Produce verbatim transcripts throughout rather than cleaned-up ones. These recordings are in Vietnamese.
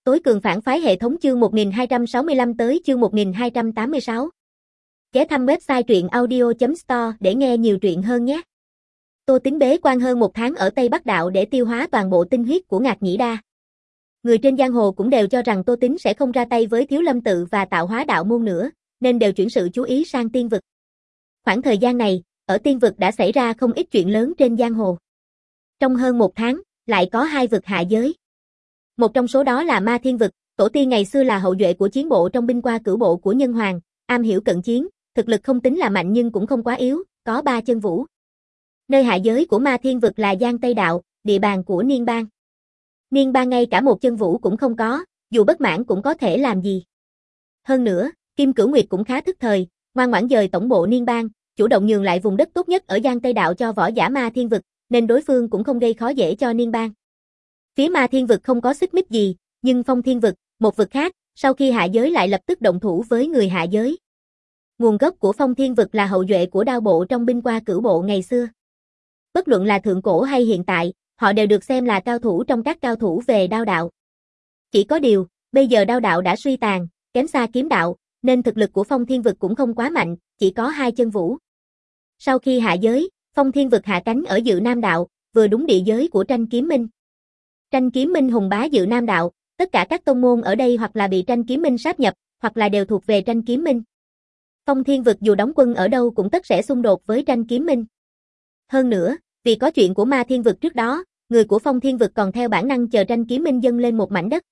Tối cường phản phái hệ thống chương một nghìn hai trăm sáu mươi lăm tới chương một nghìn hai trăm tám mươi sáu. Ghé thăm website truyện audio chấm store để nghe nhiều truyện hơn nhé. Tô Tín bế quan hơn một tháng ở Tây Bắc Đạo để tiêu hóa toàn bộ tinh huyết của Ngạc Nhĩ Đa. Người trên giang hồ cũng đều cho rằng Tô Tín sẽ không ra tay với Thiếu Lâm Tự và Tạo Hóa Đạo Môn nữa, nên đều chuyển sự chú ý sang Tiên Vực. Khoảng thời gian này, ở Tiên Vực đã xảy ra không ít chuyện lớn trên giang hồ. Trong hơn một tháng, lại có hai vực hạ giới. Một trong số đó là Ma Thiên Vực, tổ tiên ngày xưa là hậu duệ của chiến bộ trong binh qua cửu bộ của Nhân Hoàng, am hiểu cận chiến, thực lực không tính là mạnh nhưng cũng không quá yếu, có ba chân vũ. Nơi hạ giới của Ma Thiên Vực là Giang Tây Đạo, địa bàn của Niên Bang. Niên Bang ngay cả một chân vũ cũng không có, dù bất mãn cũng có thể làm gì. Hơn nữa, Kim Cửu Nguyệt cũng khá thức thời, ngoan ngoãn dời tổng bộ Niên Bang, chủ động nhường lại vùng đất tốt nhất ở Giang Tây Đạo cho võ giả Ma Thiên Vực, nên đối phương cũng không gây khó dễ cho Niên Bang. Phía Ma Thiên Vực không có xích mích gì, nhưng Phong Thiên Vực, một vực khác, sau khi hạ giới lại lập tức động thủ với người hạ giới. Nguồn gốc của Phong Thiên Vực là hậu duệ của đao bộ trong binh qua cửu bộ ngày xưa. Bất luận là thượng cổ hay hiện tại, họ đều được xem là cao thủ trong các cao thủ về đao đạo. Chỉ có điều, bây giờ đao đạo đã suy tàn, kém xa kiếm đạo, nên thực lực của Phong Thiên Vực cũng không quá mạnh, chỉ có hai chân vũ. Sau khi hạ giới, Phong Thiên Vực hạ cánh ở Dự Nam Đạo, vừa đúng địa giới của Tranh Kiếm Minh. Tranh Kiếm Minh hùng bá Dự Nam Đạo, tất cả các tông môn ở đây hoặc là bị Tranh Kiếm Minh sáp nhập, hoặc là đều thuộc về Tranh Kiếm Minh. Phong Thiên Vực dù đóng quân ở đâu cũng tất sẽ xung đột với Tranh Kiếm Minh. Hơn nữa, vì có chuyện của Ma Thiên Vực trước đó, người của Phong Thiên Vực còn theo bản năng chờ Tranh Kiếm Minh dâng lên một mảnh đất.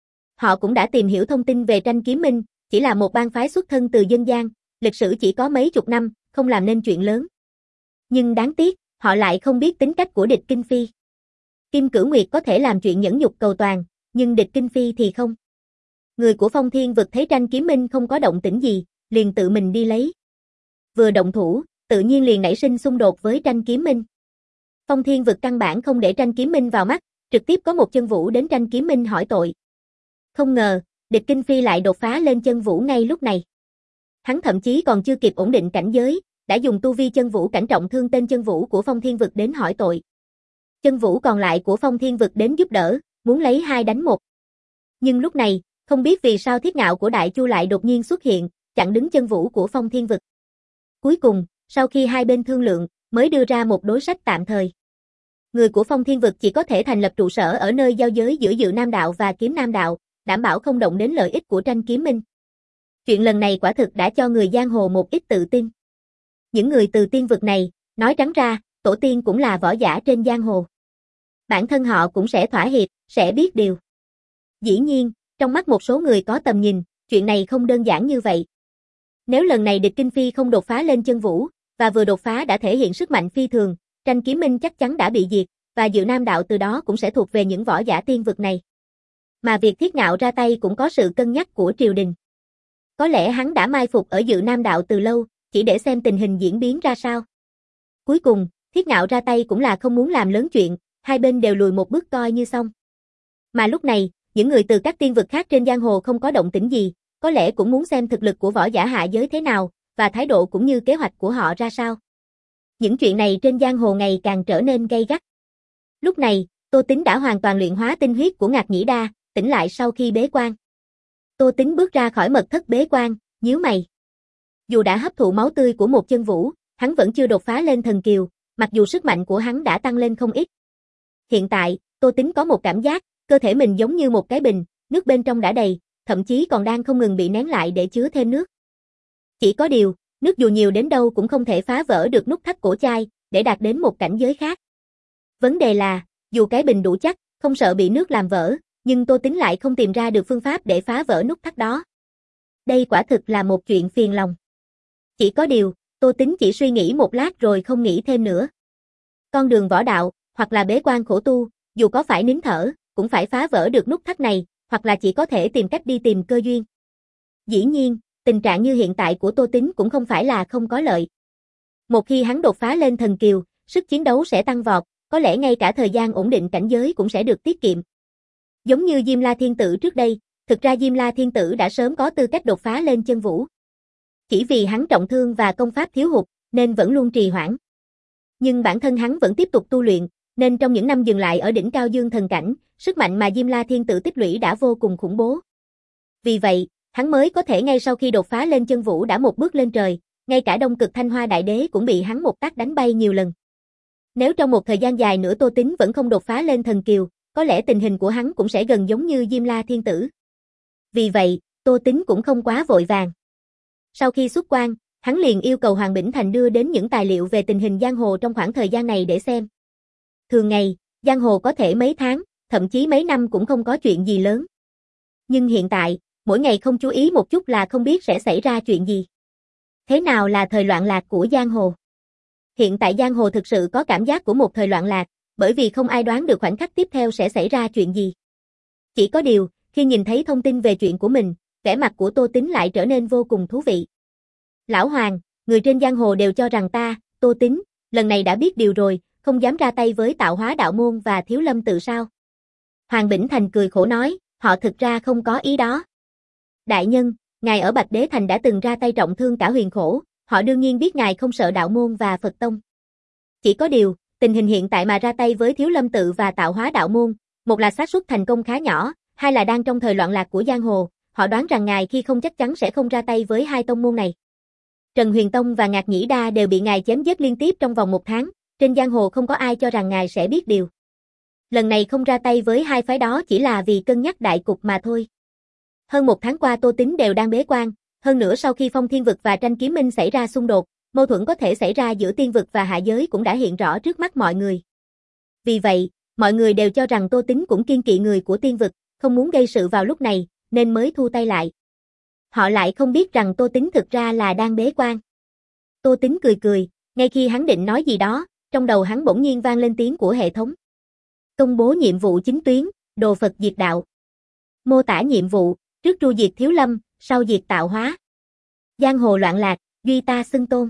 Họ cũng đã tìm hiểu thông tin về Tranh Kiếm Minh, chỉ là một bang phái xuất thân từ dân gian, lịch sử chỉ có mấy chục năm, không làm nên chuyện lớn. Nhưng đáng tiếc, họ lại không biết tính cách của địch Kinh Phi. Kim Cửu Nguyệt có thể làm chuyện nhẫn nhục cầu toàn, nhưng địch Kinh Phi thì không. Người của Phong Thiên Vực thấy Tranh Kiếm Minh không có động tĩnh gì, liền tự mình đi lấy. Vừa động thủ, tự nhiên liền nảy sinh xung đột với Tranh Kiếm Minh. Phong Thiên Vực căn bản không để Tranh Kiếm Minh vào mắt, trực tiếp có một chân vũ đến Tranh Kiếm Minh hỏi tội. Không ngờ, địch Kinh Phi lại đột phá lên chân vũ ngay lúc này. Hắn thậm chí còn chưa kịp ổn định cảnh giới, đã dùng tu vi chân vũ cảnh trọng thương tên chân vũ của Phong Thiên Vực đến hỏi tội. Chân vũ còn lại của Phong Thiên Vực đến giúp đỡ, muốn lấy hai đánh một. Nhưng lúc này, không biết vì sao Thiết Ngạo của Đại Chu lại đột nhiên xuất hiện, chặn đứng chân vũ của Phong Thiên Vực. Cuối cùng, sau khi hai bên thương lượng, mới đưa ra một đối sách tạm thời. Người của Phong Thiên Vực chỉ có thể thành lập trụ sở ở nơi giao giới giữa Dự Nam Đạo và Kiếm Nam Đạo, đảm bảo không động đến lợi ích của Tranh Kiếm Minh. Chuyện lần này quả thực đã cho người giang hồ một ít tự tin. Những người từ Tiên Vực này, nói trắng ra, tổ tiên cũng là võ giả trên giang hồ. Bản thân họ cũng sẽ thỏa hiệp, sẽ biết điều. Dĩ nhiên, trong mắt một số người có tầm nhìn, chuyện này không đơn giản như vậy. Nếu lần này địch Kinh Phi không đột phá lên chân vũ, và vừa đột phá đã thể hiện sức mạnh phi thường, Tranh Kiếm Minh chắc chắn đã bị diệt, và Dự Nam Đạo từ đó cũng sẽ thuộc về những võ giả Tiên Vực này. Mà việc Thiết Ngạo ra tay cũng có sự cân nhắc của triều đình. Có lẽ hắn đã mai phục ở Dự Nam Đạo từ lâu, chỉ để xem tình hình diễn biến ra sao. Cuối cùng, Thiết Ngạo ra tay cũng là không muốn làm lớn chuyện, hai bên đều lùi một bước coi như xong. Mà lúc này, những người từ các tiên vực khác trên giang hồ không có động tĩnh gì, có lẽ cũng muốn xem thực lực của võ giả hạ giới thế nào, và thái độ cũng như kế hoạch của họ ra sao. Những chuyện này trên giang hồ ngày càng trở nên gay gắt. Lúc này, Tô Tín đã hoàn toàn luyện hóa tinh huyết của Ngạc Nhĩ Đa, tỉnh lại sau khi bế quan. Tô Tín bước ra khỏi mật thất bế quan, nhíu mày. Dù đã hấp thụ máu tươi của một chân vũ, hắn vẫn chưa đột phá lên thần kiều, mặc dù sức mạnh của hắn đã tăng lên không ít. Hiện tại, Tô Tín có một cảm giác, cơ thể mình giống như một cái bình, nước bên trong đã đầy, thậm chí còn đang không ngừng bị nén lại để chứa thêm nước. Chỉ có điều, nước dù nhiều đến đâu cũng không thể phá vỡ được nút thắt cổ chai, để đạt đến một cảnh giới khác. Vấn đề là, dù cái bình đủ chắc, không sợ bị nước làm vỡ, nhưng Tô Tín lại không tìm ra được phương pháp để phá vỡ nút thắt đó. Đây quả thực là một chuyện phiền lòng. Chỉ có điều, Tô Tín chỉ suy nghĩ một lát rồi không nghĩ thêm nữa. Con đường võ đạo, hoặc là bế quan khổ tu, dù có phải nín thở, cũng phải phá vỡ được nút thắt này, hoặc là chỉ có thể tìm cách đi tìm cơ duyên. Dĩ nhiên, tình trạng như hiện tại của Tô Tín cũng không phải là không có lợi. Một khi hắn đột phá lên thần kiều, sức chiến đấu sẽ tăng vọt, có lẽ ngay cả thời gian ổn định cảnh giới cũng sẽ được tiết kiệm. Giống như Diêm La Thiên Tử trước đây, thực ra Diêm La Thiên Tử đã sớm có tư cách đột phá lên chân vũ. Chỉ vì hắn trọng thương và công pháp thiếu hụt, nên vẫn luôn trì hoãn. Nhưng bản thân hắn vẫn tiếp tục tu luyện, Nên trong những năm dừng lại ở đỉnh cao dương thần cảnh, sức mạnh mà Diêm La Thiên tự tích lũy đã vô cùng khủng bố. Vì vậy, hắn mới có thể ngay sau khi đột phá lên chân vũ đã một bước lên trời, ngay cả Đông Cực Thanh Hoa Đại Đế cũng bị hắn một tác đánh bay nhiều lần. Nếu trong một thời gian dài nữa Tô Tín vẫn không đột phá lên thần kiều, có lẽ tình hình của hắn cũng sẽ gần giống như Diêm La Thiên tử. Vì vậy, Tô Tín cũng không quá vội vàng. Sau khi xuất quan, hắn liền yêu cầu Hoàng Bỉnh Thành đưa đến những tài liệu về tình hình giang hồ trong khoảng thời gian này để xem. Thường ngày, giang hồ có thể mấy tháng, thậm chí mấy năm cũng không có chuyện gì lớn. Nhưng hiện tại, mỗi ngày không chú ý một chút là không biết sẽ xảy ra chuyện gì. Thế nào là thời loạn lạc của giang hồ? Hiện tại giang hồ thực sự có cảm giác của một thời loạn lạc, bởi vì không ai đoán được khoảnh khắc tiếp theo sẽ xảy ra chuyện gì. Chỉ có điều, khi nhìn thấy thông tin về chuyện của mình, vẻ mặt của Tô Tín lại trở nên vô cùng thú vị. Lão Hoàng, người trên giang hồ đều cho rằng ta, Tô Tín, lần này đã biết điều rồi, không dám ra tay với Tạo Hóa Đạo Môn và Thiếu Lâm Tự sao? Hoàng Bỉnh Thành cười khổ nói, họ thực ra không có ý đó. Đại nhân, ngài ở Bạch Đế Thành đã từng ra tay trọng thương cả Huyền Khổ, họ đương nhiên biết ngài không sợ đạo môn và Phật tông. Chỉ có điều, tình hình hiện tại mà ra tay với Thiếu Lâm Tự và Tạo Hóa Đạo Môn, một là xác suất thành công khá nhỏ, hai là đang trong thời loạn lạc của giang hồ, họ đoán rằng ngài khi không chắc chắn sẽ không ra tay với hai tông môn này. Trần Huyền Tông và Ngạc Nhĩ Đa đều bị ngài chém giết liên tiếp trong vòng một tháng, trên giang hồ không có ai cho rằng ngài sẽ biết điều. Lần này không ra tay với hai phái đó chỉ là vì cân nhắc đại cục mà thôi. Hơn một tháng qua Tô Tín đều đang bế quan, hơn nữa sau khi Phong Thiên Vực và Tranh Kiếm Minh xảy ra xung đột, mâu thuẫn có thể xảy ra giữa tiên vực và hạ giới cũng đã hiện rõ trước mắt mọi người. Vì vậy, mọi người đều cho rằng Tô Tín cũng kiêng kỵ người của tiên vực, không muốn gây sự vào lúc này, nên mới thu tay lại. Họ lại không biết rằng Tô Tín thực ra là đang bế quan. Tô Tín cười cười, ngay khi hắn định nói gì đó, trong đầu hắn bỗng nhiên vang lên tiếng của hệ thống. Công bố nhiệm vụ chính tuyến, đồ Phật diệt đạo. Mô tả nhiệm vụ, trước tru diệt Thiếu Lâm, sau diệt Tạo Hóa. Giang hồ loạn lạc, duy ta xưng tôn.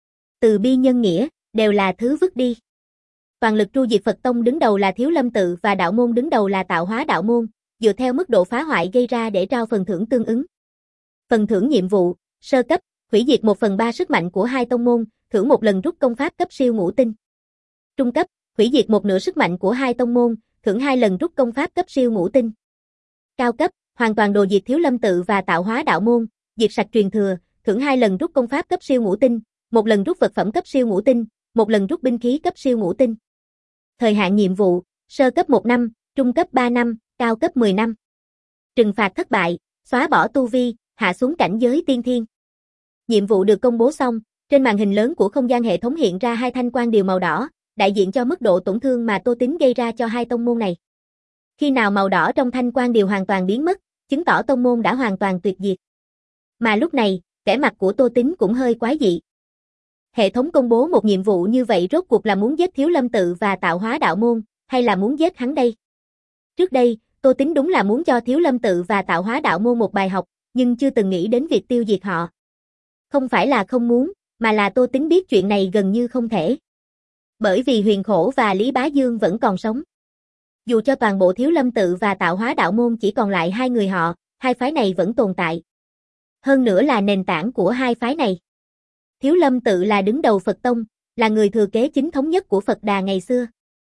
Từ bi nhân nghĩa, đều là thứ vứt đi. Toàn lực tru diệt Phật tông đứng đầu là Thiếu Lâm Tự và đạo môn đứng đầu là Tạo Hóa Đạo Môn, dựa theo mức độ phá hoại gây ra để trao phần thưởng tương ứng. Phần thưởng nhiệm vụ, sơ cấp, hủy diệt một phần ba sức mạnh của hai tông môn, thưởng một lần rút công pháp cấp siêu ngũ tinh. Trung cấp, hủy diệt một nửa sức mạnh của hai tông môn, thưởng hai lần rút công pháp cấp siêu ngũ tinh. Cao cấp, hoàn toàn đồ diệt Thiếu Lâm Tự và Tạo Hóa Đạo Môn, diệt sạch truyền thừa, thưởng hai lần rút công pháp cấp siêu ngũ tinh, một lần rút vật phẩm cấp siêu ngũ tinh, một lần rút binh khí cấp siêu ngũ tinh. Thời hạn nhiệm vụ, sơ cấp một năm, trung cấp ba năm, cao cấp mười năm. Trừng phạt thất bại, xóa bỏ tu vi, hạ xuống cảnh giới tiên thiên. Nhiệm vụ được công bố xong, trên màn hình lớn của không gian hệ thống hiện ra hai thanh quang điều màu đỏ, đại diện cho mức độ tổn thương mà Tô Tín gây ra cho hai tông môn này. Khi nào màu đỏ trong thanh quang điều hoàn toàn biến mất, chứng tỏ tông môn đã hoàn toàn tuyệt diệt. Mà lúc này, vẻ mặt của Tô Tín cũng hơi quái dị. Hệ thống công bố một nhiệm vụ như vậy rốt cuộc là muốn giết Thiếu Lâm Tự và Tạo Hóa Đạo Môn, hay là muốn giết hắn đây? Trước đây, Tô Tín đúng là muốn cho Thiếu Lâm Tự và Tạo Hóa Đạo Môn một bài học, nhưng chưa từng nghĩ đến việc tiêu diệt họ. Không phải là không muốn, mà là Tô Tín biết chuyện này gần như không thể. Bởi vì Huyền Khổ và Lý Bá Dương vẫn còn sống. Dù cho toàn bộ Thiếu Lâm Tự và Tạo Hóa Đạo Môn chỉ còn lại hai người họ, hai phái này vẫn tồn tại. Hơn nữa là nền tảng của hai phái này. Thiếu Lâm Tự là đứng đầu Phật Tông, là người thừa kế chính thống nhất của Phật Đà ngày xưa.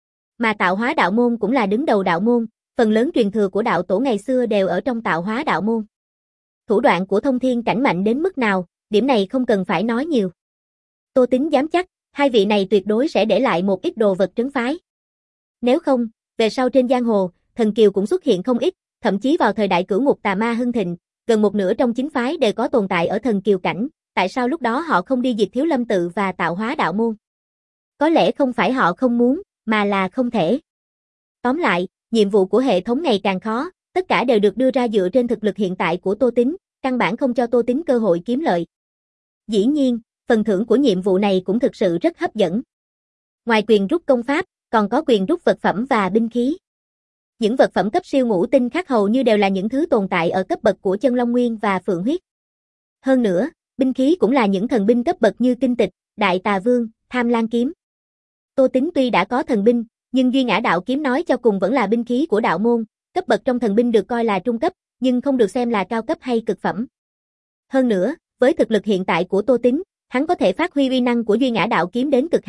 Mà Tạo Hóa Đạo Môn cũng là đứng đầu đạo môn, phần lớn truyền thừa của đạo tổ ngày xưa đều ở trong Tạo Hóa Đạo Môn. Thủ đoạn của thông thiên cảnh mạnh đến mức nào, điểm này không cần phải nói nhiều. Tô Tín dám chắc, hai vị này tuyệt đối sẽ để lại một ít đồ vật trấn phái. Nếu không, về sau trên giang hồ, thần kiều cũng xuất hiện không ít, thậm chí vào thời đại Cửu Ngục Tà Ma hưng thịnh, gần một nửa trong chính phái đều có tồn tại ở thần kiều cảnh, tại sao lúc đó họ không đi diệt Thiếu Lâm Tự và Tạo Hóa Đạo Môn? Có lẽ không phải họ không muốn, mà là không thể. Tóm lại, nhiệm vụ của hệ thống ngày càng khó, tất cả đều được đưa ra dựa trên thực lực hiện tại của Tô Tín, căn bản không cho Tô Tín cơ hội kiếm lợi. Dĩ nhiên, phần thưởng của nhiệm vụ này cũng thực sự rất hấp dẫn. Ngoài quyền rút công pháp, còn có quyền rút vật phẩm và binh khí. Những vật phẩm cấp siêu ngũ tinh khác hầu như đều là những thứ tồn tại ở cấp bậc của Chân Long Nguyên và Phượng Huyết. Hơn nữa, binh khí cũng là những thần binh cấp bậc như Kinh Tịch, Đại Tà Vương, Tham Lang Kiếm. Tô Tín tuy đã có thần binh, nhưng Duy Ngã Đạo Kiếm nói cho cùng vẫn là binh khí của đạo môn, cấp bậc trong thần binh được coi là trung cấp, nhưng không được xem là cao cấp hay cực phẩm. Hơn nữa, với thực lực hiện tại của Tô Tín, hắn có thể phát huy uy năng của Duy Ngã Đạo Kiếm đến cực hạn,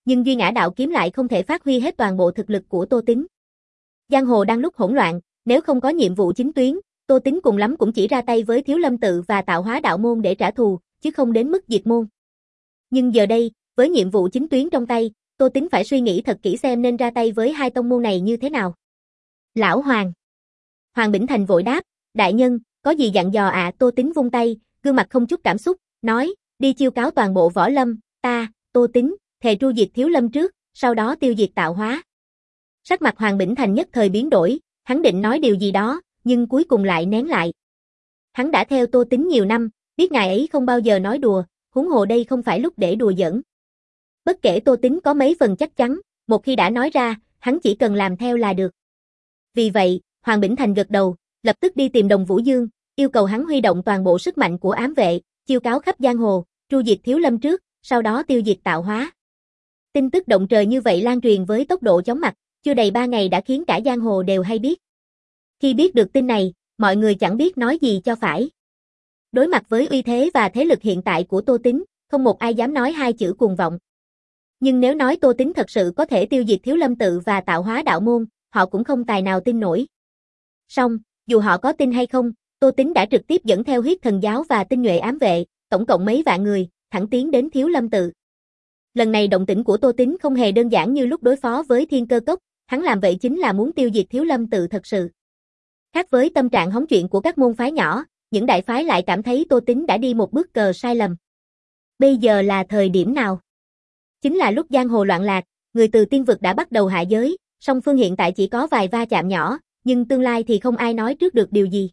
nhưng Duy Ngã Đạo Kiếm lại không thể phát huy hết toàn bộ thực lực của Tô Tín. Giang hồ đang lúc hỗn loạn, nếu không có nhiệm vụ chính tuyến, Tô Tín cùng lắm cũng chỉ ra tay với Thiếu Lâm Tự và Tạo Hóa Đạo Môn để trả thù, chứ không đến mức diệt môn. Nhưng giờ đây, với nhiệm vụ chính tuyến trong tay, Tô Tín phải suy nghĩ thật kỹ xem nên ra tay với hai tông môn này như thế nào. Lão Hoàng. Hoàng Bỉnh Thành vội đáp, đại nhân, có gì dặn dò ạ? À? Tô Tín vung tay, gương mặt không chút cảm xúc, nói, đi chiêu cáo toàn bộ võ lâm, ta, Tô Tín, thề tru diệt Thiếu Lâm trước, sau đó tiêu diệt Tạo Hóa. Sắc mặt Hoàng Bỉnh Thành nhất thời biến đổi, hắn định nói điều gì đó, nhưng cuối cùng lại nén lại. Hắn đã theo Tô Tín nhiều năm, biết ngài ấy không bao giờ nói đùa, huống hồ đây không phải lúc để đùa giỡn. Bất kể Tô Tín có mấy phần chắc chắn, một khi đã nói ra, hắn chỉ cần làm theo là được. Vì vậy, Hoàng Bỉnh Thành gật đầu, lập tức đi tìm Đồng Vũ Dương, yêu cầu hắn huy động toàn bộ sức mạnh của ám vệ, chiêu cáo khắp giang hồ, tru diệt Thiếu Lâm trước, sau đó tiêu diệt Tạo Hóa. Tin tức động trời như vậy lan truyền với tốc độ chóng mặt, chưa đầy ba ngày đã khiến cả giang hồ đều hay biết. Khi biết được tin này, mọi người chẳng biết nói gì cho phải. Đối mặt với uy thế và thế lực hiện tại của Tô Tín, không một ai dám nói hai chữ cuồng vọng. Nhưng nếu nói Tô Tín thật sự có thể tiêu diệt Thiếu Lâm Tự và Tạo Hóa Đạo Môn, họ cũng không tài nào tin nổi. Song, dù họ có tin hay không, Tô Tín đã trực tiếp dẫn theo Huyết Thần Giáo và tinh nhuệ ám vệ, tổng cộng mấy vạn người, thẳng tiến đến Thiếu Lâm Tự. Lần này động tĩnh của Tô Tín không hề đơn giản như lúc đối phó với Thiên Cơ Cốc, hắn làm vậy chính là muốn tiêu diệt Thiếu Lâm Tự thật sự. Khác với tâm trạng hóng chuyện của các môn phái nhỏ, những đại phái lại cảm thấy Tô Tín đã đi một bước cờ sai lầm. Bây giờ là thời điểm nào? Chính là lúc giang hồ loạn lạc, người từ tiên vực đã bắt đầu hạ giới, song phương hiện tại chỉ có vài va chạm nhỏ, nhưng tương lai thì không ai nói trước được điều gì.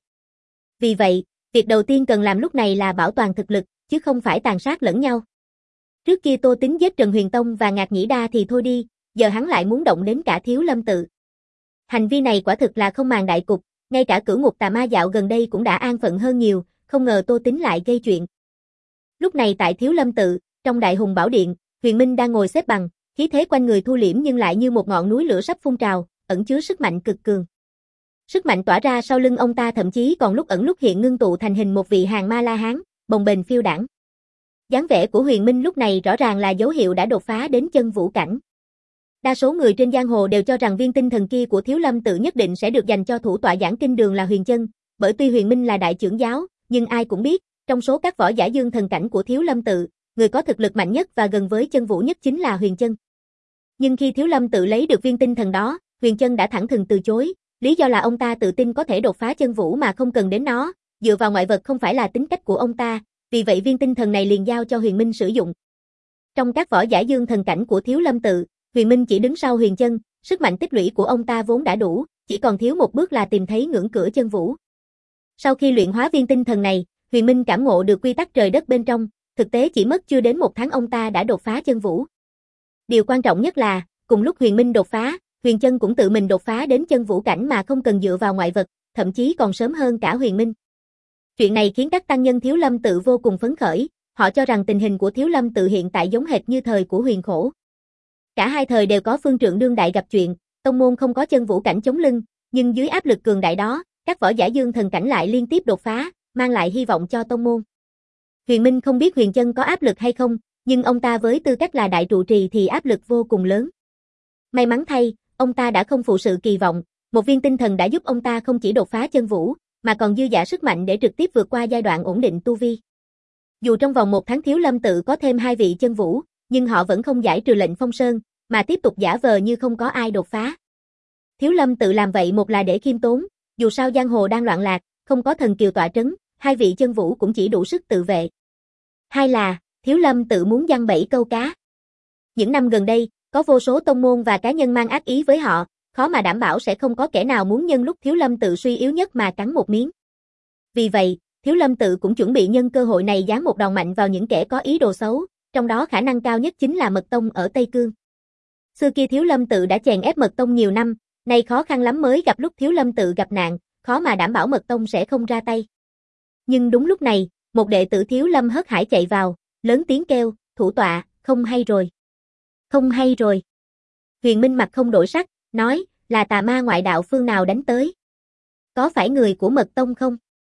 Vì vậy, việc đầu tiên cần làm lúc này là bảo toàn thực lực, chứ không phải tàn sát lẫn nhau. Trước kia Tô Tín giết Trần Huyền Tông và Ngạc Nhĩ Đa thì thôi đi, giờ hắn lại muốn động đến cả Thiếu Lâm Tự. Hành vi này quả thực là không màng đại cục, ngay cả Cửu Ngục Tà Ma dạo gần đây cũng đã an phận hơn nhiều, không ngờ Tô Tín lại gây chuyện. Lúc này tại Thiếu Lâm Tự, trong Đại Hùng Bảo Điện, Huyền Minh đang ngồi xếp bằng, khí thế quanh người thu liễm nhưng lại như một ngọn núi lửa sắp phun trào, ẩn chứa sức mạnh cực cường. Sức mạnh tỏa ra sau lưng ông ta thậm chí còn lúc ẩn lúc hiện ngưng tụ thành hình một vị hàng ma la hán, bồng bềnh phiêu đãng. Dáng vẻ của Huyền Minh lúc này rõ ràng là dấu hiệu đã đột phá đến chân vũ cảnh. Đa số người trên giang hồ đều cho rằng viên tinh thần kia của Thiếu Lâm Tự nhất định sẽ được dành cho thủ tọa giảng kinh đường là Huyền Chân, bởi tuy Huyền Minh là đại trưởng giáo, nhưng ai cũng biết, trong số các võ giả dương thần cảnh của Thiếu Lâm Tự, người có thực lực mạnh nhất và gần với chân vũ nhất chính là Huyền Chân. Nhưng khi Thiếu Lâm Tự lấy được viên tinh thần đó, Huyền Chân đã thẳng thừng từ chối, lý do là ông ta tự tin có thể đột phá chân vũ mà không cần đến nó, dựa vào ngoại vật không phải là tính cách của ông ta, vì vậy viên tinh thần này liền giao cho Huyền Minh sử dụng. Trong các võ giả dương thần cảnh của Thiếu Lâm Tự, Huyền Minh chỉ đứng sau Huyền Chân, sức mạnh tích lũy của ông ta vốn đã đủ, chỉ còn thiếu một bước là tìm thấy ngưỡng cửa chân vũ. Sau khi luyện hóa viên tinh thần này, Huyền Minh cảm ngộ được quy tắc trời đất bên trong, thực tế chỉ mất chưa đến một tháng ông ta đã đột phá chân vũ. Điều quan trọng nhất là, cùng lúc Huyền Minh đột phá, Huyền Chân cũng tự mình đột phá đến chân vũ cảnh mà không cần dựa vào ngoại vật, thậm chí còn sớm hơn cả Huyền Minh. Chuyện này khiến các tăng nhân Thiếu Lâm Tự vô cùng phấn khởi, họ cho rằng tình hình của Thiếu Lâm Tự hiện tại giống hệt như thời của Huyền Khổ. Cả hai thời đều có phương trượng đương đại gặp chuyện, tông môn không có chân vũ cảnh chống lưng, nhưng dưới áp lực cường đại đó, các võ giả dương thần cảnh lại liên tiếp đột phá, mang lại hy vọng cho tông môn. Huyền Minh không biết Huyền Chân có áp lực hay không, nhưng ông ta với tư cách là đại trụ trì thì áp lực vô cùng lớn. May mắn thay, ông ta đã không phụ sự kỳ vọng, một viên tinh thần đã giúp ông ta không chỉ đột phá chân vũ, mà còn dư dả sức mạnh để trực tiếp vượt qua giai đoạn ổn định tu vi. Dù trong vòng một tháng Thiếu Lâm Tự có thêm hai vị chân vũ, nhưng họ vẫn không giải trừ lệnh phong sơn, mà tiếp tục giả vờ như không có ai đột phá. Thiếu Lâm Tự làm vậy một là để khiêm tốn, dù sao giang hồ đang loạn lạc, không có thần kiều tọa trấn, hai vị chân vũ cũng chỉ đủ sức tự vệ. Hai là, Thiếu Lâm Tự muốn giăng bẫy câu cá. Những năm gần đây, có vô số tông môn và cá nhân mang ác ý với họ, khó mà đảm bảo sẽ không có kẻ nào muốn nhân lúc Thiếu Lâm Tự suy yếu nhất mà cắn một miếng. Vì vậy, Thiếu Lâm Tự cũng chuẩn bị nhân cơ hội này giáng một đòn mạnh vào những kẻ có ý đồ xấu, trong đó khả năng cao nhất chính là Mật Tông ở Tây Cương. Xưa kia Thiếu Lâm Tự đã chèn ép Mật Tông nhiều năm, nay khó khăn lắm mới gặp lúc Thiếu Lâm Tự gặp nạn, khó mà đảm bảo Mật Tông sẽ không ra tay. Nhưng đúng lúc này, một đệ tử Thiếu Lâm hớt hải chạy vào, lớn tiếng kêu, thủ tọa, không hay rồi. Không hay rồi. Huyền Minh mặt không đổi sắc, nói, là tà ma ngoại đạo phương nào đánh tới? Có phải người của Mật Tông không?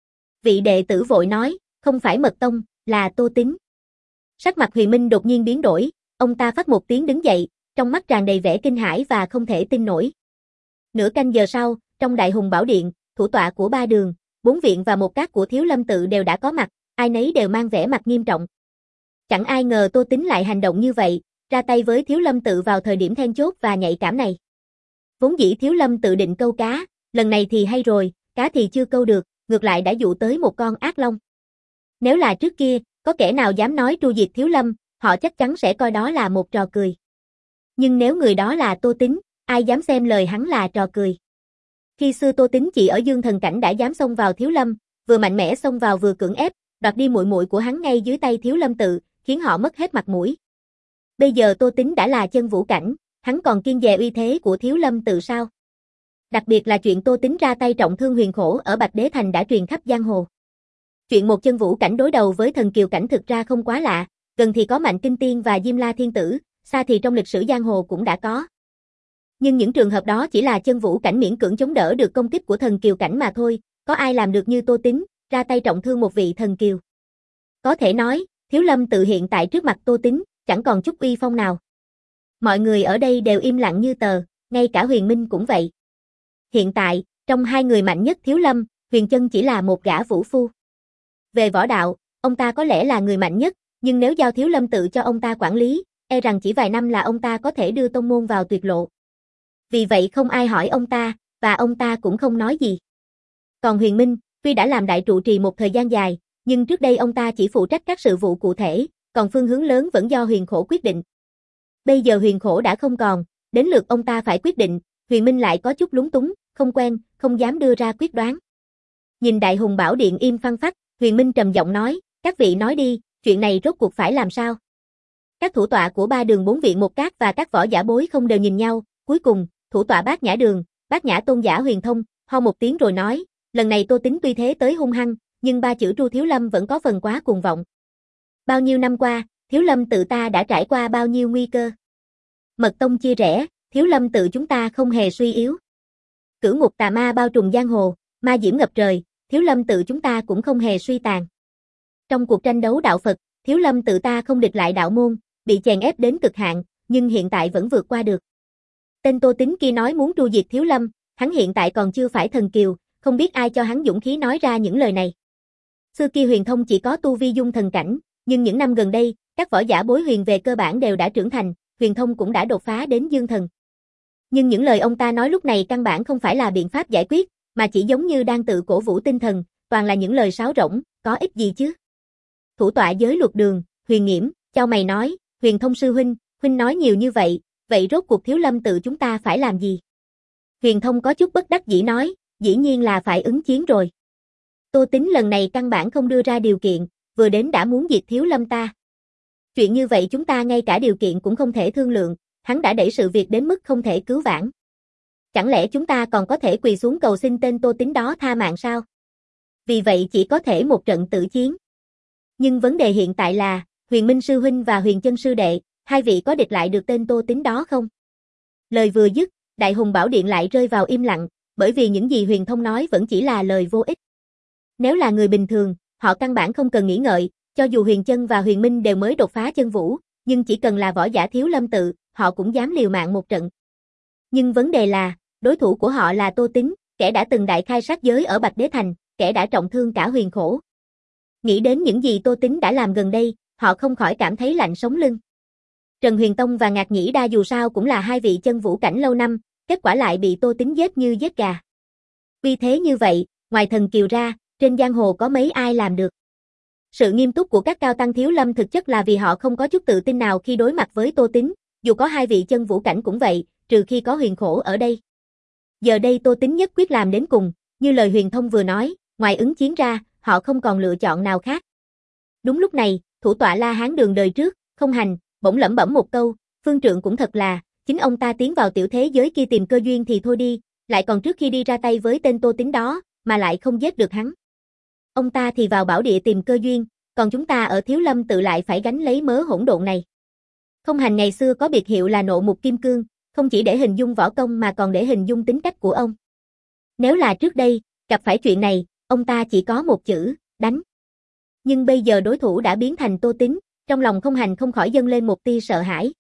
Vị đệ tử vội nói, không phải Mật Tông, là Tô Tín. Sắc mặt Huyền Minh đột nhiên biến đổi, ông ta phắt một tiếng đứng dậy, trong mắt tràn đầy vẻ kinh hãi và không thể tin nổi. Nửa canh giờ sau, trong Đại Hùng Bảo Điện, thủ tọa của ba đường, bốn viện và một các của Thiếu Lâm tự đều đã có mặt, ai nấy đều mang vẻ mặt nghiêm trọng. Chẳng ai ngờ Tô Tín lại hành động như vậy, ra tay với Thiếu Lâm tự vào thời điểm then chốt và nhạy cảm này. Vốn dĩ Thiếu Lâm tự định câu cá, lần này thì hay rồi, cá thì chưa câu được, ngược lại đã dụ tới một con ác long. Nếu là trước kia, có kẻ nào dám nói tru diệt Thiếu Lâm, họ chắc chắn sẽ coi đó là một trò cười. Nhưng nếu người đó là Tô Tín, ai dám xem lời hắn là trò cười. Khi xưa Tô Tín chỉ ở Dương Thần cảnh đã dám xông vào Thiếu Lâm, vừa mạnh mẽ xông vào vừa cưỡng ép, đoạt đi muội muội của hắn ngay dưới tay Thiếu Lâm tự, khiến họ mất hết mặt mũi. Bây giờ Tô Tín đã là chân vũ cảnh, hắn còn kiêng dè uy thế của Thiếu Lâm tự sao? Đặc biệt là chuyện Tô Tín ra tay trọng thương Huyền Khổ ở Bạch Đế Thành đã truyền khắp giang hồ. Chuyện một chân vũ cảnh đối đầu với thần kiều cảnh thực ra không quá lạ, gần thì có Mạnh Kinh Tiên và Diêm La Thiên Tử, xa thì trong lịch sử giang hồ cũng đã có. Nhưng những trường hợp đó chỉ là chân vũ cảnh miễn cưỡng chống đỡ được công kích của thần kiều cảnh mà thôi, có ai làm được như Tô Tín, ra tay trọng thương một vị thần kiều. Có thể nói, Thiếu Lâm tự hiện tại trước mặt Tô Tín, chẳng còn chút uy phong nào. Mọi người ở đây đều im lặng như tờ, ngay cả Huyền Minh cũng vậy. Hiện tại, trong hai người mạnh nhất Thiếu Lâm, Huyền Chân chỉ là một gã vũ phu. Về võ đạo, ông ta có lẽ là người mạnh nhất, nhưng nếu giao Thiếu Lâm tự cho ông ta quản lý, e rằng chỉ vài năm là ông ta có thể đưa tông môn vào tuyệt lộ. Vì vậy không ai hỏi ông ta, và ông ta cũng không nói gì. Còn Huyền Minh, tuy đã làm đại trụ trì một thời gian dài, nhưng trước đây ông ta chỉ phụ trách các sự vụ cụ thể, còn phương hướng lớn vẫn do Huyền Khổ quyết định. Bây giờ Huyền Khổ đã không còn, đến lượt ông ta phải quyết định, Huyền Minh lại có chút lúng túng, không quen, không dám đưa ra quyết đoán. Nhìn Đại Hùng Bảo Điện im phăng phắc, Huyền Minh trầm giọng nói, các vị nói đi, chuyện này rốt cuộc phải làm sao? Các thủ tọa của ba đường bốn viện một cát và các võ giả bối không đều nhìn nhau, cuối cùng, thủ tọa Bát Nhã đường, Bát Nhã tôn giả Huyền Thông, ho một tiếng rồi nói, lần này Tô Tín tuy thế tới hung hăng, nhưng ba chữ Tru Thiếu Lâm vẫn có phần quá cuồng vọng. Bao nhiêu năm qua, Thiếu Lâm tự ta đã trải qua bao nhiêu nguy cơ. Mật tông chia rẽ, Thiếu Lâm tự chúng ta không hề suy yếu. Cửu ngục tà ma bao trùm giang hồ, ma diễm ngập trời, Thiếu Lâm tự chúng ta cũng không hề suy tàn. Trong cuộc tranh đấu đạo Phật, Thiếu Lâm tự ta không địch lại đạo môn, bị chèn ép đến cực hạn, nhưng hiện tại vẫn vượt qua được. Tên Tô Tín kia nói muốn tru diệt Thiếu Lâm, hắn hiện tại còn chưa phải thần kiều, không biết ai cho hắn dũng khí nói ra những lời này. Xưa kia Huyền Thông chỉ có tu vi dung thần cảnh, nhưng những năm gần đây, các võ giả bối huyền về cơ bản đều đã trưởng thành, Huyền Thông cũng đã đột phá đến dương thần. Nhưng những lời ông ta nói lúc này căn bản không phải là biện pháp giải quyết, mà chỉ giống như đang tự cổ vũ tinh thần, toàn là những lời sáo rỗng, có ích gì chứ? Thủ tọa giới luật đường, Huyền Nghiễm, chau mày nói, Huyền Thông sư huynh, huynh nói nhiều như vậy, vậy rốt cuộc Thiếu Lâm tự chúng ta phải làm gì? Huyền Thông có chút bất đắc dĩ nói, dĩ nhiên là phải ứng chiến rồi. Tô Tín lần này căn bản không đưa ra điều kiện, vừa đến đã muốn diệt Thiếu Lâm ta. Chuyện như vậy chúng ta ngay cả điều kiện cũng không thể thương lượng, hắn đã đẩy sự việc đến mức không thể cứu vãn. Chẳng lẽ chúng ta còn có thể quỳ xuống cầu xin tên Tô Tín đó tha mạng sao? Vì vậy chỉ có thể một trận tử chiến. Nhưng vấn đề hiện tại là, Huyền Minh sư huynh và Huyền Chân sư đệ, hai vị có địch lại được tên Tô Tín đó không? Lời vừa dứt, Đại Hùng Bảo Điện lại rơi vào im lặng, bởi vì những gì Huyền Thông nói vẫn chỉ là lời vô ích. Nếu là người bình thường, họ căn bản không cần nghĩ ngợi, cho dù Huyền Chân và Huyền Minh đều mới đột phá chân vũ, nhưng chỉ cần là võ giả Thiếu Lâm tự, họ cũng dám liều mạng một trận. Nhưng vấn đề là, đối thủ của họ là Tô Tín, kẻ đã từng đại khai sát giới ở Bạch Đế Thành, kẻ đã trọng thương cả Huyền Khổ. Nghĩ đến những gì Tô Tín đã làm gần đây, họ không khỏi cảm thấy lạnh sống lưng. Trần Huyền Tông và Ngạc Nhĩ Đa dù sao cũng là hai vị chân vũ cảnh lâu năm, kết quả lại bị Tô Tín giết như giết gà. Vì thế như vậy, ngoài thần kiều ra, trên giang hồ có mấy ai làm được. Sự nghiêm túc của các cao tăng Thiếu Lâm thực chất là vì họ không có chút tự tin nào khi đối mặt với Tô Tín, dù có hai vị chân vũ cảnh cũng vậy, trừ khi có Huyền Khổ ở đây. Giờ đây Tô Tín nhất quyết làm đến cùng, như lời Huyền Thông vừa nói, ngoài ứng chiến ra, họ không còn lựa chọn nào khác. Đúng lúc này, thủ tọa La Hán đường đời trước, Không Hành, bỗng lẩm bẩm một câu, Phương Trượng cũng thật là, chính ông ta tiến vào tiểu thế giới kia tìm cơ duyên thì thôi đi, lại còn trước khi đi ra tay với tên Tô Tín đó, mà lại không giết được hắn. Ông ta thì vào bảo địa tìm cơ duyên, còn chúng ta ở Thiếu Lâm tự lại phải gánh lấy mớ hỗn độn này. Không Hành ngày xưa có biệt hiệu là Nộ Mục Kim Cương, không chỉ để hình dung võ công mà còn để hình dung tính cách của ông. Nếu là trước đây, gặp phải chuyện này, ông ta chỉ có một chữ, đánh. Nhưng bây giờ đối thủ đã biến thành Tô Tín, Trong lòng Không Hành không khỏi dâng lên một tia sợ hãi.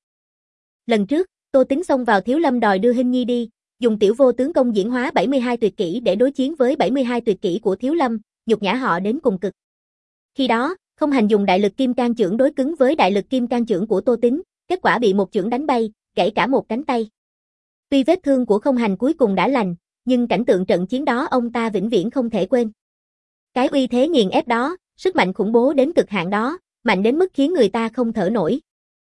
Lần trước, Tô Tính xông vào Thiếu Lâm đòi đưa Hinh Nhi đi, dùng tiểu vô tướng công diễn hóa bảy mươi hai tuyệt kỹ để đối chiến với bảy mươi hai tuyệt kỹ của Thiếu Lâm, nhục nhã họ đến cùng cực. Khi đó, Không Hành dùng đại lực kim cang chưởng đối cứng với đại lực kim cang chưởng của Tô Tính, kết quả bị một chưởng đánh bay, gãy cả một cánh tay. Tuy vết thương của Không Hành cuối cùng đã lành, nhưng cảnh tượng trận chiến đó ông ta vĩnh viễn không thể quên. Cái uy thế nghiền ép đó, sức mạnh khủng bố đến cực hạn đó, mạnh đến mức khiến người ta không thở nổi.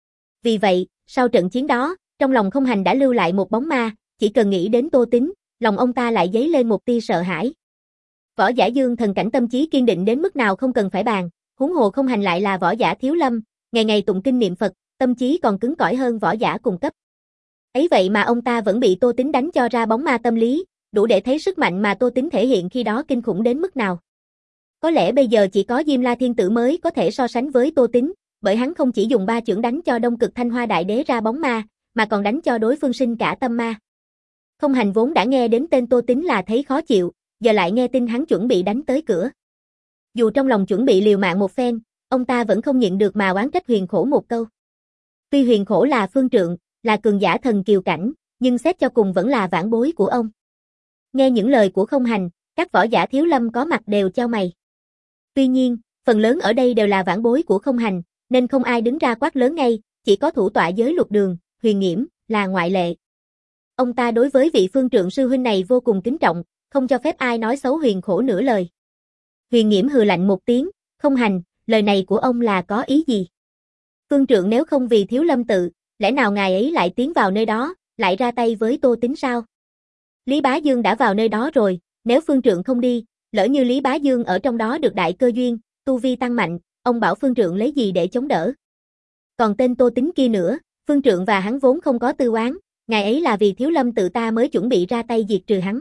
Vì vậy, sau trận chiến đó, trong lòng Không Hành đã lưu lại một bóng ma, chỉ cần nghĩ đến Tô Tính, lòng ông ta lại dấy lên một tia sợ hãi. Võ giả dương thần cảnh tâm trí kiên định đến mức nào không cần phải bàn, huống hồ Không Hành lại là võ giả Thiếu Lâm, ngày ngày tụng kinh niệm Phật, tâm trí còn cứng cỏi hơn võ giả cùng cấp. Ấy vậy mà ông ta vẫn bị Tô Tính đánh cho ra bóng ma tâm lý, đủ để thấy sức mạnh mà Tô Tính thể hiện khi đó kinh khủng đến mức nào. Có lẽ bây giờ chỉ có Diêm La Thiên Tử mới có thể so sánh với Tô Tính, bởi hắn không chỉ dùng ba chưởng đánh cho Đông Cực Thanh Hoa Đại Đế ra bóng ma, mà còn đánh cho đối phương sinh cả tâm ma. Không Hành vốn đã nghe đến tên Tô Tính là thấy khó chịu, giờ lại nghe tin hắn chuẩn bị đánh tới cửa. Dù trong lòng chuẩn bị liều mạng một phen, ông ta vẫn không nhịn được mà oán trách Huyền Khổ một câu. Tuy Huyền Khổ là phương trượng, là cường giả thần kiều cảnh, nhưng xét cho cùng vẫn là vãn bối của ông. Nghe những lời của Không Hành, các võ giả Thiếu Lâm có mặt đều chau mày. Tuy nhiên, phần lớn ở đây đều là vãn bối của Không Hành, nên không ai đứng ra quát lớn ngay, chỉ có thủ tọa giới Luật Đường, Huyền Nghiễm, là ngoại lệ. Ông ta đối với vị phương trượng sư huynh này vô cùng kính trọng, không cho phép ai nói xấu Huyền Khổ nửa lời. Huyền Nghiễm hừ lạnh một tiếng, Không Hành, lời này của ông là có ý gì? Phương trượng nếu không vì Thiếu Lâm tự, lẽ nào ngài ấy lại tiến vào nơi đó, lại ra tay với Tô Tính sao? Lý Bá Dương đã vào nơi đó rồi, nếu phương trượng không đi, lỡ như Lý Bá Dương ở trong đó được đại cơ duyên, tu vi tăng mạnh, ông bảo phương trượng lấy gì để chống đỡ? Còn tên Tô Tính kia nữa, phương trượng và hắn vốn không có tư oán, ngài ấy là vì Thiếu Lâm tự ta mới chuẩn bị ra tay diệt trừ hắn.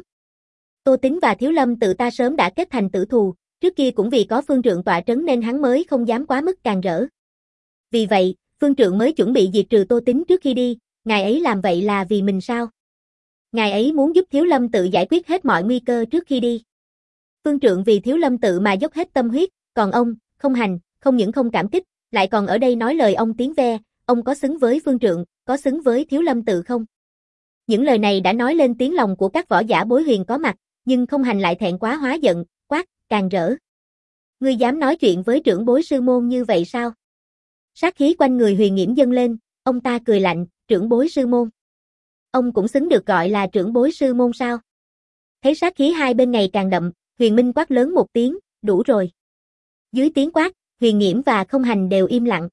Tô Tính và Thiếu Lâm tự ta sớm đã kết thành tử thù, trước kia cũng vì có phương trượng tọa trấn nên hắn mới không dám quá mức càn rỡ. Vì vậy, phương trượng mới chuẩn bị diệt trừ Tô Tính trước khi đi, ngài ấy làm vậy là vì mình sao? Ngài ấy muốn giúp Thiếu Lâm tự giải quyết hết mọi nguy cơ trước khi đi. Phương trượng vì Thiếu Lâm tự mà dốc hết tâm huyết, còn ông, Không Hành, không những không cảm kích, lại còn ở đây nói lời ông tiếng ve, ông có xứng với phương trượng, có xứng với Thiếu Lâm tự không? Những lời này đã nói lên tiếng lòng của các võ giả bối huyền có mặt, nhưng Không Hành lại thẹn quá hóa giận, quát, càn rỡ. Ngươi dám nói chuyện với trưởng bối sư môn như vậy sao? Sát khí quanh người Huyền Nghiễm dâng lên, ông ta cười lạnh, trưởng bối sư môn. Ông cũng xứng được gọi là trưởng bối sư môn sao? Thấy sát khí hai bên ngày càng đậm, Huyền Minh quát lớn một tiếng, đủ rồi. Dưới tiếng quát, Huyền Nghiễm và Không Hành đều im lặng.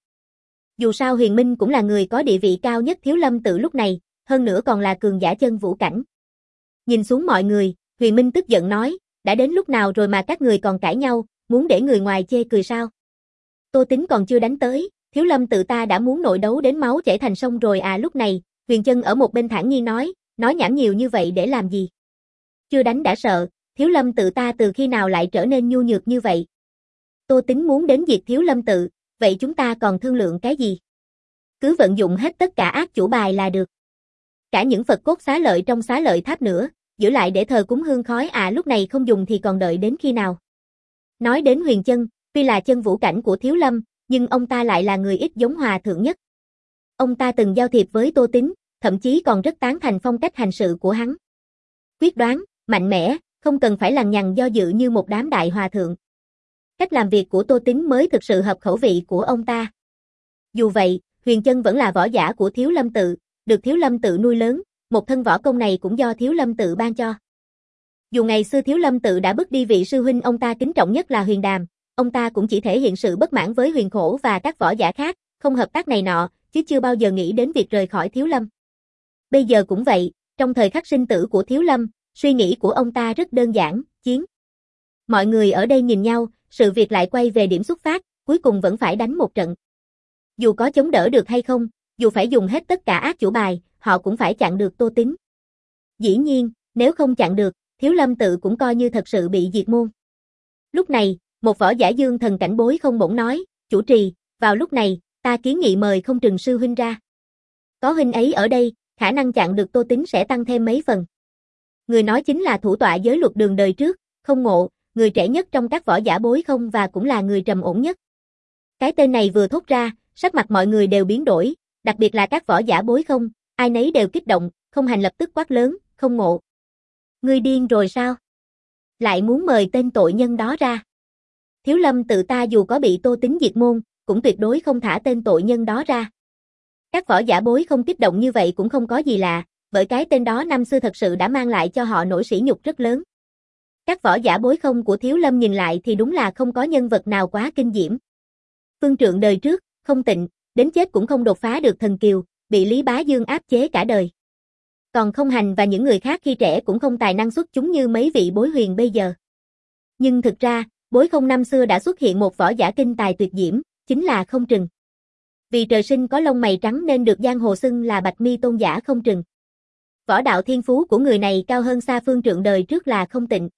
Dù sao Huyền Minh cũng là người có địa vị cao nhất Thiếu Lâm tự lúc này, hơn nữa còn là cường giả chân vũ cảnh. Nhìn xuống mọi người, Huyền Minh tức giận nói, đã đến lúc nào rồi mà các người còn cãi nhau, muốn để người ngoài chê cười sao? Tô Tính còn chưa đánh tới, Thiếu Lâm tự ta đã muốn nội đấu đến máu chảy thành sông rồi à. Lúc này, Huyền Chân ở một bên thản nhiên nói, nói nhảm nhiều như vậy để làm gì? Chưa đánh đã sợ, Thiếu Lâm tự ta từ khi nào lại trở nên nhu nhược như vậy? Tô Tính muốn đến diệt Thiếu Lâm tự, vậy chúng ta còn thương lượng cái gì? Cứ vận dụng hết tất cả ác chủ bài là được. Cả những Phật cốt xá lợi trong xá lợi tháp nữa, giữ lại để thờ cúng hương khói à. Lúc này không dùng thì còn đợi đến khi nào? Nói đến Huyền Chân, tuy là chân vũ cảnh của Thiếu Lâm, nhưng ông ta lại là người ít giống hòa thượng nhất. Ông ta từng giao thiệp với Tô Tính, thậm chí còn rất tán thành phong cách hành sự của hắn. Quyết đoán, mạnh mẽ, không cần phải lằng nhằng do dự như một đám đại hòa thượng. Cách làm việc của Tô Tính mới thực sự hợp khẩu vị của ông ta. Dù vậy, Huyền Chân vẫn là võ giả của Thiếu Lâm tự, được Thiếu Lâm tự nuôi lớn, một thân võ công này cũng do Thiếu Lâm tự ban cho. Dù ngày xưa Thiếu Lâm tự đã bức đi vị sư huynh ông ta kính trọng nhất là Huyền Đàm, ông ta cũng chỉ thể hiện sự bất mãn với Huyền Khổ và các võ giả khác, không hợp tác này nọ, chứ chưa bao giờ nghĩ đến việc rời khỏi Thiếu Lâm. Bây giờ cũng vậy, trong thời khắc sinh tử của Thiếu Lâm, suy nghĩ của ông ta rất đơn giản, chiến. Mọi người ở đây nhìn nhau, sự việc lại quay về điểm xuất phát, cuối cùng vẫn phải đánh một trận. Dù có chống đỡ được hay không, dù phải dùng hết tất cả ác chủ bài, họ cũng phải chặn được Tô Tính. Dĩ nhiên, nếu không chặn được, Thiếu Lâm tự cũng coi như thật sự bị diệt môn. Lúc này, một võ giả dương thần cảnh bối không bỗng nói, chủ trì, vào lúc này, ta kiến nghị mời Không Trừng sư huynh ra. Có huynh ấy ở đây, khả năng chặn được Tô Tính sẽ tăng thêm mấy phần. Người nói chính là thủ tọa giới Luật đường đời trước, Không Ngộ, người trẻ nhất trong các võ giả bối không và cũng là người trầm ổn nhất. Cái tên này vừa thốt ra, Sắc mặt mọi người đều biến đổi, đặc biệt là các võ giả bối không, ai nấy đều kích động, Không Hành lập tức quát lớn, Không Ngộ. Ngươi điên rồi sao? Lại muốn mời tên tội nhân đó ra. Thiếu Lâm tự ta dù có bị Tô Tính diệt môn, cũng tuyệt đối không thả tên tội nhân đó ra. Các võ giả bối không kích động như vậy cũng không có gì lạ, bởi cái tên đó năm xưa thật sự đã mang lại cho họ nỗi sỉ nhục rất lớn. Các võ giả bối không của Thiếu Lâm nhìn lại thì đúng là không có nhân vật nào quá kinh diễm. Phương Trượng đời trước, Không Tịnh, đến chết cũng không đột phá được thần kiều, bị Lý Bá Dương áp chế cả đời. Còn Không Hành và những người khác khi trẻ cũng không tài năng xuất chúng như mấy vị bối huyền bây giờ. Nhưng thực ra, bối không năm xưa đã xuất hiện một võ giả kinh tài tuyệt diễm, chính là Không Trừng. Vì trời sinh có lông mày trắng nên được giang hồ xưng là Bạch Mi tôn giả Không Trừng. Võ đạo thiên phú của người này cao hơn xa Phương Trượng đời trước là Không Tịnh.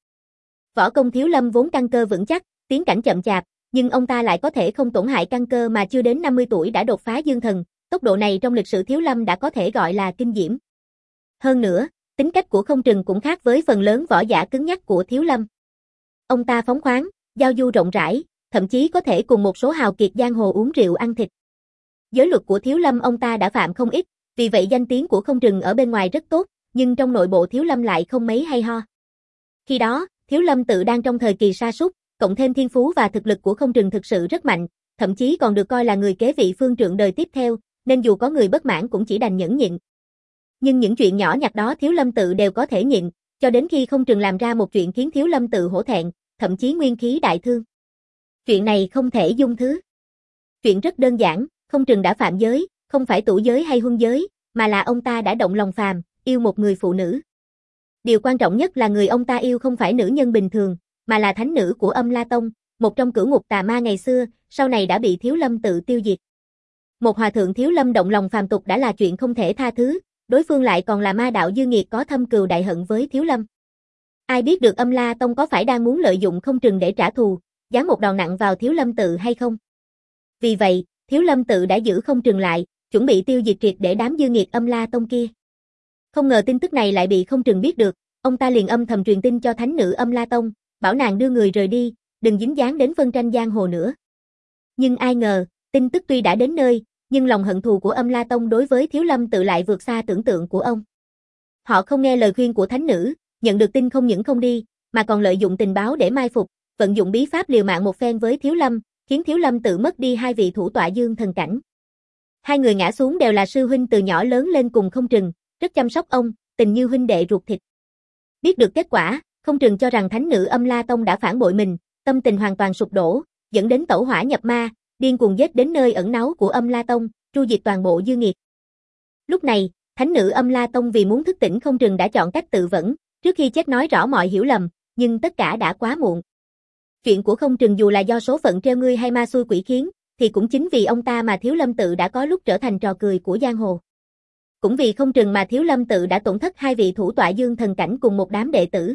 Võ công Thiếu Lâm vốn căn cơ vững chắc, tiến cảnh chậm chạp, nhưng ông ta lại có thể không tổn hại căn cơ mà chưa đến năm mươi tuổi đã đột phá dương thần, tốc độ này trong lịch sử Thiếu Lâm đã có thể gọi là kinh diễm. Hơn nữa, tính cách của Không Trừng cũng khác với phần lớn võ giả cứng nhắc của Thiếu Lâm. Ông ta phóng khoáng, giao du rộng rãi, thậm chí có thể cùng một số hào kiệt giang hồ uống rượu ăn thịt. Giới luật của Thiếu Lâm ông ta đã phạm không ít, vì vậy danh tiếng của Không Trừng ở bên ngoài rất tốt, nhưng trong nội bộ Thiếu Lâm lại không mấy hay ho. Khi đó, Thiếu Lâm tự đang trong thời kỳ sa sút, cộng thêm thiên phú và thực lực của Không Trừng thực sự rất mạnh, thậm chí còn được coi là người kế vị Phương Trượng đời tiếp theo, nên dù có người bất mãn cũng chỉ đành nhẫn nhịn. Nhưng những chuyện nhỏ nhặt đó Thiếu Lâm tự đều có thể nhịn, cho đến khi Không Trừng làm ra một chuyện khiến Thiếu Lâm tự hổ thẹn, thậm chí nguyên khí đại thương. Chuyện này không thể dung thứ. Chuyện rất đơn giản, Không Trừng đã phạm giới, không phải tủ giới hay huân giới, mà là ông ta đã động lòng phàm, yêu một người phụ nữ. Điều quan trọng nhất là người ông ta yêu không phải nữ nhân bình thường, mà là thánh nữ của Âm La Tông, một trong cửu ngục tà ma ngày xưa, sau này đã bị Thiếu Lâm tự tiêu diệt. Một hòa thượng Thiếu Lâm động lòng phàm tục đã là chuyện không thể tha thứ, đối phương lại còn là ma đạo dư nghiệt có thâm cừu đại hận với Thiếu Lâm. Ai biết được Âm La Tông có phải đang muốn lợi dụng Không Trừng để trả thù, giáng một đòn nặng vào Thiếu Lâm tự hay không? Vì vậy, Thiếu Lâm tự đã giữ Không Trừng lại, chuẩn bị tiêu diệt triệt để đám dư nghiệt Âm La Tông kia. Không ngờ tin tức này lại bị Không Trừng biết được, ông ta liền âm thầm truyền tin cho thánh nữ Âm La Tông, bảo nàng đưa người rời đi, đừng dính dáng đến phân tranh giang hồ nữa. Nhưng ai ngờ, tin tức tuy đã đến nơi, nhưng lòng hận thù của Âm La Tông đối với Thiếu Lâm tự lại vượt xa tưởng tượng của ông. Họ không nghe lời khuyên của thánh nữ, nhận được tin không những không đi, mà còn lợi dụng tình báo để mai phục, vận dụng bí pháp liều mạng một phen với Thiếu Lâm, khiến Thiếu Lâm tự mất đi hai vị thủ tọa dương thần cảnh. Hai người ngã xuống đều là sư huynh từ nhỏ lớn lên cùng Không Trừng, rất chăm sóc ông, tình như huynh đệ ruột thịt. Biết được kết quả, Không Trừng cho rằng thánh nữ Âm La Tông đã phản bội mình, tâm tình hoàn toàn sụp đổ, dẫn đến tẩu hỏa nhập ma, điên cuồng giết đến nơi ẩn náu của Âm La Tông, tru diệt toàn bộ dư nghiệt. Lúc này, thánh nữ Âm La Tông vì muốn thức tỉnh Không Trừng đã chọn cách tự vẫn, trước khi chết nói rõ mọi hiểu lầm, nhưng tất cả đã quá muộn. Chuyện của Không Trừng dù là do số phận treo ngươi hay ma xui quỷ khiến, thì cũng chính vì ông ta mà Thiếu Lâm tự đã có lúc trở thành trò cười của giang hồ. Cũng vì Không Trừng mà Thiếu Lâm tự đã tổn thất hai vị thủ tọa dương thần cảnh cùng một đám đệ tử.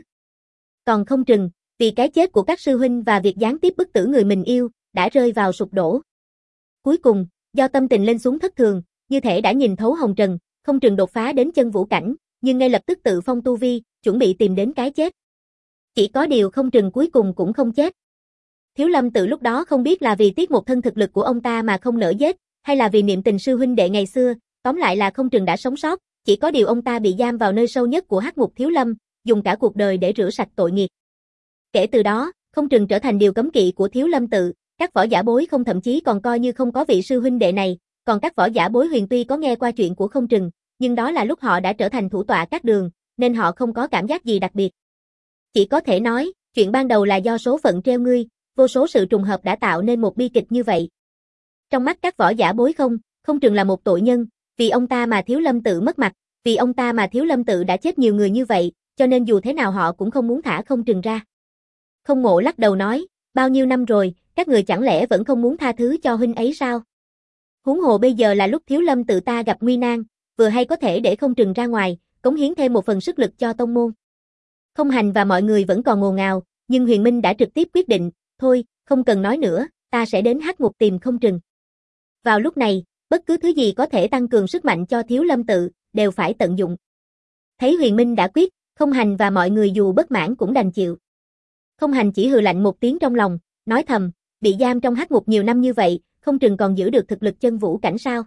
Còn Không Trừng, vì cái chết của các sư huynh và việc gián tiếp bức tử người mình yêu, đã rơi vào sụp đổ. Cuối cùng, do tâm tình lên xuống thất thường, như thể đã nhìn thấu hồng trần, Không Trừng đột phá đến chân vũ cảnh, nhưng ngay lập tức tự phong tu vi, chuẩn bị tìm đến cái chết. Chỉ có điều Không Trừng cuối cùng cũng không chết. Thiếu Lâm tự lúc đó không biết là vì tiếc một thân thực lực của ông ta mà không nỡ giết, hay là vì niệm tình sư huynh đệ ngày xưa, tóm lại là Không Trừng đã sống sót, chỉ có điều ông ta bị giam vào nơi sâu nhất của hắc ngục Thiếu Lâm, dùng cả cuộc đời để rửa sạch tội nghiệp. Kể từ đó, Không Trừng trở thành điều cấm kỵ của Thiếu Lâm tự, các võ giả bối không thậm chí còn coi như không có vị sư huynh đệ này, còn các võ giả bối huyền tuy có nghe qua chuyện của Không Trừng, nhưng đó là lúc họ đã trở thành thủ tọa các đường, nên họ không có cảm giác gì đặc biệt. Chỉ có thể nói, chuyện ban đầu là do số phận treo ngươi, vô số sự trùng hợp đã tạo nên một bi kịch như vậy. Trong mắt các võ giả bối không, Không Trừng là một tội nhân, vì ông ta mà Thiếu Lâm tự mất mặt, vì ông ta mà Thiếu Lâm tự đã chết nhiều người như vậy, cho nên dù thế nào họ cũng không muốn thả Không Trừng ra. Không Ngộ lắc đầu nói, bao nhiêu năm rồi, các người chẳng lẽ vẫn không muốn tha thứ cho huynh ấy sao? Huống hồ bây giờ là lúc Thiếu Lâm tự ta gặp nguy nan, vừa hay có thể để Không Trừng ra ngoài, cống hiến thêm một phần sức lực cho tông môn. Không Hành và mọi người vẫn còn ngồn ngào, nhưng Huyền Minh đã trực tiếp quyết định, thôi, không cần nói nữa, ta sẽ đến hắc ngục tìm Không Trừng. Vào lúc này, bất cứ thứ gì có thể tăng cường sức mạnh cho Thiếu Lâm tự, đều phải tận dụng. Thấy Huyền Minh đã quyết, Không Hành và mọi người dù bất mãn cũng đành chịu. Không Hành chỉ hừ lạnh một tiếng trong lòng, nói thầm, bị giam trong hắc ngục nhiều năm như vậy, không chừng còn giữ được thực lực chân vũ cảnh sao.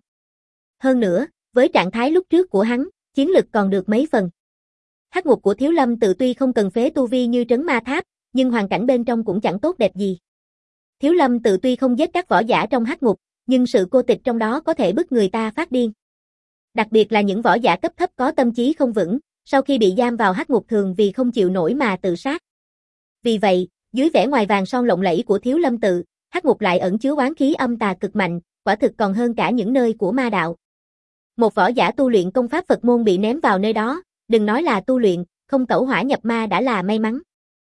Hơn nữa, với trạng thái lúc trước của hắn, chiến lực còn được mấy phần. Hắc ngục của Thiếu Lâm Tự tuy không cần phế tu vi như trấn ma tháp, nhưng hoàn cảnh bên trong cũng chẳng tốt đẹp gì. Thiếu Lâm Tự tuy không giết các võ giả trong hắc ngục, nhưng sự cô tịch trong đó có thể bức người ta phát điên. Đặc biệt là những võ giả cấp thấp có tâm trí không vững, sau khi bị giam vào hắc ngục thường vì không chịu nổi mà tự sát. Vì vậy, dưới vẻ ngoài vàng son lộng lẫy của Thiếu Lâm Tự, hắc ngục lại ẩn chứa oán khí âm tà cực mạnh, quả thực còn hơn cả những nơi của ma đạo. Một võ giả tu luyện công pháp Phật môn bị ném vào nơi đó, đừng nói là tu luyện, không tẩu hỏa nhập ma đã là may mắn.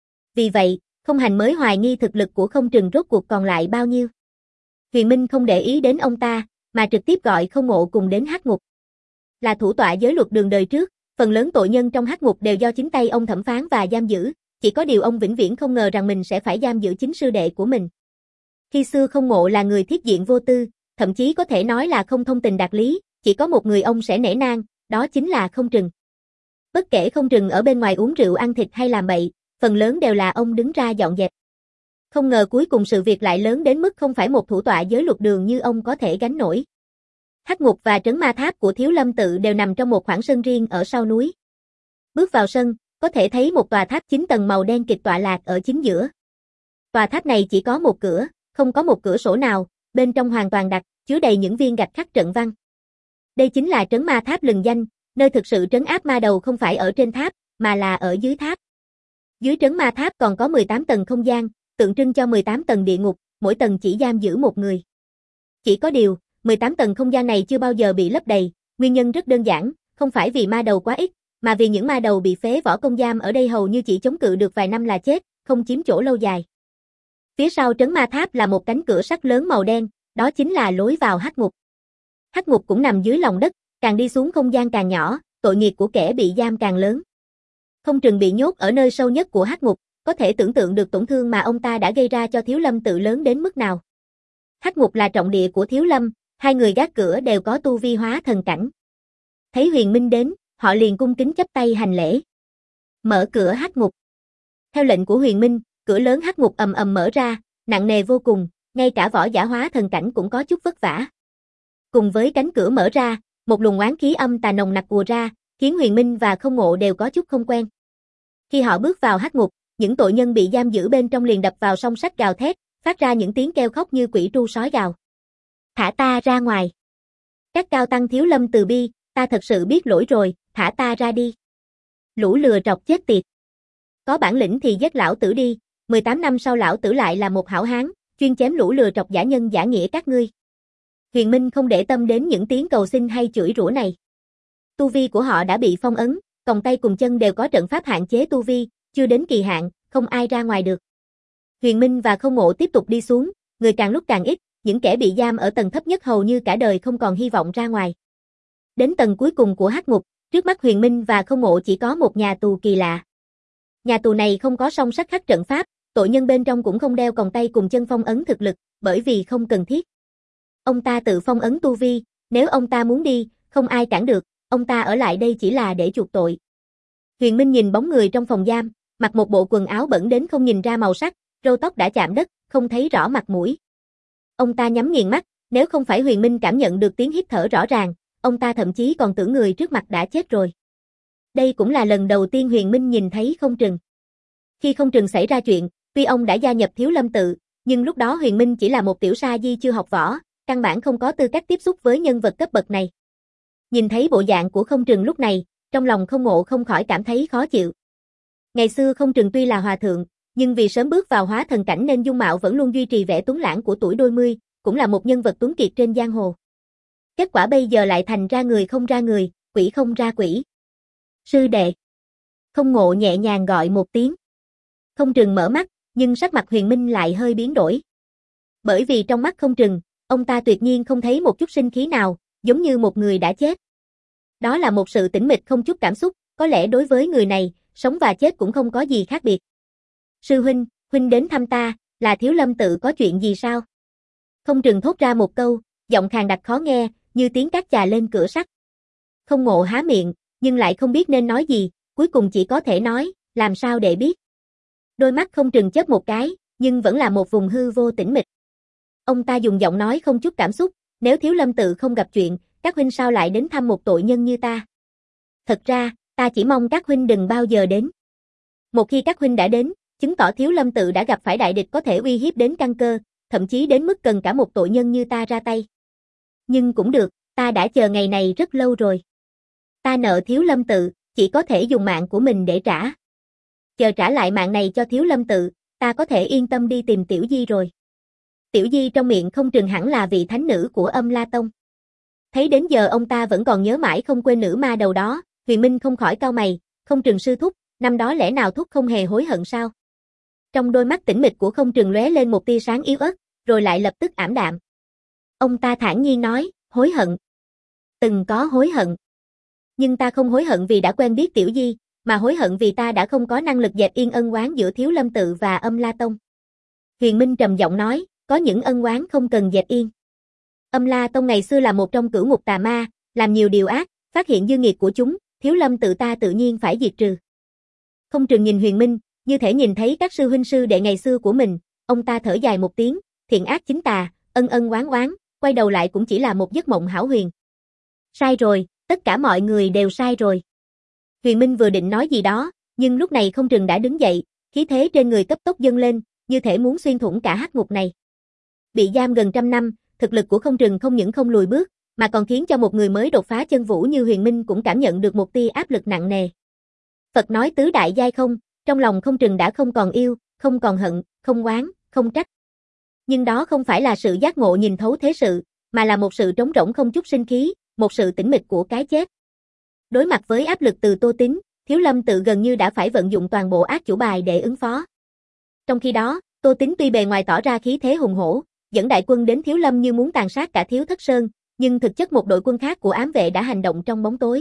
Vì vậy, Không Hành mới hoài nghi thực lực của Không Trừng rốt cuộc còn lại bao nhiêu. Huyền Minh không để ý đến ông ta, mà trực tiếp gọi Không Ngộ cùng đến hắc ngục. Là thủ tọa giới luật đường đời trước, phần lớn tội nhân trong hắc ngục đều do chính tay ông thẩm phán và giam giữ, chỉ có điều ông vĩnh viễn không ngờ rằng mình sẽ phải giam giữ chính sư đệ của mình. Khi xưa Không Ngộ là người thiết diện vô tư, thậm chí có thể nói là không thông tình đạt lý, chỉ có một người ông sẽ nể nang, đó chính là Không Trừng. Bất kể Không Trừng ở bên ngoài uống rượu ăn thịt hay làm bậy, phần lớn đều là ông đứng ra dọn dẹp. Không ngờ cuối cùng sự việc lại lớn đến mức không phải một thủ tọa giới luật đường như ông có thể gánh nổi. Hắc ngục và trấn ma tháp của Thiếu Lâm Tự đều nằm trong một khoảng sân riêng ở sau núi. Bước vào sân, có thể thấy một tòa tháp chín tầng màu đen kịt tọa lạc ở chính giữa. Tòa tháp này chỉ có một cửa, không có một cửa sổ nào, bên trong hoàn toàn đặc, chứa đầy những viên gạch khắc trận văn. Đây chính là trấn ma tháp lừng danh, nơi thực sự trấn áp ma đầu không phải ở trên tháp, mà là ở dưới tháp. Dưới trấn ma tháp còn có mười tám tầng không gian, tượng trưng cho mười tám tầng địa ngục, mỗi tầng chỉ giam giữ một người. Chỉ có điều, mười tám tầng không gian này chưa bao giờ bị lấp đầy, nguyên nhân rất đơn giản, không phải vì ma đầu quá ít, mà vì những ma đầu bị phế võ công giam ở đây hầu như chỉ chống cự được vài năm là chết, không chiếm chỗ lâu dài. Phía sau trấn ma tháp là một cánh cửa sắt lớn màu đen, đó chính là lối vào hắc ngục. Hắc ngục cũng nằm dưới lòng đất, càng đi xuống không gian càng nhỏ, tội nghiệp của kẻ bị giam càng lớn. Không Trừng bị nhốt ở nơi sâu nhất của hắc ngục, có thể tưởng tượng được tổn thương mà ông ta đã gây ra cho Thiếu Lâm Tự lớn đến mức nào. Hắc ngục là trọng địa của Thiếu Lâm, hai người gác cửa đều có tu vi hóa thần cảnh. Thấy Huyền Minh đến, họ liền cung kính chắp tay hành lễ. Mở cửa hắc ngục. Theo lệnh của Huyền Minh, cửa lớn hắc ngục ầm ầm mở ra, nặng nề vô cùng, ngay cả võ giả hóa thần cảnh cũng có chút vất vả. Cùng với cánh cửa mở ra, một luồng oán khí âm tà nồng nặc ùa ra, khiến Huyền Minh và Không Ngộ đều có chút không quen. Khi họ bước vào hắc ngục, những tội nhân bị giam giữ bên trong liền đập vào song sắt gào thét, phát ra những tiếng kêu khóc như quỷ tru sói gào. Thả ta ra ngoài. Các cao tăng Thiếu Lâm từ bi, ta thật sự biết lỗi rồi, thả ta ra đi. Lũ lừa trọc chết tiệt. Có bản lĩnh thì giết lão tử đi, mười tám năm sau lão tử lại là một hảo hán, chuyên chém lũ lừa trọc giả nhân giả nghĩa các ngươi. Huyền Minh không để tâm đến những tiếng cầu xin hay chửi rủa này. Tu vi của họ đã bị phong ấn, còng tay cùng chân đều có trận pháp hạn chế tu vi, chưa đến kỳ hạn, không ai ra ngoài được. Huyền Minh và Không Ngộ tiếp tục đi xuống, người càng lúc càng ít, những kẻ bị giam ở tầng thấp nhất hầu như cả đời không còn hy vọng ra ngoài. Đến tầng cuối cùng của hắc ngục, trước mắt Huyền Minh và Không Ngộ chỉ có một nhà tù kỳ lạ. Nhà tù này không có song sắt khắc trận pháp, tội nhân bên trong cũng không đeo còng tay cùng chân phong ấn thực lực, bởi vì không cần thiết. Ông ta tự phong ấn tu vi, nếu ông ta muốn đi, không ai cản được, ông ta ở lại đây chỉ là để chuộc tội. Huyền Minh nhìn bóng người trong phòng giam, mặc một bộ quần áo bẩn đến không nhìn ra màu sắc, râu tóc đã chạm đất, không thấy rõ mặt mũi. Ông ta nhắm nghiền mắt, nếu không phải Huyền Minh cảm nhận được tiếng hít thở rõ ràng, ông ta thậm chí còn tưởng người trước mặt đã chết rồi. Đây cũng là lần đầu tiên Huyền Minh nhìn thấy Không Trừng. Khi Không Trừng xảy ra chuyện, tuy ông đã gia nhập Thiếu Lâm Tự, nhưng lúc đó Huyền Minh chỉ là một tiểu sa di chưa học võ, căn bản không có tư cách tiếp xúc với nhân vật cấp bậc này. Nhìn thấy bộ dạng của Không Trừng lúc này, trong lòng Không Ngộ không khỏi cảm thấy khó chịu. Ngày xưa Không Trừng tuy là hòa thượng, nhưng vì sớm bước vào hóa thần cảnh nên dung mạo vẫn luôn duy trì vẻ tuấn lãng của tuổi đôi mươi, cũng là một nhân vật tuấn kiệt trên giang hồ. Kết quả bây giờ lại thành ra người không ra người, quỷ không ra quỷ. Sư đệ. Không Ngộ nhẹ nhàng gọi một tiếng. Không Trừng mở mắt, nhưng sắc mặt Huyền Minh lại hơi biến đổi. Bởi vì trong mắt Không Trừng, ông ta tuyệt nhiên không thấy một chút sinh khí nào, giống như một người đã chết. Đó là một sự tĩnh mịch không chút cảm xúc, có lẽ đối với người này, sống và chết cũng không có gì khác biệt. Sư huynh, huynh đến thăm ta, là Thiếu Lâm Tự có chuyện gì sao? Không Trừng thốt ra một câu, giọng khàn đặc khó nghe, như tiếng cát chà lên cửa sắt. Không Ngộ há miệng, nhưng lại không biết nên nói gì, cuối cùng chỉ có thể nói, làm sao để biết. Đôi mắt Không Trừng chớp một cái, nhưng vẫn là một vùng hư vô tĩnh mịch. Ông ta dùng giọng nói không chút cảm xúc, nếu Thiếu Lâm tự không gặp chuyện, các huynh sao lại đến thăm một tội nhân như ta? Thật ra, ta chỉ mong các huynh đừng bao giờ đến. Một khi các huynh đã đến, chứng tỏ Thiếu Lâm tự đã gặp phải đại địch có thể uy hiếp đến căn cơ, thậm chí đến mức cần cả một tội nhân như ta ra tay. Nhưng cũng được, ta đã chờ ngày này rất lâu rồi. Ta nợ Thiếu Lâm tự, chỉ có thể dùng mạng của mình để trả. Chờ trả lại mạng này cho Thiếu Lâm tự, ta có thể yên tâm đi tìm Tiểu Di rồi. Tiểu Di trong miệng không chừng hẳn là vị thánh nữ của Âm La Tông. Thấy đến giờ ông ta vẫn còn nhớ mãi không quên nữ ma đầu đó, Huyền Minh không khỏi cau mày, Không Trừng sư thúc, năm đó lẽ nào thúc không hề hối hận sao? Trong đôi mắt tĩnh mịch của Không Trừng lóe lên một tia sáng yếu ớt, rồi lại lập tức ảm đạm. Ông ta thản nhiên nói, hối hận. Từng có hối hận. Nhưng ta không hối hận vì đã quen biết Tiểu Di, mà hối hận vì ta đã không có năng lực dẹp yên ân oán giữa Thiếu Lâm tự và Âm La Tông. Huyền Minh trầm giọng nói, có những ân oán không cần dẹp yên. Âm La Tông ngày xưa là một trong cửu ngục tà ma, làm nhiều điều ác, phát hiện dư nghiệt của chúng, Thiếu Lâm tự ta tự nhiên phải diệt trừ. Không Trừng nhìn Huyền Minh, như thể nhìn thấy các sư huynh sư đệ ngày xưa của mình, ông ta thở dài một tiếng, thiện ác chính tà, ân ân oán oán, quay đầu lại cũng chỉ là một giấc mộng hão huyền. Sai rồi, tất cả mọi người đều sai rồi. Huyền Minh vừa định nói gì đó, nhưng lúc này Không Trừng đã đứng dậy, khí thế trên người cấp tốc dâng lên, như thể muốn xuyên thủng cả hắc ngục này. Bị giam gần trăm năm, thực lực của Không Trừng không những không lùi bước, mà còn khiến cho một người mới đột phá chân vũ như Huyền Minh cũng cảm nhận được một tia áp lực nặng nề. Phật nói tứ đại giai không, trong lòng Không Trừng đã không còn yêu, không còn hận, không oán, không trách. Nhưng đó không phải là sự giác ngộ nhìn thấu thế sự, mà là một sự trống rỗng không chút sinh khí, một sự tĩnh mịch của cái chết. Đối mặt với áp lực từ Tô Tín, Thiếu Lâm tự gần như đã phải vận dụng toàn bộ ác chủ bài để ứng phó. Trong khi đó, Tô Tín tuy bề ngoài tỏ ra khí thế hùng hổ, dẫn đại quân đến Thiếu Lâm như muốn tàn sát cả Thiếu Thất Sơn, nhưng thực chất một đội quân khác của ám vệ đã hành động trong bóng tối.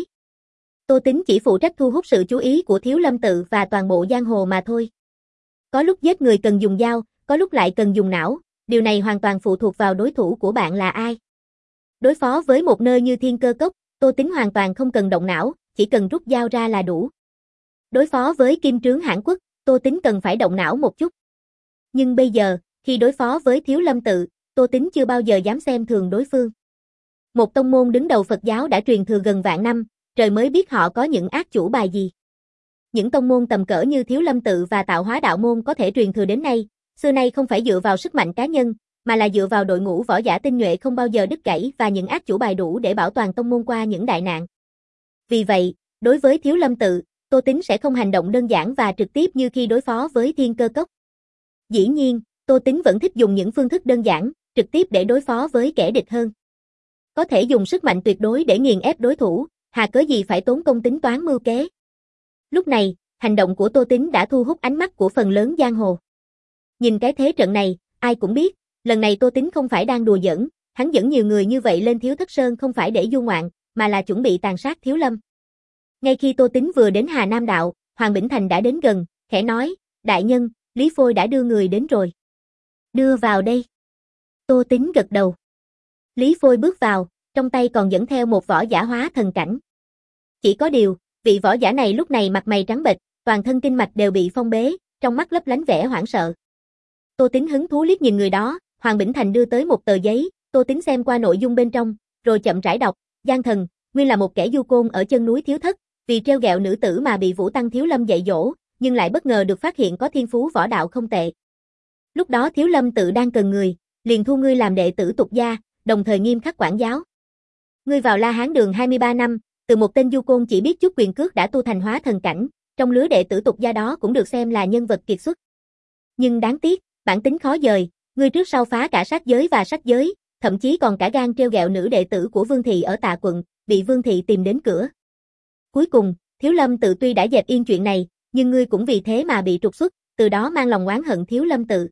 Tô Tín chỉ phụ trách thu hút sự chú ý của Thiếu Lâm tự và toàn bộ giang hồ mà thôi. Có lúc giết người cần dùng dao, có lúc lại cần dùng não, điều này hoàn toàn phụ thuộc vào đối thủ của bạn là ai. Đối phó với một nơi như Thiên Cơ Cốc, Tô Tín hoàn toàn không cần động não, chỉ cần rút dao ra là đủ. Đối phó với Kim Trướng Hãn Quốc, Tô Tín cần phải động não một chút. Nhưng bây giờ, khi đối phó với Thiếu Lâm tự, Tô Tín chưa bao giờ dám xem thường đối phương. Một tông môn đứng đầu Phật giáo đã truyền thừa gần vạn năm, trời mới biết họ có những ác chủ bài gì. Những tông môn tầm cỡ như Thiếu Lâm tự và Tạo Hóa đạo môn có thể truyền thừa đến nay, xưa nay không phải dựa vào sức mạnh cá nhân, mà là dựa vào đội ngũ võ giả tinh nhuệ không bao giờ đứt gãy và những ác chủ bài đủ để bảo toàn tông môn qua những đại nạn. Vì vậy, đối với Thiếu Lâm tự, Tô Tín sẽ không hành động đơn giản và trực tiếp như khi đối phó với Thiên Cơ Cốc. Dĩ nhiên, Tô Tín vẫn thích dùng những phương thức đơn giản, trực tiếp để đối phó với kẻ địch hơn. Có thể dùng sức mạnh tuyệt đối để nghiền ép đối thủ, hà cớ gì phải tốn công tính toán mưu kế. Lúc này, hành động của Tô Tín đã thu hút ánh mắt của phần lớn giang hồ. Nhìn cái thế trận này, ai cũng biết, lần này Tô Tín không phải đang đùa giỡn, hắn dẫn nhiều người như vậy lên Thiếu Thất Sơn không phải để du ngoạn, mà là chuẩn bị tàn sát Thiếu Lâm. Ngay khi Tô Tín vừa đến Hà Nam đạo, Hoàng Bỉnh Thành đã đến gần, khẽ nói, đại nhân, Lý Phôi đã đưa người đến rồi. Đưa vào đây. Tô Tín gật đầu. Lý Phôi bước vào, trong tay còn dẫn theo một võ giả hóa thần cảnh. Chỉ có điều, vị võ giả này lúc này mặt mày trắng bệch, toàn thân kinh mạch đều bị phong bế, trong mắt lấp lánh vẻ hoảng sợ. Tô Tín hứng thú liếc nhìn người đó, Hoàng Bỉnh Thành đưa tới một tờ giấy, Tô Tín xem qua nội dung bên trong, rồi chậm rãi đọc, Giang Thần, nguyên là một kẻ du côn ở chân núi Thiếu Thất, vì treo gẹo nữ tử mà bị Vũ Tăng Thiếu Lâm dạy dỗ, nhưng lại bất ngờ được phát hiện có thiên phú võ đạo không tệ. Lúc đó Thiếu Lâm tự đang cần người, liền thu ngươi làm đệ tử tục gia, đồng thời nghiêm khắc quản giáo. Ngươi vào La Hán đường hai mươi ba năm, từ một tên du côn chỉ biết chút quyền cước đã tu thành hóa thần cảnh, trong lứa đệ tử tục gia đó cũng được xem là nhân vật kiệt xuất. Nhưng đáng tiếc, bản tính khó dời, ngươi trước sau phá cả sát giới và sách giới, thậm chí còn cả gan treo gẹo nữ đệ tử của Vương thị ở Tạ quận, bị Vương thị tìm đến cửa. Cuối cùng, Thiếu Lâm tự tuy đã dẹp yên chuyện này, nhưng ngươi cũng vì thế mà bị trục xuất, từ đó mang lòng oán hận Thiếu Lâm tự.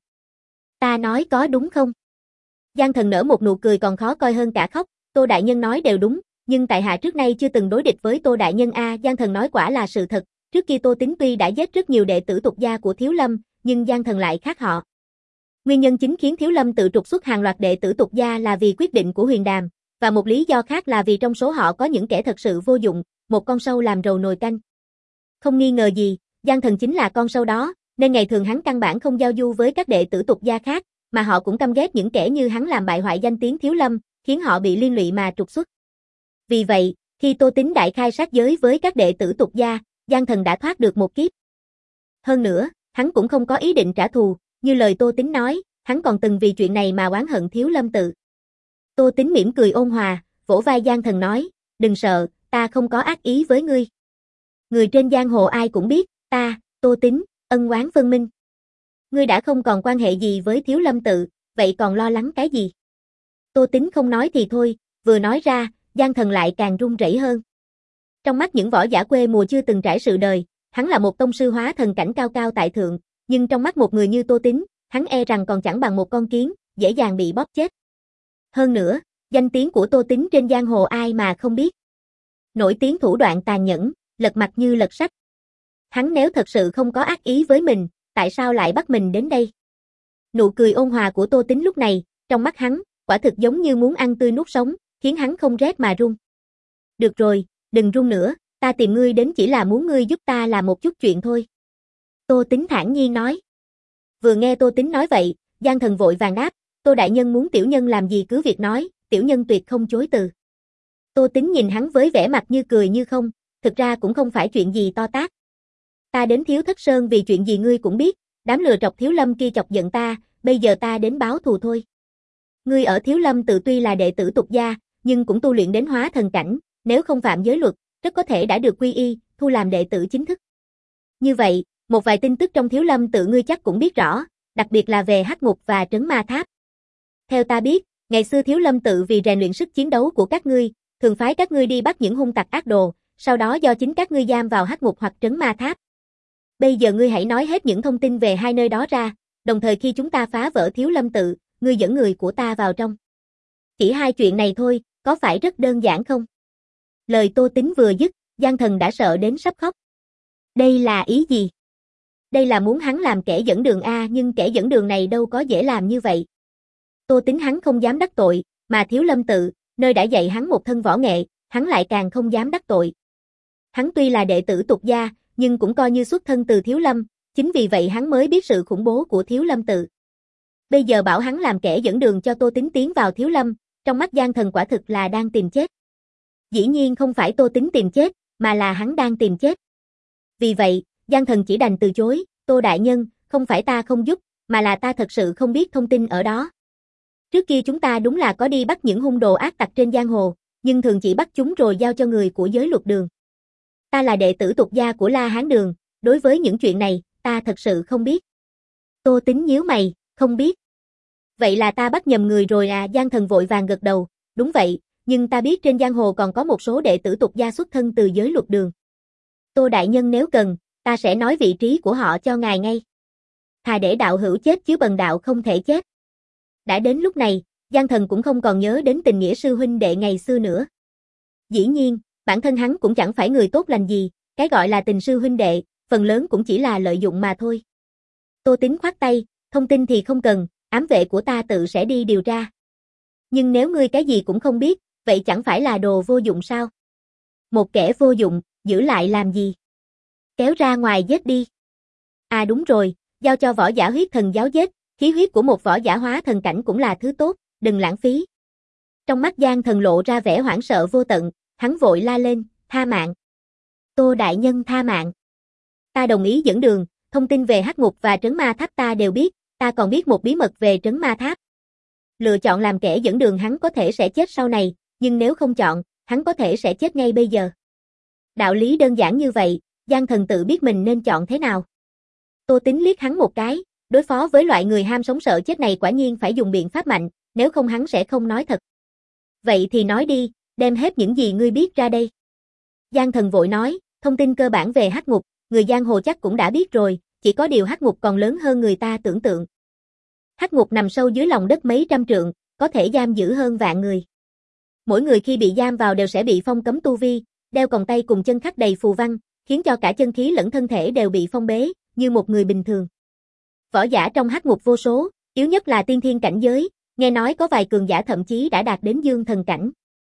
Ta nói có đúng không? Giang Thần nở một nụ cười còn khó coi hơn cả khóc, Tô đại nhân nói đều đúng, nhưng tại hạ trước nay chưa từng đối địch với Tô đại nhân a, Giang Thần nói quả là sự thật, trước kia Tô Tín tuy đã giết rất nhiều đệ tử tục gia của Thiếu Lâm, nhưng Giang Thần lại khác họ. Nguyên nhân chính khiến Thiếu Lâm tự trục xuất hàng loạt đệ tử tục gia là vì quyết định của Huyền Đàm, và một lý do khác là vì trong số họ có những kẻ thật sự vô dụng, một con sâu làm rầu nồi canh. Không nghi ngờ gì, Giang Thần chính là con sâu đó, nên ngày thường hắn căn bản không giao du với các đệ tử tục gia khác, mà họ cũng căm ghét những kẻ như hắn làm bại hoại danh tiếng Thiếu Lâm, khiến họ bị liên lụy mà trục xuất. Vì vậy, khi Tô Tín đại khai sát giới với các đệ tử tục gia, Giang Thần đã thoát được một kiếp. Hơn nữa, hắn cũng không có ý định trả thù, như lời Tô Tín nói, hắn còn từng vì chuyện này mà oán hận Thiếu Lâm tự. Tô Tín mỉm cười ôn hòa, vỗ vai Giang Thần nói, đừng sợ, ta không có ác ý với ngươi. Người trên giang hồ ai cũng biết, ta, Tô Tín, ân oán phân minh. Ngươi đã không còn quan hệ gì với Thiếu Lâm tự, vậy còn lo lắng cái gì? Tô Tín không nói thì thôi, vừa nói ra, Giang Thần lại càng run rẩy hơn. Trong mắt những võ giả quê mùa chưa từng trải sự đời, hắn là một tông sư hóa thần cảnh cao cao tại thượng, nhưng trong mắt một người như Tô Tín, hắn e rằng còn chẳng bằng một con kiến, dễ dàng bị bóp chết. Hơn nữa, danh tiếng của Tô Tín trên giang hồ ai mà không biết. Nổi tiếng thủ đoạn tàn nhẫn, lật mặt như lật sách. Hắn nếu thật sự không có ác ý với mình, tại sao lại bắt mình đến đây? Nụ cười ôn hòa của Tô Tín lúc này, trong mắt hắn, quả thực giống như muốn ăn tươi nuốt sống, khiến hắn không rét mà run. Được rồi, đừng run nữa, ta tìm ngươi đến chỉ là muốn ngươi giúp ta làm một chút chuyện thôi. Tô Tín thản nhiên nói. Vừa nghe Tô Tín nói vậy, Giang Thần vội vàng đáp, Tô đại nhân muốn tiểu nhân làm gì cứ việc nói, tiểu nhân tuyệt không chối từ. Tô Tín nhìn hắn với vẻ mặt như cười như không, thực ra cũng không phải chuyện gì to tát. Ta đến Thiếu Thất Sơn vì chuyện gì ngươi cũng biết, đám lừa trọc Thiếu Lâm kia chọc giận ta, bây giờ ta đến báo thù thôi. Ngươi ở Thiếu Lâm tự tuy là đệ tử tục gia, nhưng cũng tu luyện đến hóa thần cảnh, nếu không phạm giới luật, rất có thể đã được quy y, thu làm đệ tử chính thức. Như vậy, một vài tin tức trong Thiếu Lâm tự ngươi chắc cũng biết rõ, đặc biệt là về Hắc Ngục và Trấn Ma Tháp. Theo ta biết, ngày xưa Thiếu Lâm tự vì rèn luyện sức chiến đấu của các ngươi, thường phái các ngươi đi bắt những hung tặc ác đồ, sau đó do chính các ngươi giam vào Hắc Ngục hoặc Trấn Ma Tháp. Bây giờ ngươi hãy nói hết những thông tin về hai nơi đó ra, đồng thời khi chúng ta phá vỡ Thiếu Lâm tự, ngươi dẫn người của ta vào trong. Chỉ hai chuyện này thôi, có phải rất đơn giản không? Lời Tô Tín vừa dứt, Giang Thần đã sợ đến sắp khóc. Đây là ý gì? Đây là muốn hắn làm kẻ dẫn đường a, nhưng kẻ dẫn đường này đâu có dễ làm như vậy. Tô Tín hắn không dám đắc tội, mà Thiếu Lâm tự, nơi đã dạy hắn một thân võ nghệ, hắn lại càng không dám đắc tội. Hắn tuy là đệ tử tục gia, nhưng cũng coi như xuất thân từ Thiếu Lâm, chính vì vậy hắn mới biết sự khủng bố của Thiếu Lâm tự. Bây giờ bảo hắn làm kẻ dẫn đường cho Tô Tín tiến vào Thiếu Lâm, trong mắt Giang Thần quả thực là đang tìm chết. Dĩ nhiên không phải Tô Tín tìm chết, mà là hắn đang tìm chết. Vì vậy, Giang Thần chỉ đành từ chối, Tô đại nhân, không phải ta không giúp, mà là ta thật sự không biết thông tin ở đó. Trước kia chúng ta đúng là có đi bắt những hung đồ ác tặc trên giang hồ, nhưng thường chỉ bắt chúng rồi giao cho người của giới luật đường. Ta là đệ tử tục gia của La Hán Đường, đối với những chuyện này, ta thật sự không biết. Tô Tín nhíu mày, không biết. Vậy là ta bắt nhầm người rồi à? Giang Thần vội vàng gật đầu, đúng vậy, nhưng ta biết trên giang hồ còn có một số đệ tử tục gia xuất thân từ giới luật đường. Tô đại nhân nếu cần, ta sẽ nói vị trí của họ cho ngài ngay. Thà để đạo hữu chết chứ bần đạo không thể chết. Đã đến lúc này, Giang Thần cũng không còn nhớ đến tình nghĩa sư huynh đệ ngày xưa nữa. Dĩ nhiên, bản thân hắn cũng chẳng phải người tốt lành gì, cái gọi là tình sư huynh đệ, phần lớn cũng chỉ là lợi dụng mà thôi. Tô Tín khoát tay, thông tin thì không cần, ám vệ của ta tự sẽ đi điều tra. Nhưng nếu ngươi cái gì cũng không biết, vậy chẳng phải là đồ vô dụng sao? Một kẻ vô dụng, giữ lại làm gì? Kéo ra ngoài giết đi. À đúng rồi, giao cho võ giả huyết thần giáo giết, khí huyết của một võ giả hóa thần cảnh cũng là thứ tốt, đừng lãng phí. Trong mắt Giang Thần lộ ra vẻ hoảng sợ vô tận, hắn vội la lên, tha mạng. Tô đại nhân tha mạng. Ta đồng ý dẫn đường, thông tin về Hắc Ngục và Trấn Ma Tháp ta đều biết, ta còn biết một bí mật về Trấn Ma Tháp. Lựa chọn làm kẻ dẫn đường hắn có thể sẽ chết sau này, nhưng nếu không chọn, hắn có thể sẽ chết ngay bây giờ. Đạo lý đơn giản như vậy, Giang Thần tự biết mình nên chọn thế nào. Tô Tín liếc hắn một cái, đối phó với loại người ham sống sợ chết này quả nhiên phải dùng biện pháp mạnh, nếu không hắn sẽ không nói thật. Vậy thì nói đi, đem hết những gì ngươi biết ra đây. Giang Thần vội nói, thông tin cơ bản về Hắc Ngục, người giang hồ chắc cũng đã biết rồi, chỉ có điều Hắc Ngục còn lớn hơn người ta tưởng tượng. Hắc Ngục nằm sâu dưới lòng đất mấy trăm trượng, có thể giam giữ hơn vạn người. Mỗi người khi bị giam vào đều sẽ bị phong cấm tu vi, đeo còng tay cùng chân khắc đầy phù văn, khiến cho cả chân khí lẫn thân thể đều bị phong bế, như một người bình thường. Võ giả trong Hắc Ngục vô số, yếu nhất là tiên thiên cảnh giới, nghe nói có vài cường giả thậm chí đã đạt đến dương thần cảnh.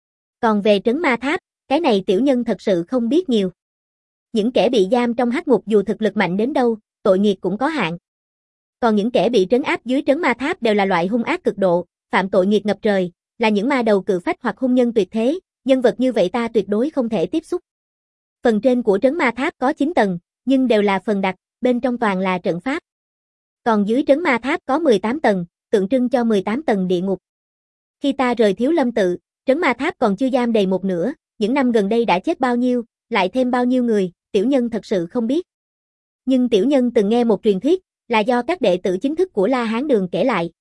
Còn về Trấn Ma Tháp, cái này tiểu nhân thật sự không biết nhiều. Những kẻ bị giam trong Hắc Ngục dù thực lực mạnh đến đâu, tội nghiệp cũng có hạn. Còn những kẻ bị trấn áp dưới trấn ma tháp đều là loại hung ác cực độ, phạm tội nghiệt ngập trời, là những ma đầu cự phách hoặc hung nhân tuyệt thế, nhân vật như vậy ta tuyệt đối không thể tiếp xúc. Phần trên của trấn ma tháp có chín tầng, nhưng đều là phần đặc, bên trong toàn là trận pháp. Còn dưới trấn ma tháp có mười tám tầng, tượng trưng cho mười tám tầng địa ngục. Khi ta rời Thiếu Lâm tự, trấn ma tháp còn chưa giam đầy một nửa, những năm gần đây đã chết bao nhiêu, lại thêm bao nhiêu người, tiểu nhân thật sự không biết. Nhưng tiểu nhân từng nghe một truyền thuyết, là do các đệ tử chính thức của La Hán Đường kể lại.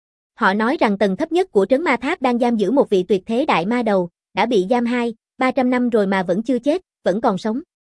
Họ nói rằng tầng thấp nhất của trấn ma tháp đang giam giữ một vị tuyệt thế đại ma đầu, đã bị giam hai, ba trăm năm rồi mà vẫn chưa chết, vẫn còn sống.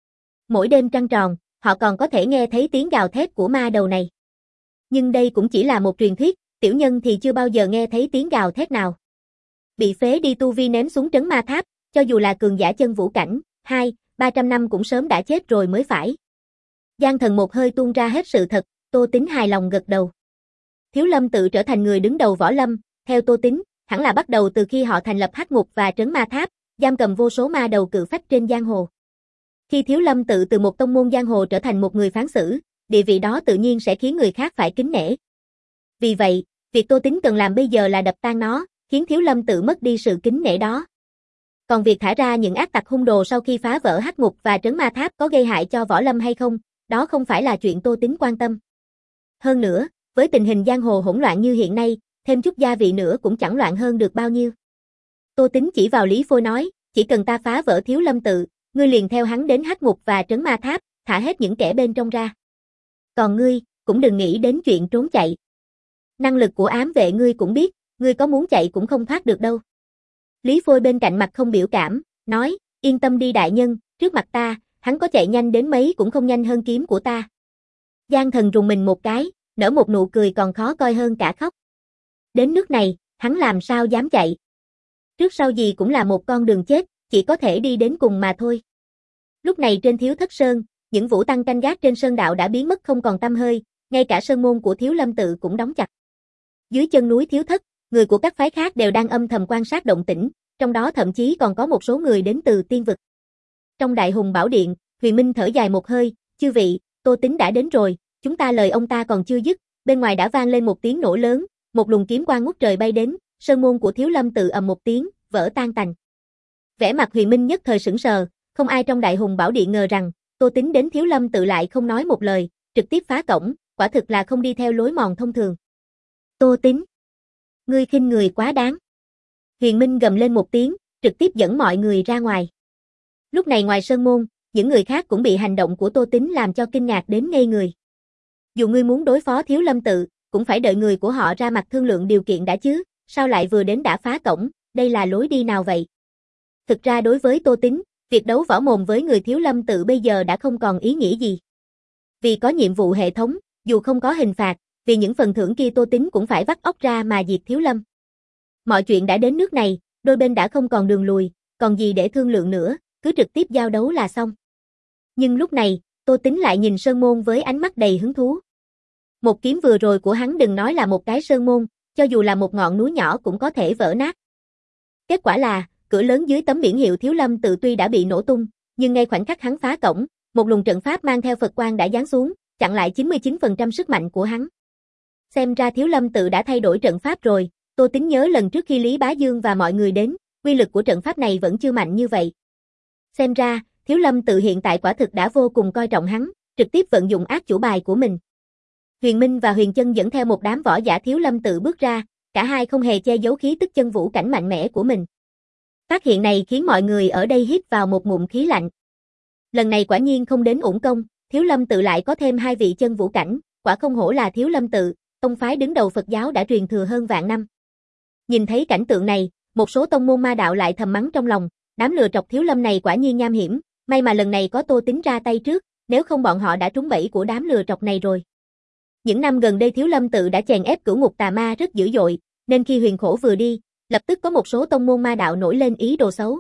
Mỗi đêm trăng tròn, họ còn có thể nghe thấy tiếng gào thét của ma đầu này. Nhưng đây cũng chỉ là một truyền thuyết, tiểu nhân thì chưa bao giờ nghe thấy tiếng gào thét nào. Bị phế đi tu vi ném xuống trấn ma tháp, cho dù là cường giả chân vũ cảnh, hai, ba trăm năm cũng sớm đã chết rồi mới phải. Giang Thần một hơi tuôn ra hết sự thật, Tô Tín hài lòng gật đầu. Thiếu Lâm tự trở thành người đứng đầu võ lâm, theo Tô Tín, hẳn là bắt đầu từ khi họ thành lập Hắc Ngục và Trấn Ma Tháp, giam cầm vô số ma đầu cự phách trên giang hồ. Khi Thiếu Lâm tự từ một tông môn giang hồ trở thành một người phán xử, địa vị đó tự nhiên sẽ khiến người khác phải kính nể. Vì vậy, việc Tô Tín cần làm bây giờ là đập tan nó, khiến Thiếu Lâm tự mất đi sự kính nể đó. Còn việc thả ra những ác tặc hung đồ sau khi phá vỡ Hắc Ngục và Trấn Ma Tháp có gây hại cho võ lâm hay không, đó không phải là chuyện Tô Tín quan tâm. Hơn nữa, với tình hình giang hồ hỗn loạn như hiện nay, thêm chút gia vị nữa cũng chẳng loạn hơn được bao nhiêu. Tô Tín chỉ vào Lý Phôi nói, chỉ cần ta phá vỡ Thiếu Lâm tự, ngươi liền theo hắn đến Hắc Ngục và Trấn Ma Tháp, thả hết những kẻ bên trong ra. Còn ngươi, cũng đừng nghĩ đến chuyện trốn chạy. Năng lực của ám vệ ngươi cũng biết, ngươi có muốn chạy cũng không thoát được đâu. Lý Phôi bên cạnh mặt không biểu cảm, nói, yên tâm đi đại nhân, trước mặt ta, hắn có chạy nhanh đến mấy cũng không nhanh hơn kiếm của ta. Giang Thần rùng mình một cái, nở một nụ cười còn khó coi hơn cả khóc. Đến nước này, hắn làm sao dám chạy. Trước sau gì cũng là một con đường chết, chỉ có thể đi đến cùng mà thôi. Lúc này trên Thiếu Thất Sơn, những vũ tăng canh gác trên sơn đạo đã biến mất không còn tăm hơi, ngay cả sơn môn của Thiếu Lâm tự cũng đóng chặt. Dưới chân núi Thiếu Thất, người của các phái khác đều đang âm thầm quan sát động tĩnh, trong đó thậm chí còn có một số người đến từ tiên vực. Trong Đại Hùng Bảo Điện, Huyền Minh thở dài một hơi, chư vị, Tô Tín đã đến rồi, chúng ta lời ông ta còn chưa dứt, bên ngoài đã vang lên một tiếng nổ lớn, một luồng kiếm quang ngút trời bay đến, sơn môn của Thiếu Lâm tự ầm một tiếng, vỡ tan tành. Vẻ mặt Huyền Minh nhất thời sững sờ, không ai trong Đại Hùng Bảo Điện ngờ rằng, Tô Tín đến Thiếu Lâm tự lại không nói một lời, trực tiếp phá cổng, quả thực là không đi theo lối mòn thông thường. Tô Tín, ngươi khinh người quá đáng. Huyền Minh gầm lên một tiếng, trực tiếp dẫn mọi người ra ngoài. Lúc này ngoài sơn môn, những người khác cũng bị hành động của Tô Tín làm cho kinh ngạc đến ngây người. Dù ngươi muốn đối phó Thiếu Lâm tự, cũng phải đợi người của họ ra mặt thương lượng điều kiện đã chứ, sao lại vừa đến đã phá cổng, đây là lối đi nào vậy? Thực ra đối với Tô Tín, việc đấu võ mồm với người Thiếu Lâm tự bây giờ đã không còn ý nghĩa gì. Vì có nhiệm vụ hệ thống, dù không có hình phạt, vì những phần thưởng kia Tô Tín cũng phải vắt óc ra mà diệt Thiếu Lâm. Mọi chuyện đã đến nước này, đôi bên đã không còn đường lùi, còn gì để thương lượng nữa, cứ trực tiếp giao đấu là xong. Nhưng lúc này, Tô Tín lại nhìn sơn môn với ánh mắt đầy hứng thú. Một kiếm vừa rồi của hắn đừng nói là một cái sơn môn, cho dù là một ngọn núi nhỏ cũng có thể vỡ nát. Kết quả là, cửa lớn dưới tấm biển hiệu Thiếu Lâm tự tuy đã bị nổ tung, nhưng ngay khoảnh khắc hắn phá cổng, một luồng trận pháp mang theo Phật quang đã giáng xuống, chặn lại chín mươi chín phần trăm sức mạnh của hắn. Xem ra Thiếu Lâm tự đã thay đổi trận pháp rồi, Tô Tín nhớ lần trước khi Lý Bá Dương và mọi người đến, uy lực của trận pháp này vẫn chưa mạnh như vậy. Xem ra, Thiếu Lâm tự hiện tại quả thực đã vô cùng coi trọng hắn, trực tiếp vận dụng ác chủ bài của mình. Huyền Minh và Huyền Chân dẫn theo một đám võ giả Thiếu Lâm tự bước ra, cả hai không hề che giấu khí tức chân vũ cảnh mạnh mẽ của mình. Phát hiện này khiến mọi người ở đây hít vào một ngụm khí lạnh. Lần này quả nhiên không đến uổng công, Thiếu Lâm tự lại có thêm hai vị chân vũ cảnh, quả không hổ là Thiếu Lâm tự, tông phái đứng đầu Phật giáo đã truyền thừa hơn vạn năm. Nhìn thấy cảnh tượng này, một số tông môn ma đạo lại thầm mắng trong lòng, đám lừa trọc Thiếu Lâm này quả nhiên nham hiểm, may mà lần này có Tô Tín ra tay trước, nếu không bọn họ đã trúng bẫy của đám lừa trọc này rồi. Những năm gần đây Thiếu Lâm tự đã chèn ép Cửu Ngục Tà Ma rất dữ dội, nên khi Huyền Khổ vừa đi, lập tức có một số tông môn ma đạo nổi lên ý đồ xấu.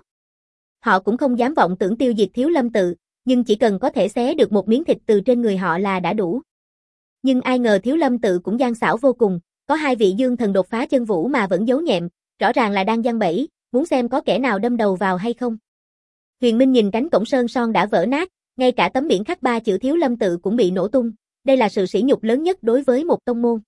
Họ cũng không dám vọng tưởng tiêu diệt Thiếu Lâm tự, nhưng chỉ cần có thể xé được một miếng thịt từ trên người họ là đã đủ. Nhưng ai ngờ Thiếu Lâm tự cũng gian xảo vô cùng, có hai vị dương thần đột phá chân vũ mà vẫn giấu nhẹm, rõ ràng là đang giăng bẫy, muốn xem có kẻ nào đâm đầu vào hay không. Huyền Minh nhìn cánh cổng sơn son đã vỡ nát, ngay cả tấm biển khắc ba chữ Thiếu Lâm tự cũng bị nổ tung, đây là sự sỉ nhục lớn nhất đối với một tông môn.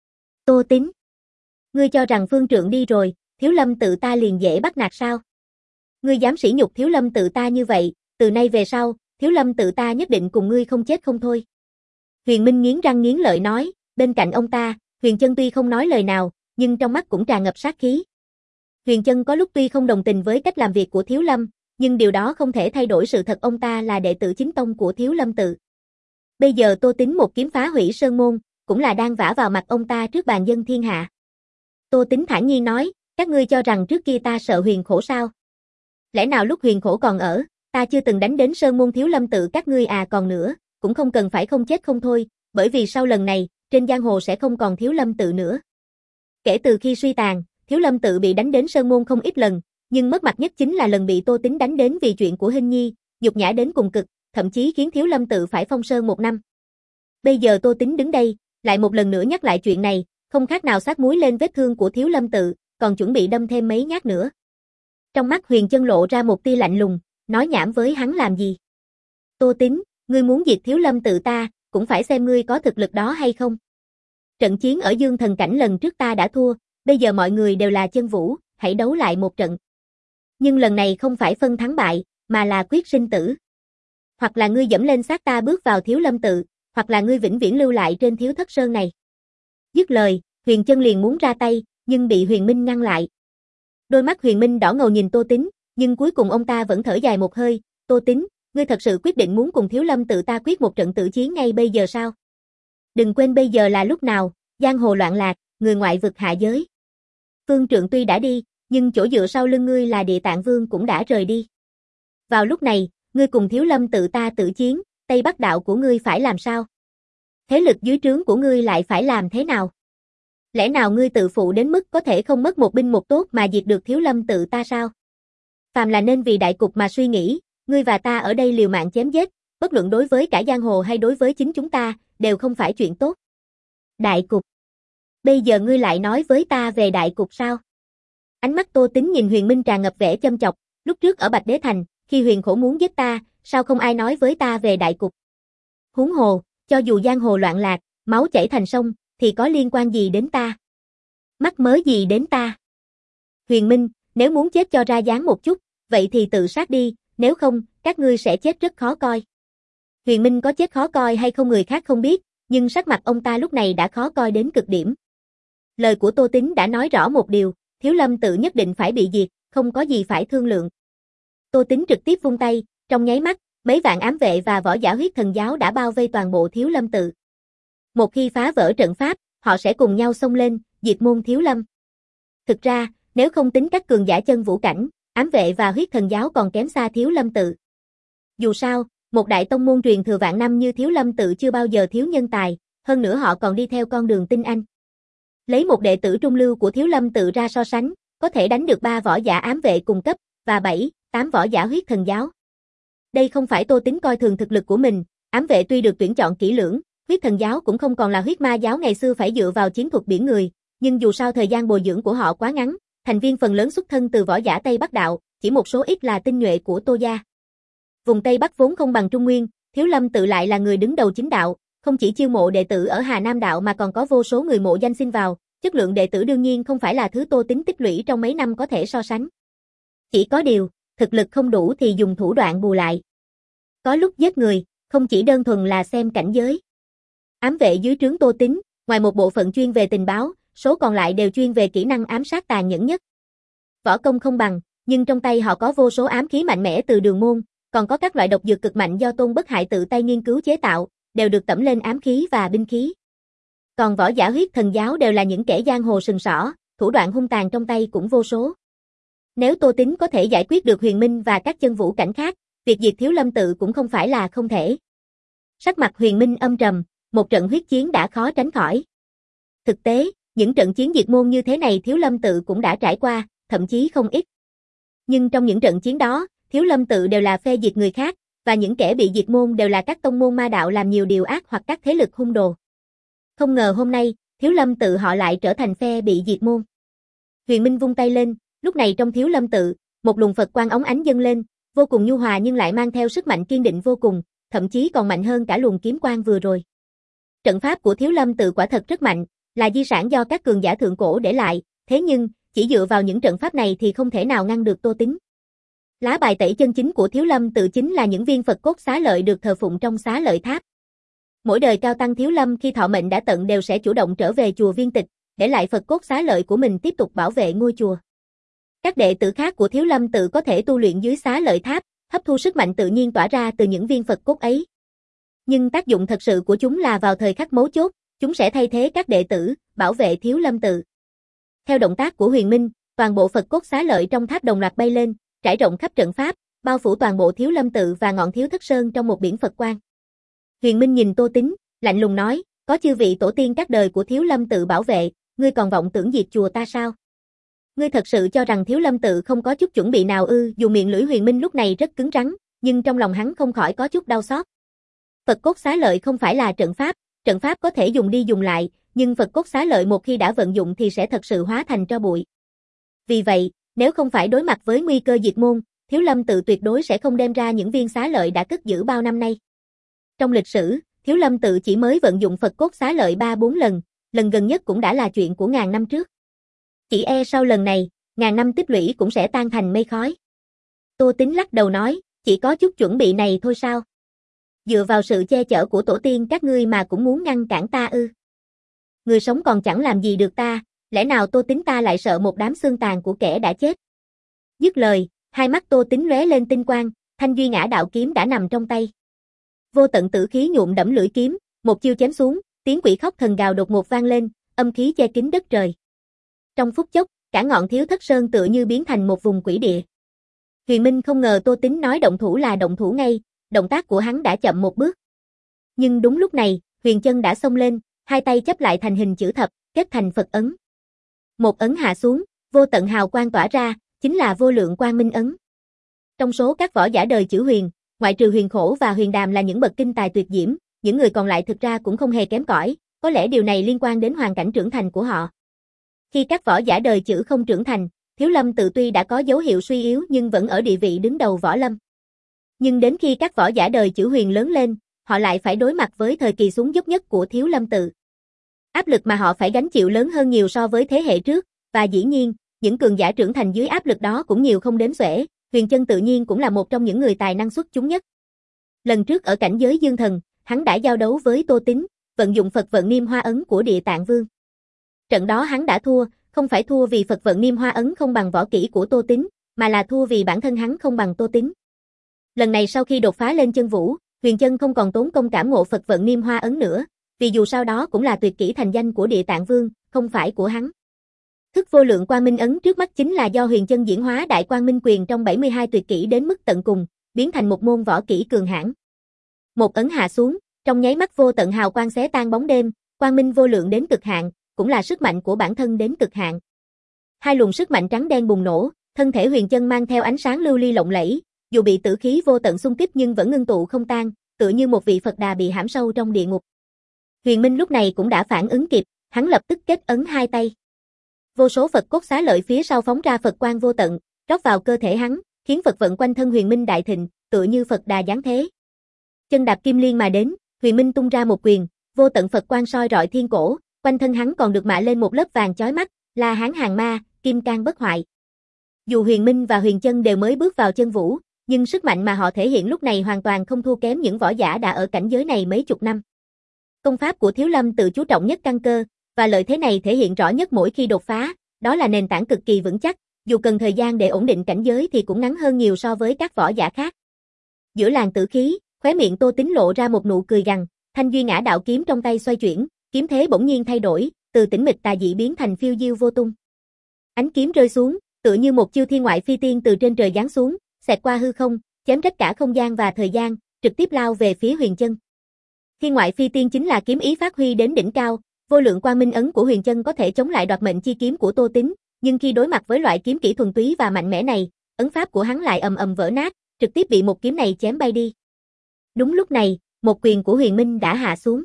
Tô Tín, ngươi cho rằng phương trượng đi rồi, Thiếu Lâm tự ta liền dễ bắt nạt sao? Ngươi dám sỉ nhục Thiếu Lâm tự ta như vậy, từ nay về sau, Thiếu Lâm tự ta nhất định cùng ngươi không chết không thôi. Huyền Minh nghiến răng nghiến lợi nói, bên cạnh ông ta, Huyền Chân tuy không nói lời nào, nhưng trong mắt cũng tràn ngập sát khí. Huyền Chân có lúc tuy không đồng tình với cách làm việc của Thiếu Lâm, nhưng điều đó không thể thay đổi sự thật ông ta là đệ tử chính tông của Thiếu Lâm tự. Bây giờ Tô Tín một kiếm phá hủy sơn môn, cũng là đang vả vào mặt ông ta trước bàn dân thiên hạ. Tô Tín thản nhiên nói, các ngươi cho rằng trước kia ta sợ Huyền Khổ sao? Lẽ nào lúc Huyền Khổ còn ở, ta chưa từng đánh đến sơn môn Thiếu Lâm tự các ngươi à? Còn nữa, cũng không cần phải không chết không thôi, bởi vì sau lần này, trên giang hồ sẽ không còn Thiếu Lâm tự nữa. Kể từ khi suy tàn, Thiếu Lâm tự bị đánh đến sơn môn không ít lần, nhưng mất mặt nhất chính là lần bị Tô Tín đánh đến vì chuyện của Hinh Nhi, nhục nhã đến cùng cực, thậm chí khiến Thiếu Lâm tự phải phong sơn một năm. Bây giờ Tô Tín đứng đây, lại một lần nữa nhắc lại chuyện này, không khác nào xát muối lên vết thương của Thiếu Lâm tự, còn chuẩn bị đâm thêm mấy nhát nữa. Trong mắt Huyền Chân lộ ra một tia lạnh lùng, nói nhảm với hắn làm gì? Tô Tín, ngươi muốn diệt Thiếu Lâm tự ta, cũng phải xem ngươi có thực lực đó hay không. Trận chiến ở Dương Thần Cảnh lần trước ta đã thua, bây giờ mọi người đều là chân vũ, hãy đấu lại một trận. Nhưng lần này không phải phân thắng bại, mà là quyết sinh tử. Hoặc là ngươi dẫm lên xác ta bước vào Thiếu Lâm tự, hoặc là ngươi vĩnh viễn lưu lại trên Thiếu Thất Sơn này. Dứt lời, Huyền Chân liền muốn ra tay, nhưng bị Huyền Minh ngăn lại. Đôi mắt Huyền Minh đỏ ngầu nhìn Tô Tín, nhưng cuối cùng ông ta vẫn thở dài một hơi, Tô Tín, ngươi thật sự quyết định muốn cùng Thiếu Lâm tự ta quyết một trận tử chiến ngay bây giờ sao? Đừng quên bây giờ là lúc nào, giang hồ loạn lạc, người ngoại vực hạ giới. Phương Trượng tuy đã đi, nhưng chỗ dựa sau lưng ngươi là Địa Tạng Vương cũng đã rời đi. Vào lúc này, ngươi cùng Thiếu Lâm tự ta tử chiến, Tây Bắc đạo của ngươi phải làm sao? Thế lực dưới trướng của ngươi lại phải làm thế nào? Lẽ nào ngươi tự phụ đến mức có thể không mất một binh một tốt mà diệt được Thiếu Lâm tự ta sao? Phàm là nên vì đại cục mà suy nghĩ, ngươi và ta ở đây liều mạng chém giết, bất luận đối với cả giang hồ hay đối với chính chúng ta, đều không phải chuyện tốt. Đại cục. Bây giờ ngươi lại nói với ta về đại cục sao? Ánh mắt Tô Tín nhìn Huyền Minh tràn ngập vẻ châm chọc, lúc trước ở Bạch Đế Thành, khi Huyền Khổ muốn giết ta, sao không ai nói với ta về đại cục? Huống hồ, cho dù giang hồ loạn lạc, máu chảy thành sông, thì có liên quan gì đến ta? Mắc mớ gì đến ta? Huyền Minh, nếu muốn chết cho ra dáng một chút, vậy thì tự sát đi, nếu không, các ngươi sẽ chết rất khó coi. Huyền Minh có chết khó coi hay không người khác không biết, nhưng sắc mặt ông ta lúc này đã khó coi đến cực điểm. Lời của Tô Tín đã nói rõ một điều, Thiếu Lâm tự nhất định phải bị diệt, không có gì phải thương lượng. Tô Tín trực tiếp vung tay, trong nháy mắt, mấy vạn ám vệ và võ giả huyết thần giáo đã bao vây toàn bộ Thiếu Lâm tự. Một khi phá vỡ trận pháp, họ sẽ cùng nhau xông lên, diệt môn Thiếu Lâm. Thực ra, nếu không tính các cường giả chân vũ cảnh, ám vệ và huyết thần giáo còn kém xa Thiếu Lâm tự. Dù sao, một đại tông môn truyền thừa vạn năm như Thiếu Lâm tự chưa bao giờ thiếu nhân tài, hơn nữa họ còn đi theo con đường tinh anh. Lấy một đệ tử trung lưu của Thiếu Lâm tự ra so sánh, có thể đánh được ba võ giả ám vệ cùng cấp, và bảy, tám võ giả huyết thần giáo. Đây không phải Tô Tín coi thường thực lực của mình, ám vệ tuy được tuyển chọn kỹ lưỡng, huyết thần giáo cũng không còn là huyết ma giáo ngày xưa phải dựa vào chiến thuật biển người, nhưng dù sao thời gian bồi dưỡng của họ quá ngắn, thành viên phần lớn xuất thân từ võ giả Tây Bắc đạo, chỉ một số ít là tinh nhuệ của Tô gia. Vùng Tây Bắc vốn không bằng Trung Nguyên, Thiếu Lâm tự lại là người đứng đầu chính đạo, không chỉ chiêu mộ đệ tử ở Hà Nam đạo mà còn có vô số người mộ danh xin vào, chất lượng đệ tử đương nhiên không phải là thứ Tô Tín tích lũy trong mấy năm có thể so sánh. Chỉ có điều, thực lực không đủ thì dùng thủ đoạn bù lại. Có lúc giết người, không chỉ đơn thuần là xem cảnh giới. Ám vệ dưới trướng Tô Tín, ngoài một bộ phận chuyên về tình báo, số còn lại đều chuyên về kỹ năng ám sát tàn nhẫn nhất. Võ công không bằng, nhưng trong tay họ có vô số ám khí mạnh mẽ từ đường môn, còn có các loại độc dược cực mạnh do Tôn Bất Hại tự tay nghiên cứu chế tạo, đều được tẩm lên ám khí và binh khí. Còn võ giả huyết thần giáo đều là những kẻ giang hồ sừng sỏ, thủ đoạn hung tàn trong tay cũng vô số. Nếu Tô Tín có thể giải quyết được Huyền Minh và các chân vũ cảnh khác, việc diệt Thiếu Lâm tự cũng không phải là không thể. Sắc mặt Huyền Minh âm trầm, một trận huyết chiến đã khó tránh khỏi. Thực tế, những trận chiến diệt môn như thế này Thiếu Lâm tự cũng đã trải qua, thậm chí không ít. Nhưng trong những trận chiến đó, Thiếu Lâm tự đều là phe diệt người khác, và những kẻ bị diệt môn đều là các tông môn ma đạo làm nhiều điều ác hoặc các thế lực hung đồ. Không ngờ hôm nay, Thiếu Lâm tự họ lại trở thành phe bị diệt môn. Huyền Minh vung tay lên, lúc này trong Thiếu Lâm tự, một luồng Phật quang óng ánh dâng lên, vô cùng nhu hòa nhưng lại mang theo sức mạnh kiên định vô cùng, thậm chí còn mạnh hơn cả luồng kiếm quang vừa rồi. trận pháp của Thiếu Lâm Tự quả thật rất mạnh, là di sản do các cường giả thượng cổ để lại, thế nhưng, chỉ dựa vào những trận pháp này thì không thể nào ngăn được Tô Tín. Lá bài tẩy chân chính của Thiếu Lâm Tự chính là những viên Phật cốt xá lợi được thờ phụng trong xá lợi tháp. Mỗi đời cao tăng Thiếu Lâm khi thọ mệnh đã tận đều sẽ chủ động trở về chùa Viên Tịch, để lại Phật cốt xá lợi của mình tiếp tục bảo vệ ngôi chùa. Các đệ tử khác của Thiếu Lâm Tự có thể tu luyện dưới xá lợi tháp, hấp thu sức mạnh tự nhiên tỏa ra từ những viên Phật cốt ấy. Nhưng tác dụng thật sự của chúng là vào thời khắc mấu chốt, chúng sẽ thay thế các đệ tử, bảo vệ Thiếu Lâm Tự. Theo động tác của Huyền Minh, toàn bộ Phật cốt xá lợi trong tháp đồng loạt bay lên, trải rộng khắp trận pháp, bao phủ toàn bộ Thiếu Lâm Tự và ngọn Thiếu Thất Sơn trong một biển Phật quang. Huyền Minh nhìn Tô Tín, lạnh lùng nói, có chư vị tổ tiên các đời của Thiếu Lâm Tự bảo vệ, ngươi còn vọng tưởng diệt chùa ta sao? Ngươi thật sự cho rằng Thiếu Lâm Tự không có chút chuẩn bị nào ư? Dù miệng lưỡi Huyền Minh lúc này rất cứng rắn, nhưng trong lòng hắn không khỏi có chút đau xót. Phật cốt xá lợi không phải là trận pháp, trận pháp có thể dùng đi dùng lại, nhưng Phật cốt xá lợi một khi đã vận dụng thì sẽ thật sự hóa thành tro bụi. Vì vậy, nếu không phải đối mặt với nguy cơ diệt môn, Thiếu Lâm Tự tuyệt đối sẽ không đem ra những viên xá lợi đã cất giữ bao năm nay. Trong lịch sử, Thiếu Lâm Tự chỉ mới vận dụng Phật cốt xá lợi ba bốn lần, lần gần nhất cũng đã là chuyện của ngàn năm trước. Chỉ e sau lần này, ngàn năm tích lũy cũng sẽ tan thành mây khói. Tô Tín lắc đầu nói, chỉ có chút chuẩn bị này thôi sao? Dựa vào sự che chở của tổ tiên các ngươi mà cũng muốn ngăn cản ta ư? Người sống còn chẳng làm gì được ta, lẽ nào Tô Tín ta lại sợ một đám xương tàn của kẻ đã chết? Dứt lời, hai mắt Tô Tín lóe lên tinh quang, thanh duy ngã đạo kiếm đã nằm trong tay. Vô tận tử khí nhuộm đẫm lưỡi kiếm, một chiêu chém xuống, tiếng quỷ khóc thần gào đột ngột vang lên, âm khí che kín đất trời. Trong phút chốc, cả ngọn Thiếu Thất Sơn tựa như biến thành một vùng quỷ địa. Huyền Minh không ngờ Tô Tín nói động thủ là động thủ ngay, động tác của hắn đã chậm một bước. Nhưng đúng lúc này, Huyền Chân đã xông lên, hai tay chấp lại thành hình chữ thập, kết thành Phật ấn. Một ấn hạ xuống, vô tận hào quang tỏa ra, chính là vô lượng quang minh ấn. Trong số các võ giả đời chữ Huyền, ngoại trừ Huyền Khổ và Huyền Đàm là những bậc kinh tài tuyệt diễm, những người còn lại thực ra cũng không hề kém cỏi, có lẽ điều này liên quan đến hoàn cảnh trưởng thành của họ. Khi các võ giả đời chữ không trưởng thành, Thiếu Lâm Tự tuy đã có dấu hiệu suy yếu nhưng vẫn ở địa vị đứng đầu võ lâm. Nhưng đến khi các võ giả đời chữ Huyền lớn lên, họ lại phải đối mặt với thời kỳ xuống dốc nhất của Thiếu Lâm Tự. Áp lực mà họ phải gánh chịu lớn hơn nhiều so với thế hệ trước, và dĩ nhiên, những cường giả trưởng thành dưới áp lực đó cũng nhiều không đếm xuể, Huyền Chân tự nhiên cũng là một trong những người tài năng xuất chúng nhất. Lần trước ở cảnh giới Dương Thần, hắn đã giao đấu với Tô Tín, vận dụng Phật vận Niêm Hoa ấn của Địa Tạng Vương. Trận đó hắn đã thua, không phải thua vì Phật vận Niêm Hoa ấn không bằng võ kỹ của Tô Tín, mà là thua vì bản thân hắn không bằng Tô Tín. Lần này sau khi đột phá lên chân vũ, Huyền Chân không còn tốn công cảm ngộ Phật vận Niêm Hoa ấn nữa, vì dù sao đó cũng là tuyệt kỹ thành danh của Địa Tạng Vương, không phải của hắn. Thức vô lượng quang minh ấn trước mắt chính là do Huyền Chân diễn hóa đại quang minh quyền trong bảy mươi hai tuyệt kỹ đến mức tận cùng, biến thành một môn võ kỹ cường hãn. Một ấn hạ xuống, trong nháy mắt vô tận hào quang xé tan bóng đêm, quang minh vô lượng đến cực hạn, cũng là sức mạnh của bản thân đến cực hạn. Hai luồng sức mạnh trắng đen bùng nổ, thân thể Huyền Chân mang theo ánh sáng lưu ly lộng lẫy, dù bị tử khí vô tận xung kích nhưng vẫn ngưng tụ không tan, tựa như một vị Phật Đà bị hãm sâu trong địa ngục. Huyền Minh lúc này cũng đã phản ứng kịp, hắn lập tức kết ấn hai tay. Vô số Phật cốt xá lợi phía sau phóng ra Phật quang vô tận, rót vào cơ thể hắn, khiến Phật vận quanh thân Huyền Minh đại thịnh, tựa như Phật Đà giáng thế. Chân đạp kim liên mà đến, Huyền Minh tung ra một quyền, vô tận Phật quang soi rọi thiên cổ, quanh thân hắn còn được mạ lên một lớp vàng chói mắt, La Hán hàng ma, kim cang bất hoại. Dù Huyền Minh và Huyền Chân đều mới bước vào chân vũ, nhưng sức mạnh mà họ thể hiện lúc này hoàn toàn không thua kém những võ giả đã ở cảnh giới này mấy chục năm. Công pháp của Thiếu Lâm Tự chú trọng nhất căn cơ, và lợi thế này thể hiện rõ nhất mỗi khi đột phá, đó là nền tảng cực kỳ vững chắc, dù cần thời gian để ổn định cảnh giới thì cũng ngắn hơn nhiều so với các võ giả khác. Giữa làn tử khí, khóe miệng Tô Tín lộ ra một nụ cười gằn, thanh duy ngã đạo kiếm trong tay xoay chuyển, kiếm thế bỗng nhiên thay đổi, từ tĩnh mịch tà dị biến thành phiêu diêu vô tung. Ánh kiếm rơi xuống, tựa như một chiêu thiên ngoại phi tiên từ trên trời giáng xuống, xẹt qua hư không, chém rách cả không gian và thời gian, trực tiếp lao về phía Huyền Chân. Thiên ngoại phi tiên chính là kiếm ý phát huy đến đỉnh cao, vô lượng quang minh ấn của Huyền Chân có thể chống lại đoạt mệnh chi kiếm của Tô Tín, nhưng khi đối mặt với loại kiếm kỹ thuần túy và mạnh mẽ này, ấn pháp của hắn lại ầm ầm vỡ nát, trực tiếp bị một kiếm này chém bay đi. Đúng lúc này, một quyền của Huyền Minh đã hạ xuống.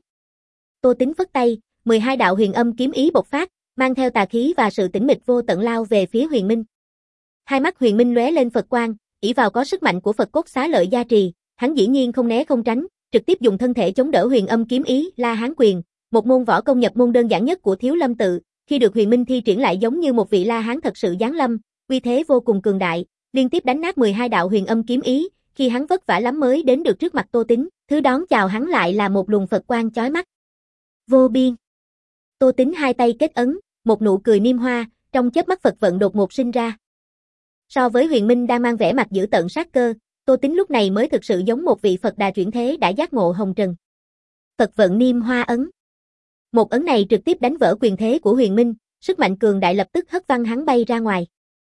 Tô Tín phất tay, mười hai đạo huyền âm kiếm ý bộc phát, mang theo tà khí và sự tĩnh mịch vô tận lao về phía Huyền Minh. Hai mắt Huyền Minh lóe lên Phật quang, ỷ vào có sức mạnh của Phật cốt xá lợi gia trì, hắn dĩ nhiên không né không tránh, trực tiếp dùng thân thể chống đỡ huyền âm kiếm ý La Hán quyền, một môn võ công nhập môn đơn giản nhất của Thiếu Lâm tự, khi được Huyền Minh thi triển lại giống như một vị La Hán thật sự giáng lâm, uy thế vô cùng cường đại, liên tiếp đánh nát mười hai đạo huyền âm kiếm ý, khi hắn vất vả lắm mới đến được trước mặt Tô Tín, thứ đón chào hắn lại là một luồng Phật quang chói mắt. Vô biên. Tô Tín hai tay kết ấn, một nụ cười niêm hoa, trong chớp mắt Phật vận đột ngột sinh ra. So với Huyền Minh đang mang vẻ mặt dữ tợn sát cơ, Tô Tín lúc này mới thực sự giống một vị Phật đà chuyển thế đã giác ngộ hồng trần. Phật vận niêm hoa ấn. Một ấn này trực tiếp đánh vỡ quyền thế của Huyền Minh, sức mạnh cường đại lập tức hất văng hắn bay ra ngoài.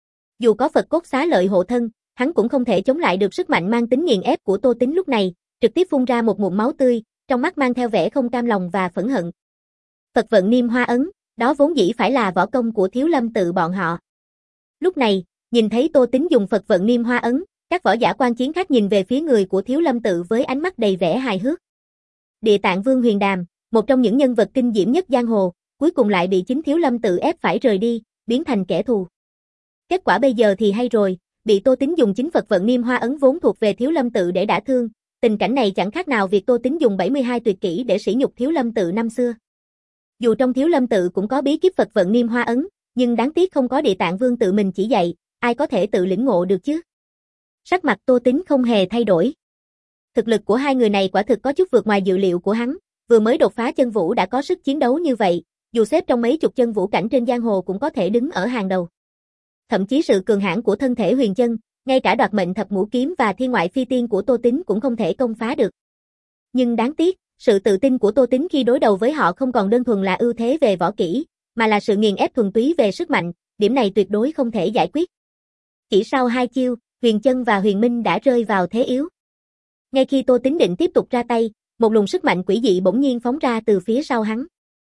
Dù có Phật cốt xá lợi hộ thân, hắn cũng không thể chống lại được sức mạnh mang tính nghiền ép của Tô Tín lúc này, trực tiếp phun ra một ngụm máu tươi, trong mắt mang theo vẻ không cam lòng và phẫn hận. Phật vận niêm hoa ấn, đó vốn dĩ phải là võ công của Thiếu Lâm tự bọn họ. Lúc này, nhìn thấy Tô Tín dùng Phật vận niêm hoa ấn, các võ giả quan chiến khác nhìn về phía người của Thiếu Lâm tự với ánh mắt đầy vẻ hài hước. Địa Tạng Vương Huyền Đàm, một trong những nhân vật kinh diễm nhất giang hồ, cuối cùng lại bị chính Thiếu Lâm tự ép phải rời đi, biến thành kẻ thù. Kết quả bây giờ thì hay rồi, bị Tô Tín dùng chính Phật vận niêm hoa ấn vốn thuộc về Thiếu Lâm tự để đả thương, tình cảnh này chẳng khác nào việc Tô Tín dùng bảy mươi hai tuyệt kỹ để sỉ nhục Thiếu Lâm tự năm xưa. Dù trong Thiếu Lâm tự cũng có bí kíp Phật vận niêm hoa ấn, nhưng đáng tiếc không có Địa Tạng Vương tự mình chỉ dạy, ai có thể tự lĩnh ngộ được chứ? Sắc mặt Tô Tín không hề thay đổi. Thực lực của hai người này quả thực có chút vượt ngoài dự liệu của hắn, vừa mới đột phá chân vũ đã có sức chiến đấu như vậy, dù xếp trong mấy chục chân vũ cảnh trên giang hồ cũng có thể đứng ở hàng đầu. Thậm chí sự cường hãn của thân thể huyền chân, ngay cả đoạt mệnh thập ngũ kiếm và thiên ngoại phi tiên của Tô Tín cũng không thể công phá được. Nhưng đáng tiếc, sự tự tin của Tô Tín khi đối đầu với họ không còn đơn thuần là ưu thế về võ kỹ, mà là sự nghiền ép thuần túy về sức mạnh, điểm này tuyệt đối không thể giải quyết. Chỉ sau hai chiêu, Huyền Chân và Huyền Minh đã rơi vào thế yếu. Ngay khi Tô Tín định tiếp tục ra tay, một luồng sức mạnh quỷ dị bỗng nhiên phóng ra từ phía sau hắn.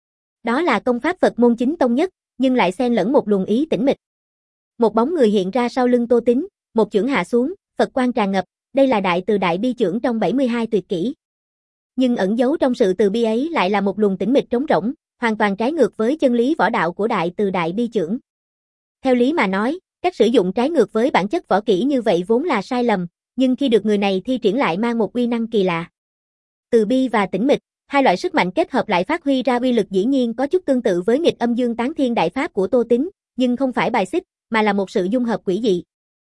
Đó là công pháp Phật môn chính tông nhất, nhưng lại xen lẫn một luồng ý tĩnh mịch. Một bóng người hiện ra sau lưng Tô Tín, một chưởng hạ xuống, Phật quang tràn ngập, đây là đại từ đại bi chưởng trong bảy mươi hai tuyệt kỹ. Nhưng ẩn giấu trong sự từ bi ấy lại là một luồng tĩnh mịch trống rỗng, hoàn toàn trái ngược với chân lý võ đạo của đại từ đại bi chưởng. Theo lý mà nói, cách sử dụng trái ngược với bản chất võ kỹ như vậy vốn là sai lầm, nhưng khi được người này thi triển lại mang một uy năng kỳ lạ. Từ bi và tĩnh mịch, hai loại sức mạnh kết hợp lại phát huy ra uy lực dĩ nhiên có chút tương tự với nghịch âm dương tán thiên đại pháp của Tô Tín, nhưng không phải bài xích, mà là một sự dung hợp quỷ dị.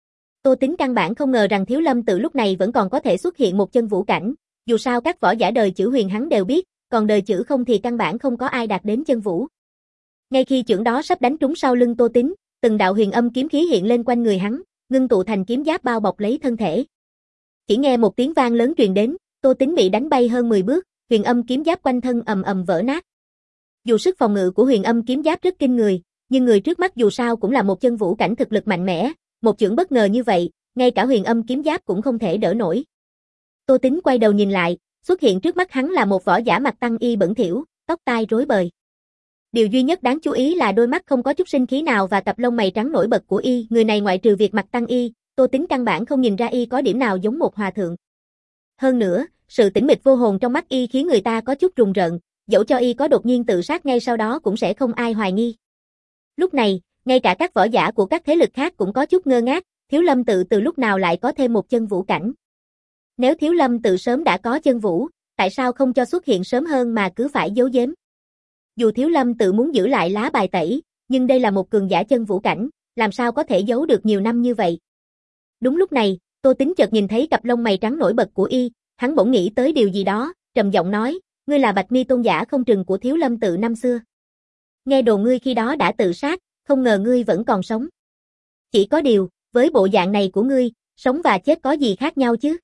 Tô Tín căn bản không ngờ rằng Thiếu Lâm tự lúc này vẫn còn có thể xuất hiện một chân vũ cảnh, dù sao các võ giả đời chữ huyền hắn đều biết, còn đời chữ không thì căn bản không có ai đạt đến chân vũ. Ngay khi chưởng đó sắp đánh trúng sau lưng Tô Tín, từng đạo huyền âm kiếm khí hiện lên quanh người hắn, ngưng tụ thành kiếm giáp bao bọc lấy thân thể. Chỉ nghe một tiếng vang lớn truyền đến, Tô Tín bị đánh bay hơn mười bước, huyền âm kiếm giáp quanh thân ầm ầm vỡ nát. Dù sức phòng ngự của huyền âm kiếm giáp rất kinh người, nhưng người trước mắt dù sao cũng là một chân vũ cảnh thực lực mạnh mẽ, một chưởng bất ngờ như vậy, ngay cả huyền âm kiếm giáp cũng không thể đỡ nổi. Tô Tín quay đầu nhìn lại, xuất hiện trước mắt hắn là một võ giả mặt tăng y bẩn thỉu, tóc tai rối bời. Điều duy nhất đáng chú ý là đôi mắt không có chút sinh khí nào và cặp lông mày trắng nổi bật của y, người này ngoại trừ việc mặt tăng y, Tô Tín căn bản không nhìn ra y có điểm nào giống một hòa thượng. Hơn nữa, sự tĩnh mịch vô hồn trong mắt y khiến người ta có chút rùng rợn, dẫu cho y có đột nhiên tự sát ngay sau đó cũng sẽ không ai hoài nghi. Lúc này, ngay cả các võ giả của các thế lực khác cũng có chút ngơ ngác, Thiếu Lâm tự từ lúc nào lại có thêm một chân vũ cảnh. Nếu Thiếu Lâm tự sớm đã có chân vũ, tại sao không cho xuất hiện sớm hơn mà cứ phải giấu giếm? Dù Thiếu Lâm tự muốn giữ lại lá bài tẩy, nhưng đây là một cường giả chân vũ cảnh, làm sao có thể giấu được nhiều năm như vậy? Đúng lúc này, Tô Tín chợt nhìn thấy cặp lông mày trắng nổi bật của y, hắn bỗng nghĩ tới điều gì đó, trầm giọng nói, ngươi là Bạch Mi tôn giả không trừng của Thiếu Lâm tự năm xưa. Nghe đồn ngươi khi đó đã tự sát, không ngờ ngươi vẫn còn sống. Chỉ có điều, với bộ dạng này của ngươi, sống và chết có gì khác nhau chứ?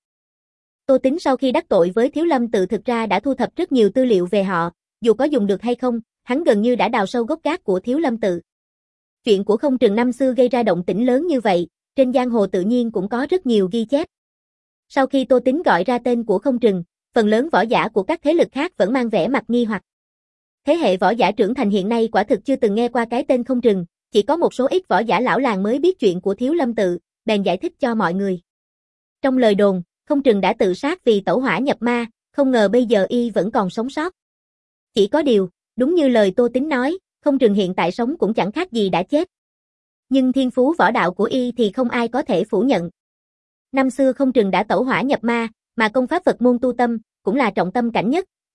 Tô Tín sau khi đắc tội với Thiếu Lâm tự thực ra đã thu thập rất nhiều tư liệu về họ, dù có dùng được hay không, hắn gần như đã đào sâu gốc gác của Thiếu Lâm tự. Chuyện của Không Trừng năm xưa gây ra động tĩnh lớn như vậy, trên giang hồ tự nhiên cũng có rất nhiều ghi chép. Sau khi Tô Tín gọi ra tên của Không Trừng, phần lớn võ giả của các thế lực khác vẫn mang vẻ mặt nghi hoặc. Thế hệ võ giả trưởng thành hiện nay quả thực chưa từng nghe qua cái tên Không Trừng, chỉ có một số ít võ giả lão làng mới biết chuyện của Thiếu Lâm tự, bèn giải thích cho mọi người. Trong lời đồn, Không Trừng đã tự sát vì tẩu hỏa nhập ma, không ngờ bây giờ y vẫn còn sống sót. Chỉ có điều, đúng như lời Tô Tín nói, Không Trừng hiện tại sống cũng chẳng khác gì đã chết. Nhưng thiên phú võ đạo của y thì không ai có thể phủ nhận. Năm xưa Không Trừng đã tẩu hỏa nhập ma, mà công pháp Phật môn tu tâm, cũng là trọng tâm cảnh nhất,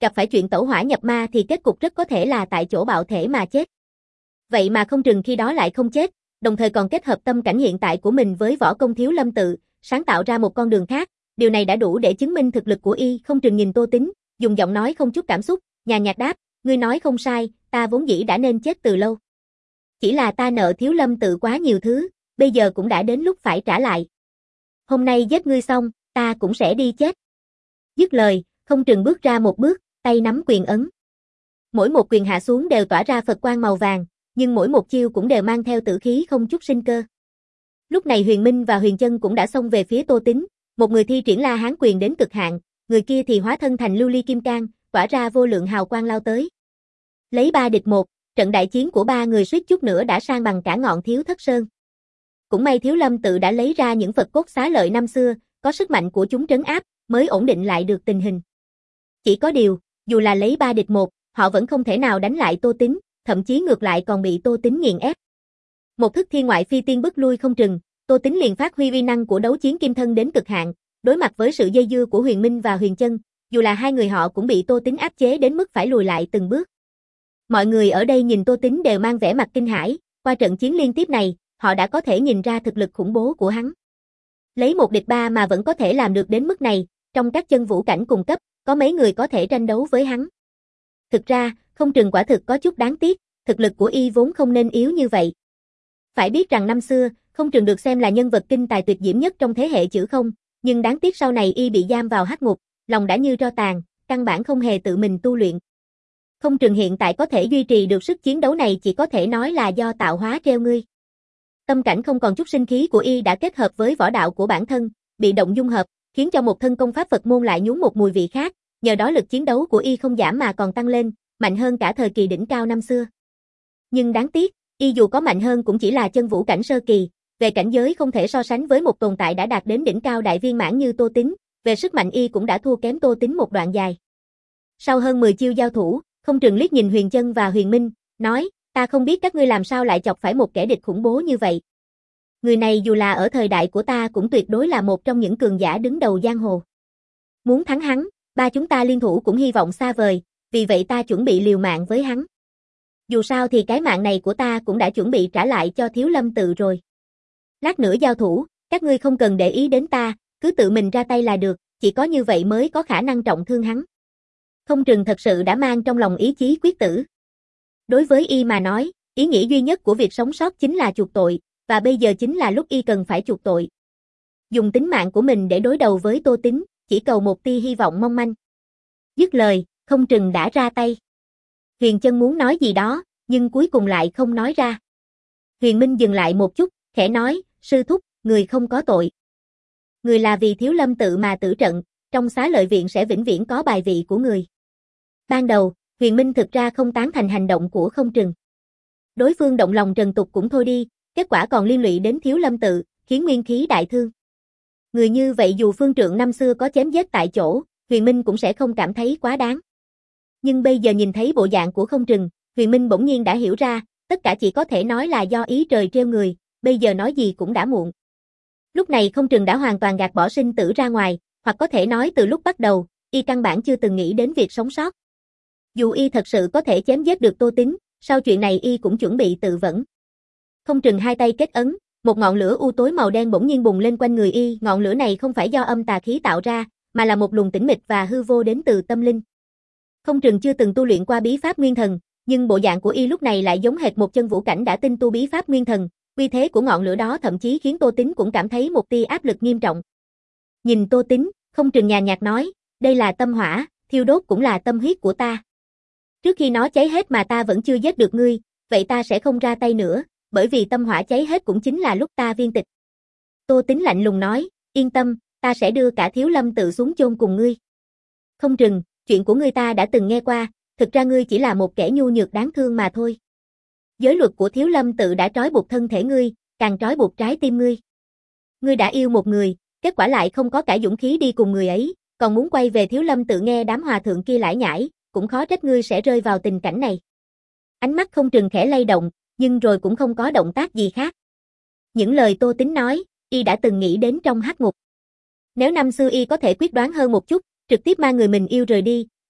gặp phải chuyện tẩu hỏa nhập ma thì kết cục rất có thể là tại chỗ bạo thể mà chết. Vậy mà không chừng khi đó lại không chết, đồng thời còn kết hợp tâm cảnh hiện tại của mình với võ công Thiếu Lâm tự, sáng tạo ra một con đường khác, điều này đã đủ để chứng minh thực lực của y. Không chừng nhìn Tô Tính, dùng giọng nói không chút cảm xúc, nhàn nhạt đáp, ngươi nói không sai, ta vốn dĩ đã nên chết từ lâu. Chỉ là ta nợ Thiếu Lâm tự quá nhiều thứ, bây giờ cũng đã đến lúc phải trả lại. Hôm nay giết ngươi xong, ta cũng sẽ đi chết. Dứt lời, không chừng bước ra một bước, tay nắm quyền ấn. Mỗi một quyền hạ xuống đều tỏa ra Phật quang màu vàng, nhưng mỗi một chiêu cũng đều mang theo tử khí không chút sinh cơ. Lúc này Huyền Minh và Huyền Chân cũng đã xông về phía Tô Tính, một người thi triển La Hán quyền đến cực hạn, người kia thì hóa thân thành lưu ly kim cang, tỏa ra vô lượng hào quang lao tới. Lấy ba địch một, trận đại chiến của ba người suýt chút nữa đã san bằng cả ngọn Thiếu Thất Sơn. Cũng may Thiếu Lâm tự đã lấy ra những Phật cốt xá lợi năm xưa, có sức mạnh của chúng trấn áp, mới ổn định lại được tình hình. Chỉ có điều, dù là lấy ba địch một, họ vẫn không thể nào đánh lại Tô Tính, thậm chí ngược lại còn bị Tô Tính nghiền ép. Một thức thiên ngoại phi tiên bức lui không chừng, Tô Tính liền phát huy uy năng của đấu chiến kim thân đến cực hạn, đối mặt với sự dây dưa của Huyền Minh và Huyền Chân, dù là hai người họ cũng bị Tô Tính áp chế đến mức phải lùi lại từng bước. Mọi người ở đây nhìn Tô Tính đều mang vẻ mặt kinh hãi, qua trận chiến liên tiếp này, họ đã có thể nhìn ra thực lực khủng bố của hắn. Lấy một địch ba mà vẫn có thể làm được đến mức này, trong các chân vũ cảnh cùng cấp, có mấy người có thể tranh đấu với hắn. Thực ra, không chừng quả thực có chút đáng tiếc, thực lực của y vốn không nên yếu như vậy. Phải biết rằng năm xưa, không chừng được xem là nhân vật kinh tài tuyệt diễm nhất trong thế hệ chữ không, nhưng đáng tiếc sau này y bị giam vào hắc ngục, lòng đã như tro tàn, căn bản không hề tự mình tu luyện. Không chừng hiện tại có thể duy trì được sức chiến đấu này chỉ có thể nói là do tạo hóa treo ngươi. Tâm cảnh không còn chút sinh khí của y đã kết hợp với võ đạo của bản thân, bị động dung hợp, khiến cho một thân công pháp Phật môn lại nhúng một mùi vị khác, nhờ đó lực chiến đấu của y không giảm mà còn tăng lên, mạnh hơn cả thời kỳ đỉnh cao năm xưa. Nhưng đáng tiếc, y dù có mạnh hơn cũng chỉ là chân vũ cảnh sơ kỳ, về cảnh giới không thể so sánh với một tồn tại đã đạt đến đỉnh cao đại viên mãn như Tô Tính, về sức mạnh y cũng đã thua kém Tô Tính một đoạn dài. Sau hơn mười chiêu giao thủ, không chừng liếc nhìn Huyền Chân và Huyền Minh, nói, ta không biết các ngươi làm sao lại chọc phải một kẻ địch khủng bố như vậy. Người này dù là ở thời đại của ta cũng tuyệt đối là một trong những cường giả đứng đầu giang hồ. Muốn thắng hắn, ba chúng ta liên thủ cũng hy vọng xa vời, vì vậy ta chuẩn bị liều mạng với hắn. Dù sao thì cái mạng này của ta cũng đã chuẩn bị trả lại cho Thiếu Lâm tự rồi. Lát nữa giao thủ, các ngươi không cần để ý đến ta, cứ tự mình ra tay là được, chỉ có như vậy mới có khả năng trọng thương hắn. Không chừng thật sự đã mang trong lòng ý chí quyết tử. Đối với y mà nói, ý nghĩa duy nhất của việc sống sót chính là chuộc tội, và bây giờ chính là lúc y cần phải chuộc tội. Dùng tính mạng của mình để đối đầu với Tô Tính, chỉ cầu một tia hy vọng mong manh. Dứt lời, không chừng đã ra tay. Huyền Chân muốn nói gì đó, nhưng cuối cùng lại không nói ra. Huyền Minh dừng lại một chút, khẽ nói, sư thúc, người không có tội. Người là vì Thiếu Lâm tự mà tử trận, trong xá lợi viện sẽ vĩnh viễn có bài vị của người. Ban đầu, Huyền Minh thực ra không tán thành hành động của không chừng. Đối phương động lòng trần tục cũng thôi đi, kết quả còn liên lụy đến Thiếu Lâm tự, khiến nguyên khí đại thương. Người như vậy dù phương trượng năm xưa có chém giết tại chỗ, Huyền Minh cũng sẽ không cảm thấy quá đáng. Nhưng bây giờ nhìn thấy bộ dạng của không trừng, Huyền Minh bỗng nhiên đã hiểu ra, tất cả chỉ có thể nói là do ý trời trêu người, bây giờ nói gì cũng đã muộn. Lúc này không trừng đã hoàn toàn gạt bỏ sinh tử ra ngoài, hoặc có thể nói từ lúc bắt đầu, y căn bản chưa từng nghĩ đến việc sống sót. Dù y thật sự có thể chém giết được Tô Tính, sau chuyện này y cũng chuẩn bị tự vẫn. Không trừng hai tay kết ấn, một ngọn lửa u tối màu đen bỗng nhiên bùng lên quanh người y, ngọn lửa này không phải do âm tà khí tạo ra, mà là một luồng tĩnh mịch và hư vô đến từ tâm linh. Không trừng chưa từng tu luyện qua bí pháp nguyên thần, nhưng bộ dạng của y lúc này lại giống hệt một chân vũ cảnh đã tinh tu bí pháp nguyên thần, uy thế của ngọn lửa đó thậm chí khiến Tô Tính cũng cảm thấy một tia áp lực nghiêm trọng. Nhìn Tô Tính, không trừng nhàn nhạt nói, đây là tâm hỏa, thiêu đốt cũng là tâm huyết của ta. Trước khi nó cháy hết mà ta vẫn chưa giết được ngươi, vậy ta sẽ không ra tay nữa, bởi vì tâm hỏa cháy hết cũng chính là lúc ta viên tịch. Tô Tính lạnh lùng nói, yên tâm, ta sẽ đưa cả Thiếu Lâm tự xuống chôn cùng ngươi. Không trừng, chuyện của ngươi ta đã từng nghe qua, thực ra ngươi chỉ là một kẻ nhu nhược đáng thương mà thôi. Giới luật của Thiếu Lâm tự đã trói buộc thân thể ngươi, càng trói buộc trái tim ngươi. Ngươi đã yêu một người, kết quả lại không có cả dũng khí đi cùng người ấy, còn muốn quay về Thiếu Lâm tự nghe đám hòa thượng kia lải nhải, cũng khó trách ngươi sẽ rơi vào tình cảnh này. Ánh mắt không trừng khẽ lay động, nhưng rồi cũng không có động tác gì khác. Những lời Tô Tính nói, y đã từng nghĩ đến trong hắc ngục. Nếu năm xưa y có thể quyết đoán hơn một chút, trực tiếp mang người mình yêu rời đi,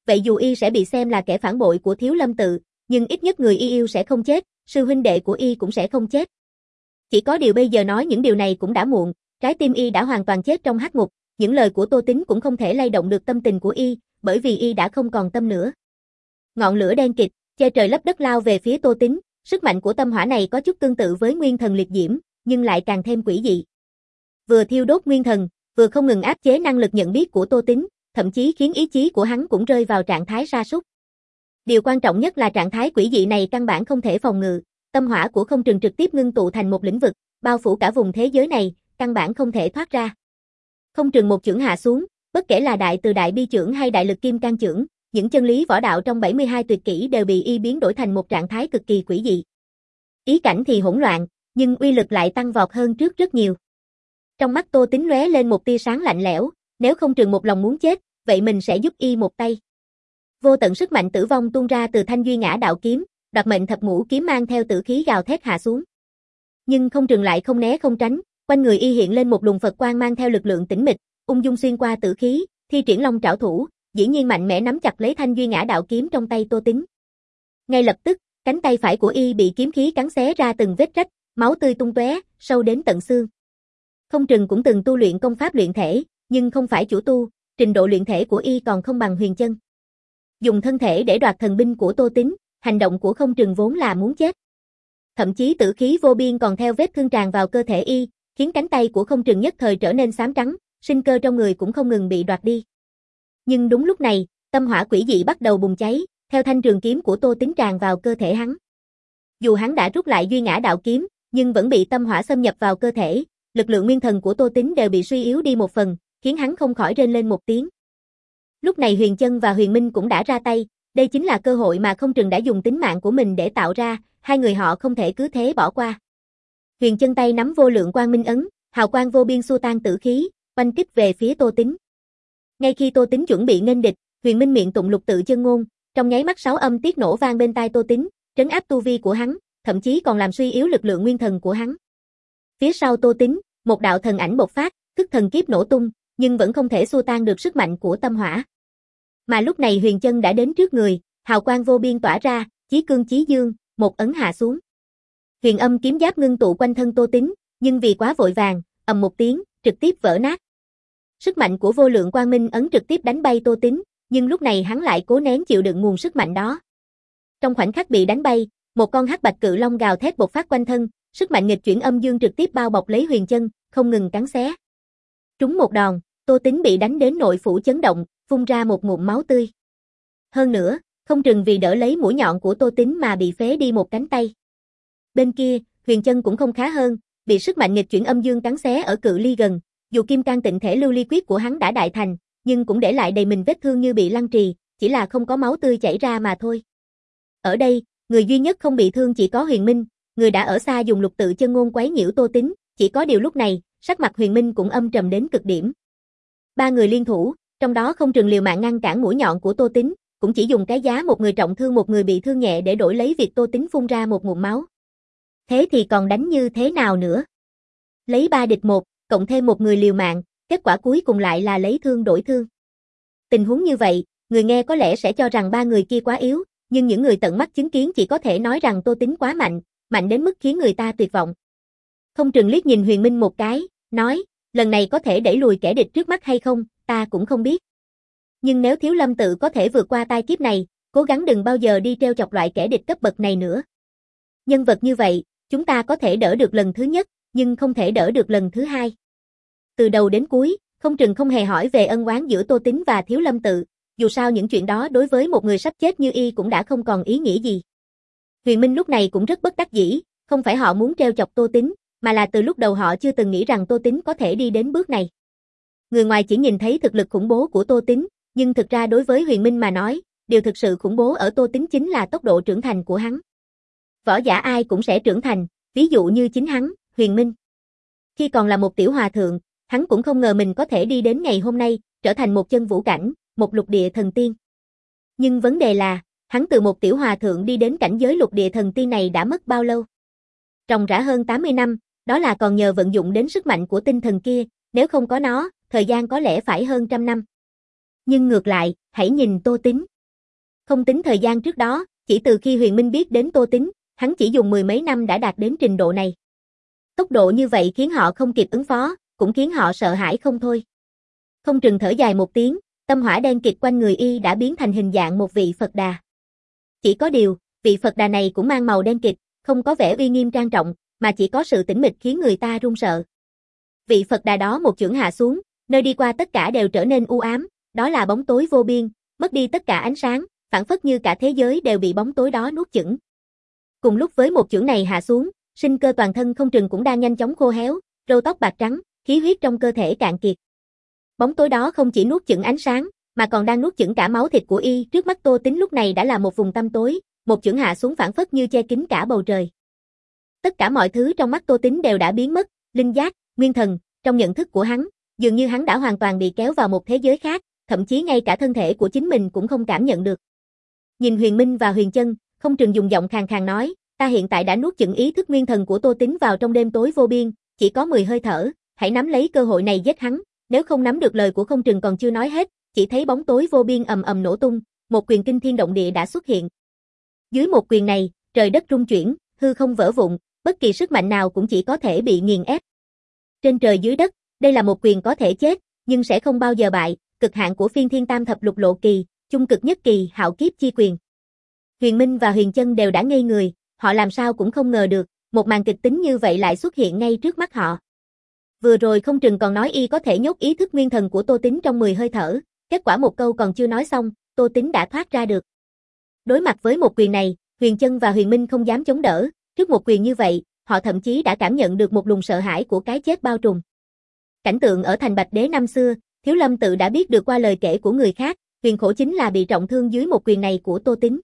vậy dù y sẽ bị xem là kẻ phản bội của Thiếu Lâm Tự, nhưng ít nhất người y yêu sẽ không chết, sư huynh đệ của y cũng sẽ không chết. Chỉ có điều bây giờ nói những điều này cũng đã muộn, trái tim y đã hoàn toàn chết trong hắc ngục, những lời của Tô Tín cũng không thể lay động được tâm tình của y, bởi vì y đã không còn tâm nữa. Ngọn lửa đen kịt, che trời lấp đất lao về phía Tô Tín, sức mạnh của tâm hỏa này có chút tương tự với nguyên thần liệt diễm, nhưng lại càng thêm quỷ dị. Vừa thiêu đốt nguyên thần, vừa không ngừng áp chế năng lực nhận biết của Tô Tín, thậm chí khiến ý chí của hắn cũng rơi vào trạng thái sa sút. Điều quan trọng nhất là trạng thái quỷ dị này căn bản không thể phòng ngự, tâm hỏa của Không Trừng trực tiếp ngưng tụ thành một lĩnh vực, bao phủ cả vùng thế giới này, căn bản không thể thoát ra. Không Trừng một chưởng hạ xuống, bất kể là đại từ đại bi chưởng hay đại lực kim can chưởng, những chân lý võ đạo trong bảy mươi hai tuyệt kỹ đều bị y biến đổi thành một trạng thái cực kỳ quỷ dị. Ý cảnh thì hỗn loạn, nhưng uy lực lại tăng vọt hơn trước rất nhiều. Trong mắt Tô Tín lóe lên một tia sáng lạnh lẽo, nếu Không Trừng một lòng muốn chết, vậy mình sẽ giúp y một tay. Vô tận sức mạnh tử vong tuôn ra từ thanh duy ngã đạo kiếm, đoạt mệnh thập ngũ kiếm mang theo tử khí gào thét hạ xuống. Nhưng Không Trừng lại không né không tránh, quanh người y hiện lên một luồng Phật quang mang theo lực lượng tĩnh mịch, ung dung xuyên qua tử khí, thi triển long trảo thủ, dĩ nhiên mạnh mẽ nắm chặt lấy thanh duy ngã đạo kiếm trong tay Tô Tín. Ngay lập tức, cánh tay phải của y bị kiếm khí cắn xé ra từng vết rách, máu tươi tung tóe, sâu đến tận xương. Không Trừng cũng từng tu luyện công pháp luyện thể, nhưng không phải chủ tu, trình độ luyện thể của y còn không bằng Huyền Chân. Dùng thân thể để đoạt thần binh của Tô Tín, hành động của Không Trừng vốn là muốn chết. Thậm chí tử khí vô biên còn theo vết thương tràn vào cơ thể y, khiến cánh tay của Không Trừng nhất thời trở nên xám trắng, sinh cơ trong người cũng không ngừng bị đoạt đi. Nhưng đúng lúc này, tâm hỏa quỷ dị bắt đầu bùng cháy, theo thanh trường kiếm của Tô Tín tràn vào cơ thể hắn. Dù hắn đã rút lại duy ngã đạo kiếm, nhưng vẫn bị tâm hỏa xâm nhập vào cơ thể, lực lượng nguyên thần của Tô Tín đều bị suy yếu đi một phần, khiến hắn không khỏi rên lên một tiếng. Lúc này Huyền Chân và Huyền Minh cũng đã ra tay, đây chính là cơ hội mà Không Trừng đã dùng tính mạng của mình để tạo ra, hai người họ không thể cứ thế bỏ qua. Huyền Chân tay nắm vô lượng quang minh ấn, hào quang vô biên xua tan tử khí, oanh kích về phía Tô Tín. Ngay khi Tô Tín chuẩn bị nghênh địch, Huyền Minh miệng tụng lục tự chân ngôn, trong nháy mắt sáu âm tiết nổ vang bên tai Tô Tín, trấn áp tu vi của hắn, thậm chí còn làm suy yếu lực lượng nguyên thần của hắn. Phía sau Tô Tín, một đạo thần ảnh bộc phát, thức thần kiếp nổ tung, nhưng vẫn không thể xua tan được sức mạnh của tâm hỏa. Mà lúc này Huyền Chân đã đến trước người, hào quang vô biên tỏa ra, chí cương chí dương, một ấn hạ xuống. Huyền âm kiếm giáp ngưng tụ quanh thân Tô Tín, nhưng vì quá vội vàng, ầm một tiếng, trực tiếp vỡ nát. Sức mạnh của vô lượng quang minh ấn trực tiếp đánh bay Tô Tín, nhưng lúc này hắn lại cố nén chịu đựng nguồn sức mạnh đó. Trong khoảnh khắc bị đánh bay, một con hắc bạch cự long gào thét bộc phát quanh thân, sức mạnh nghịch chuyển âm dương trực tiếp bao bọc lấy Huyền Chân, không ngừng cắn xé. Trúng một đòn, Tô Tín bị đánh đến nội phủ chấn động, phun ra một ngụm máu tươi. Hơn nữa, Không Trừng vì đỡ lấy mũi nhọn của Tô Tín mà bị phế đi một cánh tay. Bên kia, Huyền Chân cũng không khá hơn, bị sức mạnh nghịch chuyển âm dương cắn xé ở cự ly gần, dù kim can tịnh thể lưu ly quyết của hắn đã đại thành, nhưng cũng để lại đầy mình vết thương như bị lăng trì, chỉ là không có máu tươi chảy ra mà thôi. Ở đây, người duy nhất không bị thương chỉ có Huyền Minh, người đã ở xa dùng lục tự chân ngôn quấy nhiễu Tô Tín, chỉ có điều lúc này, sắc mặt Huyền Minh cũng âm trầm đến cực điểm. Ba người liên thủ, trong đó Không Trừng liều mạng ngăn cản mũi nhọn của Tô Tín, cũng chỉ dùng cái giá một người trọng thương một người bị thương nhẹ để đổi lấy việc Tô Tín phun ra một ngụm máu. Thế thì còn đánh như thế nào nữa? Lấy ba địch một, cộng thêm một người liều mạng, kết quả cuối cùng lại là lấy thương đổi thương. Tình huống như vậy, người nghe có lẽ sẽ cho rằng ba người kia quá yếu, nhưng những người tận mắt chứng kiến chỉ có thể nói rằng Tô Tín quá mạnh, mạnh đến mức khiến người ta tuyệt vọng. Không Trừng liếc nhìn Huyền Minh một cái, nói, lần này có thể đẩy lùi kẻ địch trước mắt hay không, ta cũng không biết. Nhưng nếu Thiếu Lâm Tự có thể vượt qua tai kiếp này, cố gắng đừng bao giờ đi trêu chọc loại kẻ địch cấp bậc này nữa. Nhân vật như vậy, chúng ta có thể đỡ được lần thứ nhất, nhưng không thể đỡ được lần thứ hai. Từ đầu đến cuối, Không Trừng không hề hỏi về ân oán giữa Tô Tín và Thiếu Lâm Tự, dù sao những chuyện đó đối với một người sắp chết như y cũng đã không còn ý nghĩa gì. Huyền Minh lúc này cũng rất bất đắc dĩ, không phải họ muốn trêu chọc Tô Tín, mà là từ lúc đầu họ chưa từng nghĩ rằng Tô Tín có thể đi đến bước này. Người ngoài chỉ nhìn thấy thực lực khủng bố của Tô Tín, nhưng thực ra đối với Huyền Minh mà nói, điều thực sự khủng bố ở Tô Tín chính là tốc độ trưởng thành của hắn. Võ giả ai cũng sẽ trưởng thành, ví dụ như chính hắn, Huyền Minh. Khi còn là một tiểu hòa thượng, hắn cũng không ngờ mình có thể đi đến ngày hôm nay, trở thành một chân vũ cảnh, một lục địa thần tiên. Nhưng vấn đề là, hắn từ một tiểu hòa thượng đi đến cảnh giới lục địa thần tiên này đã mất bao lâu? Ròng rã hơn tám mươi năm, đó là còn nhờ vận dụng đến sức mạnh của tinh thần kia, nếu không có nó, thời gian có lẽ phải hơn trăm năm. Nhưng ngược lại, hãy nhìn Tô Tín. Không tính thời gian trước đó, chỉ từ khi Huyền Minh biết đến Tô Tín, hắn chỉ dùng mười mấy năm đã đạt đến trình độ này. Tốc độ như vậy khiến họ không kịp ứng phó, cũng khiến họ sợ hãi không thôi. Không Trừng thở dài một tiếng, tâm hỏa đen kịt quanh người y đã biến thành hình dạng một vị Phật Đà. Chỉ có điều, vị Phật Đà này cũng mang màu đen kịt, không có vẻ uy nghiêm trang trọng, mà chỉ có sự tĩnh mịch khiến người ta run sợ. Vị Phật Đà đó một chưởng hạ xuống, nơi đi qua tất cả đều trở nên u ám, đó là bóng tối vô biên, mất đi tất cả ánh sáng, phảng phất như cả thế giới đều bị bóng tối đó nuốt chửng. Cùng lúc với một chưởng này hạ xuống, sinh cơ toàn thân Không Trừng cũng đang nhanh chóng khô héo, râu tóc bạc trắng, khí huyết trong cơ thể cạn kiệt. Bóng tối đó không chỉ nuốt chửng ánh sáng, mà còn đang nuốt chửng cả máu thịt của y. Trước mắt Tô Tín lúc này đã là một vùng tăm tối, một chưởng hạ xuống phảng phất như che kín cả bầu trời. Tất cả mọi thứ trong mắt Tô Tín đều đã biến mất, linh giác, nguyên thần, trong nhận thức của hắn, dường như hắn đã hoàn toàn bị kéo vào một thế giới khác, thậm chí ngay cả thân thể của chính mình cũng không cảm nhận được. Nhìn Huyền Minh và Huyền Chân, Không Trừng dùng giọng khàn khàn nói, ta hiện tại đã nuốt chửng ý thức nguyên thần của Tô Tín vào trong đêm tối vô biên, chỉ có mười hơi thở, hãy nắm lấy cơ hội này giết hắn. Nếu không nắm được lời của Không Trừng còn chưa nói hết, chỉ thấy bóng tối vô biên ầm ầm nổ tung, một quyền kinh thiên động địa đã xuất hiện. Dưới một quyền này, trời đất rung chuyển, hư không vỡ vụn, bất kỳ sức mạnh nào cũng chỉ có thể bị nghiền ép. Trên trời dưới đất, đây là một quyền có thể chết, nhưng sẽ không bao giờ bại, cực hạn của phiên thiên tam thập lục lộ kỳ, chung cực nhất kỳ, hạo kiếp chi quyền. Huyền Minh và Huyền Chân đều đã ngây người, họ làm sao cũng không ngờ được, một màn kịch tính như vậy lại xuất hiện ngay trước mắt họ. Vừa rồi Không Trừng còn nói y có thể nhốt ý thức nguyên thần của Tô Tín trong mười hơi thở, kết quả một câu còn chưa nói xong, Tô Tín đã thoát ra được. Đối mặt với một quyền này, Huyền Chân và Huyền Minh không dám chống đỡ, trước một quyền như vậy, họ thậm chí đã cảm nhận được một luồng sợ hãi của cái chết bao trùm. Cảnh tượng ở thành Bạch Đế năm xưa, Thiếu Lâm Tự đã biết được qua lời kể của người khác, Huyền Khổ chính là bị trọng thương dưới một quyền này của Tô Tín.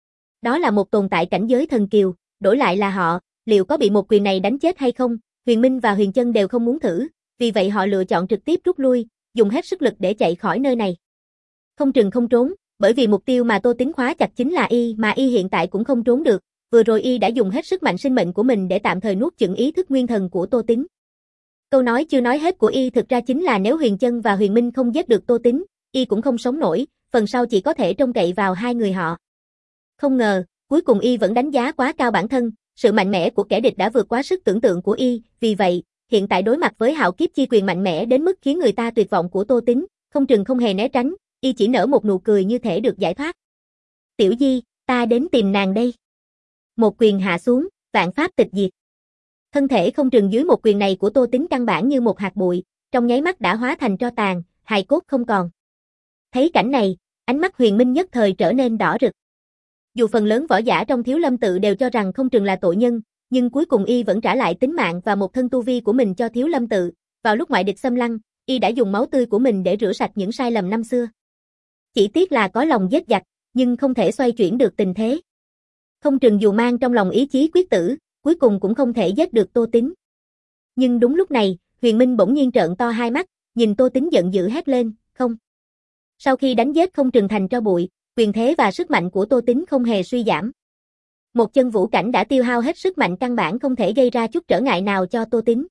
Đó là một tồn tại cảnh giới thần kiều, đổi lại là họ, liệu có bị một quyền này đánh chết hay không? Huyền Minh và Huyền Chân đều không muốn thử, vì vậy họ lựa chọn trực tiếp rút lui, dùng hết sức lực để chạy khỏi nơi này. Không Trừng không trốn, bởi vì mục tiêu mà Tô Tín khóa chặt chính là y, mà y hiện tại cũng không trốn được, vừa rồi y đã dùng hết sức mạnh sinh mệnh của mình để tạm thời nuốt chửng ý thức nguyên thần của Tô Tín. Câu nói chưa nói hết của y thực ra chính là nếu Huyền Chân và Huyền Minh không giết được Tô Tín, y cũng không sống nổi, phần sau chỉ có thể trông cậy vào hai người họ. Không ngờ, cuối cùng y vẫn đánh giá quá cao bản thân, sự mạnh mẽ của kẻ địch đã vượt quá sức tưởng tượng của y, vì vậy, hiện tại đối mặt với hạo kiếp chi quyền mạnh mẽ đến mức khiến người ta tuyệt vọng của Tô Tín, Không Trừng không hề né tránh, y chỉ nở một nụ cười như thể được giải thoát. Tiểu Di, ta đến tìm nàng đây. Một quyền hạ xuống, vạn pháp tịch diệt. Thân thể Không Trừng dưới một quyền này của Tô Tín căn bản như một hạt bụi, trong nháy mắt đã hóa thành tro tàn, hài cốt không còn. Thấy cảnh này, ánh mắt Huyền Minh nhất thời trở nên đỏ rực. Dù phần lớn võ giả trong Thiếu Lâm Tự đều cho rằng Không Trừng là tội nhân, nhưng cuối cùng y vẫn trả lại tính mạng và một thân tu vi của mình cho Thiếu Lâm Tự. Vào lúc ngoại địch xâm lăng, y đã dùng máu tươi của mình để rửa sạch những sai lầm năm xưa. Chỉ tiếc là có lòng giết giặc, nhưng không thể xoay chuyển được tình thế. Không Trừng dù mang trong lòng ý chí quyết tử, cuối cùng cũng không thể giết được Tô Tín. Nhưng đúng lúc này, Huyền Minh bỗng nhiên trợn to hai mắt, nhìn Tô Tín giận dữ hét lên, không. Sau khi đánh giết Không Trừng thành tro bụi, quyền thế và sức mạnh của Tô Tín không hề suy giảm. Một chân vũ cảnh đã tiêu hao hết sức mạnh căn bản không thể gây ra chút trở ngại nào cho Tô Tín.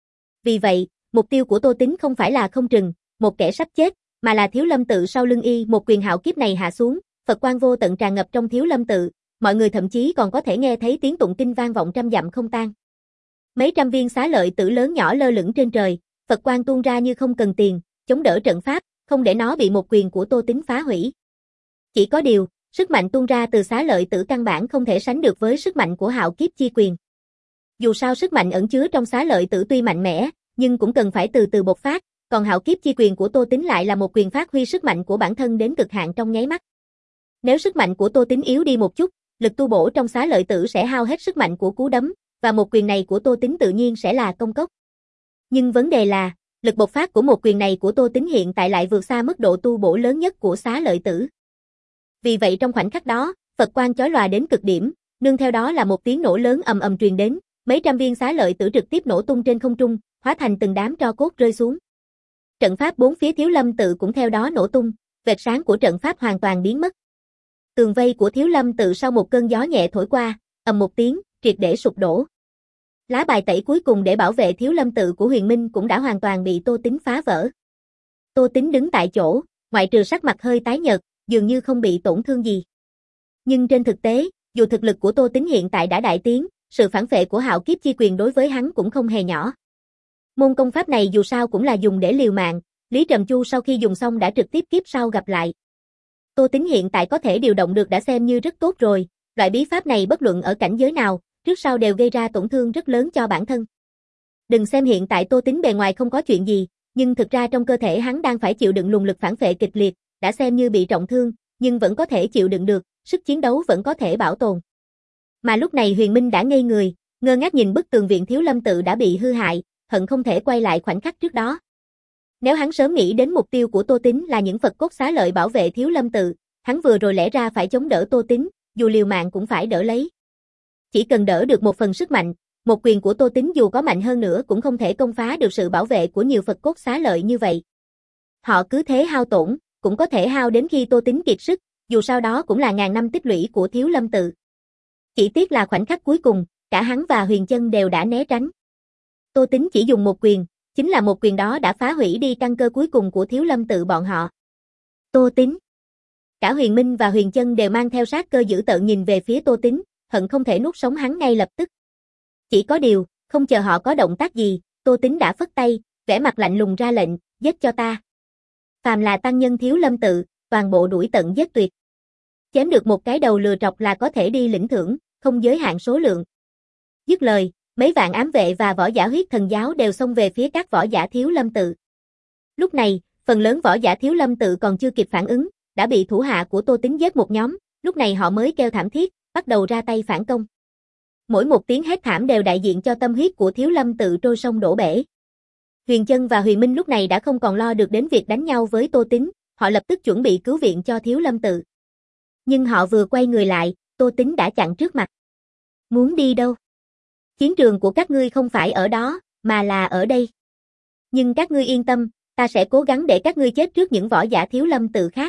Vì vậy, mục tiêu của Tô Tín không phải là Không Trừng, một kẻ sắp chết, mà là Thiếu Lâm Tự sau lưng y. Một quyền hạo kiếp này hạ xuống, Phật quang vô tận tràn ngập trong Thiếu Lâm Tự, mọi người thậm chí còn có thể nghe thấy tiếng tụng kinh vang vọng trăm dặm không tan. Mấy trăm viên xá lợi tử lớn nhỏ lơ lửng trên trời, Phật quang tuôn ra như không cần tiền, chống đỡ trận pháp, không để nó bị một quyền của Tô Tín phá hủy. Chỉ có điều, sức mạnh tuôn ra từ xá lợi tử căn bản không thể sánh được với sức mạnh của hạo kiếp chi quyền. Dù sao sức mạnh ẩn chứa trong xá lợi tử tuy mạnh mẽ, nhưng cũng cần phải từ từ bộc phát, còn hạo kiếp chi quyền của Tô Tín lại là một quyền phát huy sức mạnh của bản thân đến cực hạn trong nháy mắt. Nếu sức mạnh của Tô Tín yếu đi một chút, lực tu bổ trong xá lợi tử sẽ hao hết sức mạnh của cú đấm, và một quyền này của Tô Tín tự nhiên sẽ là công cốc. Nhưng vấn đề là, lực bộc phát của một quyền này của Tô Tín hiện tại lại vượt xa mức độ tu bổ lớn nhất của xá lợi tử. Vì vậy trong khoảnh khắc đó, Phật quang chói lòa đến cực điểm, nương theo đó là một tiếng nổ lớn ầm ầm truyền đến, mấy trăm viên xá lợi tử trực tiếp nổ tung trên không trung, hóa thành từng đám tro cốt rơi xuống. Trận pháp bốn phía Thiếu Lâm Tự cũng theo đó nổ tung, vệt sáng của trận pháp hoàn toàn biến mất. Tường vây của Thiếu Lâm Tự sau một cơn gió nhẹ thổi qua, ầm một tiếng, triệt để sụp đổ. Lá bài tẩy cuối cùng để bảo vệ Thiếu Lâm Tự của Huyền Minh cũng đã hoàn toàn bị Tô Tín phá vỡ. Tô Tín đứng tại chỗ, ngoại trừ sắc mặt hơi tái nhợt, dường như không bị tổn thương gì. Nhưng trên thực tế, dù thực lực của Tô Tín hiện tại đã đại tiến, sự phản phệ của Hạo Kiếp Chi Quyền đối với hắn cũng không hề nhỏ. Môn công pháp này dù sao cũng là dùng để liều mạng, Lý Trầm Chu sau khi dùng xong đã trực tiếp kiếp sau gặp lại. Tô Tín hiện tại có thể điều động được đã xem như rất tốt rồi, loại bí pháp này bất luận ở cảnh giới nào, trước sau đều gây ra tổn thương rất lớn cho bản thân. Đừng xem hiện tại Tô Tín bề ngoài không có chuyện gì, nhưng thực ra trong cơ thể hắn đang phải chịu đựng luồng lực phản phệ kịch liệt, đã xem như bị trọng thương, nhưng vẫn có thể chịu đựng được, sức chiến đấu vẫn có thể bảo tồn. Mà lúc này Huyền Minh đã ngây người, ngơ ngác nhìn bức tường viện Thiếu Lâm tự đã bị hư hại, hận không thể quay lại khoảnh khắc trước đó. Nếu hắn sớm nghĩ đến mục tiêu của Tô Tín là những Phật cốt xá lợi bảo vệ Thiếu Lâm tự, hắn vừa rồi lẽ ra phải chống đỡ Tô Tín, dù liều mạng cũng phải đỡ lấy. Chỉ cần đỡ được một phần sức mạnh, một quyền của Tô Tín dù có mạnh hơn nữa cũng không thể công phá được sự bảo vệ của nhiều Phật cốt xá lợi như vậy. Họ cứ thế hao tổn, cũng có thể hao đến khi Tô Tín kiệt sức, dù sau đó cũng là ngàn năm tích lũy của Thiếu Lâm tự. Chỉ tiếc là khoảnh khắc cuối cùng, cả hắn và Huyền Chân đều đã né tránh. Tô Tín chỉ dùng một quyền, chính là một quyền đó đã phá hủy đi căn cơ cuối cùng của Thiếu Lâm tự bọn họ. Tô Tín. Cả Huyền Minh và Huyền Chân đều mang theo sát cơ dữ tợn nhìn về phía Tô Tín, hận không thể nuốt sống hắn ngay lập tức. Chỉ có điều, không chờ họ có động tác gì, Tô Tín đã phất tay, vẻ mặt lạnh lùng ra lệnh, giết cho ta. Phàm là tăng nhân Thiếu Lâm tự, toàn bộ đuổi tận giết tuyệt. Chém được một cái đầu lừa trọc là có thể đi lĩnh thưởng, không giới hạn số lượng. Dứt lời, mấy vạn ám vệ và võ giả huyết thần giáo đều xông về phía các võ giả Thiếu Lâm tự. Lúc này, phần lớn võ giả Thiếu Lâm tự còn chưa kịp phản ứng, đã bị thủ hạ của Tô Tín giết một nhóm, lúc này họ mới kêu thảm thiết, bắt đầu ra tay phản công. Mỗi một tiếng hét thảm đều đại diện cho tâm huyết của Thiếu Lâm tự trôi sông đổ bể. Huyền Chân và Huyền Minh lúc này đã không còn lo được đến việc đánh nhau với Tô Tín, họ lập tức chuẩn bị cứu viện cho Thiếu Lâm tự. Nhưng họ vừa quay người lại, Tô Tín đã chặn trước mặt. Muốn đi đâu? Chiến trường của các ngươi không phải ở đó, mà là ở đây. Nhưng các ngươi yên tâm, ta sẽ cố gắng để các ngươi chết trước những võ giả Thiếu Lâm tự khác.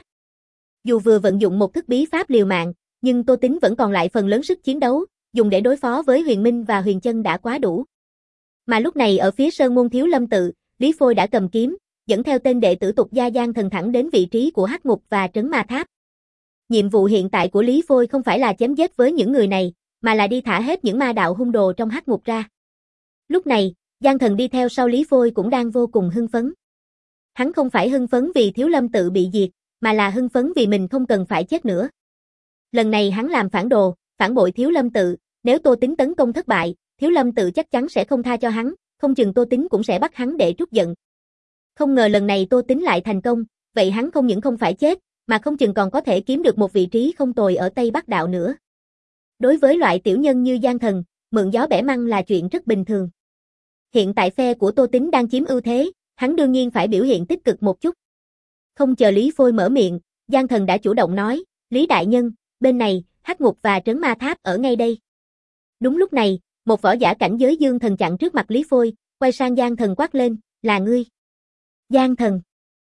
Dù vừa vận dụng một thức bí pháp liều mạng, nhưng Tô Tín vẫn còn lại phần lớn sức chiến đấu, dùng để đối phó với Huyền Minh và Huyền Chân đã quá đủ. Mà lúc này ở phía sơn môn Thiếu Lâm tự, Lý Phôi đã cầm kiếm, dẫn theo tên đệ tử tục gia Giang Thần thẳng đến vị trí của Hắc Ngục và Trấn Ma Tháp. Nhiệm vụ hiện tại của Lý Phôi không phải là chém giết với những người này, mà là đi thả hết những ma đạo hung đồ trong Hắc Ngục ra. Lúc này, Giang Thần đi theo sau Lý Phôi cũng đang vô cùng hưng phấn. Hắn không phải hưng phấn vì Thiếu Lâm tự bị diệt, mà là hưng phấn vì mình không cần phải chết nữa. Lần này hắn làm phản đồ, phản bội Thiếu Lâm tự, nếu Tô Tín tấn công thất bại, Thiếu Lâm tự chắc chắn sẽ không tha cho hắn, không chừng Tô Tín cũng sẽ bắt hắn để trút giận. Không ngờ lần này Tô Tín lại thành công, vậy hắn không những không phải chết, mà không chừng còn có thể kiếm được một vị trí không tồi ở Tây Bắc đạo nữa. Đối với loại tiểu nhân như Giang Thần, mượn gió bẻ măng là chuyện rất bình thường. Hiện tại phe của Tô Tín đang chiếm ưu thế, hắn đương nhiên phải biểu hiện tích cực một chút. Không chờ Lý Phôi mở miệng, Giang Thần đã chủ động nói, Lý đại nhân, bên này, Hắc Ngục và Trấn Ma Tháp ở ngay đây. Đúng lúc này, một võ giả cảnh giới Dương Thần chặn trước mặt Lý Phôi, quay sang Giang Thần quát lên, là ngươi. Giang Thần.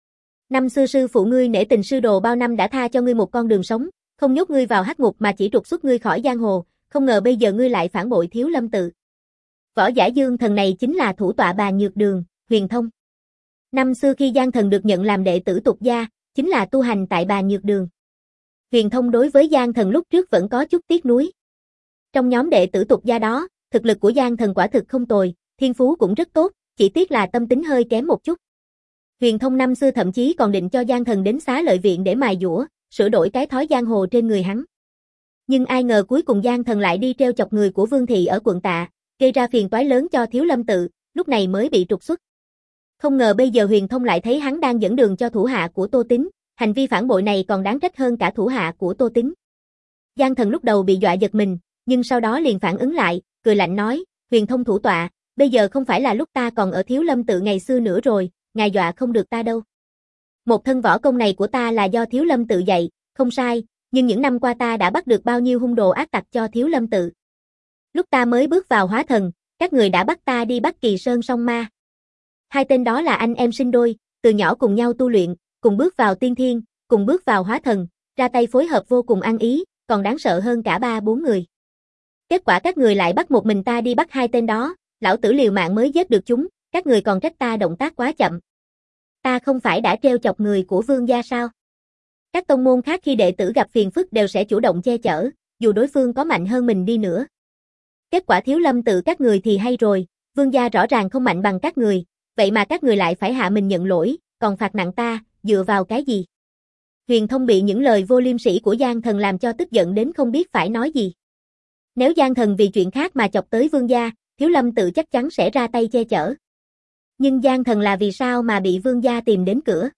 Năm xưa sư phụ ngươi nể tình sư đồ bao năm đã tha cho ngươi một con đường sống, không nhốt ngươi vào Hắc Ngục mà chỉ trục xuất ngươi khỏi giang hồ, không ngờ bây giờ ngươi lại phản bội Thiếu Lâm tự. Võ giả Dương Thần này chính là thủ tọa Bà Nhược Đường, Huyền Thông. Năm xưa khi Giang Thần được nhận làm đệ tử tục gia, chính là tu hành tại Bà Nhược Đường. Huyền Thông đối với Giang Thần lúc trước vẫn có chút tiếc nuối. Trong nhóm đệ tử tục gia đó, thực lực của Giang Thần quả thực không tồi, thiên phú cũng rất tốt, chỉ tiếc là tâm tính hơi kém một chút. Huyền Thông năm xưa thậm chí còn định cho Giang Thần đến Xá Lợi viện để mài dũa, sửa đổi cái thói giang hồ trên người hắn. Nhưng ai ngờ cuối cùng Giang Thần lại đi treo chọc người của Vương thị ở quận Tạ, gây ra phiền toái lớn cho Thiếu Lâm tự, lúc này mới bị trục xuất. Không ngờ bây giờ Huyền Thông lại thấy hắn đang dẫn đường cho thủ hạ của Tô Tín, hành vi phản bội này còn đáng trách hơn cả thủ hạ của Tô Tín. Giang Thần lúc đầu bị dọa giật mình, nhưng sau đó liền phản ứng lại, cười lạnh nói, Huyền Thông thủ tọa, bây giờ không phải là lúc ta còn ở Thiếu Lâm tự ngày xưa nữa rồi, ngài dọa không được ta đâu. Một thân võ công này của ta là do Thiếu Lâm tự dạy, không sai, nhưng những năm qua ta đã bắt được bao nhiêu hung đồ ác tặc cho Thiếu Lâm tự. Lúc ta mới bước vào hóa thần, các người đã bắt ta đi bắt Kỳ Sơn Song Ma. Hai tên đó là anh em sinh đôi, từ nhỏ cùng nhau tu luyện, cùng bước vào tiên thiên, cùng bước vào hóa thần, ra tay phối hợp vô cùng ăn ý, còn đáng sợ hơn cả ba bốn người. Kết quả các người lại bắt một mình ta đi bắt hai tên đó, lão tử liều mạng mới giết được chúng, các người còn trách ta động tác quá chậm. Ta không phải đã treo chọc người của Vương gia sao? Các tông môn khác khi đệ tử gặp phiền phức đều sẽ chủ động che chở, dù đối phương có mạnh hơn mình đi nữa. Kết quả Thiếu Lâm tự các người thì hay rồi, Vương gia rõ ràng không mạnh bằng các người, vậy mà các người lại phải hạ mình nhận lỗi, còn phạt nặng ta, dựa vào cái gì? Huyền Thông bị những lời vô liêm sỉ của Giang Thần làm cho tức giận đến không biết phải nói gì. Nếu Giang Thần vì chuyện khác mà chọc tới Vương gia, Thiếu Lâm tự chắc chắn sẽ ra tay che chở. Nhưng Giang Thần là vì sao mà bị Vương gia tìm đến cửa?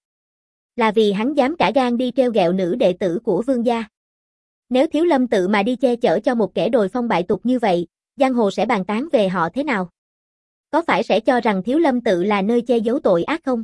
Là vì hắn dám cả gan đi trêu ghẹo nữ đệ tử của Vương gia. Nếu Thiếu Lâm tự mà đi che chở cho một kẻ đồi phong bại tục như vậy, giang hồ sẽ bàn tán về họ thế nào? Có phải sẽ cho rằng Thiếu Lâm tự là nơi che giấu tội ác không?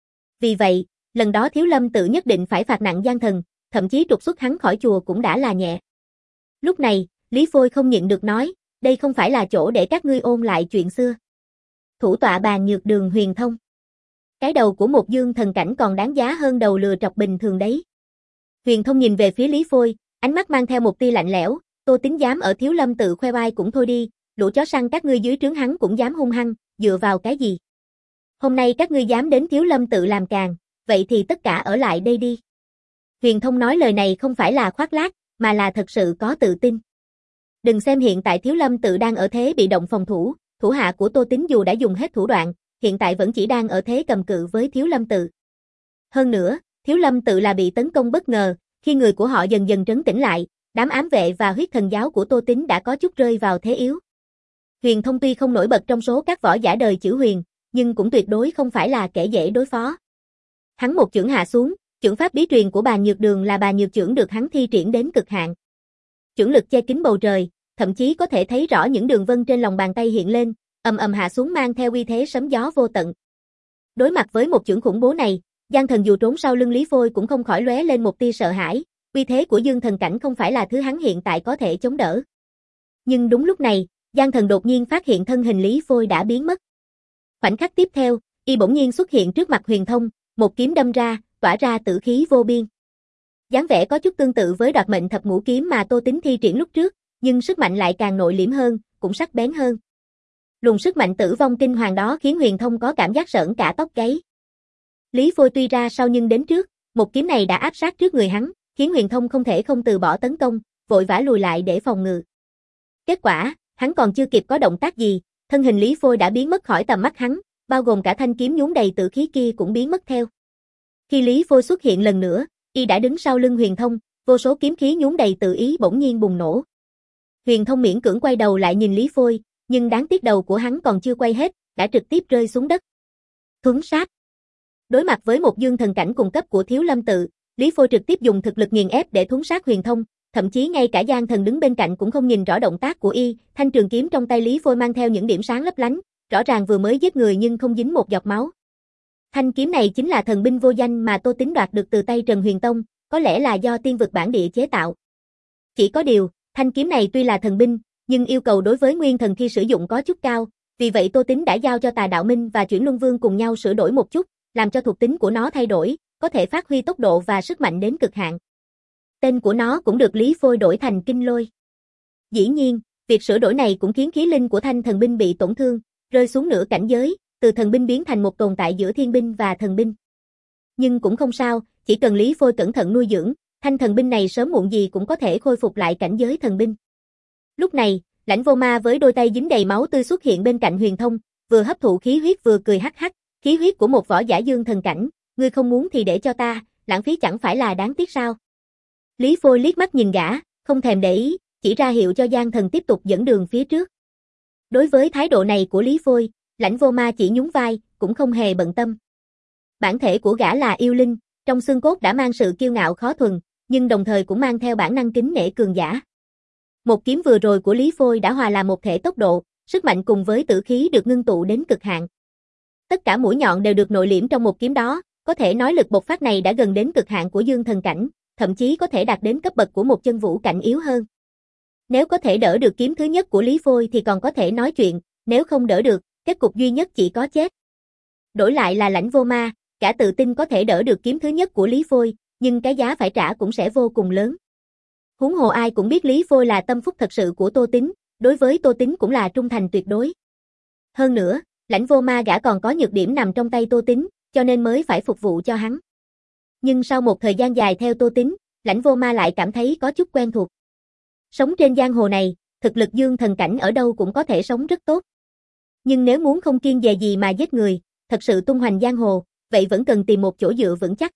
Vì vậy, lần đó Thiếu Lâm tự nhất định phải phạt nặng Giang Thần, thậm chí trục xuất hắn khỏi chùa cũng đã là nhẹ. Lúc này, Lý Phôi không nhịn được nói, đây không phải là chỗ để các ngươi ôn lại chuyện xưa. Thủ tọa bàn nhược đường Huyền Thông. Cái đầu của một dương thần cảnh còn đáng giá hơn đầu lừa trọc bình thường đấy. Huyền Thông nhìn về phía Lý Phôi, ánh mắt mang theo một tia lạnh lẽo, Tô Tín dám ở Thiếu Lâm tự khoe oai cũng thôi đi, lũ chó săn các ngươi dưới trướng hắn cũng dám hung hăng, dựa vào cái gì? Hôm nay các ngươi dám đến Thiếu Lâm tự làm càn, vậy thì tất cả ở lại đây đi. Huyền Thông nói lời này không phải là khoác lác, mà là thật sự có tự tin. Đừng xem hiện tại Thiếu Lâm tự đang ở thế bị động phòng thủ, thủ hạ của Tô Tín dù đã dùng hết thủ đoạn, hiện tại vẫn chỉ đang ở thế cầm cự với Thiếu Lâm tự. Hơn nữa, Thiếu Lâm tự là bị tấn công bất ngờ, khi người của họ dần dần trấn tĩnh lại, đám ám vệ và huyết thần giáo của Tô Tín đã có chút rơi vào thế yếu. Huyền Thông tuy không nổi bật trong số các võ giả đời chữ huyền, nhưng cũng tuyệt đối không phải là kẻ dễ đối phó. Hắn một chưởng hạ xuống, chưởng pháp bí truyền của Bà Nhược Đường là Bà Nhược chưởng được hắn thi triển đến cực hạn. Chưởng lực che kín bầu trời, thậm chí có thể thấy rõ những đường vân trên lòng bàn tay hiện lên, ầm ầm hạ xuống mang theo uy thế sấm gió vô tận. Đối mặt với một chưởng khủng bố này, Giang Thần dù trốn sau lưng Lý Phôi cũng không khỏi lóe lên một tia sợ hãi, uy thế của Dương Thần cảnh không phải là thứ hắn hiện tại có thể chống đỡ. Nhưng đúng lúc này, Giang Thần đột nhiên phát hiện thân hình Lý Phôi đã biến mất. Khoảnh khắc tiếp theo, y bỗng nhiên xuất hiện trước mặt Huyền Thông, một kiếm đâm ra, tỏa ra tử khí vô biên. Dáng vẻ có chút tương tự với Đoạt Mệnh Thập Ngũ kiếm mà Tô Tín thi triển lúc trước, nhưng sức mạnh lại càng nội liễm hơn, cũng sắc bén hơn. Luồng sức mạnh tử vong kinh hoàng đó khiến Huyền Thông có cảm giác sởn cả tóc gáy. Lý Phôi tuy ra sau nhưng đến trước, một kiếm này đã áp sát trước người hắn, khiến Huyền Thông không thể không từ bỏ tấn công, vội vã lùi lại để phòng ngự. Kết quả, hắn còn chưa kịp có động tác gì, thân hình Lý Phôi đã biến mất khỏi tầm mắt hắn, bao gồm cả thanh kiếm nhuốm đầy tử khí kia cũng biến mất theo. Khi Lý Phôi xuất hiện lần nữa, y đã đứng sau lưng Huyền Thông, vô số kiếm khí nhuốm đầy tự ý bỗng nhiên bùng nổ. Huyền Thông miễn cưỡng quay đầu lại nhìn Lý Phôi, nhưng đáng tiếc đầu của hắn còn chưa quay hết, đã trực tiếp rơi xuống đất. Thuấn sát. Đối mặt với một dương thần cảnh cùng cấp của Thiếu Lâm tự, Lý Phôi trực tiếp dùng thực lực nghiền ép để thuấn sát Huyền Thông, thậm chí ngay cả Giang Thần đứng bên cạnh cũng không nhìn rõ động tác của y, thanh trường kiếm trong tay Lý Phôi mang theo những điểm sáng lấp lánh, rõ ràng vừa mới giết người nhưng không dính một giọt máu. Thanh kiếm này chính là thần binh vô danh mà Tô Tín đoạt được từ tay Trần Huyền Tông, có lẽ là do tiên vực bản địa chế tạo. Chỉ có điều, thanh kiếm này tuy là thần binh, nhưng yêu cầu đối với nguyên thần khi sử dụng có chút cao, vì vậy Tô Tín đã giao cho Tà Đạo Minh và Chuyển Luân Vương cùng nhau sửa đổi một chút, làm cho thuộc tính của nó thay đổi, có thể phát huy tốc độ và sức mạnh đến cực hạn. Tên của nó cũng được Lý Phôi đổi thành Kinh Lôi. Dĩ nhiên, việc sửa đổi này cũng khiến khí linh của thanh thần binh bị tổn thương, rơi xuống nửa cảnh giới, từ thần binh biến thành một tồn tại giữa thiên binh và thần binh. Nhưng cũng không sao, chỉ cần Lý Phôi cẩn thận nuôi dưỡng, thanh thần binh này sớm muộn gì cũng có thể khôi phục lại cảnh giới thần binh. Lúc này, Lãnh Vô Ma với đôi tay dính đầy máu tươi xuất hiện bên cạnh Huyền Thông, vừa hấp thụ khí huyết vừa cười hắc hắc, khí huyết của một võ giả dương thần cảnh, ngươi không muốn thì để cho ta, lãng phí chẳng phải là đáng tiếc sao? Lý Phôi liếc mắt nhìn gã, không thèm để ý, chỉ ra hiệu cho Giang Thần tiếp tục dẫn đường phía trước. Đối với thái độ này của Lý Phôi, Lãnh Vô Ma chỉ nhún vai, cũng không hề bận tâm. Bản thể của gã là yêu linh, trong xương cốt đã mang sự kiêu ngạo khó thuần, nhưng đồng thời cũng mang theo bản năng kính nể cường giả. Một kiếm vừa rồi của Lý Phôi đã hòa làm một thể tốc độ, sức mạnh cùng với tử khí được ngưng tụ đến cực hạn. Tất cả mũi nhọn đều được nội liễm trong một kiếm đó, có thể nói lực bộc phát này đã gần đến cực hạn của dương thần cảnh, thậm chí có thể đạt đến cấp bậc của một chân vũ cảnh yếu hơn. Nếu có thể đỡ được kiếm thứ nhất của Lý Phôi thì còn có thể nói chuyện, nếu không đỡ được, kết cục duy nhất chỉ có chết. Đổi lại là Lãnh Vô Ma, cả tự tin có thể đỡ được kiếm thứ nhất của Lý Phôi, nhưng cái giá phải trả cũng sẽ vô cùng lớn. Huống hồ ai cũng biết Lý Phôi là tâm phúc thật sự của Tô Tín, đối với Tô Tín cũng là trung thành tuyệt đối. Hơn nữa, Lãnh Vô Ma gã còn có nhược điểm nằm trong tay Tô Tín, cho nên mới phải phục vụ cho hắn. Nhưng sau một thời gian dài theo Tô Tín, Lãnh Vô Ma lại cảm thấy có chút quen thuộc. Sống trên giang hồ này, thực lực dương thần cảnh ở đâu cũng có thể sống rất tốt. Nhưng nếu muốn không kiêng dè gì mà giết người, thật sự tung hoành giang hồ, vậy vẫn cần tìm một chỗ dựa vững chắc.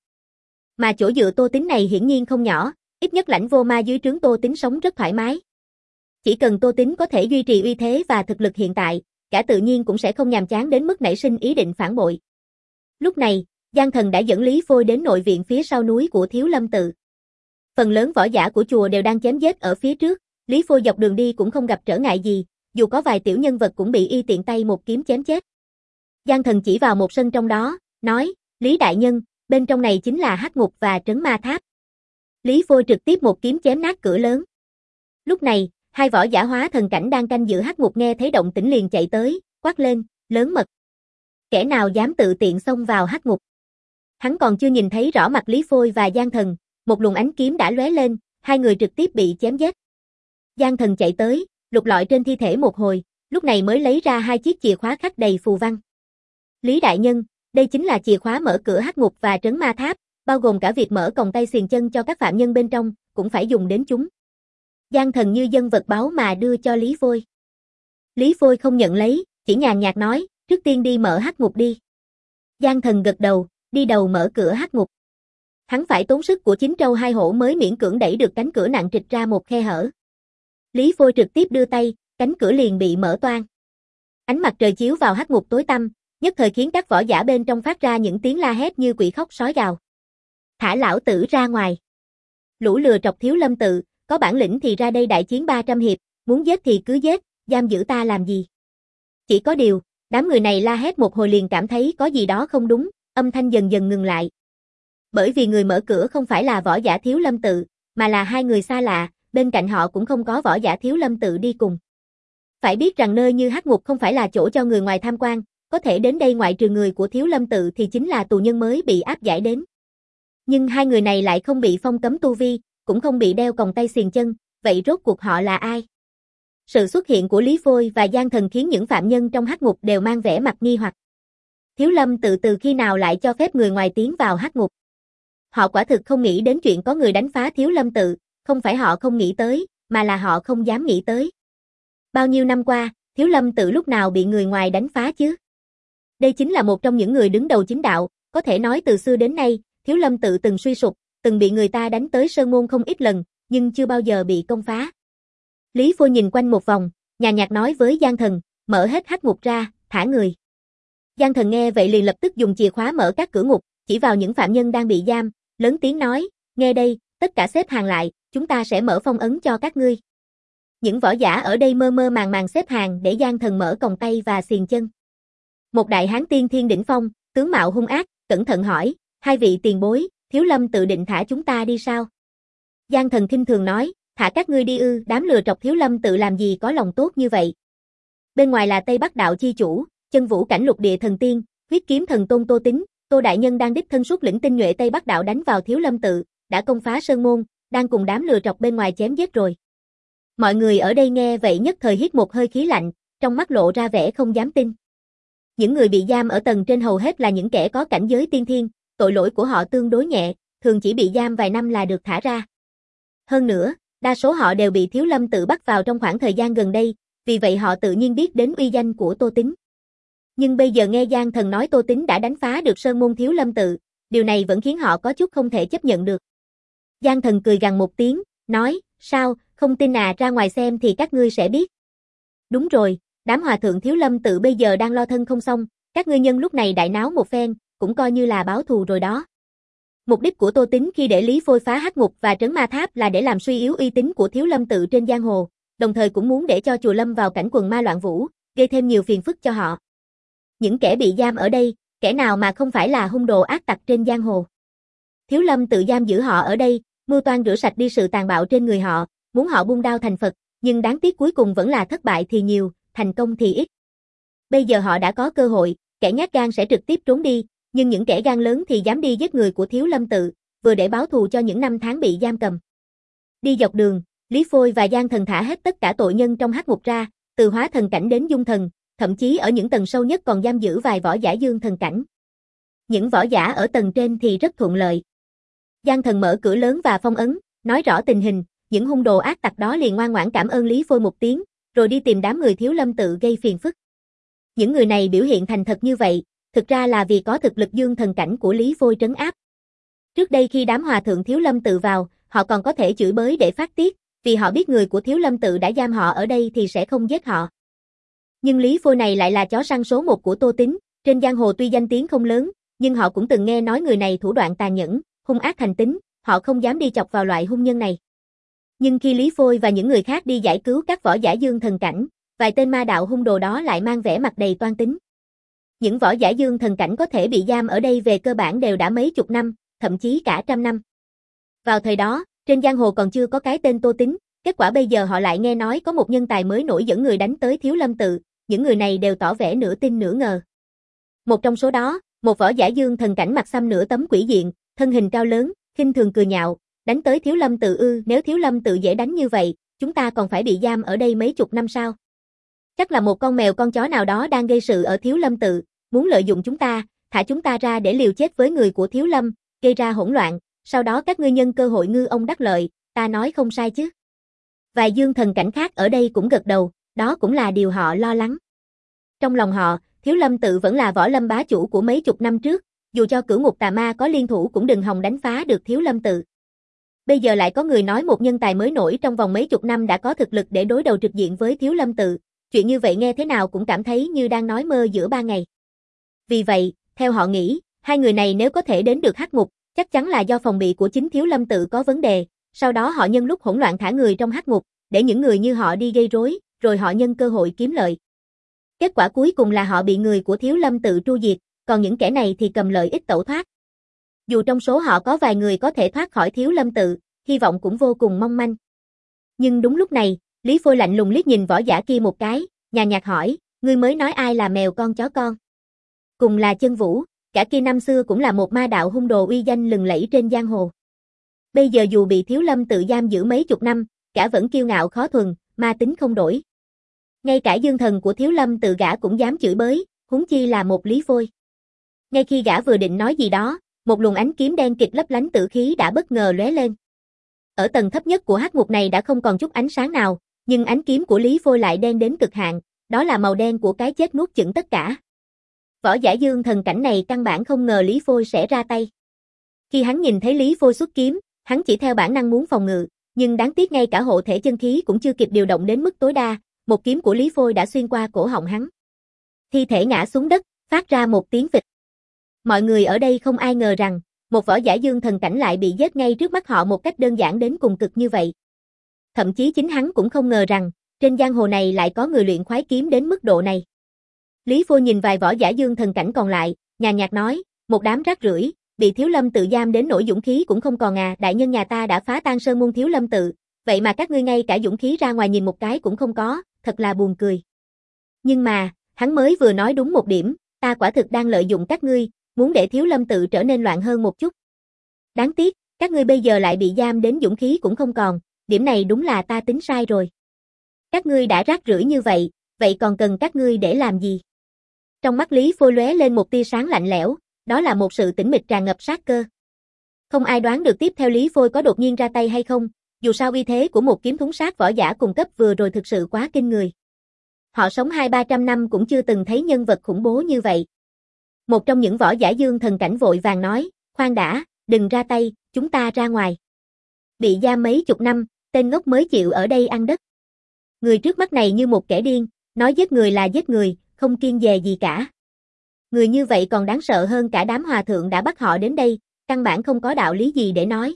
Mà chỗ dựa Tô Tín này hiển nhiên không nhỏ, ít nhất Lãnh Vô Ma dưới trướng Tô Tín sống rất thoải mái. Chỉ cần Tô Tín có thể duy trì uy thế và thực lực hiện tại, gã tự nhiên cũng sẽ không nhàm chán đến mức nảy sinh ý định phản bội. Lúc này, Giang Thần đã dẫn Lý Phôi đến nội viện phía sau núi của Thiếu Lâm Tự. Phần lớn võ giả của chùa đều đang chém giết ở phía trước, Lý Phôi dọc đường đi cũng không gặp trở ngại gì, dù có vài tiểu nhân vật cũng bị y tiện tay một kiếm chém chết. Giang Thần chỉ vào một sân trong đó, nói, Lý đại nhân, bên trong này chính là Hắc Ngục và Trấn Ma Tháp. Lý Phôi trực tiếp một kiếm chém nát cửa lớn. Lúc này, hai võ giả hóa thần cảnh đang canh giữ Hắc Ngục nghe thấy động tĩnh liền chạy tới, quát lên, lớn mật. Kẻ nào dám tự tiện xông vào Hắc Ngục? Hắn còn chưa nhìn thấy rõ mặt Lý Phôi và Giang Thần, một luồng ánh kiếm đã lóe lên, hai người trực tiếp bị chém giết. Giang Thần chạy tới, lục lọi trên thi thể một hồi, lúc này mới lấy ra hai chiếc chìa khóa khắc đầy phù văn. Lý đại nhân, đây chính là chìa khóa mở cửa Hắc Ngục và Trấn Ma Tháp, bao gồm cả việc mở còng tay xiềng chân cho các phạm nhân bên trong, cũng phải dùng đến chúng. Giang Thần như dân vật báu mà đưa cho Lý Phôi. Lý Phôi không nhận lấy, chỉ nhàn nhạt nói, trước tiên đi mở Hắc Ngục đi. Giang Thần gật đầu, đi đầu mở cửa Hắc Ngục. Hắn phải tốn sức của chín trâu hai hổ mới miễn cưỡng đẩy được cánh cửa nặng trịch ra một khe hở. Lý Phôi trực tiếp đưa tay, cánh cửa liền bị mở toang. Ánh mặt trời chiếu vào Hắc Ngục tối tăm, nhất thời khiến các võ giả bên trong phát ra những tiếng la hét như quỷ khóc sói gào. Thả lão tử ra ngoài. Lũ lừa trọc Thiếu Lâm Tự, có bản lĩnh thì ra đây đại chiến ba trăm hiệp, muốn giết thì cứ giết, giam giữ ta làm gì? Chỉ có điều, đám người này la hét một hồi liền cảm thấy có gì đó không đúng, âm thanh dần dần ngừng lại. Bởi vì người mở cửa không phải là võ giả Thiếu Lâm Tự, mà là hai người xa lạ, bên cạnh họ cũng không có võ giả Thiếu Lâm Tự đi cùng. Phải biết rằng nơi như Hắc Ngục không phải là chỗ cho người ngoài tham quan, có thể đến đây ngoại trừ người của Thiếu Lâm Tự thì chính là tù nhân mới bị áp giải đến. Nhưng hai người này lại không bị phong cấm tu vi, cũng không bị đeo còng tay xiềng chân, vậy rốt cuộc họ là ai? Sự xuất hiện của Lý Phôi và Giang Thần khiến những phạm nhân trong Hắc Ngục đều mang vẻ mặt nghi hoặc. Thiếu Lâm Tự từ khi nào lại cho phép người ngoài tiến vào Hắc Ngục? Họ quả thực không nghĩ đến chuyện có người đánh phá Thiếu Lâm Tự, không phải họ không nghĩ tới, mà là họ không dám nghĩ tới. Bao nhiêu năm qua, Thiếu Lâm Tự lúc nào bị người ngoài đánh phá chứ? Đây chính là một trong những người đứng đầu chính đạo, có thể nói từ xưa đến nay, Thiếu Lâm Tự từng suy sụp, từng bị người ta đánh tới sơn môn không ít lần, nhưng chưa bao giờ bị công phá. Lý Phôi nhìn quanh một vòng, nhàn nhạt nói với Giang Thần, mở hết Hắc Ngục ra, thả người. Giang Thần nghe vậy liền lập tức dùng chìa khóa mở các cửa ngục, chỉ vào những phạm nhân đang bị giam, lớn tiếng nói, nghe đây, tất cả xếp hàng lại, chúng ta sẽ mở phong ấn cho các ngươi. Những võ giả ở đây mơ mơ màng màng xếp hàng để Giang Thần mở còng tay và xiềng chân. Một đại hán tiên thiên đỉnh phong, tướng mạo hung ác, cẩn thận hỏi, hai vị tiền bối, Thiếu Lâm Tự định thả chúng ta đi sao? Giang Thần khinh thường nói, thả các ngươi đi ư, đám lừa trọc Thiếu Lâm Tự làm gì có lòng tốt như vậy. Bên ngoài là Tây Bắc đạo chi chủ, Chân Vũ cảnh lục địa thần tiên, huyết kiếm thần tôn Tô Tín, Tô đại nhân đang đích thân xuất lĩnh tinh nhuệ Tây Bắc đạo đánh vào Thiếu Lâm Tự, đã công phá sơn môn, đang cùng đám lừa trọc bên ngoài chém giết rồi. Mọi người ở đây nghe vậy nhất thời hít một hơi khí lạnh, trong mắt lộ ra vẻ không dám tin. Những người bị giam ở tầng trên hầu hết là những kẻ có cảnh giới tiên thiên, tội lỗi của họ tương đối nhẹ, thường chỉ bị giam vài năm là được thả ra. Hơn nữa, đa số họ đều bị Thiếu Lâm Tự bắt vào trong khoảng thời gian gần đây, vì vậy họ tự nhiên biết đến uy danh của Tô Tín. Nhưng bây giờ nghe Giang Thần nói Tô Tín đã đánh phá được sơn môn Thiếu Lâm Tự, điều này vẫn khiến họ có chút không thể chấp nhận được. Giang Thần cười gằn một tiếng, nói, sao, không tin à, ra ngoài xem thì các ngươi sẽ biết. Đúng rồi, đám hòa thượng Thiếu Lâm Tự bây giờ đang lo thân không xong, các ngươi nhân lúc này đại náo một phen, cũng coi như là báo thù rồi đó. Mục đích của Tô Tín khi để Lý Phôi phá Hắc Ngục và Trấn Ma Tháp là để làm suy yếu uy tín của Thiếu Lâm Tự trên giang hồ, đồng thời cũng muốn để cho chùa lâm vào cảnh quần ma loạn vũ, gây thêm nhiều phiền phức cho họ. Những kẻ bị giam ở đây, kẻ nào mà không phải là hung đồ ác tặc trên giang hồ. Thiếu Lâm Tự giam giữ họ ở đây, mưu toan rửa sạch đi sự tàn bạo trên người họ, muốn họ buông đao thành Phật, nhưng đáng tiếc cuối cùng vẫn là thất bại thì nhiều, thành công thì ít. Bây giờ họ đã có cơ hội, kẻ nhát gan sẽ trực tiếp trốn đi, nhưng những kẻ gan lớn thì dám đi giết người của Thiếu Lâm Tự, vừa để báo thù cho những năm tháng bị giam cầm. Đi dọc đường, Lý Phôi và Giang Thần thả hết tất cả tội nhân trong Hắc Ngục ra, từ hóa thần cảnh đến dung thần, thậm chí ở những tầng sâu nhất còn giam giữ vài võ giả dương thần cảnh. Những võ giả ở tầng trên thì rất thuận lợi. Giang Thần mở cửa lớn và phong ấn, nói rõ tình hình, những hung đồ ác tặc đó liền ngoan ngoãn cảm ơn Lý Phôi một tiếng, rồi đi tìm đám người Thiếu Lâm tự gây phiền phức. Những người này biểu hiện thành thật như vậy, thực ra là vì có thực lực dương thần cảnh của Lý Phôi trấn áp. Trước đây khi đám hòa thượng Thiếu Lâm tự vào, họ còn có thể chửi bới để phát tiết, vì họ biết người của Thiếu Lâm tự đã giam họ ở đây thì sẽ không giết họ. Nhưng Lý Phôi này lại là chó săn số một của Tô Tín, trên giang hồ tuy danh tiếng không lớn, nhưng họ cũng từng nghe nói người này thủ đoạn tàn nhẫn, hung ác thành tính, họ không dám đi chọc vào loại hung nhân này. Nhưng khi Lý Phôi và những người khác đi giải cứu các võ giả dương thần cảnh, vài tên ma đạo hung đồ đó lại mang vẻ mặt đầy toan tính. Những võ giả dương thần cảnh có thể bị giam ở đây về cơ bản đều đã mấy chục năm, thậm chí cả trăm năm. Vào thời đó, trên giang hồ còn chưa có cái tên Tô Tín, kết quả bây giờ họ lại nghe nói có một nhân tài mới nổi dẫn người đánh tới Thiếu Lâm tự, những người này đều tỏ vẻ nửa tin nửa ngờ. Một trong số đó, một võ giả dương thần cảnh mặt xăm nửa tấm quỷ diện, thân hình cao lớn, khinh thường cười nhạo, đánh tới Thiếu Lâm tự ư? Nếu Thiếu Lâm tự dễ đánh như vậy, chúng ta còn phải bị giam ở đây mấy chục năm sao? Chắc là một con mèo con chó nào đó đang gây sự ở Thiếu Lâm tự, muốn lợi dụng chúng ta, thả chúng ta ra để liều chết với người của Thiếu Lâm, gây ra hỗn loạn, sau đó các ngươi nhân cơ hội ngư ông đắc lợi, ta nói không sai chứ? Vài dương thần cảnh khác ở đây cũng gật đầu, đó cũng là điều họ lo lắng. Trong lòng họ, Thiếu Lâm tự vẫn là võ lâm bá chủ của mấy chục năm trước, dù cho Cửu Ngục Tà Ma có liên thủ cũng đừng hòng đánh phá được Thiếu Lâm tự. Bây giờ lại có người nói một nhân tài mới nổi trong vòng mấy chục năm đã có thực lực để đối đầu trực diện với Thiếu Lâm tự, chuyện như vậy nghe thế nào cũng cảm thấy như đang nói mơ giữa ba ngày. Vì vậy, theo họ nghĩ, hai người này nếu có thể đến được Hắc Ngục, chắc chắn là do phòng bị của chính Thiếu Lâm tự có vấn đề, sau đó họ nhân lúc hỗn loạn thả người trong Hắc Ngục, để những người như họ đi gây rối, rồi họ nhân cơ hội kiếm lợi. Kết quả cuối cùng là họ bị người của Thiếu Lâm tự tru diệt, còn những kẻ này thì cầm lợi ích tẩu thoát. Dù trong số họ có vài người có thể thoát khỏi Thiếu Lâm tự, hy vọng cũng vô cùng mong manh. Nhưng đúng lúc này, Lý Phôi lạnh lùng liếc nhìn võ giả kia một cái, nhàn nhạt hỏi, ngươi mới nói ai là mèo con chó con? Cùng là Chân Vũ, cả kia năm xưa cũng là một ma đạo hung đồ uy danh lừng lẫy trên giang hồ. Bây giờ dù bị Thiếu Lâm tự giam giữ mấy chục năm, gã vẫn kiêu ngạo khó thuần, ma tính không đổi. Ngay cả dương thần của Thiếu Lâm tự gã cũng dám chửi bới, huống chi là một Lý Phôi. Ngay khi gã vừa định nói gì đó, một luồng ánh kiếm đen kịt lấp lánh tử khí đã bất ngờ lóe lên. Ở tầng thấp nhất của hắc ngục này đã không còn chút ánh sáng nào, nhưng ánh kiếm của Lý Phôi lại đen đến cực hạn, đó là màu đen của cái chết nuốt chửng tất cả. Võ giả dương thần cảnh này căn bản không ngờ Lý Phôi sẽ ra tay. Khi hắn nhìn thấy Lý Phôi xuất kiếm, hắn chỉ theo bản năng muốn phòng ngự, nhưng đáng tiếc ngay cả hộ thể chân khí cũng chưa kịp điều động đến mức tối đa, một kiếm của Lý Phôi đã xuyên qua cổ họng hắn. Thi thể ngã xuống đất, phát ra một tiếng phịch. Mọi người ở đây không ai ngờ rằng, một võ giả dương thần cảnh lại bị giết ngay trước mắt họ một cách đơn giản đến cùng cực như vậy. Thậm chí chính hắn cũng không ngờ rằng, trên giang hồ này lại có người luyện khoái kiếm đến mức độ này. Lý Phôi nhìn vài võ giả dương thần cảnh còn lại, nhàn nhạt nói, một đám rác rưởi, bị Thiếu Lâm tự giam đến nỗi dũng khí cũng không còn à, đại nhân nhà ta đã phá tan sơn môn Thiếu Lâm tự, vậy mà các ngươi ngay cả dũng khí ra ngoài nhìn một cái cũng không có, thật là buồn cười. Nhưng mà, hắn mới vừa nói đúng một điểm, ta quả thực đang lợi dụng các ngươi, muốn để Thiếu Lâm tự trở nên loạn hơn một chút. Đáng tiếc, các ngươi bây giờ lại bị giam đến dũng khí cũng không còn, điểm này đúng là ta tính sai rồi. Các ngươi đã rác rưởi như vậy, vậy còn cần các ngươi để làm gì? Trong mắt Lý Phôi lóe lên một tia sáng lạnh lẽo, đó là một sự tĩnh mịch tràn ngập sát cơ. Không ai đoán được tiếp theo Lý Phôi có đột nhiên ra tay hay không, dù sao uy thế của một kiếm thúng sát võ giả cùng cấp vừa rồi thực sự quá kinh người. Họ sống hai ba trăm năm cũng chưa từng thấy nhân vật khủng bố như vậy. Một trong những võ giả dương thần cảnh vội vàng nói, khoan đã, đừng ra tay, chúng ta ra ngoài. Bị giam mấy chục năm, tên ngốc mới chịu ở đây ăn đất. Người trước mắt này như một kẻ điên, nói giết người là giết người, không kiêng dè gì cả. Người như vậy còn đáng sợ hơn cả đám hòa thượng đã bắt họ đến đây, căn bản không có đạo lý gì để nói.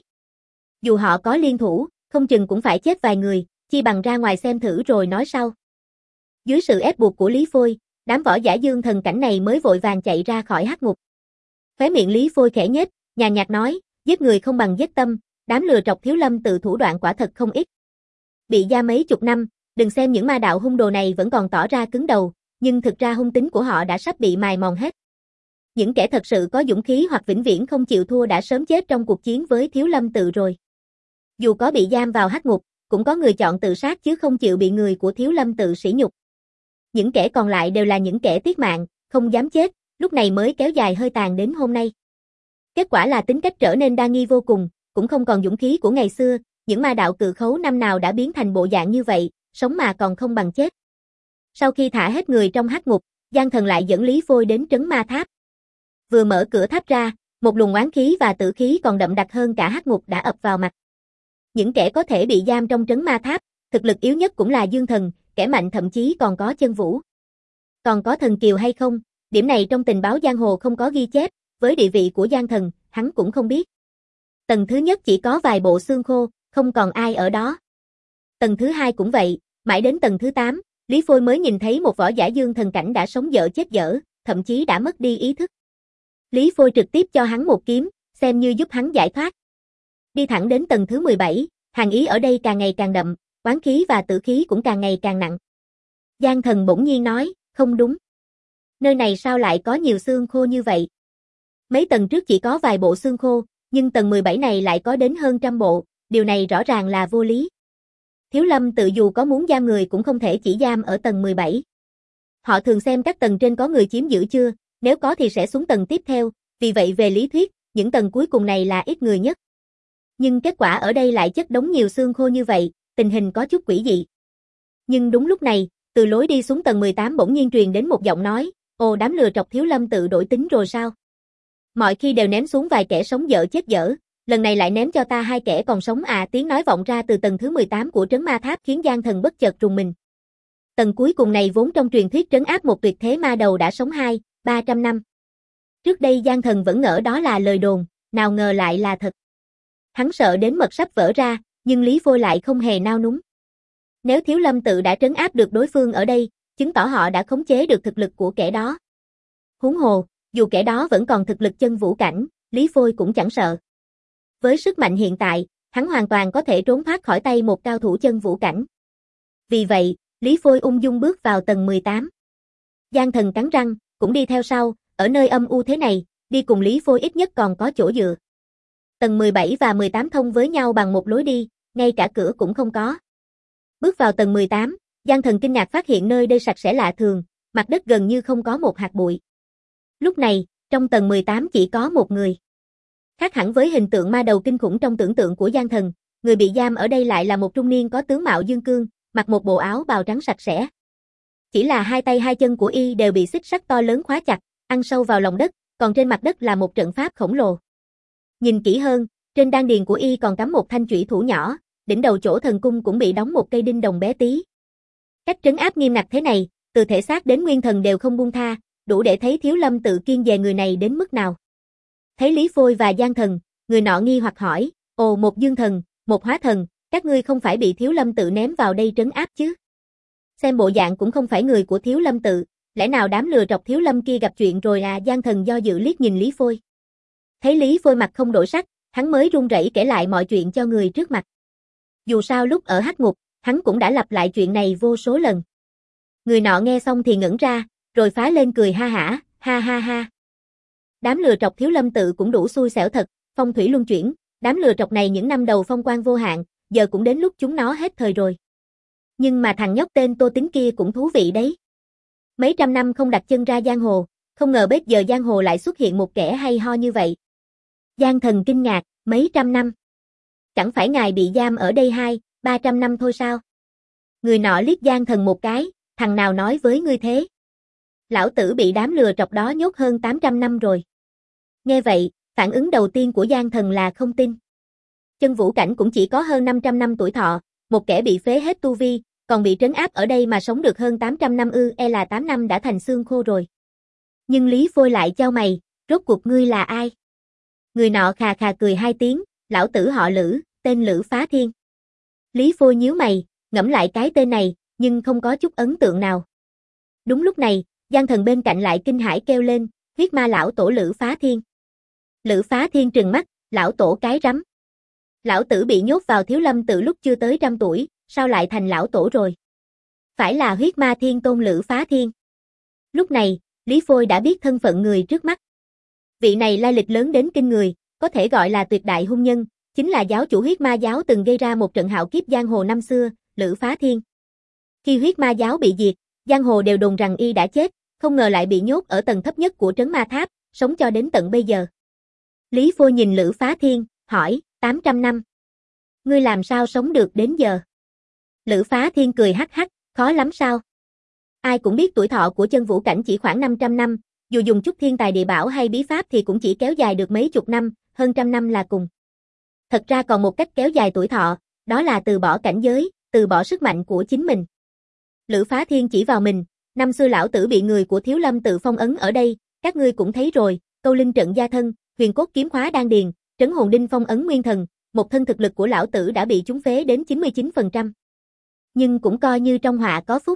Dù họ có liên thủ, không chừng cũng phải chết vài người, chi bằng ra ngoài xem thử rồi nói sau. Dưới sự ép buộc của Lý Phôi, đám võ giả dương thần cảnh này mới vội vàng chạy ra khỏi hắc ngục. Khóe miệng Lý Phôi khẽ nhếch, nhàn nhạt nói, giết người không bằng giết tâm, đám lừa trọc Thiếu Lâm tự thủ đoạn quả thật không ít. Bị giam mấy chục năm, đừng xem những ma đạo hung đồ này vẫn còn tỏ ra cứng đầu, nhưng thực ra hung tính của họ đã sắp bị mài mòn hết. Những kẻ thật sự có dũng khí hoặc vĩnh viễn không chịu thua đã sớm chết trong cuộc chiến với Thiếu Lâm tự rồi. Dù có bị giam vào hắc ngục, cũng có người chọn tự sát chứ không chịu bị người của Thiếu Lâm tự sỉ nhục. Những kẻ còn lại đều là những kẻ tiếc mạng, không dám chết, lúc này mới kéo dài hơi tàn đến hôm nay. Kết quả là tính cách trở nên đa nghi vô cùng, cũng không còn dũng khí của ngày xưa, những ma đạo cự khấu năm nào đã biến thành bộ dạng như vậy, sống mà còn không bằng chết. Sau khi thả hết người trong hắc ngục, Giang Thần lại dẫn Lý Phôi đến trấn ma tháp. Vừa mở cửa tháp ra, một luồng oán khí và tử khí còn đậm đặc hơn cả hắc ngục đã ập vào mặt. Những kẻ có thể bị giam trong trấn ma tháp, thực lực yếu nhất cũng là dương thần, kẻ mạnh thậm chí còn có chân vũ. Còn có thần kiều hay không, điểm này trong tình báo giang hồ không có ghi chép, với địa vị của Giang Thần, hắn cũng không biết. Tầng thứ nhất chỉ có vài bộ xương khô, không còn ai ở đó. Tầng thứ hai cũng vậy, mãi đến tầng thứ tám, Lý Phôi mới nhìn thấy một võ giả dương thần cảnh đã sống dở chết dở, thậm chí đã mất đi ý thức. Lý Phôi trực tiếp cho hắn một kiếm, xem như giúp hắn giải thoát. Đi thẳng đến tầng thứ mười bảy, hàn ý ở đây càng ngày càng đậm, oán khí và tử khí cũng càng ngày càng nặng. Giang Thần bỗng nhiên nói, không đúng. Nơi này sao lại có nhiều xương khô như vậy? Mấy tầng trước chỉ có vài bộ xương khô, nhưng tầng mười bảy này lại có đến hơn trăm bộ, điều này rõ ràng là vô lý. Thiếu Lâm tự dù có muốn giam người cũng không thể chỉ giam ở tầng mười bảy. Họ thường xem các tầng trên có người chiếm giữ chưa, nếu có thì sẽ xuống tầng tiếp theo, vì vậy về lý thuyết, những tầng cuối cùng này là ít người nhất. Nhưng kết quả ở đây lại chất đống nhiều xương khô như vậy, tình hình có chút quỷ dị. Nhưng đúng lúc này, từ lối đi xuống tầng mười tám bỗng nhiên truyền đến một giọng nói, ồ đám lừa trọc Thiếu Lâm tự đổi tính rồi sao? Mọi khi đều ném xuống vài kẻ sống dở chết dở, lần này lại ném cho ta hai kẻ còn sống à, tiếng nói vọng ra từ tầng thứ mười tám của trấn ma tháp khiến Giang Thần bất chợt rùng mình. Tầng cuối cùng này vốn trong truyền thuyết trấn áp một tuyệt thế ma đầu đã sống hai, ba trăm năm. Trước đây Giang Thần vẫn ngỡ đó là lời đồn, nào ngờ lại là thật. Hắn sợ đến mật sắp vỡ ra, nhưng Lý Phôi lại không hề nao núng. Nếu Thiếu Lâm tự đã trấn áp được đối phương ở đây, chứng tỏ họ đã khống chế được thực lực của kẻ đó. Huống hồ, dù kẻ đó vẫn còn thực lực chân vũ cảnh, Lý Phôi cũng chẳng sợ. Với sức mạnh hiện tại, hắn hoàn toàn có thể trốn thoát khỏi tay một cao thủ chân vũ cảnh. Vì vậy, Lý Phôi ung dung bước vào tầng mười tám. Giang Thần cắn răng, cũng đi theo sau, ở nơi âm u thế này, đi cùng Lý Phôi ít nhất còn có chỗ dựa. Tầng mười bảy và mười tám thông với nhau bằng một lối đi, ngay cả cửa cũng không có. Bước vào tầng mười tám, Giang Thần kinh ngạc phát hiện nơi đây sạch sẽ lạ thường, mặt đất gần như không có một hạt bụi. Lúc này, trong tầng mười tám chỉ có một người. Khác hẳn với hình tượng ma đầu kinh khủng trong tưởng tượng của Giang Thần, người bị giam ở đây lại là một trung niên có tướng mạo dương cương, mặc một bộ áo bào trắng sạch sẽ. Chỉ là hai tay hai chân của y đều bị xích sắt to lớn khóa chặt, ăn sâu vào lòng đất, còn trên mặt đất là một trận pháp khổng lồ. Nhìn kỹ hơn, trên đan điền của y còn cắm một thanh chủy thủ nhỏ, đỉnh đầu chỗ thần cung cũng bị đóng một cây đinh đồng bé tí. Cách trấn áp nghiêm ngặt thế này, từ thể xác đến nguyên thần đều không buông tha, đủ để thấy Thiếu Lâm tự kiêng dè người này đến mức nào. Thấy Lý Phôi và Giang Thần, người nọ nghi hoặc hỏi, ồ một dương thần, một hóa thần, các ngươi không phải bị Thiếu Lâm tự ném vào đây trấn áp chứ? Xem bộ dạng cũng không phải người của Thiếu Lâm tự, lẽ nào đám lừa trọc Thiếu Lâm kia gặp chuyện rồi à? Giang Thần do dự liếc nhìn Lý Phôi. Thấy Lý Phôi mặt không đổi sắc, hắn mới run rẩy kể lại mọi chuyện cho người trước mặt. Dù sao lúc ở hắc ngục, hắn cũng đã lặp lại chuyện này vô số lần. Người nọ nghe xong thì ngẩn ra, rồi phá lên cười ha hả, ha ha ha. Đám lừa trọc Thiếu Lâm tự cũng đủ xui xẻo thật, phong thủy luân chuyển, đám lừa trọc này những năm đầu phong quang vô hạn, giờ cũng đến lúc chúng nó hết thời rồi. Nhưng mà thằng nhóc tên Tô Tính kia cũng thú vị đấy. Mấy trăm năm không đặt chân ra giang hồ, không ngờ bây giờ giang hồ lại xuất hiện một kẻ hay ho như vậy. Giang Thần kinh ngạc, mấy trăm năm. Chẳng phải ngài bị giam ở đây hai, ba trăm năm thôi sao? Người nọ liếc Giang Thần một cái, thằng nào nói với ngươi thế? Lão tử bị đám lừa trọc đó nhốt hơn tám trăm năm rồi. Nghe vậy, phản ứng đầu tiên của Giang Thần là không tin. Chân vũ cảnh cũng chỉ có hơn năm trăm năm tuổi thọ, một kẻ bị phế hết tu vi, còn bị trấn áp ở đây mà sống được hơn tám trăm năm ư, e là tám năm đã thành xương khô rồi. Nhưng Lý Phôi lại chau mày, rốt cuộc ngươi là ai? Người nọ khà khà cười hai tiếng, lão tử họ Lữ, tên Lữ Phá Thiên. Lý Phôi nhíu mày, ngẫm lại cái tên này, nhưng không có chút ấn tượng nào. Đúng lúc này, Giang Thần bên cạnh lại kinh hãi kêu lên, huyết ma lão tổ Lữ Phá Thiên. Lữ Phá Thiên trừng mắt, lão tổ cái rắm. Lão tử bị nhốt vào Thiếu Lâm tự lúc chưa tới trăm tuổi, sao lại thành lão tổ rồi? Phải là huyết ma thiên tôn Lữ Phá Thiên. Lúc này, Lý Phôi đã biết thân phận người trước mắt. Vị này lai lịch lớn đến kinh người, có thể gọi là tuyệt đại hung nhân, chính là giáo chủ huyết ma giáo từng gây ra một trận hạo kiếp giang hồ năm xưa, Lữ Phá Thiên. Khi huyết ma giáo bị diệt, giang hồ đều đồn rằng y đã chết, không ngờ lại bị nhốt ở tầng thấp nhất của trấn ma tháp, sống cho đến tận bây giờ. Lý Phôi nhìn Lữ Phá Thiên, hỏi, tám trăm năm. Ngươi làm sao sống được đến giờ? Lữ Phá Thiên cười hắc hắc, khó lắm sao? Ai cũng biết tuổi thọ của chân vũ cảnh chỉ khoảng năm trăm năm, dù dùng chút thiên tài địa bảo hay bí pháp thì cũng chỉ kéo dài được mấy chục năm, hơn trăm năm là cùng. Thật ra còn một cách kéo dài tuổi thọ, đó là từ bỏ cảnh giới, từ bỏ sức mạnh của chính mình. Lữ Phá Thiên chỉ vào mình, năm xưa lão tử bị người của Thiếu Lâm tự phong ấn ở đây, các ngươi cũng thấy rồi, câu linh trận gia thân, huyền cốt kiếm khóa đan điền, trấn hồn đinh phong ấn nguyên thần, một thân thực lực của lão tử đã bị chúng phế đến chín mươi chín phần trăm. Nhưng cũng coi như trong họa có phúc.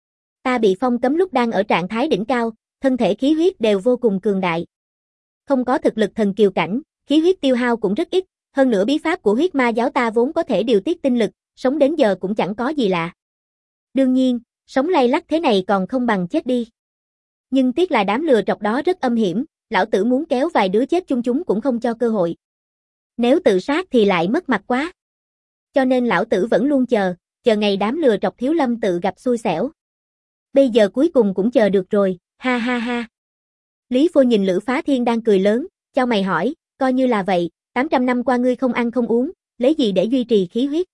Ta bị phong cấm lúc đang ở trạng thái đỉnh cao, thân thể khí huyết đều vô cùng cường đại. Không có thực lực thần kiều cảnh, khí huyết tiêu hao cũng rất ít, hơn nữa bí pháp của huyết ma giáo ta vốn có thể điều tiết tinh lực, sống đến giờ cũng chẳng có gì lạ. Đương nhiên, sống lay lắc thế này còn không bằng chết đi. Nhưng tiếc là đám lừa trọc đó rất âm hiểm, lão tử muốn kéo vài đứa chết chung chúng cũng không cho cơ hội. Nếu tự sát thì lại mất mặt quá. Cho nên lão tử vẫn luôn chờ, chờ ngày đám lừa trọc Thiếu Lâm tự gặp xui xẻo. Bây giờ cuối cùng cũng chờ được rồi, ha ha ha. Lý Phôi nhìn Lữ Phá Thiên đang cười lớn, chau mày hỏi, coi như là vậy, tám trăm năm qua ngươi không ăn không uống, lấy gì để duy trì khí huyết?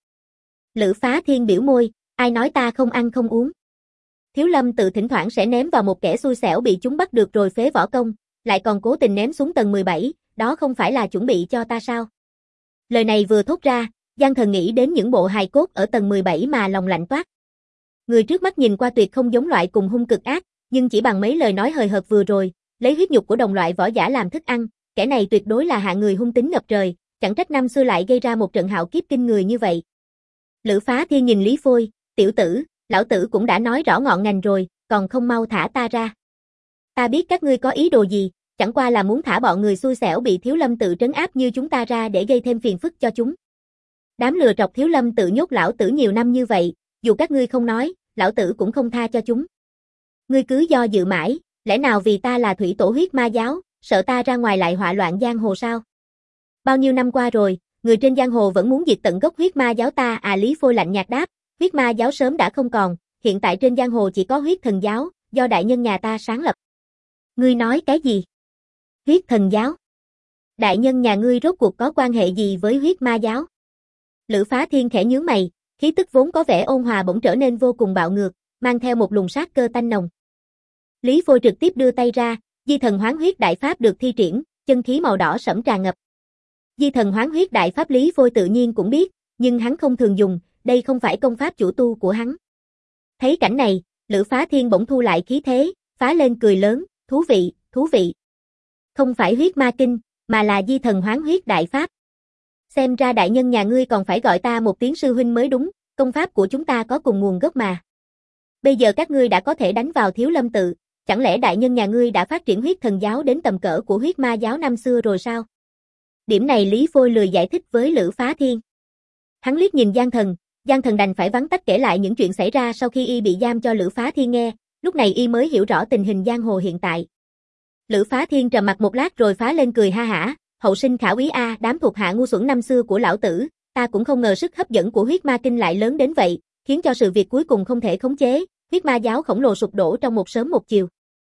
Lữ Phá Thiên biểu môi, ai nói ta không ăn không uống? Thiếu Lâm tự thỉnh thoảng sẽ ném vào một kẻ xui xẻo bị chúng bắt được rồi phế võ công, lại còn cố tình ném xuống tầng mười bảy, đó không phải là chuẩn bị cho ta sao? Lời này vừa thốt ra, Giang Thần nghĩ đến những bộ hài cốt ở tầng mười bảy mà lòng lạnh toát. Người trước mắt nhìn qua tuyệt không giống loại cùng hung cực ác, nhưng chỉ bằng mấy lời nói hời hợt vừa rồi, lấy huyết nhục của đồng loại võ giả làm thức ăn, kẻ này tuyệt đối là hạng người hung tính ngập trời, chẳng trách năm xưa lại gây ra một trận hạo kiếp kinh người như vậy. Lữ Phá Thiên nhìn Lý Phôi, tiểu tử, lão tử cũng đã nói rõ ngọn ngành rồi, còn không mau thả ta ra. Ta biết các ngươi có ý đồ gì, chẳng qua là muốn thả bọn người xui xẻo bị Thiếu Lâm tự trấn áp như chúng ta ra để gây thêm phiền phức cho chúng. Đám lừa trọc Thiếu Lâm tự nhốt lão tử nhiều năm như vậy, dù các ngươi không nói, lão tử cũng không tha cho chúng. Ngươi cứ do dự mãi, lẽ nào vì ta là thủy tổ huyết ma giáo, sợ ta ra ngoài lại họa loạn giang hồ sao? Bao nhiêu năm qua rồi, người trên giang hồ vẫn muốn diệt tận gốc huyết ma giáo ta à? Lý Phôi lạnh nhạt đáp, huyết ma giáo sớm đã không còn, hiện tại trên giang hồ chỉ có huyết thần giáo, do đại nhân nhà ta sáng lập. Ngươi nói cái gì? Huyết thần giáo? Đại nhân nhà ngươi rốt cuộc có quan hệ gì với huyết ma giáo? Lữ Phá Thiên khẽ nhướng mày, khí tức vốn có vẻ ôn hòa bỗng trở nên vô cùng bạo ngược, mang theo một luồng sát cơ tanh nồng. Lý Phôi trực tiếp đưa tay ra, Di Thần Hoán Huyết Đại Pháp được thi triển, chân khí màu đỏ sẫm tràn ngập. Di Thần Hoán Huyết Đại Pháp Lý Phôi tự nhiên cũng biết, nhưng hắn không thường dùng, đây không phải công pháp chủ tu của hắn. Thấy cảnh này, Lữ Phá Thiên bỗng thu lại khí thế, phá lên cười lớn, thú vị, thú vị. Không phải huyết ma kinh, mà là Di Thần Hoán Huyết Đại Pháp. Xem ra đại nhân nhà ngươi còn phải gọi ta một tiếng sư huynh mới đúng, công pháp của chúng ta có cùng nguồn gốc mà. Bây giờ các ngươi đã có thể đánh vào Thiếu Lâm tự, chẳng lẽ đại nhân nhà ngươi đã phát triển huyết thần giáo đến tầm cỡ của huyết ma giáo năm xưa rồi sao? Điểm này Lý Phôi lười giải thích với Lữ Phá Thiên. Hắn liếc nhìn Giang Thần, Giang Thần đành phải vắn tắt kể lại những chuyện xảy ra sau khi y bị giam cho Lữ Phá Thiên nghe, lúc này y mới hiểu rõ tình hình giang hồ hiện tại. Lữ Phá Thiên trầm mặt một lát rồi phá lên cười ha hả, hậu sinh khảo ý a, đám thuộc hạ ngu xuẩn năm xưa của lão tử, ta cũng không ngờ sức hấp dẫn của huyết ma kinh lại lớn đến vậy, khiến cho sự việc cuối cùng không thể khống chế, huyết ma giáo khổng lồ sụp đổ trong một sớm một chiều.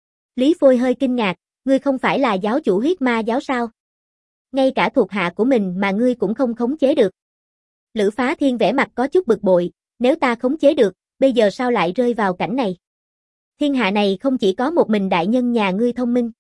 Lý Phôi hơi kinh ngạc, ngươi không phải là giáo chủ huyết ma giáo sao? Ngay cả thuộc hạ của mình mà ngươi cũng không khống chế được. Lữ Phá Thiên vẻ mặt có chút bực bội, nếu ta khống chế được, bây giờ sao lại rơi vào cảnh này? Thiên hạ này không chỉ có một mình đại nhân nhà ngươi thông minh.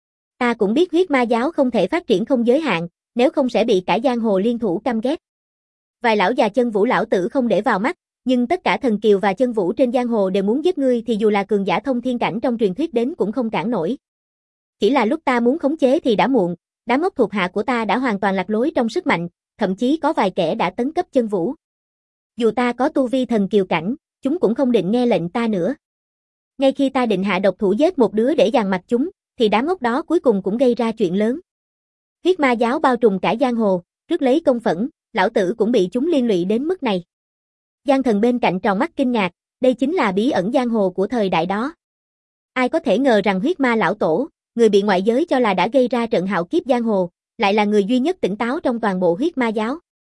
Ta cũng biết huyết ma giáo không thể phát triển không giới hạn, nếu không sẽ bị cả giang hồ liên thủ căm ghét. Vài lão già chân vũ lão tử không để vào mắt, nhưng tất cả thần kiều và chân vũ trên giang hồ đều muốn giết ngươi thì dù là cường giả thông thiên cảnh trong truyền thuyết đến cũng không cản nổi. Chỉ là lúc ta muốn khống chế thì đã muộn, đám ngốc thuộc hạ của ta đã hoàn toàn lạc lối trong sức mạnh, thậm chí có vài kẻ đã tấn cấp chân vũ. Dù ta có tu vi thần kiều cảnh, chúng cũng không định nghe lệnh ta nữa. Ngay khi ta định hạ độc thủ giết một đứa để dằn mặt chúng, thì đám ngốc đó cuối cùng cũng gây ra chuyện lớn. Huyết ma giáo bao trùm cả giang hồ, rước lấy công phẫn, lão tử cũng bị chúng liên lụy đến mức này. Giang Thần bên cạnh tròn mắt kinh ngạc, đây chính là bí ẩn giang hồ của thời đại đó. Ai có thể ngờ rằng huyết ma lão tổ, người bị ngoại giới cho là đã gây ra trận hạo kiếp giang hồ, lại là người duy nhất tỉnh táo trong toàn bộ huyết ma giáo.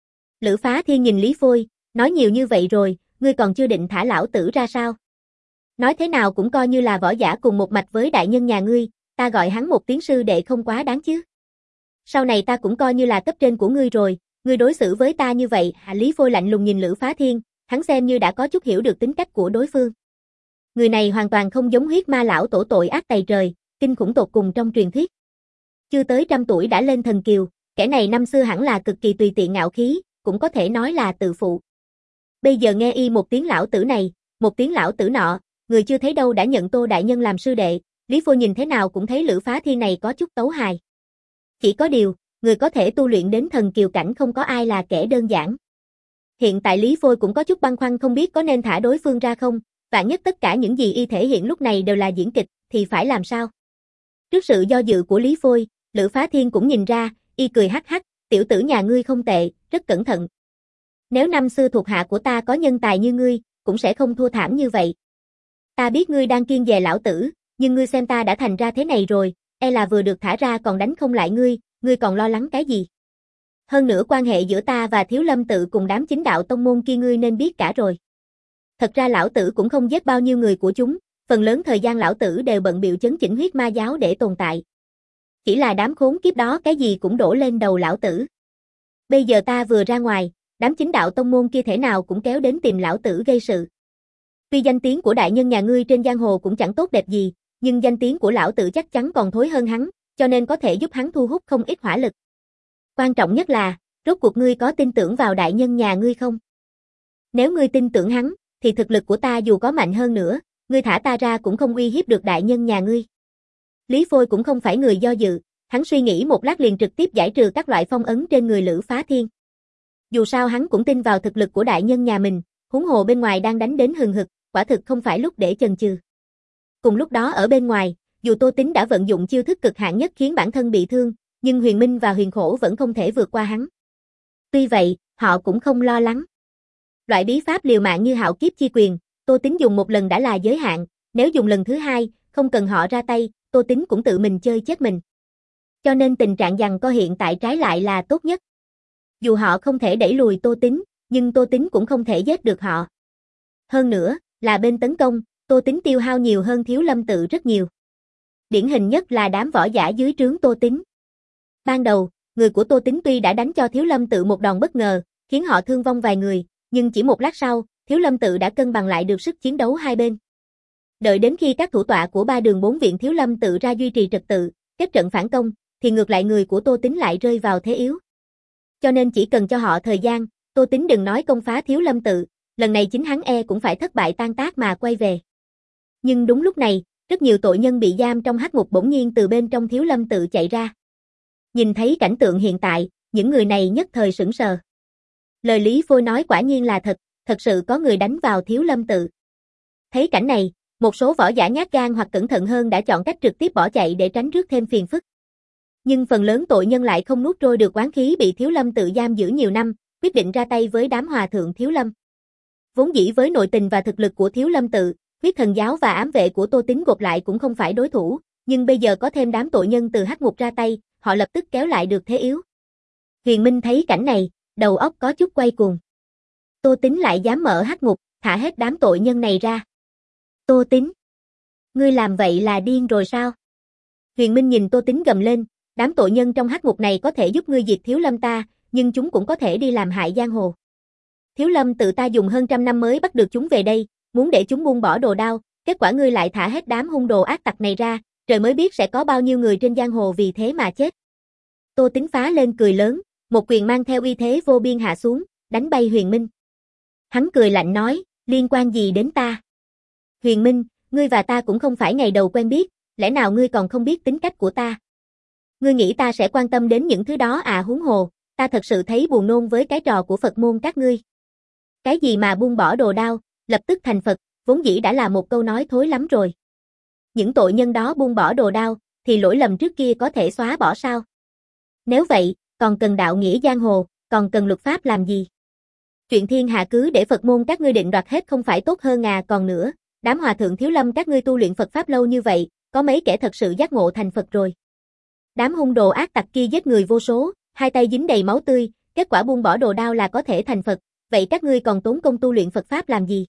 Lữ Phá Thiên nhìn Lý Phôi, nói nhiều như vậy rồi, ngươi còn chưa định thả lão tử ra sao? Nói thế nào cũng coi như là võ giả cùng một mạch với đại nhân nhà ngươi, ta gọi hắn một tiếng sư đệ không quá đáng chứ. sau này ta cũng coi như là cấp trên của ngươi rồi, ngươi đối xử với ta như vậy, Hạ Lý Phôi lạnh lùng nhìn Lữ Phá Thiên, hắn xem như đã có chút hiểu được tính cách của đối phương. Người này hoàn toàn không giống huyết ma lão tổ tội ác tày trời, kinh khủng tột cùng trong truyền thuyết. Chưa tới trăm tuổi đã lên thần kiều, kẻ này năm xưa hẳn là cực kỳ tùy tiện ngạo khí, cũng có thể nói là tự phụ. Bây giờ nghe y một tiếng lão tử này, một tiếng lão tử nọ, người chưa thấy đâu đã nhận Tô đại nhân làm sư đệ, Lý Phôi nhìn thế nào cũng thấy Lữ Phá Thiên này có chút tấu hài. Chỉ có điều, người có thể tu luyện đến thần kiều cảnh không có ai là kẻ đơn giản. Hiện tại Lý Phôi cũng có chút băn khoăn không biết có nên thả đối phương ra không, vạn nhất tất cả những gì y thể hiện lúc này đều là diễn kịch, thì phải làm sao? Trước sự do dự của Lý Phôi, Lữ Phá Thiên cũng nhìn ra, y cười hắc hắc, tiểu tử nhà ngươi không tệ, rất cẩn thận. Nếu năm xưa thuộc hạ của ta có nhân tài như ngươi, cũng sẽ không thua thảm như vậy. Ta biết ngươi đang kiêng dè lão tử, nhưng ngươi xem ta đã thành ra thế này rồi, e là vừa được thả ra còn đánh không lại ngươi, ngươi còn lo lắng cái gì? Hơn nữa quan hệ giữa ta và Thiếu Lâm tự cùng đám chính đạo tông môn kia ngươi nên biết cả rồi. Thật ra lão tử cũng không giết bao nhiêu người của chúng, phần lớn thời gian lão tử đều bận bịu chấn chỉnh huyết ma giáo để tồn tại. Chỉ là đám khốn kiếp đó cái gì cũng đổ lên đầu lão tử. Bây giờ ta vừa ra ngoài, đám chính đạo tông môn kia thể nào cũng kéo đến tìm lão tử gây sự. Tuy danh tiếng của đại nhân nhà ngươi trên giang hồ cũng chẳng tốt đẹp gì, nhưng danh tiếng của lão tử chắc chắn còn thối hơn hắn, cho nên có thể giúp hắn thu hút không ít hỏa lực. Quan trọng nhất là, rốt cuộc ngươi có tin tưởng vào đại nhân nhà ngươi không? Nếu ngươi tin tưởng hắn, thì thực lực của ta dù có mạnh hơn nữa, ngươi thả ta ra cũng không uy hiếp được đại nhân nhà ngươi. Lý Phôi cũng không phải người do dự, hắn suy nghĩ một lát liền trực tiếp giải trừ các loại phong ấn trên người Lữ Phá Thiên. Dù sao hắn cũng tin vào thực lực của đại nhân nhà mình, huống hồ bên ngoài đang đánh đến hừng hực, quả thực không phải lúc để chần chừ. Cùng lúc đó ở bên ngoài, dù Tô Tính đã vận dụng chiêu thức cực hạn nhất khiến bản thân bị thương, nhưng Huyền Minh và Huyền Khổ vẫn không thể vượt qua hắn. Tuy vậy, họ cũng không lo lắng. Loại bí pháp liều mạng như Hạo Kiếp Chi Quyền, Tô Tính dùng một lần đã là giới hạn, nếu dùng lần thứ hai, không cần họ ra tay, Tô Tính cũng tự mình chơi chết mình. Cho nên tình trạng giằng co hiện tại trái lại là tốt nhất. Dù họ không thể đẩy lùi Tô Tính, nhưng Tô Tính cũng không thể giết được họ. Hơn nữa, là bên tấn công, Tô Tính tiêu hao nhiều hơn Thiếu Lâm tự rất nhiều. Điển hình nhất là đám võ giả dưới trướng Tô Tính. Ban đầu, người của Tô Tính tuy đã đánh cho Thiếu Lâm tự một đòn bất ngờ, khiến họ thương vong vài người, nhưng chỉ một lát sau, Thiếu Lâm tự đã cân bằng lại được sức chiến đấu hai bên. Đợi đến khi các thủ tọa của ba đường bốn viện Thiếu Lâm tự ra duy trì trật tự, kết trận phản công, thì ngược lại người của Tô Tính lại rơi vào thế yếu. Cho nên chỉ cần cho họ thời gian, Tô Tính đừng nói công phá Thiếu Lâm tự, lần này chính hắn e cũng phải thất bại tan tác mà quay về. Nhưng đúng lúc này, rất nhiều tội nhân bị giam trong hắc ngục bỗng nhiên từ bên trong Thiếu Lâm tự chạy ra. Nhìn thấy cảnh tượng hiện tại, những người này nhất thời sững sờ. Lời Lý Phôi nói quả nhiên là thật, thật sự có người đánh vào Thiếu Lâm tự. Thấy cảnh này, một số võ giả nhát gan hoặc cẩn thận hơn đã chọn cách trực tiếp bỏ chạy để tránh rước thêm phiền phức. Nhưng phần lớn tội nhân lại không nuốt trôi được oán khí bị Thiếu Lâm tự giam giữ nhiều năm, quyết định ra tay với đám hòa thượng Thiếu Lâm. Vốn dĩ với nội tình và thực lực của Thiếu Lâm tự, Huyết Thần giáo và ám vệ của Tô Tính gộp lại cũng không phải đối thủ, nhưng bây giờ có thêm đám tội nhân từ hắc ngục ra tay, họ lập tức kéo lại được thế yếu. Huyền Minh thấy cảnh này, đầu óc có chút quay cuồng. Tô Tính lại dám mở hắc ngục, thả hết đám tội nhân này ra. Tô Tính, ngươi làm vậy là điên rồi sao? Huyền Minh nhìn Tô Tính gầm lên, đám tội nhân trong hắc ngục này có thể giúp ngươi diệt Thiếu Lâm ta, nhưng chúng cũng có thể đi làm hại giang hồ. Thiếu Lâm tự ta dùng hơn trăm năm mới bắt được chúng về đây, muốn để chúng buông bỏ đồ đao, kết quả ngươi lại thả hết đám hung đồ ác tặc này ra, trời mới biết sẽ có bao nhiêu người trên giang hồ vì thế mà chết. Tô Tính phá lên cười lớn, một quyền mang theo uy thế vô biên hạ xuống, đánh bay Huyền Minh. Hắn cười lạnh nói, liên quan gì đến ta? Huyền Minh, ngươi và ta cũng không phải ngày đầu quen biết, lẽ nào ngươi còn không biết tính cách của ta? Ngươi nghĩ ta sẽ quan tâm đến những thứ đó à? Huống hồ, ta thật sự thấy buồn nôn với cái trò của Phật môn các ngươi. Cái gì mà buông bỏ đồ đao, lập tức thành Phật, vốn dĩ đã là một câu nói thối lắm rồi. Những tội nhân đó buông bỏ đồ đao, thì lỗi lầm trước kia có thể xóa bỏ sao? Nếu vậy, còn cần đạo nghĩa giang hồ, còn cần luật pháp làm gì? Chuyện thiên hạ cứ để Phật môn các ngươi định đoạt hết không phải tốt hơn à? Còn nữa, đám hòa thượng Thiếu Lâm các ngươi tu luyện Phật pháp lâu như vậy, có mấy kẻ thật sự giác ngộ thành Phật rồi. Đám hung đồ ác tặc kia giết người vô số, hai tay dính đầy máu tươi, kết quả buông bỏ đồ đao là có thể thành Phật, vậy các ngươi còn tốn công tu luyện Phật pháp làm gì?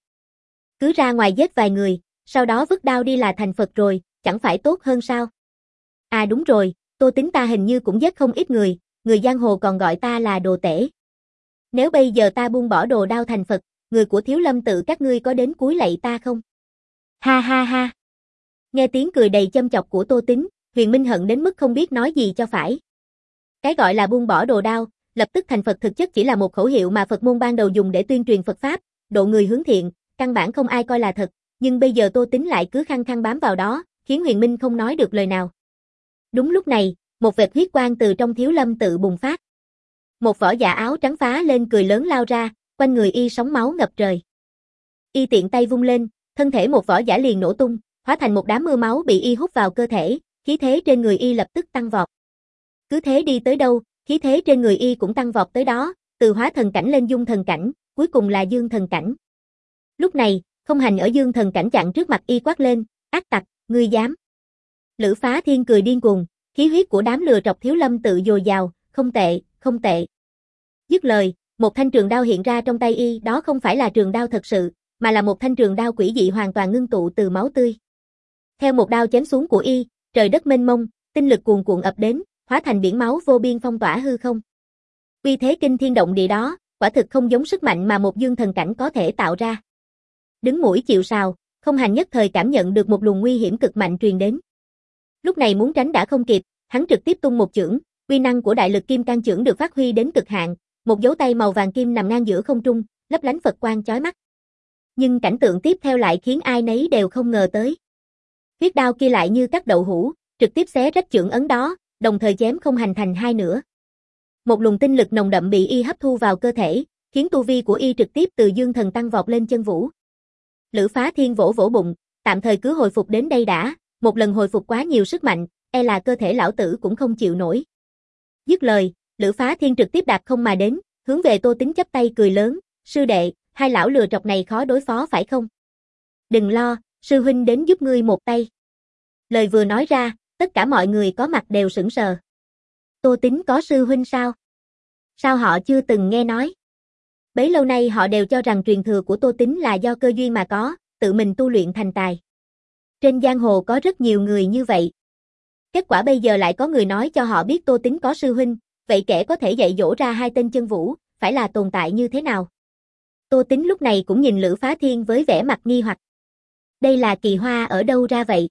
Cứ ra ngoài giết vài người, sau đó vứt đao đi là thành Phật rồi, chẳng phải tốt hơn sao? À đúng rồi, Tô Tính ta hình như cũng giết không ít người, người giang hồ còn gọi ta là đồ tể. Nếu bây giờ ta buông bỏ đồ đao thành Phật, người của Thiếu Lâm tự các ngươi có đến cúi lạy ta không? Ha ha ha. Nghe tiếng cười đầy châm chọc của Tô Tính, Huyền Minh hận đến mức không biết nói gì cho phải. Cái gọi là buông bỏ đồ đao, lập tức thành Phật thực chất chỉ là một khẩu hiệu mà Phật môn ban đầu dùng để tuyên truyền Phật Pháp, độ người hướng thiện, căn bản không ai coi là thật, nhưng bây giờ Tô Tính lại cứ khăng khăng bám vào đó, khiến Huyền Minh không nói được lời nào. Đúng lúc này, một vệt huyết quang từ trong Thiếu Lâm tự bùng phát. Một võ giả áo trắng phá lên cười lớn lao ra, quanh người y sóng máu ngập trời. Y tiện tay vung lên, thân thể một võ giả liền nổ tung, hóa thành một đám mưa máu bị y hút vào cơ thể, khí thế trên người y lập tức tăng vọt. Cứ thế đi tới đâu, khí thế trên người y cũng tăng vọt tới đó, từ hóa thần cảnh lên dung thần cảnh, cuối cùng là dương thần cảnh. Lúc này, Không Hành ở dương thần cảnh chặn trước mặt y quát lên, ác tặc, ngươi dám. Lữ Phá Thiên cười điên cuồng, khí huyết của đám lừa trọc Thiếu Lâm tự dồi dào, không tệ, không tệ. Dứt lời, một thanh trường đao hiện ra trong tay y, đó không phải là trường đao thật sự, mà là một thanh trường đao quỷ dị hoàn toàn ngưng tụ từ máu tươi. Theo một đao chém xuống của y, trời đất mênh mông, tinh lực cuồn cuộn ập đến, hóa thành biển máu vô biên phong tỏa hư không. Uy thế kinh thiên động địa đó, quả thực không giống sức mạnh mà một dương thần cảnh có thể tạo ra. Đứng mũi chịu sào, Không Hành nhất thời cảm nhận được một luồng nguy hiểm cực mạnh truyền đến. Lúc này muốn tránh đã không kịp, hắn trực tiếp tung một chưởng, uy năng của đại lực kim cang chưởng được phát huy đến cực hạn, một dấu tay màu vàng kim nằm ngang giữa không trung, lấp lánh Phật quang chói mắt. Nhưng cảnh tượng tiếp theo lại khiến ai nấy đều không ngờ tới. Huyết đao kia lại như cắt đậu hũ, trực tiếp xé rách chưởng ấn đó, đồng thời chém Không Hành thành hai nửa. Một luồng tinh lực nồng đậm bị y hấp thu vào cơ thể, khiến tu vi của y trực tiếp từ dương thần tăng vọt lên chân vũ. Lữ Phá Thiên vỗ vỗ bụng, tạm thời cứ hồi phục đến đây đã, một lần hồi phục quá nhiều sức mạnh, e là cơ thể lão tử cũng không chịu nổi. Dứt lời, Lữ Phá Thiên trực tiếp đạp không mà đến, hướng về Tô Tính chắp tay cười lớn, sư đệ, hai lão lừa trọc này khó đối phó phải không? Đừng lo, sư huynh đến giúp ngươi một tay. Lời vừa nói ra, tất cả mọi người có mặt đều sững sờ. Tô Tính có sư huynh sao? Sao họ chưa từng nghe nói? Bấy lâu nay họ đều cho rằng truyền thừa của Tô Tính là do cơ duyên mà có, tự mình tu luyện thành tài. Trên giang hồ có rất nhiều người như vậy. Kết quả bây giờ lại có người nói cho họ biết Tô Tính có sư huynh, vậy kẻ có thể dạy dỗ ra hai tên chân vũ, phải là tồn tại như thế nào? Tô Tính lúc này cũng nhìn Lữ Phá Thiên với vẻ mặt nghi hoặc. Đây là kỳ hoa ở đâu ra vậy?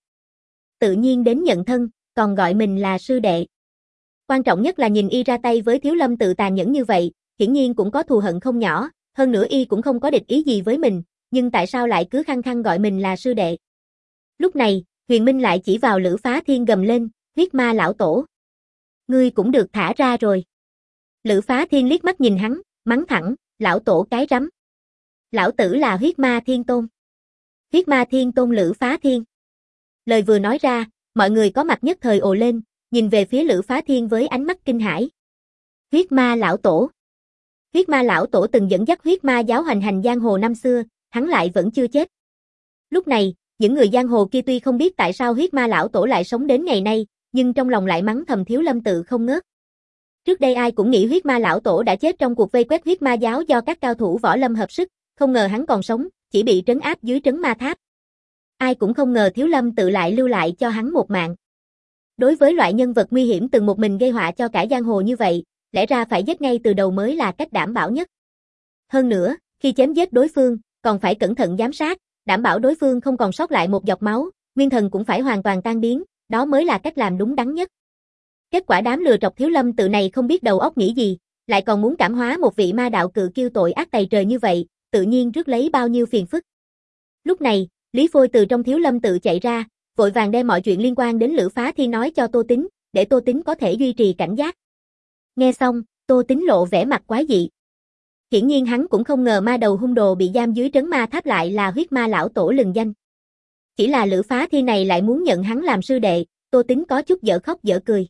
Tự nhiên đến nhận thân, còn gọi mình là sư đệ. Quan trọng nhất là nhìn y ra tay với Thiếu Lâm tự tàn nhẫn như vậy, hiển nhiên cũng có thù hận không nhỏ, hơn nữa y cũng không có địch ý gì với mình, nhưng tại sao lại cứ khăng khăng gọi mình là sư đệ? Lúc này, Huyền Minh lại chỉ vào Lữ Phá Thiên gầm lên, huyết ma lão tổ. Ngươi cũng được thả ra rồi. Lữ Phá Thiên liếc mắt nhìn hắn, mắng thẳng, lão tổ cái rắm. Lão tử là huyết ma thiên tôn. Huyết ma thiên tôn Lữ Phá Thiên. Lời vừa nói ra, mọi người có mặt nhất thời ồ lên, nhìn về phía Lữ Phá Thiên với ánh mắt kinh hãi. Huyết ma lão tổ. Huyết ma lão tổ từng dẫn dắt huyết ma giáo hoành hành giang hồ năm xưa, hắn lại vẫn chưa chết. Lúc này, những người giang hồ kia tuy không biết tại sao huyết ma lão tổ lại sống đến ngày nay, nhưng trong lòng lại mắng thầm Thiếu Lâm tự không ngớt. Trước đây ai cũng nghĩ huyết ma lão tổ đã chết trong cuộc vây quét huyết ma giáo do các cao thủ võ lâm hợp sức, không ngờ hắn còn sống, chỉ bị trấn áp dưới trấn ma tháp. Ai cũng không ngờ Thiếu Lâm tự lại lưu lại cho hắn một mạng. Đối với loại nhân vật nguy hiểm từng một mình gây họa cho cả giang hồ như vậy, lẽ ra phải giết ngay từ đầu mới là cách đảm bảo nhất. Hơn nữa, khi chém giết đối phương, còn phải cẩn thận giám sát, đảm bảo đối phương không còn sót lại một giọt máu, nguyên thần cũng phải hoàn toàn tan biến, đó mới là cách làm đúng đắn nhất. Kết quả đám lừa trọc Thiếu Lâm tự này không biết đầu óc nghĩ gì, lại còn muốn cảm hóa một vị ma đạo cự kiêu tội ác tày trời như vậy, tự nhiên rước lấy bao nhiêu phiền phức. Lúc này, Lý Phôi từ trong Thiếu Lâm tự chạy ra, vội vàng đem mọi chuyện liên quan đến Lữ Phá Thiên nói cho Tô Tính, để Tô Tính có thể duy trì cảnh giác. Nghe xong, Tô Tính lộ vẻ mặt quái dị. Hiển nhiên hắn cũng không ngờ ma đầu hung đồ bị giam dưới trấn ma tháp lại là huyết ma lão tổ lừng danh. Chỉ là Lữ Phá Thiên này lại muốn nhận hắn làm sư đệ, Tô Tính có chút dở khóc dở cười.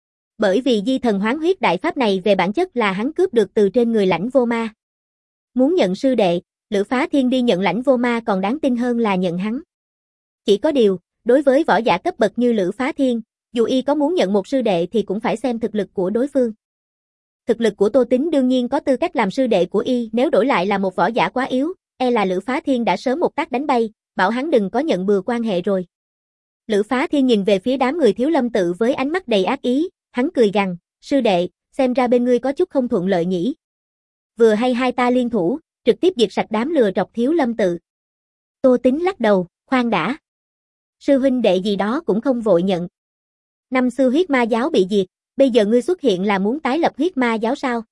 Bởi vì di thần hoán huyết đại pháp này về bản chất là hắn cướp được từ trên người Lãnh Vô Ma. Muốn nhận sư đệ, Lữ Phá Thiên đi nhận Lãnh Vô Ma còn đáng tin hơn là nhận hắn. Chỉ có điều, đối với võ giả cấp bậc như Lữ Phá Thiên, dù y có muốn nhận một sư đệ thì cũng phải xem thực lực của đối phương. Thực lực của Tô Tính đương nhiên có tư cách làm sư đệ của y, nếu đổi lại là một võ giả quá yếu, e là Lữ Phá Thiên đã sớm một tác đánh bay, bảo hắn đừng có nhận bừa quan hệ rồi. Lữ Phá Thiên nhìn về phía đám người Thiếu Lâm tự với ánh mắt đầy ác ý, hắn cười gằn, sư đệ, xem ra bên ngươi có chút không thuận lợi nhỉ. Vừa hay hai ta liên thủ, trực tiếp diệt sạch đám lừa trọc Thiếu Lâm tự. Tô Tính lắc đầu, khoan đã. Sư huynh đệ gì đó cũng không vội nhận. Năm xưa huyết ma giáo bị diệt, bây giờ ngươi xuất hiện là muốn tái lập huyết ma giáo sao?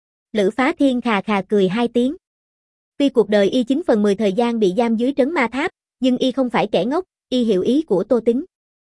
Lữ Phá Thiên khà khà cười hai tiếng. Tuy cuộc đời y chín phần mười thời gian bị giam dưới trấn ma tháp, nhưng y không phải kẻ ngốc, y hiểu ý của Tô Tính.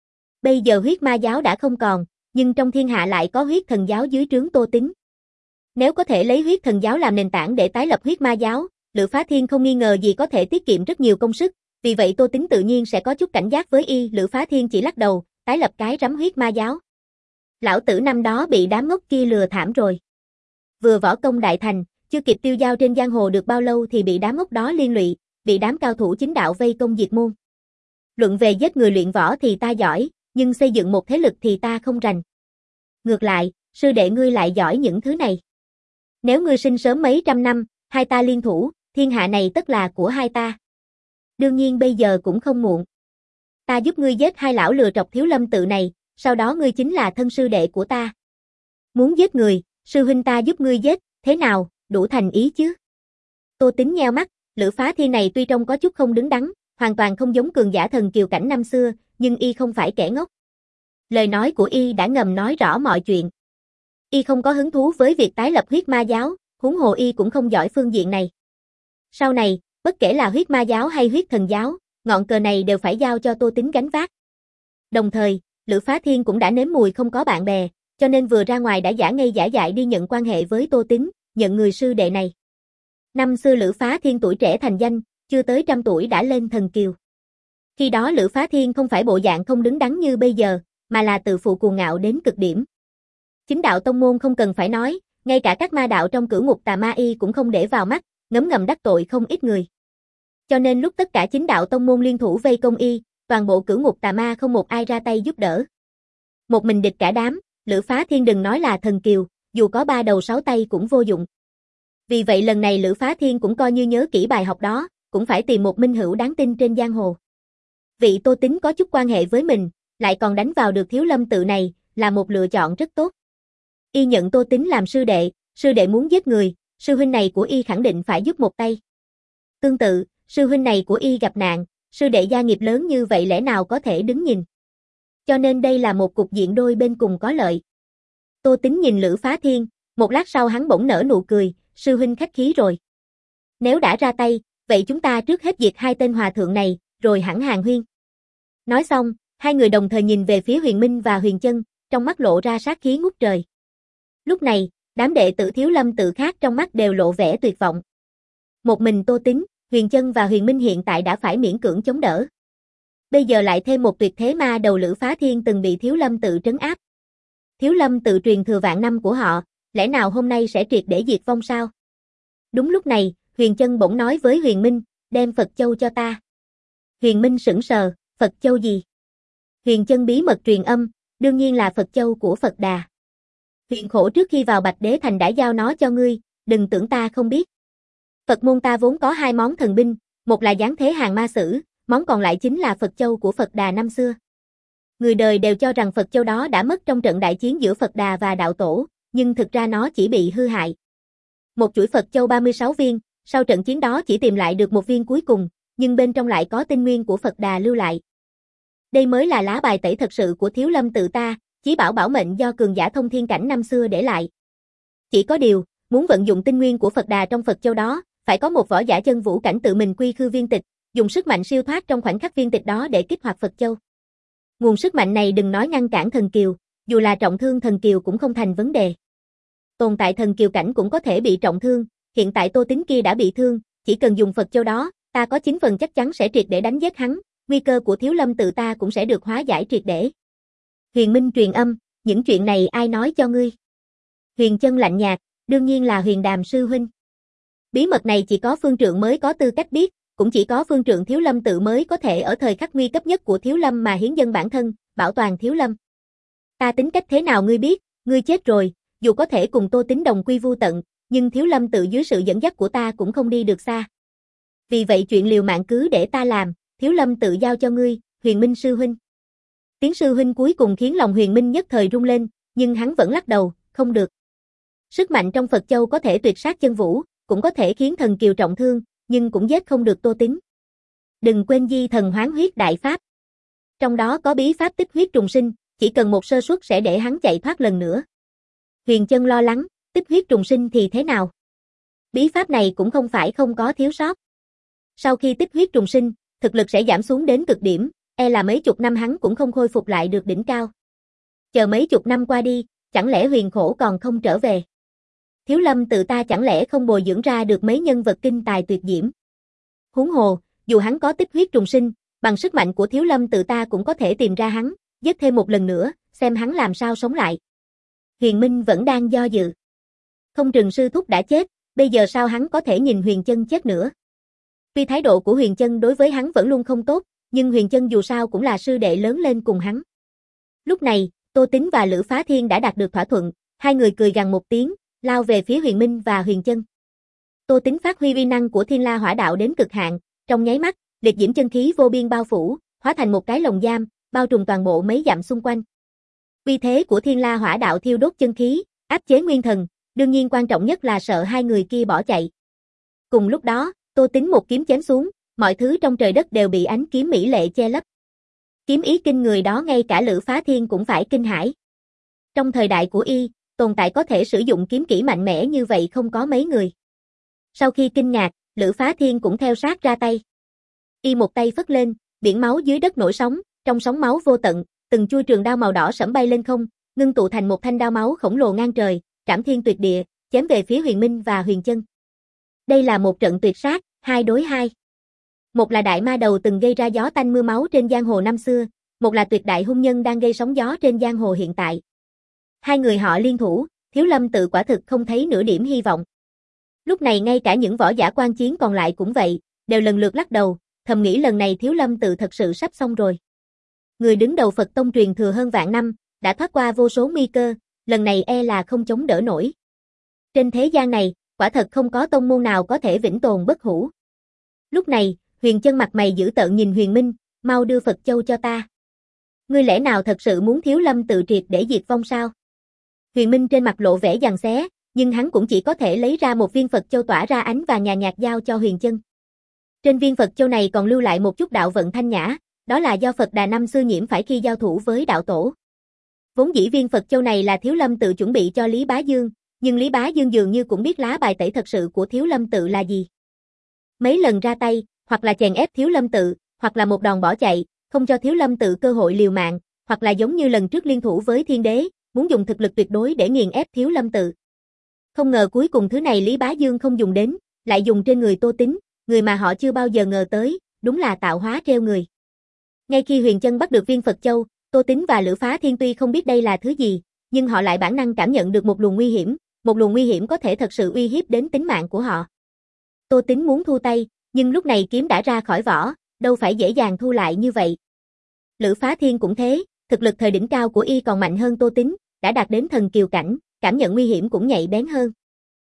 Bây giờ huyết ma giáo đã không còn, nhưng trong thiên hạ lại có huyết thần giáo dưới trướng Tô Tính. Nếu có thể lấy huyết thần giáo làm nền tảng để tái lập huyết ma giáo, Lữ Phá Thiên không nghi ngờ gì có thể tiết kiệm rất nhiều công sức, vì vậy Tô Tính tự nhiên sẽ có chút cảnh giác với y. Lữ Phá Thiên chỉ lắc đầu, tái lập cái rắm huyết ma giáo. Lão tử năm đó bị đám ngốc kia lừa thảm rồi. Vừa võ công đại thành, chưa kịp tiêu dao trên giang hồ được bao lâu thì bị đám ngốc đó liên lụy, bị đám cao thủ chính đạo vây công diệt môn. Luận về giết người luyện võ thì ta giỏi, nhưng xây dựng một thế lực thì ta không rành. Ngược lại, sư đệ ngươi lại giỏi những thứ này. Nếu ngươi sinh sớm mấy trăm năm, hai ta liên thủ, thiên hạ này tất là của hai ta. Đương nhiên bây giờ cũng không muộn. Ta giúp ngươi giết hai lão lừa trọc Thiếu Lâm tự này, sau đó ngươi chính là thân sư đệ của ta. Muốn giết người, sư huynh ta giúp ngươi giết, thế nào, đủ thành ý chứ? Tô Tính nheo mắt, Lữ Phá Thiên này tuy trông có chút không đứng đắn, hoàn toàn không giống cường giả thần kiều cảnh năm xưa, nhưng y không phải kẻ ngốc. Lời nói của y đã ngầm nói rõ mọi chuyện. Y không có hứng thú với việc tái lập huyết ma giáo, huống hồ y cũng không giỏi phương diện này. Sau này, bất kể là huyết ma giáo hay huyết thần giáo, ngọn cờ này đều phải giao cho Tô Tính gánh vác. Đồng thời, Lữ Phá Thiên cũng đã nếm mùi không có bạn bè, cho nên vừa ra ngoài đã giả ngây giả dại đi nhận quan hệ với Tô Tính, nhận người sư đệ này. Năm xưa Lữ Phá Thiên tuổi trẻ thành danh, chưa tới trăm tuổi đã lên thần kiều. Khi đó Lữ Phá Thiên không phải bộ dạng không đứng đắn như bây giờ, mà là tự phụ cuồng ngạo đến cực điểm. Chính đạo tông môn không cần phải nói, ngay cả các ma đạo trong cửu ngục tà ma y cũng không để vào mắt, ngấm ngầm đắc tội không ít người. Cho nên lúc tất cả chính đạo tông môn liên thủ vây công y, toàn bộ cửu ngục tà ma không một ai ra tay giúp đỡ. Một mình địch cả đám, Lữ Phá Thiên đừng nói là thần kiều, dù có ba đầu sáu tay cũng vô dụng. Vì vậy lần này Lữ Phá Thiên cũng coi như nhớ kỹ bài học đó, cũng phải tìm một minh hữu đáng tin trên giang hồ. Vị Tô Tính có chút quan hệ với mình, lại còn đánh vào được Thiếu Lâm tự này, là một lựa chọn rất tốt. Y nhận Tô Tính làm sư đệ, sư đệ muốn giết người, sư huynh này của y khẳng định phải giúp một tay. Tương tự, sư huynh này của y gặp nạn, sư đệ gia nghiệp lớn như vậy lẽ nào có thể đứng nhìn. Cho nên đây là một cục diện đôi bên cùng có lợi. Tô Tính nhìn Lữ Phá Thiên, một lát sau hắn bỗng nở nụ cười, sư huynh khách khí rồi. Nếu đã ra tay, vậy chúng ta trước hết diệt hai tên hòa thượng này, rồi hẳn hàng huyên. Nói xong, hai người đồng thời nhìn về phía Huyền Minh và Huyền Chân, trong mắt lộ ra sát khí ngút trời. Lúc này, đám đệ tử Thiếu Lâm tự khác trong mắt đều lộ vẻ tuyệt vọng. Một mình Tô Tính, Huyền Chân và Huyền Minh hiện tại đã phải miễn cưỡng chống đỡ. Bây giờ lại thêm một tuyệt thế ma đầu Lữ Phá Thiên từng bị Thiếu Lâm tự trấn áp. Thiếu Lâm tự truyền thừa vạn năm của họ, lẽ nào hôm nay sẽ triệt để diệt vong sao? Đúng lúc này, Huyền Chân bỗng nói với Huyền Minh, đem Phật Châu cho ta. Huyền Minh sững sờ, Phật Châu gì? Huyền Chân bí mật truyền âm, đương nhiên là Phật Châu của Phật Đà. Huyền Khổ trước khi vào Bạch Đế Thành đã giao nó cho ngươi, đừng tưởng ta không biết. Phật môn ta vốn có hai món thần binh, một là giáng thế hàng ma sử, món còn lại chính là Phật Châu của Phật Đà năm xưa. Người đời đều cho rằng Phật Châu đó đã mất trong trận đại chiến giữa Phật Đà và đạo tổ, nhưng thực ra nó chỉ bị hư hại. Một chuỗi Phật Châu ba mươi sáu viên, sau trận chiến đó chỉ tìm lại được một viên cuối cùng, nhưng bên trong lại có tinh nguyên của Phật Đà lưu lại. Đây mới là lá bài tẩy thật sự của Thiếu Lâm tự ta, chí bảo bảo mệnh do cường giả thông thiên cảnh năm xưa để lại. Chỉ có điều, muốn vận dụng tinh nguyên của Phật Đà trong Phật Châu đó, phải có một võ giả chân vũ cảnh tự mình quy khư viên tịch, dùng sức mạnh siêu thoát trong khoảnh khắc viên tịch đó để kích hoạt Phật Châu. Nguồn sức mạnh này đừng nói ngăn cản thần kiều, dù là trọng thương thần kiều cũng không thành vấn đề. Tồn tại thần kiều cảnh cũng có thể bị trọng thương, hiện tại Tô Tính kia đã bị thương, chỉ cần dùng Phật Châu đó, ta có chín phần chắc chắn sẽ triệt để đánh giết hắn, nguy cơ của Thiếu Lâm tự ta cũng sẽ được hóa giải triệt để. Huyền Minh truyền âm, những chuyện này ai nói cho ngươi? Huyền Chân lạnh nhạt, đương nhiên là Huyền Đàm sư huynh. Bí mật này chỉ có phương trượng mới có tư cách biết, cũng chỉ có phương trượng Thiếu Lâm tự mới có thể ở thời khắc nguy cấp nhất của Thiếu Lâm mà hiến dâng bản thân, bảo toàn Thiếu Lâm. Ta tính cách thế nào ngươi biết, ngươi chết rồi, dù có thể cùng Tô Tính đồng quy vu tận, nhưng Thiếu Lâm tự dưới sự dẫn dắt của ta cũng không đi được xa. Vì vậy chuyện liều mạng cứ để ta làm, Thiếu Lâm tự giao cho ngươi, Huyền Minh sư huynh. Tiếng sư huynh cuối cùng khiến lòng Huyền Minh nhất thời rung lên, nhưng hắn vẫn lắc đầu, không được. Sức mạnh trong Phật Châu có thể tuyệt sát chân vũ, cũng có thể khiến thần kiều trọng thương, nhưng cũng giết không được Tô Tín. Đừng quên di thần hoán huyết đại pháp. Trong đó có bí pháp tích huyết trùng sinh, chỉ cần một sơ suất sẽ để hắn chạy thoát lần nữa. Huyền Chân lo lắng, tích huyết trùng sinh thì thế nào? Bí pháp này cũng không phải không có thiếu sót. Sau khi tích huyết trùng sinh, thực lực sẽ giảm xuống đến cực điểm, e là mấy chục năm hắn cũng không khôi phục lại được đỉnh cao. Chờ mấy chục năm qua đi, chẳng lẽ Huyền Khổ còn không trở về? Thiếu Lâm tự ta chẳng lẽ không bồi dưỡng ra được mấy nhân vật kinh tài tuyệt diễm? Huống hồ, dù hắn có tích huyết trùng sinh, bằng sức mạnh của Thiếu Lâm tự ta cũng có thể tìm ra hắn, giết thêm một lần nữa, xem hắn làm sao sống lại. Huyền Minh vẫn đang do dự. Không chừng sư thúc đã chết, bây giờ sao hắn có thể nhìn Huyền Chân chết nữa? Tuy thái độ của Huyền Chân đối với hắn vẫn luôn không tốt, nhưng Huyền Chân dù sao cũng là sư đệ lớn lên cùng hắn. Lúc này, Tô Tín và Lữ Phá Thiên đã đạt được thỏa thuận, hai người cười gằn một tiếng, lao về phía Huyền Minh và Huyền Chân. Tô Tín phát huy uy năng của Thiên La Hỏa Đạo đến cực hạn, trong nháy mắt, liệt diễm chân khí vô biên bao phủ, hóa thành một cái lồng giam, bao trùm toàn bộ mấy dặm xung quanh. Uy thế của Thiên La Hỏa Đạo thiêu đốt chân khí, áp chế nguyên thần, đương nhiên quan trọng nhất là sợ hai người kia bỏ chạy. Cùng lúc đó, Tô Tín một kiếm chém xuống, mọi thứ trong trời đất đều bị ánh kiếm mỹ lệ che lấp. Kiếm ý kinh người đó ngay cả Lữ Phá Thiên cũng phải kinh hãi. Trong thời đại của y, tồn tại có thể sử dụng kiếm kỹ mạnh mẽ như vậy không có mấy người. Sau khi kinh ngạc, Lữ Phá Thiên cũng theo sát ra tay. Y một tay phất lên, biển máu dưới đất nổi sóng, trong sóng máu vô tận, từng chuôi trường đao màu đỏ sẫm bay lên không, ngưng tụ thành một thanh đao máu khổng lồ ngang trời, trảm thiên tuyệt địa, chém về phía Huyền Minh và Huyền Chân. Đây là một trận tuyệt sát, hai đối hai. Một là đại ma đầu từng gây ra gió tanh mưa máu trên giang hồ năm xưa, một là tuyệt đại hung nhân đang gây sóng gió trên giang hồ hiện tại. Hai người họ liên thủ, Thiếu Lâm tự quả thực không thấy nửa điểm hy vọng. Lúc này ngay cả những võ giả quan chiến còn lại cũng vậy, đều lần lượt lắc đầu, thầm nghĩ lần này Thiếu Lâm tự thật sự sắp xong rồi. Người đứng đầu Phật tông truyền thừa hơn vạn năm, đã thoát qua vô số nguy cơ, lần này e là không chống đỡ nổi. Trên thế gian này, quả thật không có tông môn nào có thể vĩnh tồn bất hủ. Lúc này, Huyền Chân mặt mày dữ tợn nhìn Huyền Minh, mau đưa Phật Châu cho ta. Ngươi lẽ nào thật sự muốn Thiếu Lâm tự triệt để diệt vong sao? Huyền Minh trên mặt lộ vẻ giằng xé, nhưng hắn cũng chỉ có thể lấy ra một viên Phật Châu tỏa ra ánh vàng nhàn nhạt giao cho Huyền Chân. Trên viên Phật Châu này còn lưu lại một chút đạo vận thanh nhã, đó là do Phật Đà năm xưa nhiễm phải khi giao thủ với đạo tổ. Vốn dĩ viên Phật Châu này là Thiếu Lâm tự chuẩn bị cho Lý Bá Dương, nhưng Lý Bá Dương dường như cũng biết lá bài tẩy thật sự của Thiếu Lâm tự là gì. Mấy lần ra tay, hoặc là chèn ép Thiếu Lâm tự, hoặc là một đòn bỏ chạy, không cho Thiếu Lâm tự cơ hội liều mạng, hoặc là giống như lần trước liên thủ với Thiên Đế, muốn dùng thực lực tuyệt đối để nghiền ép Thiếu Lâm tự. Không ngờ cuối cùng thứ này Lý Bá Dương không dùng đến, lại dùng trên người Tô Tín, người mà họ chưa bao giờ ngờ tới, đúng là tạo hóa treo người. Ngay khi Huyền Chân bắt được viên Phật Châu, Tô Tín và Lữ Phá Thiên tuy không biết đây là thứ gì, nhưng họ lại bản năng cảm nhận được một luồng nguy hiểm, một luồng nguy hiểm có thể thật sự uy hiếp đến tính mạng của họ. Tô Tín muốn thu tay, nhưng lúc này kiếm đã ra khỏi vỏ, đâu phải dễ dàng thu lại như vậy. Lữ Phá Thiên cũng thế, thực lực thời đỉnh cao của y còn mạnh hơn Tô Tín, đã đạt đến thần kiều cảnh, cảm nhận nguy hiểm cũng nhạy bén hơn.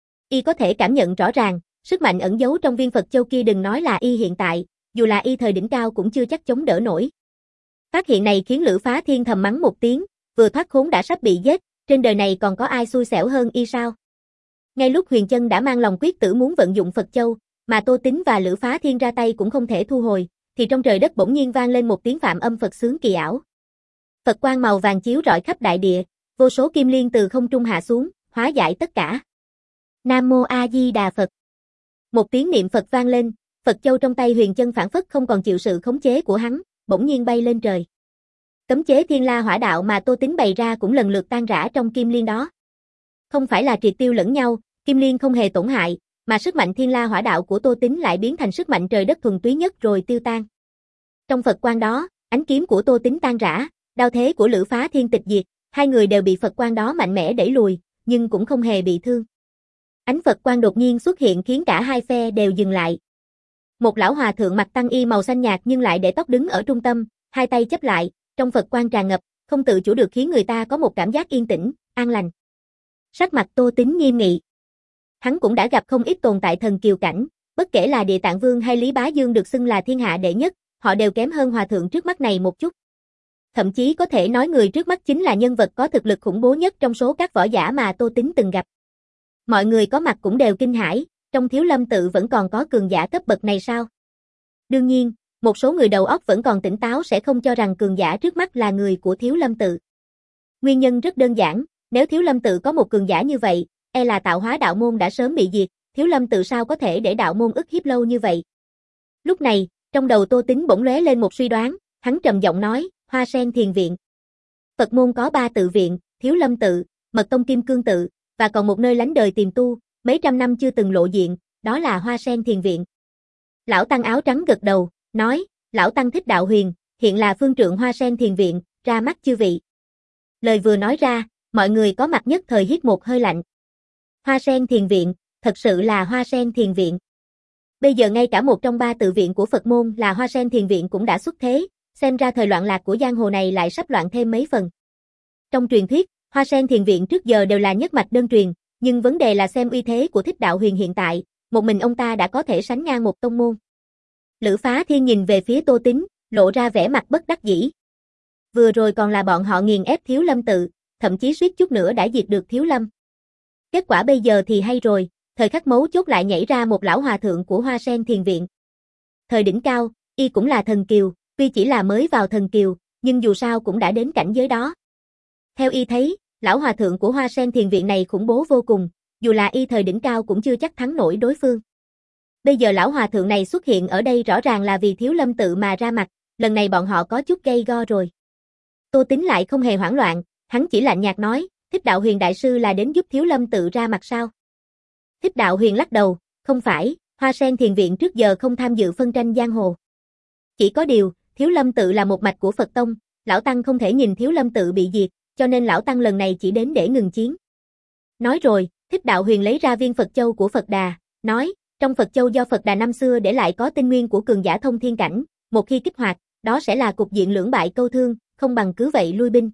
Y có thể cảm nhận rõ ràng, sức mạnh ẩn giấu trong viên Phật Châu kia đừng nói là y hiện tại, dù là y thời đỉnh cao cũng chưa chắc chống đỡ nổi. Phát hiện này khiến Lữ Phá Thiên thầm mắng một tiếng, vừa thoát khốn đã sắp bị giết, trên đời này còn có ai xui xẻo hơn y sao? Ngay lúc Huyền Chân đã mang lòng quyết tử muốn vận dụng Phật Châu, mà Tô Tín và Lữ Phá Thiên ra tay cũng không thể thu hồi, thì trong trời đất bỗng nhiên vang lên một tiếng phạm âm Phật sướng kỳ ảo. Phật quang màu vàng chiếu rọi khắp đại địa, vô số kim liên từ không trung hạ xuống, hóa giải tất cả. Nam Mô A Di Đà Phật. Một tiếng niệm Phật vang lên, Phật Châu trong tay Huyền Chân phảng phất không còn chịu sự khống chế của hắn, bỗng nhiên bay lên trời. Cấm chế Thiên La Hỏa Đạo mà Tô Tín bày ra cũng lần lượt tan rã trong kim liên đó. Không phải là triệt tiêu lẫn nhau, kim liên không hề tổn hại, mà sức mạnh Thiên La Hỏa Đạo của Tô Tín lại biến thành sức mạnh trời đất thuần túy nhất rồi tiêu tan. Trong Phật quang đó, ánh kiếm của Tô Tín tan rã, đao thế của Lữ Phá Thiên tịch diệt, hai người đều bị Phật quang đó mạnh mẽ đẩy lùi, nhưng cũng không hề bị thương. Ánh Phật quang đột nhiên xuất hiện khiến cả hai phe đều dừng lại. Một lão hòa thượng mặc tăng y màu xanh nhạt nhưng lại để tóc đứng ở trung tâm, hai tay chắp lại, trong Phật quang tràn ngập, không tự chủ được khiến người ta có một cảm giác yên tĩnh, an lành. Sắc mặt Tô Tín nghiêm nghị. Hắn cũng đã gặp không ít tồn tại thần kiều cảnh, bất kể là Địa Tạng Vương hay Lý Bá Dương được xưng là thiên hạ đệ nhất, họ đều kém hơn hòa thượng trước mắt này một chút. Thậm chí có thể nói người trước mắt chính là nhân vật có thực lực khủng bố nhất trong số các võ giả mà Tô Tính từng gặp. Mọi người có mặt cũng đều kinh hãi, trong Thiếu Lâm tự vẫn còn có cường giả cấp bậc này sao? Đương nhiên, một số người đầu óc vẫn còn tỉnh táo sẽ không cho rằng cường giả trước mắt là người của Thiếu Lâm tự. Nguyên nhân rất đơn giản, nếu Thiếu Lâm tự có một cường giả như vậy, e là tạo hóa đạo môn đã sớm bị diệt, Thiếu Lâm tự sao có thể để đạo môn ức hiếp lâu như vậy. Lúc này, trong đầu Tô Tính bỗng lóe lên một suy đoán, hắn trầm giọng nói, Hoa Sen Thiền Viện. Phật môn có ba tự viện, Thiếu Lâm tự, Mật Tông Kim Cương tự, và còn một nơi lánh đời tìm tu, mấy trăm năm chưa từng lộ diện, đó là Hoa Sen Thiền Viện. Lão Tăng áo trắng gật đầu, nói, Lão Tăng thích đạo huyền, hiện là phương trượng Hoa Sen Thiền Viện, ra mắt chư vị. Lời vừa nói ra, mọi người có mặt nhất thời hít một hơi lạnh. Hoa Sen Thiền Viện, thật sự là Hoa Sen Thiền Viện. Bây giờ ngay cả một trong ba tự viện của Phật môn là Hoa Sen Thiền Viện cũng đã xuất thế, xem ra thời loạn lạc của giang hồ này lại sắp loạn thêm mấy phần. Trong truyền thuyết, Hoa Sen Thiền Viện trước giờ đều là nhất mạch đơn truyền, nhưng vấn đề là xem uy thế của Thích Đạo Huyền hiện tại, một mình ông ta đã có thể sánh ngang một tông môn. Lữ Phá Thiên nhìn về phía Tô Tính, lộ ra vẻ mặt bất đắc dĩ. Vừa rồi còn là bọn họ nghiền ép Thiếu Lâm tự, thậm chí suýt chút nữa đã diệt được Thiếu Lâm. Kết quả bây giờ thì hay rồi, thời khắc mấu chốt lại nhảy ra một lão hòa thượng của Hoa Sen Thiền Viện. Thời đỉnh cao, y cũng là thần kiều, tuy chỉ là mới vào thần kiều, nhưng dù sao cũng đã đến cảnh giới đó. Theo y thấy, lão hòa thượng của Hoa Sen Thiền Viện này khủng bố vô cùng, dù là y thời đỉnh cao cũng chưa chắc thắng nổi đối phương. Bây giờ lão hòa thượng này xuất hiện ở đây rõ ràng là vì Thiếu Lâm tự mà ra mặt, lần này bọn họ có chút gây go rồi. Tô Tính lại không hề hoảng loạn, hắn chỉ lạnh nhạt nói, Thích Đạo Huyền đại sư là đến giúp Thiếu Lâm tự ra mặt sao? Thích Đạo Huyền lắc đầu, không phải, Hoa Sen Thiền Viện trước giờ không tham dự phân tranh giang hồ. Chỉ có điều, Thiếu Lâm tự là một mạch của Phật tông, lão tăng không thể nhìn Thiếu Lâm tự bị diệt, cho nên lão tăng lần này chỉ đến để ngừng chiến. Nói rồi, Thích Đạo Huyền lấy ra viên Phật Châu của Phật Đà, nói, trong Phật Châu do Phật Đà năm xưa để lại có tinh nguyên của cường giả thông thiên cảnh, một khi kích hoạt, đó sẽ là cục diện lưỡng bại câu thương, không bằng cứ vậy lui binh.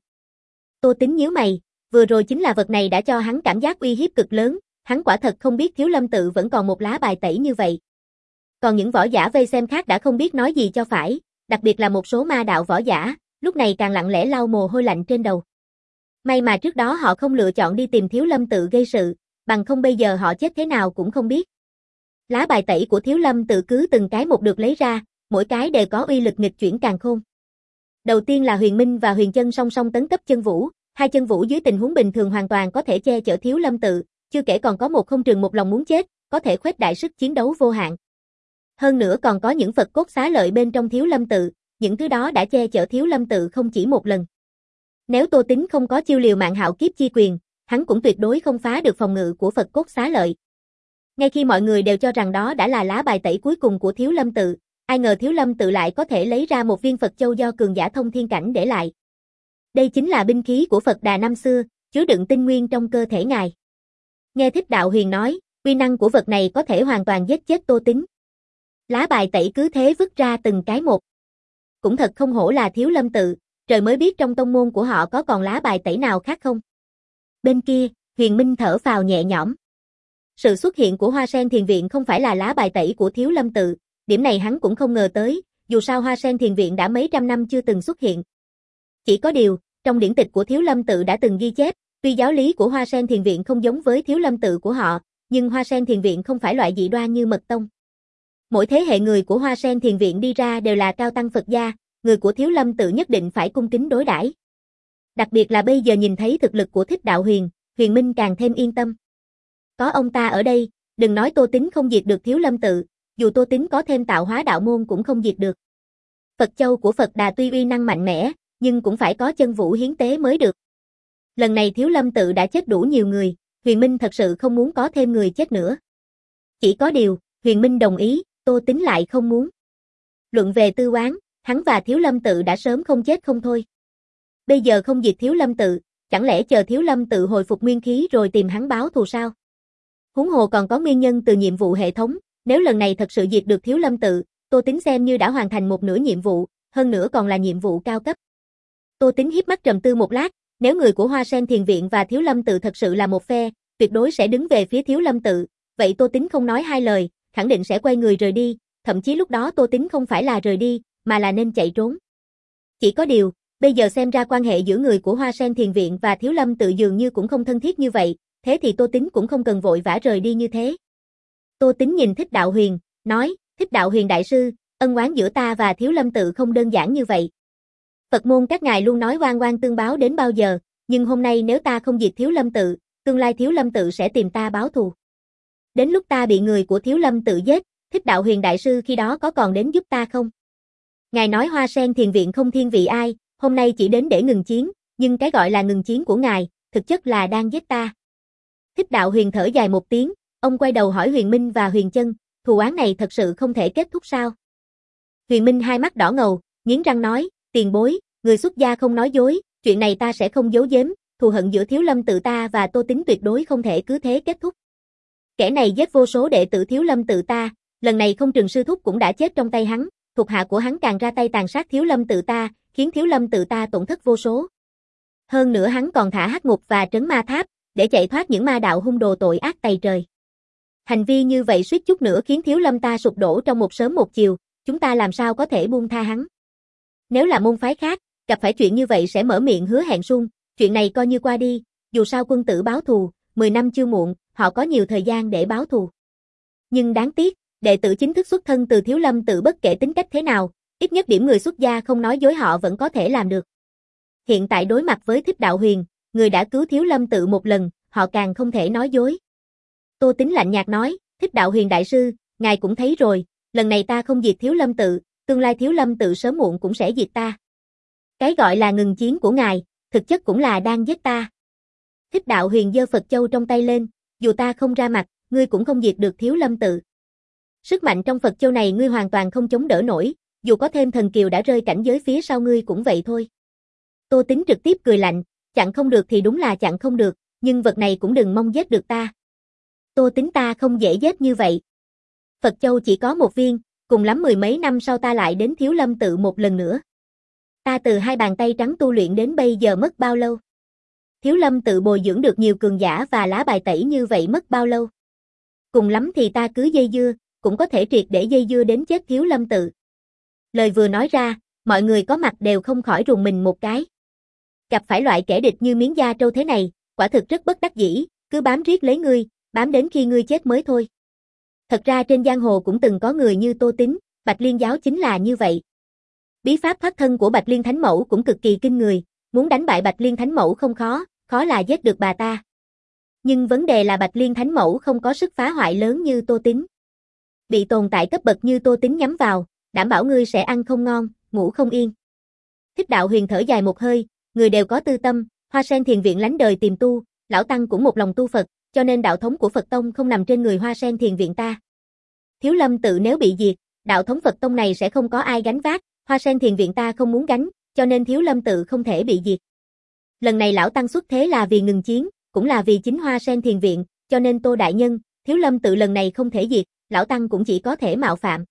Tô Tính nhíu mày, vừa rồi chính là vật này đã cho hắn cảm giác uy hiếp cực lớn, hắn quả thật không biết Thiếu Lâm tự vẫn còn một lá bài tẩy như vậy. Còn những võ giả vây xem khác đã không biết nói gì cho phải, đặc biệt là một số ma đạo võ giả, lúc này càng lặng lẽ lau mồ hôi lạnh trên đầu. May mà trước đó họ không lựa chọn đi tìm Thiếu Lâm tự gây sự, bằng không bây giờ họ chết thế nào cũng không biết. Lá bài tẩy của Thiếu Lâm tự cứ từng cái một được lấy ra, mỗi cái đều có uy lực nghịch chuyển càn khôn. Đầu tiên là Huyền Minh và Huyền Chân song song tấn cấp chân vũ, hai chân vũ dưới tình huống bình thường hoàn toàn có thể che chở Thiếu Lâm tự, chưa kể còn có một không trường một lòng muốn chết, có thể khuếch đại sức chiến đấu vô hạn. Hơn nữa còn có những Phật cốt xá lợi bên trong Thiếu Lâm tự, những thứ đó đã che chở Thiếu Lâm tự không chỉ một lần. Nếu Tô Tính không có chiêu liều mạng hạo kiếp chi quyền, hắn cũng tuyệt đối không phá được phòng ngự của Phật cốt xá lợi. Ngay khi mọi người đều cho rằng đó đã là lá bài tẩy cuối cùng của Thiếu Lâm tự, ai ngờ Thiếu Lâm tự lại có thể lấy ra một viên Phật Châu do cường giả thông thiên cảnh để lại. Đây chính là binh khí của Phật Đà năm xưa, chứa đựng tinh nguyên trong cơ thể ngài. Nghe Thích Đạo Huyền nói, uy năng của vật này có thể hoàn toàn giết chết Tô Tính. Lá bài tẩy cứ thế vứt ra từng cái một. Cũng thật không hổ là Thiếu Lâm tự, trời mới biết trong tông môn của họ có còn lá bài tẩy nào khác không. Bên kia, Huyền Minh thở phào nhẹ nhõm. Sự xuất hiện của Hoa Sen Thiền Viện không phải là lá bài tẩy của Thiếu Lâm tự, điểm này hắn cũng không ngờ tới, dù sao Hoa Sen Thiền Viện đã mấy trăm năm chưa từng xuất hiện. Chỉ có điều, trong điển tịch của Thiếu Lâm tự đã từng ghi chép, tuy giáo lý của Hoa Sen Thiền Viện không giống với Thiếu Lâm tự của họ, nhưng Hoa Sen Thiền Viện không phải loại dị đoan như Mật Tông. Mỗi thế hệ người của Hoa Sen Thiền Viện đi ra đều là cao tăng Phật gia, người của Thiếu Lâm tự nhất định phải cung kính đối đãi. Đặc biệt là bây giờ nhìn thấy thực lực của Thích Đạo Huyền, Huyền Minh càng thêm yên tâm. Có ông ta ở đây, đừng nói Tô Tính không diệt được Thiếu Lâm tự, dù Tô Tính có thêm tạo hóa đạo môn cũng không diệt được. Phật Châu của Phật Đà tuy uy năng mạnh mẽ, nhưng cũng phải có chân vũ hiến tế mới được. Lần này Thiếu Lâm tự đã chết đủ nhiều người, Huyền Minh thật sự không muốn có thêm người chết nữa. Chỉ có điều, Huyền Minh đồng ý, Tô Tính lại không muốn. Luận về tư oán, hắn và Thiếu Lâm tự đã sớm không chết không thôi. Bây giờ không diệt Thiếu Lâm tự, chẳng lẽ chờ Thiếu Lâm tự hồi phục nguyên khí rồi tìm hắn báo thù sao? Huống hồ còn có nguyên nhân từ nhiệm vụ hệ thống, nếu lần này thật sự diệt được Thiếu Lâm tự, Tô Tính xem như đã hoàn thành một nửa nhiệm vụ, hơn nữa còn là nhiệm vụ cao cấp. Tô Tính hiếp mắt trầm tư một lát, nếu người của Hoa Sen Thiền Viện và Thiếu Lâm tự thật sự là một phe, tuyệt đối sẽ đứng về phía Thiếu Lâm tự, vậy Tô Tính không nói hai lời, khẳng định sẽ quay người rời đi, thậm chí lúc đó Tô Tính không phải là rời đi, mà là nên chạy trốn. Chỉ có điều, Bây giờ xem ra quan hệ giữa người của Hoa Sen Thiền Viện và Thiếu Lâm Tự dường như cũng không thân thiết như vậy, thế thì Tô Tín cũng không cần vội vã rời đi như thế. Tô Tín nhìn Thích Đạo Huyền, nói, Thích Đạo Huyền đại sư, ân oán giữa ta và Thiếu Lâm Tự không đơn giản như vậy. Phật môn các ngài luôn nói oan oan tương báo đến bao giờ, nhưng hôm nay nếu ta không diệt Thiếu Lâm Tự, tương lai Thiếu Lâm Tự sẽ tìm ta báo thù. Đến lúc ta bị người của Thiếu Lâm Tự giết, Thích Đạo Huyền đại sư khi đó có còn đến giúp ta không? Ngài nói Hoa Sen Thiền Viện không thiên vị ai, hôm nay chỉ đến để ngừng chiến, nhưng cái gọi là ngừng chiến của ngài, thực chất là đang giết ta. Thích Đạo Huyền thở dài một tiếng, ông quay đầu hỏi Huyền Minh và Huyền Chân, thù oán này thật sự không thể kết thúc sao? Huyền Minh hai mắt đỏ ngầu, nghiến răng nói, tiền bối, người xuất gia không nói dối, chuyện này ta sẽ không giấu giếm, thù hận giữa Thiếu Lâm Tự ta và Tô Tín tuyệt đối không thể cứ thế kết thúc. Kẻ này giết vô số đệ tử Thiếu Lâm Tự ta, lần này Không Trừng sư thúc cũng đã chết trong tay hắn, thuộc hạ của hắn càng ra tay tàn sát Thiếu Lâm Tự ta, khiến Thiếu Lâm Tự ta tổn thất vô số. Hơn nữa hắn còn thả hắc ngục và trấn ma tháp, để chạy thoát những ma đạo hung đồ tội ác tày trời. Hành vi như vậy suýt chút nữa khiến Thiếu Lâm ta sụp đổ trong một sớm một chiều, chúng ta làm sao có thể buông tha hắn. Nếu là môn phái khác, gặp phải chuyện như vậy sẽ mở miệng hứa hẹn suông, chuyện này coi như qua đi, dù sao quân tử báo thù, mười năm chưa muộn, họ có nhiều thời gian để báo thù. Nhưng đáng tiếc, đệ tử chính thức xuất thân từ Thiếu Lâm Tự bất kể tính cách thế nào, ít nhất điểm người xuất gia không nói dối họ vẫn có thể làm được. Hiện tại đối mặt với Thích Đạo Huyền, người đã cứu Thiếu Lâm Tự một lần, họ càng không thể nói dối. Tô Tín lạnh nhạt nói, Thích Đạo Huyền đại sư, ngài cũng thấy rồi, lần này ta không diệt Thiếu Lâm Tự, tương lai Thiếu Lâm Tự sớm muộn cũng sẽ diệt ta. Cái gọi là ngừng chiến của ngài, thực chất cũng là đang giết ta. Thích Đạo Huyền giơ Phật Châu trong tay lên, dù ta không ra mặt, ngươi cũng không diệt được Thiếu Lâm Tự. Sức mạnh trong Phật Châu này ngươi hoàn toàn không chống đỡ nổi, dù có thêm thần kiều đã rơi cảnh giới phía sau ngươi cũng vậy thôi. Tô Tín trực tiếp cười lạnh, chặn không được thì đúng là chặn không được, nhưng vật này cũng đừng mong giết được ta. Tô Tín ta không dễ giết như vậy. Phật Châu chỉ có một viên, cùng lắm mười mấy năm sau ta lại đến Thiếu Lâm Tự một lần nữa. Ta từ hai bàn tay trắng tu luyện đến bây giờ mất bao lâu? Thiếu Lâm Tự bồi dưỡng được nhiều cường giả và lá bài tẩy như vậy mất bao lâu? Cùng lắm thì ta cứ dây dưa, cũng có thể triệt để dây dưa đến chết Thiếu Lâm Tự. Lời vừa nói ra, mọi người có mặt đều không khỏi rùng mình một cái. Gặp phải loại kẻ địch như Miến Gia Trâu thế này, quả thực rất bất đắc dĩ, cứ bám riết lấy ngươi, bám đến khi ngươi chết mới thôi. Thật ra trên giang hồ cũng từng có người như Tô Tín, Bạch Liên giáo chính là như vậy. Bí pháp thoát thân của Bạch Liên Thánh Mẫu cũng cực kỳ kinh người, muốn đánh bại Bạch Liên Thánh Mẫu không khó, khó là giết được bà ta. Nhưng vấn đề là Bạch Liên Thánh Mẫu không có sức phá hoại lớn như Tô Tín. Bị tồn tại cấp bậc như Tô Tín nhắm vào, đảm bảo ngươi sẽ ăn không ngon, ngủ không yên. Thích Đạo Huyền thở dài một hơi, người đều có tư tâm, Hoa Sen Thiền Viện lánh đời tìm tu, lão tăng cũng một lòng tu Phật, cho nên đạo thống của Phật tông không nằm trên người Hoa Sen Thiền Viện ta. Thiếu Lâm Tự nếu bị diệt, đạo thống Phật tông này sẽ không có ai gánh vác, Hoa Sen Thiền Viện ta không muốn gánh, cho nên Thiếu Lâm Tự không thể bị diệt. Lần này lão tăng xuất thế là vì ngừng chiến, cũng là vì chính Hoa Sen Thiền Viện, cho nên Tô đại nhân, Thiếu Lâm Tự lần này không thể diệt, lão tăng cũng chỉ có thể mạo phạm.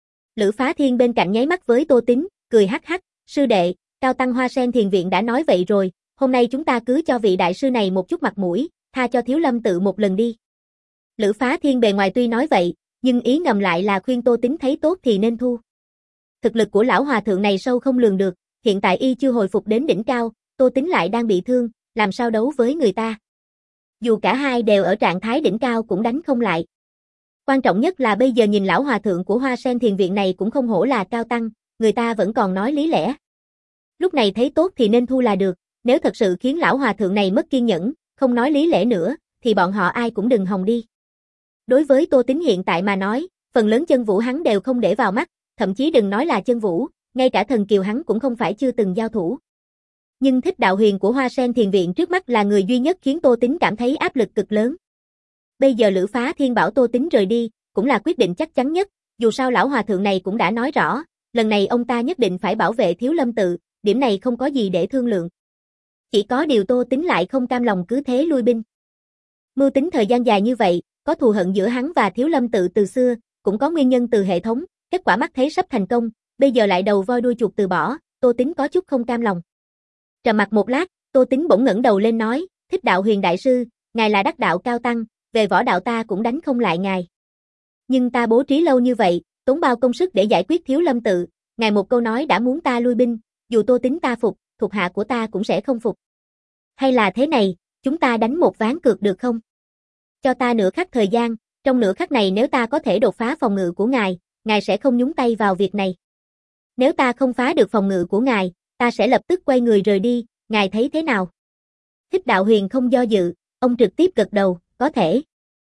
Lữ Phá Thiên bên cạnh nháy mắt với Tô Tín, cười hắc hắc, sư đệ, cao tăng Hoa Sen Thiền Viện đã nói vậy rồi, hôm nay chúng ta cứ cho vị đại sư này một chút mặt mũi, tha cho Thiếu Lâm Tự một lần đi. Lữ Phá Thiên bề ngoài tuy nói vậy, nhưng ý ngầm lại là khuyên Tô Tín thấy tốt thì nên thu. Thực lực của lão hòa thượng này sâu không lường được, hiện tại y chưa hồi phục đến đỉnh cao, Tô Tín lại đang bị thương, làm sao đấu với người ta. Dù cả hai đều ở trạng thái đỉnh cao cũng đánh không lại. Quan trọng nhất là bây giờ nhìn lão hòa thượng của Hoa Sen Thiền Viện này cũng không hổ là cao tăng, người ta vẫn còn nói lý lẽ. Lúc này thấy tốt thì nên thu là được, nếu thật sự khiến lão hòa thượng này mất kiên nhẫn, không nói lý lẽ nữa, thì bọn họ ai cũng đừng hòng đi. Đối với Tô Tín hiện tại mà nói, phần lớn chân vũ hắn đều không để vào mắt, thậm chí đừng nói là chân vũ, ngay cả thần kiều hắn cũng không phải chưa từng giao thủ. Nhưng Thích Đạo Huyền của Hoa Sen Thiền Viện trước mắt là người duy nhất khiến Tô Tín cảm thấy áp lực cực lớn. Bây giờ Lữ Phá Thiên bảo Tô Tín rời đi, cũng là quyết định chắc chắn nhất, dù sao lão hòa thượng này cũng đã nói rõ, lần này ông ta nhất định phải bảo vệ Thiếu Lâm Tự, điểm này không có gì để thương lượng. Chỉ có điều Tô Tín lại không cam lòng cứ thế lui binh. Mưu tính thời gian dài như vậy, có thù hận giữa hắn và Thiếu Lâm Tự từ xưa, cũng có nguyên nhân từ hệ thống, kết quả mắt thấy sắp thành công, bây giờ lại đầu voi đuôi chuột từ bỏ, Tô Tín có chút không cam lòng. Trầm mặc một lát, Tô Tín bỗng ngẩng đầu lên nói, Thích Đạo Huyền đại sư, ngài là đắc đạo cao tăng, về võ đạo ta cũng đánh không lại ngài. Nhưng ta bố trí lâu như vậy, tốn bao công sức để giải quyết Thiếu Lâm Tự, ngài một câu nói đã muốn ta lui binh, dù Tô Tín ta phục, thuộc hạ của ta cũng sẽ không phục. Hay là thế này, chúng ta đánh một ván cược được không? Cho ta nửa khắc thời gian, trong nửa khắc này nếu ta có thể đột phá phòng ngự của ngài, ngài sẽ không nhúng tay vào việc này. Nếu ta không phá được phòng ngự của ngài, ta sẽ lập tức quay người rời đi, ngài thấy thế nào? Thích Đạo Huyền không do dự, ông trực tiếp gật đầu, có thể.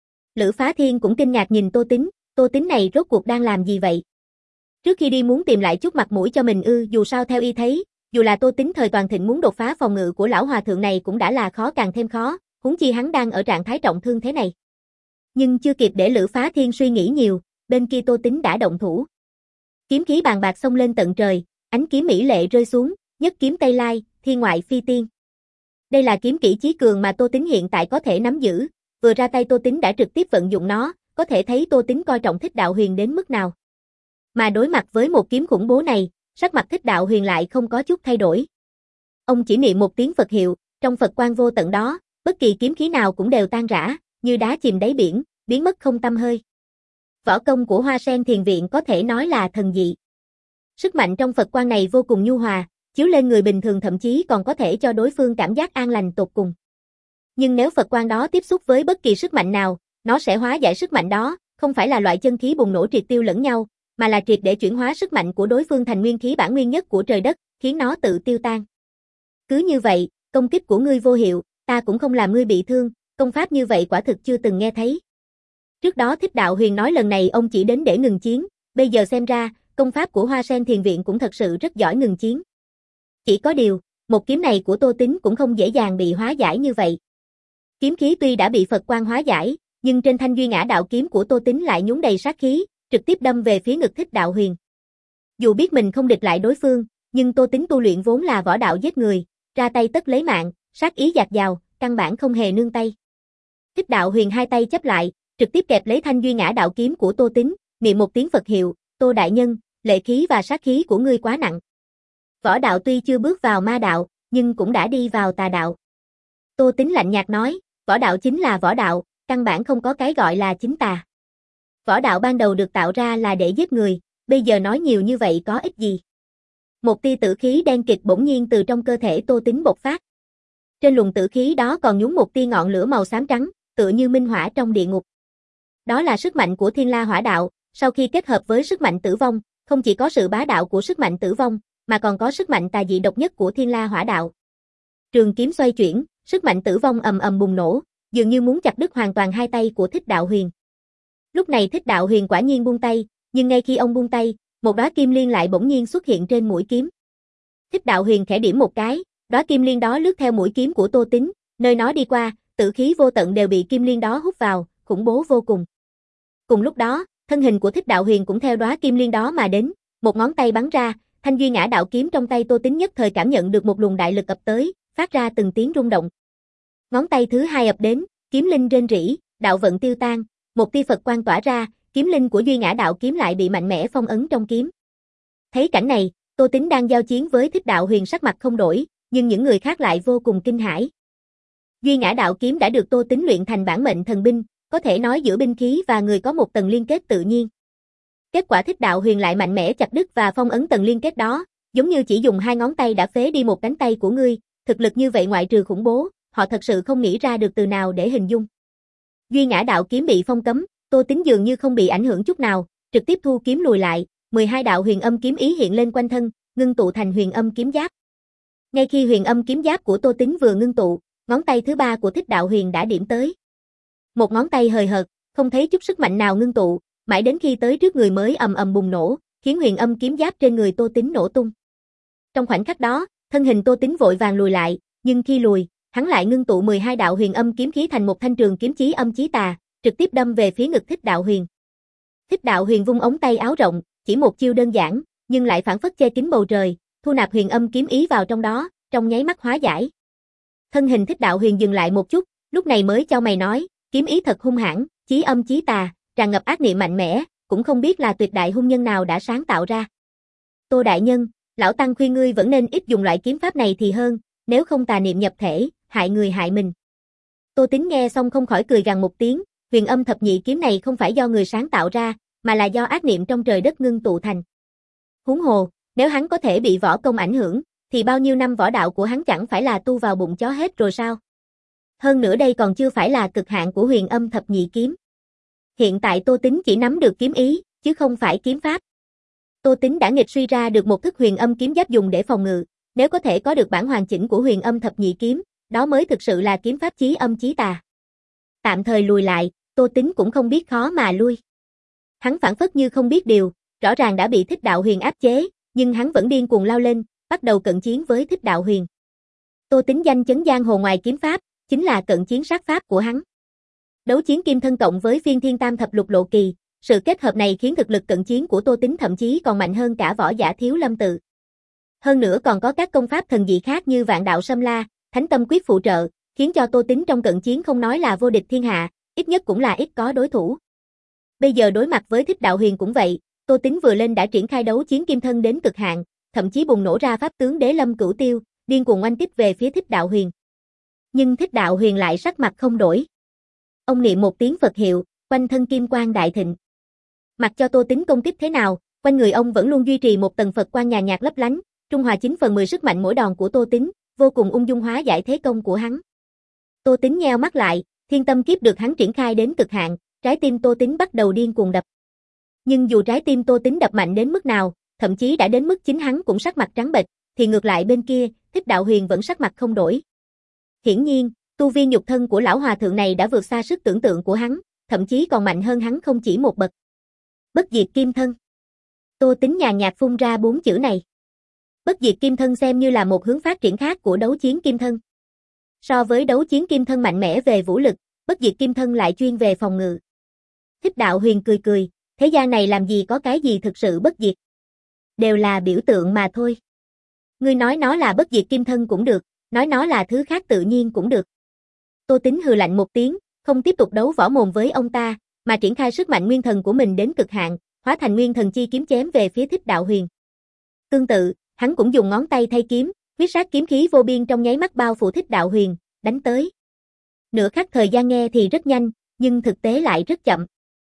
Lữ Phá Thiên cũng kinh ngạc nhìn Tô Tín, Tô Tín này rốt cuộc đang làm gì vậy? Trước khi đi muốn tìm lại chút mặt mũi cho mình ư, dù sao theo y thấy, dù là Tô Tín thời toàn thịnh muốn đột phá phòng ngự của lão hòa thượng này cũng đã là khó càng thêm khó, huống chi hắn đang ở trạng thái trọng thương thế này. Nhưng chưa kịp để Lữ Phá Thiên suy nghĩ nhiều, bên kia Tô Tín đã động thủ. Kiếm khí bàn bạc xông lên tận trời, ánh kiếm mỹ lệ rơi xuống, nhất kiếm Tây Lai, thiên ngoại phi tiên. Đây là kiếm kỹ chí cường mà Tô Tín hiện tại có thể nắm giữ, vừa ra tay Tô Tín đã trực tiếp vận dụng nó, có thể thấy Tô Tín coi trọng Thích Đạo Huyền đến mức nào. Mà đối mặt với một kiếm khủng bố này, sắc mặt Thích Đạo Huyền lại không có chút thay đổi. Ông chỉ niệm một tiếng Phật hiệu, trong Phật quang vô tận đó, bất kỳ kiếm khí nào cũng đều tan rã, như đá chìm đáy biển, biến mất không tăm hơi. Võ công của Hoa Sen Thiền Viện có thể nói là thần dị. Sức mạnh trong Phật quang này vô cùng nhu hòa, chiếu lên người bình thường thậm chí còn có thể cho đối phương cảm giác an lành tột cùng. Nhưng nếu Phật quang đó tiếp xúc với bất kỳ sức mạnh nào, nó sẽ hóa giải sức mạnh đó, không phải là loại chân khí bùng nổ triệt tiêu lẫn nhau, mà là triệt để chuyển hóa sức mạnh của đối phương thành nguyên khí bản nguyên nhất của trời đất, khiến nó tự tiêu tan. Cứ như vậy, công kích của ngươi vô hiệu, ta cũng không làm ngươi bị thương, công pháp như vậy quả thực chưa từng nghe thấy. Trước đó Thích Đạo Huyền nói lần này ông chỉ đến để ngừng chiến, bây giờ xem ra, công pháp của Hoa Sen Thiền Viện cũng thật sự rất giỏi ngừng chiến. Chỉ có điều, một kiếm này của Tô Tín cũng không dễ dàng bị hóa giải như vậy. Kiếm khí tuy đã bị Phật quang hóa giải, nhưng trên thanh duy ngã đạo kiếm của Tô Tín lại nhúng đầy sát khí, trực tiếp đâm về phía ngực Thích Đạo Huyền. Dù biết mình không địch lại đối phương, nhưng Tô Tín tu luyện vốn là võ đạo giết người, ra tay tất lấy mạng, sát ý dạt dào, căn bản không hề nương tay. Thích Đạo Huyền hai tay chấp lại, trực tiếp kẹp lấy thanh duy ngã đạo kiếm của Tô Tín, niệm một tiếng Phật hiệu, Tô đại nhân, lệ khí và sát khí của ngươi quá nặng. Võ đạo tuy chưa bước vào ma đạo, nhưng cũng đã đi vào tà đạo. Tô Tín lạnh nhạt nói, võ đạo chính là võ đạo, căn bản không có cái gọi là chính tà. Võ đạo ban đầu được tạo ra là để giết người, bây giờ nói nhiều như vậy có ích gì. Một tia tử khí đen kịt bỗng nhiên từ trong cơ thể Tô Tín bộc phát. Trên luồng tử khí đó còn nhúng một tia ngọn lửa màu xám trắng, tựa như minh hỏa trong địa ngục. Đó là sức mạnh của Thiên La Hỏa Đạo, sau khi kết hợp với sức mạnh tử vong, không chỉ có sự bá đạo của sức mạnh tử vong, mà còn có sức mạnh tà dị độc nhất của Thiên La Hỏa Đạo. Trường kiếm xoay chuyển, sức mạnh tử vong ầm ầm bùng nổ, dường như muốn chặt đứt hoàn toàn hai tay của Thích Đạo Huyền. Lúc này Thích Đạo Huyền quả nhiên buông tay, nhưng ngay khi ông buông tay, một đóa kim liên lại bỗng nhiên xuất hiện trên mũi kiếm. Thích Đạo Huyền khẽ điểm một cái, đóa kim liên đó lướt theo mũi kiếm của Tô Tín, nơi nó đi qua, tử khí vô tận đều bị kim liên đó hút vào, khủng bố vô cùng. Cùng lúc đó, thân hình của Thích Đạo Huyền cũng theo đóa kim liên đó mà đến, một ngón tay bắn ra, thanh duy ngã đạo kiếm trong tay Tô Tín nhất thời cảm nhận được một luồng đại lực ập tới, phát ra từng tiếng rung động. Ngón tay thứ hai ập đến, kiếm linh rên rỉ, đạo vận tiêu tan, một tia Phật quang tỏa ra, kiếm linh của duy ngã đạo kiếm lại bị mạnh mẽ phong ấn trong kiếm. Thấy cảnh này, Tô Tín đang giao chiến với Thích Đạo Huyền sắc mặt không đổi, nhưng những người khác lại vô cùng kinh hãi. Duy ngã đạo kiếm đã được Tô Tín luyện thành bản mệnh thần binh, có thể nói giữa binh khí và người có một tầng liên kết tự nhiên. Kết quả Thích Đạo Huyền lại mạnh mẽ chặt đứt và phong ấn tầng liên kết đó, giống như chỉ dùng hai ngón tay đã phế đi một cánh tay của ngươi, thực lực như vậy ngoại trừ khủng bố, họ thật sự không nghĩ ra được từ nào để hình dung. Duy ngã đạo kiếm bị phong cấm, Tô Tín dường như không bị ảnh hưởng chút nào, trực tiếp thu kiếm lùi lại, mười hai đạo huyền âm kiếm ý hiện lên quanh thân, ngưng tụ thành huyền âm kiếm giáp. Ngay khi huyền âm kiếm giáp của Tô Tín vừa ngưng tụ, ngón tay thứ ba của Thích Đạo Huyền đã điểm tới. Một ngón tay hời hợt, không thấy chút sức mạnh nào ngưng tụ, mãi đến khi tới trước người mới ầm ầm bùng nổ, khiến huyền âm kiếm giáp trên người Tô Tín nổ tung. Trong khoảnh khắc đó, thân hình Tô Tín vội vàng lùi lại, nhưng khi lùi, hắn lại ngưng tụ mười hai đạo huyền âm kiếm khí thành một thanh trường kiếm chí âm chí tà, trực tiếp đâm về phía ngực Thích Đạo Huyền. Thích Đạo Huyền vung ống tay áo rộng, chỉ một chiêu đơn giản, nhưng lại phảng phất che kín bầu trời, thu nạp huyền âm kiếm ý vào trong đó, trong nháy mắt hóa giải. Thân hình Thích Đạo Huyền dừng lại một chút, lúc này mới chau mày nói, kiếm ý thật hung hãn, chí âm chí tà, tràn ngập ác niệm mạnh mẽ, cũng không biết là tuyệt đại hung nhân nào đã sáng tạo ra. Tô đại nhân, lão tăng khuyên ngươi vẫn nên ít dùng loại kiếm pháp này thì hơn, nếu không tà niệm nhập thể, hại người hại mình. Tô Tín nghe xong không khỏi cười gằn một tiếng, huyền âm thập nhị kiếm này không phải do người sáng tạo ra, mà là do ác niệm trong trời đất ngưng tụ thành. Huống hồ, nếu hắn có thể bị võ công ảnh hưởng, thì bao nhiêu năm võ đạo của hắn chẳng phải là tu vào bụng chó hết rồi sao? Hơn nữa đây còn chưa phải là cực hạn của Huyền Âm Thập Nhị Kiếm. Hiện tại Tô Tính chỉ nắm được kiếm ý, chứ không phải kiếm pháp. Tô Tính đã nghịch suy ra được một thức Huyền Âm kiếm giáp dùng để phòng ngự, nếu có thể có được bản hoàn chỉnh của Huyền Âm Thập Nhị Kiếm, đó mới thực sự là kiếm pháp chí âm chí tà. Tạm thời lùi lại, Tô Tính cũng không biết khó mà lui. Hắn phảng phất như không biết điều, rõ ràng đã bị Thích Đạo Huyền áp chế, nhưng hắn vẫn điên cuồng lao lên, bắt đầu cận chiến với Thích Đạo Huyền. Tô Tính danh chấn giang hồ ngoài kiếm pháp, chính là cận chiến sát pháp của hắn. Đấu chiến kim thân cộng với phiên thiên tam thập lục lộ kỳ, sự kết hợp này khiến thực lực cận chiến của Tô Tính thậm chí còn mạnh hơn cả võ giả Thiếu Lâm tự. Hơn nữa còn có các công pháp thần dị khác như Vạn Đạo Sâm La, Thánh Tâm Quyết phụ trợ, khiến cho Tô Tính trong cận chiến không nói là vô địch thiên hạ, ít nhất cũng là ít có đối thủ. Bây giờ đối mặt với Thích Đạo Huyền cũng vậy, Tô Tính vừa lên đã triển khai đấu chiến kim thân đến cực hạn, thậm chí bùng nổ ra pháp tướng Đế Lâm Cửu Tiêu, điên cuồng oanh kích về phía Thích Đạo Huyền. Nhưng Thích Đạo Huyền lại sắc mặt không đổi. Ông niệm một tiếng Phật hiệu, quanh thân kim quang đại thịnh. Mặc cho Tô Tính công kích thế nào, quanh người ông vẫn luôn duy trì một tầng Phật quang nhàn nhạt lấp lánh, trung hòa chín phần mười sức mạnh mỗi đòn của Tô Tính, vô cùng ung dung hóa giải thế công của hắn. Tô Tính nheo mắt lại, thiên tâm kiếp được hắn triển khai đến cực hạn, trái tim Tô Tính bắt đầu điên cuồng đập. Nhưng dù trái tim Tô Tính đập mạnh đến mức nào, thậm chí đã đến mức chính hắn cũng sắc mặt trắng bệch, thì ngược lại bên kia, Thích Đạo Huyền vẫn sắc mặt không đổi. Hiển nhiên, tu vi nhục thân của lão hòa thượng này đã vượt xa sức tưởng tượng của hắn, thậm chí còn mạnh hơn hắn không chỉ một bậc. Bất diệt kim thân. Tô Tính nhàn nhạt phun ra bốn chữ này. Bất diệt kim thân xem như là một hướng phát triển khác của đấu chiến kim thân. So với đấu chiến kim thân mạnh mẽ về vũ lực, bất diệt kim thân lại chuyên về phòng ngự. Thích Đạo Huyền cười cười, thế gian này làm gì có cái gì thực sự bất diệt. Đều là biểu tượng mà thôi. Ngươi nói nó là bất diệt kim thân cũng được, nói nó là thứ khác tự nhiên cũng được. Tô Tính hừ lạnh một tiếng, không tiếp tục đấu võ mồm với ông ta, mà triển khai sức mạnh nguyên thần của mình đến cực hạn, hóa thành nguyên thần chi kiếm chém về phía Thích Đạo Huyền. Tương tự, hắn cũng dùng ngón tay thay kiếm, huyết sát kiếm khí vô biên trong nháy mắt bao phủ Thích Đạo Huyền, đánh tới. Nửa khắc thời gian nghe thì rất nhanh, nhưng thực tế lại rất chậm.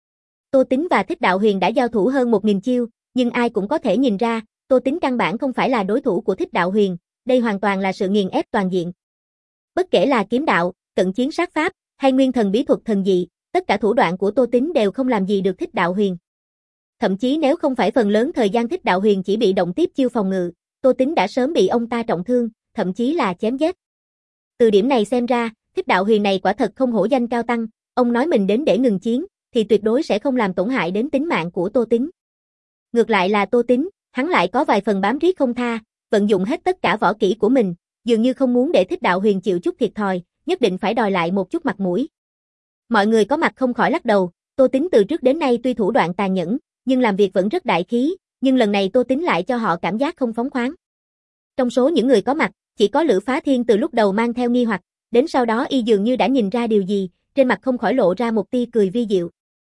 Tô Tính và Thích Đạo Huyền đã giao thủ hơn một nghìn chiêu, nhưng ai cũng có thể nhìn ra, Tô Tính căn bản không phải là đối thủ của Thích Đạo Huyền, đây hoàn toàn là sự nghiền ép toàn diện. Bất kể là kiếm đạo, cận chiến sát pháp, hay nguyên thần bí thuật thần dị, tất cả thủ đoạn của Tô Tính đều không làm gì được Thích Đạo Huyền. Thậm chí nếu không phải phần lớn thời gian Thích Đạo Huyền chỉ bị động tiếp chiêu phòng ngự, Tô Tính đã sớm bị ông ta trọng thương, thậm chí là chém giết. Từ điểm này xem ra, Thích Đạo Huyền này quả thật không hổ danh cao tăng, ông nói mình đến để ngừng chiến, thì tuyệt đối sẽ không làm tổn hại đến tính mạng của Tô Tính. Ngược lại là Tô Tính, hắn lại có vài phần bám riết không tha, vận dụng hết tất cả võ kỹ của mình, dường như không muốn để Thích Đạo Huyền chịu chút thiệt thòi, nhất định phải đòi lại một chút mặt mũi. Mọi người có mặt không khỏi lắc đầu, Tô Tính từ trước đến nay tuy thủ đoạn tàn nhẫn, nhưng làm việc vẫn rất đại khí, nhưng lần này Tô Tính lại cho họ cảm giác không phóng khoáng. Trong số những người có mặt, chỉ có Lữ Phá Thiên từ lúc đầu mang theo nghi hoặc, đến sau đó y dường như đã nhìn ra điều gì, trên mặt không khỏi lộ ra một tia cười vi diệu.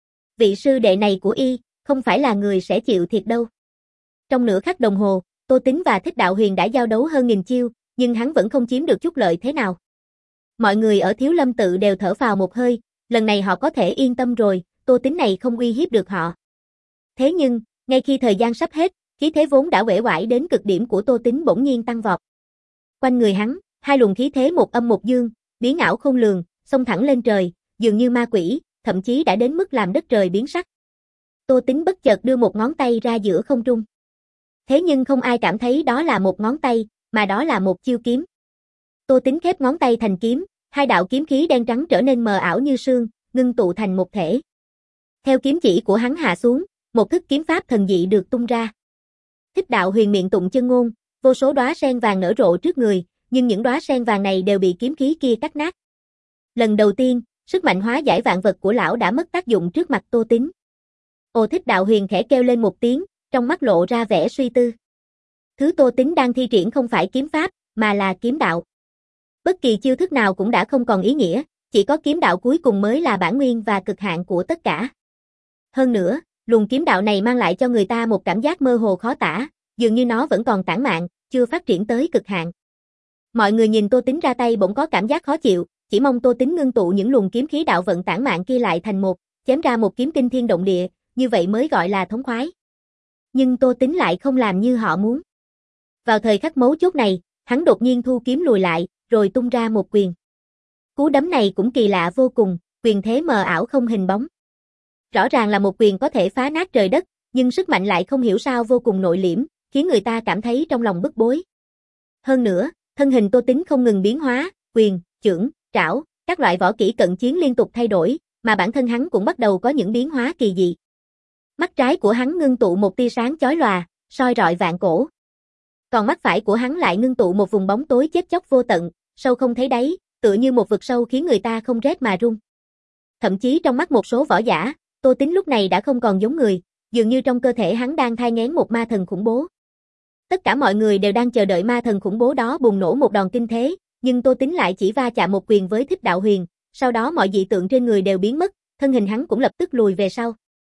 Vị sư đệ này của y, không phải là người sẽ chịu thiệt đâu. Trong nửa khắc đồng hồ, Tô Tính và Thích Đạo Huyền đã giao đấu hơn nghìn chiêu, nhưng hắn vẫn không chiếm được chút lợi thế nào. Mọi người ở Thiếu Lâm tự đều thở phào một hơi, lần này họ có thể yên tâm rồi, Tô Tính này không uy hiếp được họ. Thế nhưng, ngay khi thời gian sắp hết, khí thế vốn đã uể oải đến cực điểm của Tô Tính bỗng nhiên tăng vọt. Quanh người hắn, hai luồng khí thế một âm một dương, biến ảo không lường, xông thẳng lên trời, dường như ma quỷ, thậm chí đã đến mức làm đất trời biến sắc. Tô Tính bất chợt đưa một ngón tay ra giữa không trung. Thế nhưng không ai cảm thấy đó là một ngón tay, mà đó là một chiêu kiếm. Tô Tính khép ngón tay thành kiếm, hai đạo kiếm khí đen trắng trở nên mờ ảo như sương, ngưng tụ thành một thể. Theo kiếm chỉ của hắn hạ xuống, một thức kiếm pháp thần dị được tung ra. Thích Đạo Huyền miệng tụng chân ngôn, vô số đóa sen vàng nở rộ trước người, nhưng những đóa sen vàng này đều bị kiếm khí kia cắt nát. Lần đầu tiên, sức mạnh hóa giải vạn vật của lão đã mất tác dụng trước mặt Tô Tính. Ồ, Thích Đạo Huyền khẽ kêu lên một tiếng, trong mắt lộ ra vẻ suy tư. Thứ Tô Tính đang thi triển không phải kiếm pháp, mà là kiếm đạo. Bất kỳ chiêu thức nào cũng đã không còn ý nghĩa, chỉ có kiếm đạo cuối cùng mới là bản nguyên và cực hạn của tất cả. Hơn nữa, luồng kiếm đạo này mang lại cho người ta một cảm giác mơ hồ khó tả, dường như nó vẫn còn tản mạn, chưa phát triển tới cực hạn. Mọi người nhìn Tô Tính ra tay bỗng có cảm giác khó chịu, chỉ mong Tô Tính ngưng tụ những luồng kiếm khí đạo vận tản mạn kia lại thành một, chém ra một kiếm kinh thiên động địa, như vậy mới gọi là thống khoái. Nhưng Tô Tính lại không làm như họ muốn. Vào thời khắc mấu chốt này, hắn đột nhiên thu kiếm lùi lại, rồi tung ra một quyền. Cú đấm này cũng kỳ lạ vô cùng, quyền thế mờ ảo không hình bóng. Rõ ràng là một quyền có thể phá nát trời đất, nhưng sức mạnh lại không hiểu sao vô cùng nội liễm, khiến người ta cảm thấy trong lòng bức bối. Hơn nữa, thân hình Tô Tín không ngừng biến hóa, quyền, chưởng, trảo, các loại võ kỹ cận chiến liên tục thay đổi, mà bản thân hắn cũng bắt đầu có những biến hóa kỳ dị. Mắt trái của hắn ngưng tụ một tia sáng chói lòa, soi rọi vạn cổ. Còn mắt phải của hắn lại ngưng tụ một vùng bóng tối chết chóc vô tận, sâu không thấy đáy, tựa như một vực sâu khiến người ta không rét mà run. Thậm chí trong mắt một số võ giả, Tô Tín lúc này đã không còn giống người, dường như trong cơ thể hắn đang thai nghén một ma thần khủng bố. Tất cả mọi người đều đang chờ đợi ma thần khủng bố đó bùng nổ một đòn kinh thế, nhưng Tô Tín lại chỉ va chạm một quyền với Thích Đạo Huyền, sau đó mọi dị tượng trên người đều biến mất, thân hình hắn cũng lập tức lùi về sau.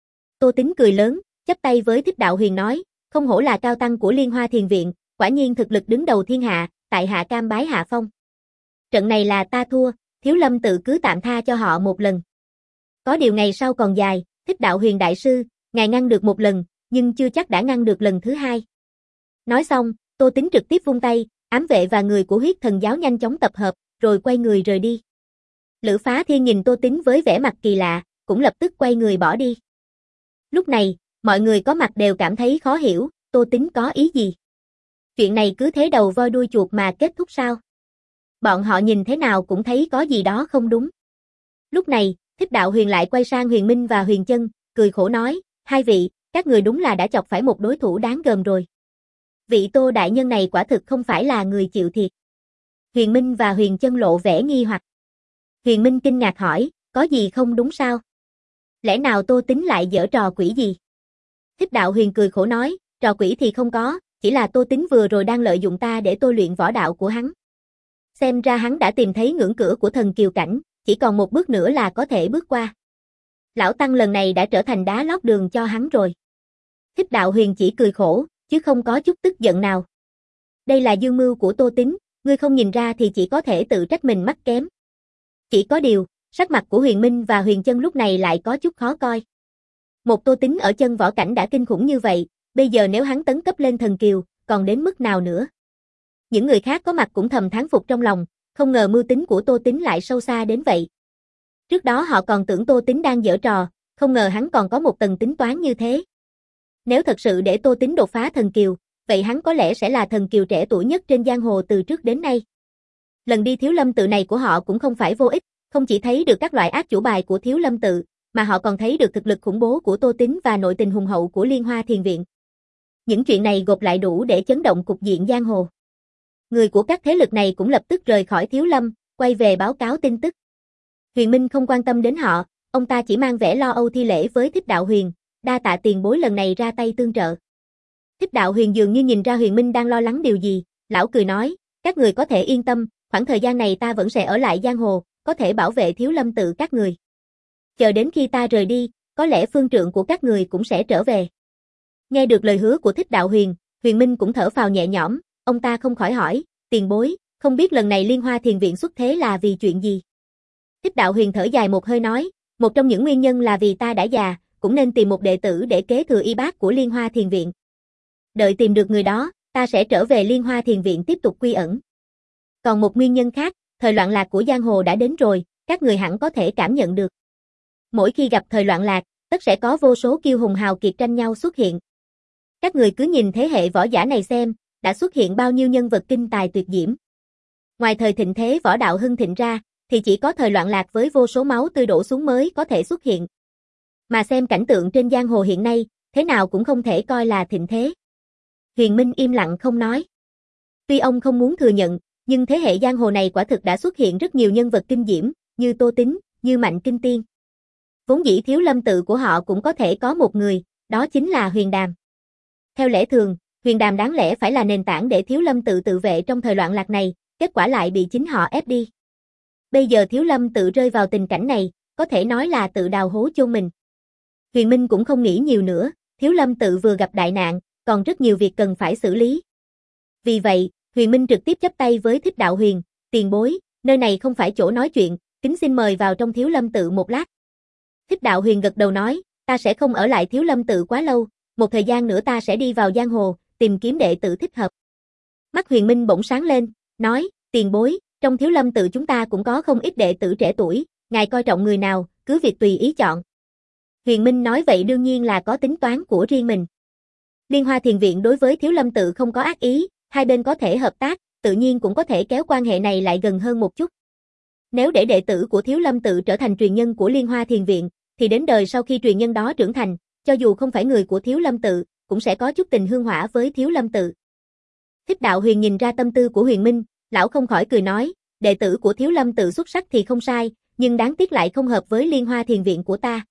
Tô Tín cười lớn, chắp tay với Thích Đạo Huyền nói, không hổ là cao tăng của Liên Hoa Thiền Viện, quả nhiên thực lực đứng đầu thiên hạ, tại hạ cam bái hạ phong. Trận này là ta thua, Thiếu Lâm tự cứ tạm tha cho họ một lần. Có điều ngày sau còn dài, Thích Đạo Huyền đại sư, ngài ngăn được một lần, nhưng chưa chắc đã ngăn được lần thứ hai. Nói xong, Tô Tín trực tiếp vung tay, ám vệ và người của huyết thần giáo nhanh chóng tập hợp, rồi quay người rời đi. Lữ Phá Thiên nhìn Tô Tín với vẻ mặt kỳ lạ, cũng lập tức quay người bỏ đi. Lúc này, mọi người có mặt đều cảm thấy khó hiểu, Tô Tín có ý gì? Chuyện này cứ thế đầu voi đuôi chuột mà kết thúc sao? Bọn họ nhìn thế nào cũng thấy có gì đó không đúng. Lúc này, Thích Đạo Huyền lại quay sang Huyền Minh và Huyền Chân, cười khổ nói, hai vị, các người đúng là đã chọc phải một đối thủ đáng gờm rồi. Vị Tô đại nhân này quả thực không phải là người chịu thiệt. Huyền Minh và Huyền Chân lộ vẻ nghi hoặc. Huyền Minh kinh ngạc hỏi, có gì không đúng sao? Lẽ nào Tô Tín lại giở trò quỷ gì? Thích Đạo Huyền cười khổ nói, trò quỷ thì không có, chỉ là Tô Tín vừa rồi đang lợi dụng ta để tôi luyện võ đạo của hắn. Xem ra hắn đã tìm thấy ngưỡng cửa của thần kiều cảnh, chỉ còn một bước nữa là có thể bước qua. Lão Tăng lần này đã trở thành đá lót đường cho hắn rồi. Thích Đạo Huyền chỉ cười khổ, chứ không có chút tức giận nào. Đây là dương mưu của Tô Tín, ngươi không nhìn ra thì chỉ có thể tự trách mình mắt kém. Chỉ có điều, sắc mặt của Huyền Minh và Huyền Chân lúc này lại có chút khó coi. Một Tô Tín ở chân võ cảnh đã kinh khủng như vậy, bây giờ nếu hắn tấn cấp lên thần kiều, còn đến mức nào nữa? Những người khác có mặt cũng thầm thán phục trong lòng, không ngờ mưu tính của Tô Tín lại sâu xa đến vậy. Trước đó họ còn tưởng Tô Tín đang giở trò, không ngờ hắn còn có một tầng tính toán như thế. Nếu thật sự để Tô Tín đột phá thần kiều, vậy hắn có lẽ sẽ là thần kiều trẻ tuổi nhất trên giang hồ từ trước đến nay. Lần đi Thiếu Lâm tự này của họ cũng không phải vô ích, không chỉ thấy được các loại ác chủ bài của Thiếu Lâm tự, mà họ còn thấy được thực lực khủng bố của Tô Tín và nội tình hùng hậu của Liên Hoa Thiền Viện. Những chuyện này gộp lại đủ để chấn động cục diện giang hồ. Người của các thế lực này cũng lập tức rời khỏi Thiếu Lâm, quay về báo cáo tin tức. Huyền Minh không quan tâm đến họ, ông ta chỉ mang vẻ lo âu thi lễ với Thích Đạo Huyền, đa tạ tiền bối lần này ra tay tương trợ. Thích Đạo Huyền dường như nhìn ra Huyền Minh đang lo lắng điều gì, lão cười nói, các người có thể yên tâm, khoảng thời gian này ta vẫn sẽ ở lại giang hồ, có thể bảo vệ Thiếu Lâm tự các người. Chờ đến khi ta rời đi, có lẽ phương trượng của các người cũng sẽ trở về. Nghe được lời hứa của Thích Đạo Huyền, Huyền Minh cũng thở phào nhẹ nhõm, ông ta không khỏi hỏi, tiền bối, không biết lần này Liên Hoa Thiền Viện xuất thế là vì chuyện gì? Thích Đạo Huyền thở dài một hơi nói, một trong những nguyên nhân là vì ta đã già, cũng nên tìm một đệ tử để kế thừa y bát của Liên Hoa Thiền Viện. Đợi tìm được người đó, ta sẽ trở về Liên Hoa Thiền Viện tiếp tục quy ẩn. Còn một nguyên nhân khác, thời loạn lạc của giang hồ đã đến rồi, các người hẳn có thể cảm nhận được. Mỗi khi gặp thời loạn lạc, tất sẽ có vô số kiêu hùng hào kiệt tranh nhau xuất hiện. Các người cứ nhìn thế hệ võ giả này xem, đã xuất hiện bao nhiêu nhân vật kinh tài tuyệt diễm. Ngoài thời thịnh thế võ đạo hưng thịnh ra, thì chỉ có thời loạn lạc với vô số máu tươi đổ xuống mới có thể xuất hiện. Mà xem cảnh tượng trên giang hồ hiện nay, thế nào cũng không thể coi là thịnh thế. Huyền Minh im lặng không nói. Tuy ông không muốn thừa nhận, nhưng thế hệ giang hồ này quả thực đã xuất hiện rất nhiều nhân vật kinh diễm, như Tô Tín, như Mạnh Kinh Tiên. Vốn dĩ Thiếu Lâm tự của họ cũng có thể có một người, đó chính là Huyền Đàm. Theo lẽ thường, Huyền Đàm đáng lẽ phải là nền tảng để Thiếu Lâm tự tự vệ trong thời loạn lạc này, kết quả lại bị chính họ ép đi. Bây giờ Thiếu Lâm tự rơi vào tình cảnh này, có thể nói là tự đào hố chôn mình. Huyền Minh cũng không nghĩ nhiều nữa, Thiếu Lâm tự vừa gặp đại nạn, còn rất nhiều việc cần phải xử lý. Vì vậy, Huyền Minh trực tiếp chắp tay với Thích Đạo Huyền, tiền bối, nơi này không phải chỗ nói chuyện, kính xin mời vào trong Thiếu Lâm tự một lát. Thích Đạo Huyền gật đầu nói, ta sẽ không ở lại Thiếu Lâm tự quá lâu, một thời gian nữa ta sẽ đi vào giang hồ, tìm kiếm đệ tử thích hợp. Mắt Huyền Minh bỗng sáng lên, nói, tiền bối, trong Thiếu Lâm tự chúng ta cũng có không ít đệ tử trẻ tuổi, ngài coi trọng người nào, cứ việc tùy ý chọn. Huyền Minh nói vậy đương nhiên là có tính toán của riêng mình. Liên Hoa Thiền Viện đối với Thiếu Lâm tự không có ác ý, hai bên có thể hợp tác, tự nhiên cũng có thể kéo quan hệ này lại gần hơn một chút. Nếu để đệ tử của Thiếu Lâm tự trở thành truyền nhân của Liên Hoa Thiền Viện, thì đến đời sau khi truyền nhân đó trưởng thành, cho dù không phải người của Thiếu Lâm tự, cũng sẽ có chút tình hương hỏa với Thiếu Lâm tự. Thích Đạo Huyền nhìn ra tâm tư của Huyền Minh, lão không khỏi cười nói, đệ tử của Thiếu Lâm tự xuất sắc thì không sai, nhưng đáng tiếc lại không hợp với Liên Hoa Thiền Viện của ta.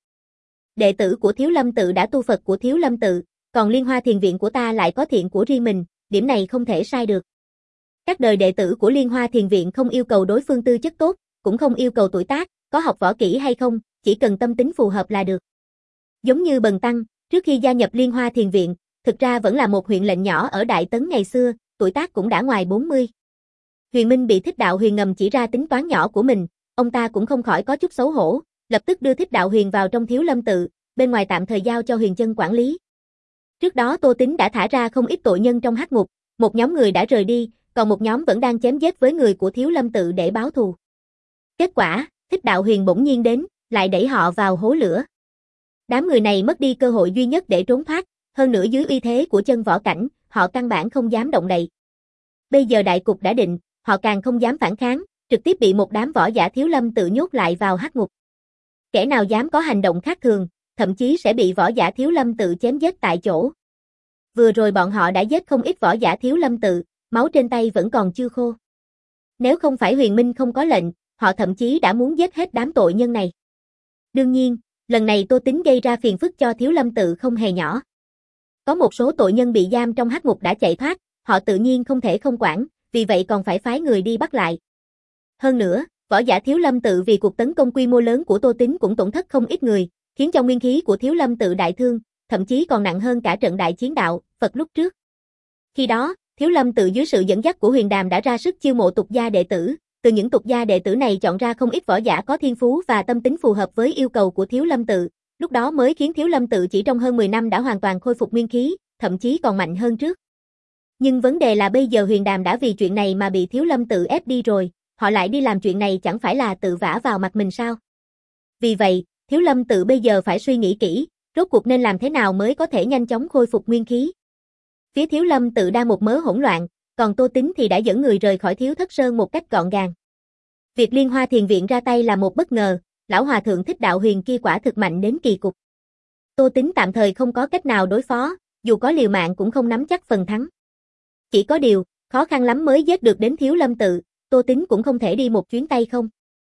Đệ tử của Thiếu Lâm tự đã tu Phật của Thiếu Lâm tự, còn Liên Hoa Thiền Viện của ta lại có thiện của riêng mình, điểm này không thể sai được. Các đời đệ tử của Liên Hoa Thiền Viện không yêu cầu đối phương tư chất tốt, cũng không yêu cầu tuổi tác, có học võ kỹ hay không, chỉ cần tâm tính phù hợp là được. Giống như Bần Tăng, trước khi gia nhập Liên Hoa Thiền Viện, thực ra vẫn là một huyện lệnh nhỏ ở Đại Tấn ngày xưa, tuổi tác cũng đã ngoài bốn mươi. Huyền Minh bị Thích Đạo Huyền ngầm chỉ ra tính toán nhỏ của mình, ông ta cũng không khỏi có chút xấu hổ, lập tức đưa Thích Đạo Huyền vào trong Thiếu Lâm tự, bên ngoài tạm thời giao cho Huyền Chân quản lý. Trước đó Tô Tín đã thả ra không ít tội nhân trong hắc ngục, một nhóm người đã rời đi, còn một nhóm vẫn đang chém giết với người của Thiếu Lâm tự để báo thù. Kết quả, Thích Đạo Huyền bỗng nhiên đến, lại đẩy họ vào hố lửa. Đám người này mất đi cơ hội duy nhất để trốn thoát, hơn nữa dưới uy thế của chân võ cảnh, họ căn bản không dám động đậy. Bây giờ đại cục đã định, họ càng không dám phản kháng, trực tiếp bị một đám võ giả Thiếu Lâm tự nhốt lại vào hắc ngục. Kẻ nào dám có hành động khác thường, thậm chí sẽ bị võ giả Thiếu Lâm tự chém giết tại chỗ. Vừa rồi bọn họ đã giết không ít võ giả Thiếu Lâm tự, máu trên tay vẫn còn chưa khô. Nếu không phải Huyền Minh không có lệnh, họ thậm chí đã muốn giết hết đám tội nhân này. Đương nhiên, lần này Tô Tín gây ra phiền phức cho Thiếu Lâm tự không hề nhỏ. Có một số tội nhân bị giam trong hắc ngục đã chạy thoát, họ tự nhiên không thể không quản, vì vậy còn phải phái người đi bắt lại. Hơn nữa, võ giả Thiếu Lâm tự vì cuộc tấn công quy mô lớn của Tô Tín cũng tổn thất không ít người, khiến cho nguyên khí của Thiếu Lâm tự đại thương, thậm chí còn nặng hơn cả trận đại chiến đạo Phật lúc trước. Khi đó, Thiếu Lâm tự dưới sự dẫn dắt của Huyền Đàm đã ra sức chiêu mộ tục gia đệ tử, từ những tục gia đệ tử này chọn ra không ít võ giả có thiên phú và tâm tính phù hợp với yêu cầu của Thiếu Lâm tự, lúc đó mới khiến Thiếu Lâm tự chỉ trong hơn mười năm đã hoàn toàn khôi phục nguyên khí, thậm chí còn mạnh hơn trước. Nhưng vấn đề là bây giờ Huyền Đàm đã vì chuyện này mà bị Thiếu Lâm tự ép đi rồi, họ lại đi làm chuyện này chẳng phải là tự vả vào mặt mình sao? Vì vậy, Thiếu Lâm tự bây giờ phải suy nghĩ kỹ, rốt cuộc nên làm thế nào mới có thể nhanh chóng khôi phục nguyên khí. Phía Thiếu Lâm tự đang một mớ hỗn loạn, còn Tô Tín thì đã dẫn người rời khỏi Thiếu Thất Sơn một cách gọn gàng. Việc Liên Hoa Thiền Viện ra tay là một bất ngờ, lão hòa thượng Thích Đạo Huyền kia quả thực mạnh đến kỳ cục. Tô Tín tạm thời không có cách nào đối phó, dù có liều mạng cũng không nắm chắc phần thắng. Chỉ có điều, khó khăn lắm mới giết được đến Thiếu Lâm tự, Tô Tín cũng không thể đi một chuyến tay không.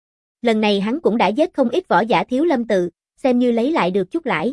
Lần này hắn cũng đã giết không ít võ giả Thiếu Lâm tự, xem như lấy lại được chút lãi.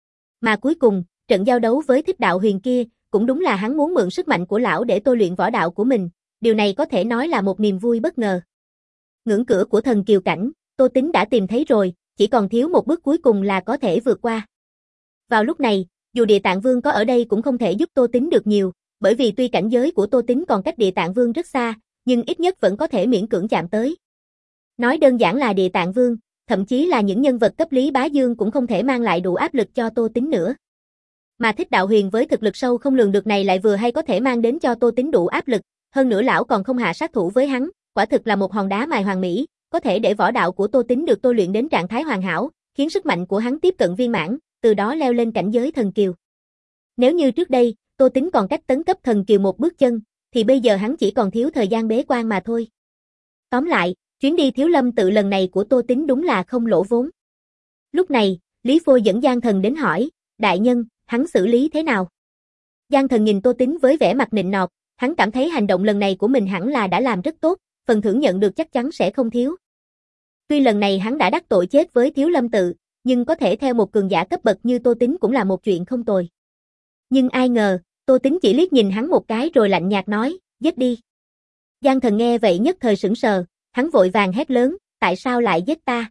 Mà cuối cùng, trận giao đấu với Thích Đạo Huyền kia, cũng đúng là hắn muốn mượn sức mạnh của lão để tôi luyện võ đạo của mình, điều này có thể nói là một niềm vui bất ngờ. Ngưỡng cửa của thần kiều cảnh, Tô Tín đã tìm thấy rồi, chỉ còn thiếu một bước cuối cùng là có thể vượt qua. Vào lúc này, dù Địa Tạng Vương có ở đây cũng không thể giúp Tô Tín được nhiều, bởi vì tuy cảnh giới của Tô Tín còn cách Địa Tạng Vương rất xa, nhưng ít nhất vẫn có thể miễn cưỡng chạm tới. Nói đơn giản là Địa Tạng Vương, thậm chí là những nhân vật cấp Lý Bá Dương cũng không thể mang lại đủ áp lực cho Tô Tín nữa. Mà Thích Đạo Huyền với thực lực sâu không lường được này lại vừa hay có thể mang đến cho Tô Tín đủ áp lực, hơn nữa lão còn không hạ sát thủ với hắn, quả thực là một hòn đá mài hoàn mỹ, có thể để võ đạo của Tô Tín được tôi luyện đến trạng thái hoàn hảo, khiến sức mạnh của hắn tiếp cận viên mãn, từ đó leo lên cảnh giới thần kiều. Nếu như trước đây, Tô Tín còn cách tấn cấp thần kiều một bước chân, thì bây giờ hắn chỉ còn thiếu thời gian bế quan mà thôi. Tóm lại, chuyến đi Thiếu Lâm tự lần này của Tô Tín đúng là không lỗ vốn. Lúc này, Lý Phôi dẫn Giang Thần đến hỏi, đại nhân, hắn xử lý thế nào? Giang Thần nhìn Tô Tín với vẻ mặt nịnh nọt, hắn cảm thấy hành động lần này của mình hẳn là đã làm rất tốt, phần thưởng nhận được chắc chắn sẽ không thiếu. Tuy lần này hắn đã đắc tội chết với Thiếu Lâm tự, nhưng có thể theo một cường giả cấp bậc như Tô Tín cũng là một chuyện không tồi. Nhưng ai ngờ, Tô Tín chỉ liếc nhìn hắn một cái rồi lạnh nhạt nói, giết đi. Giang Thần nghe vậy nhất thời sững sờ, hắn vội vàng hét lớn, tại sao lại giết ta?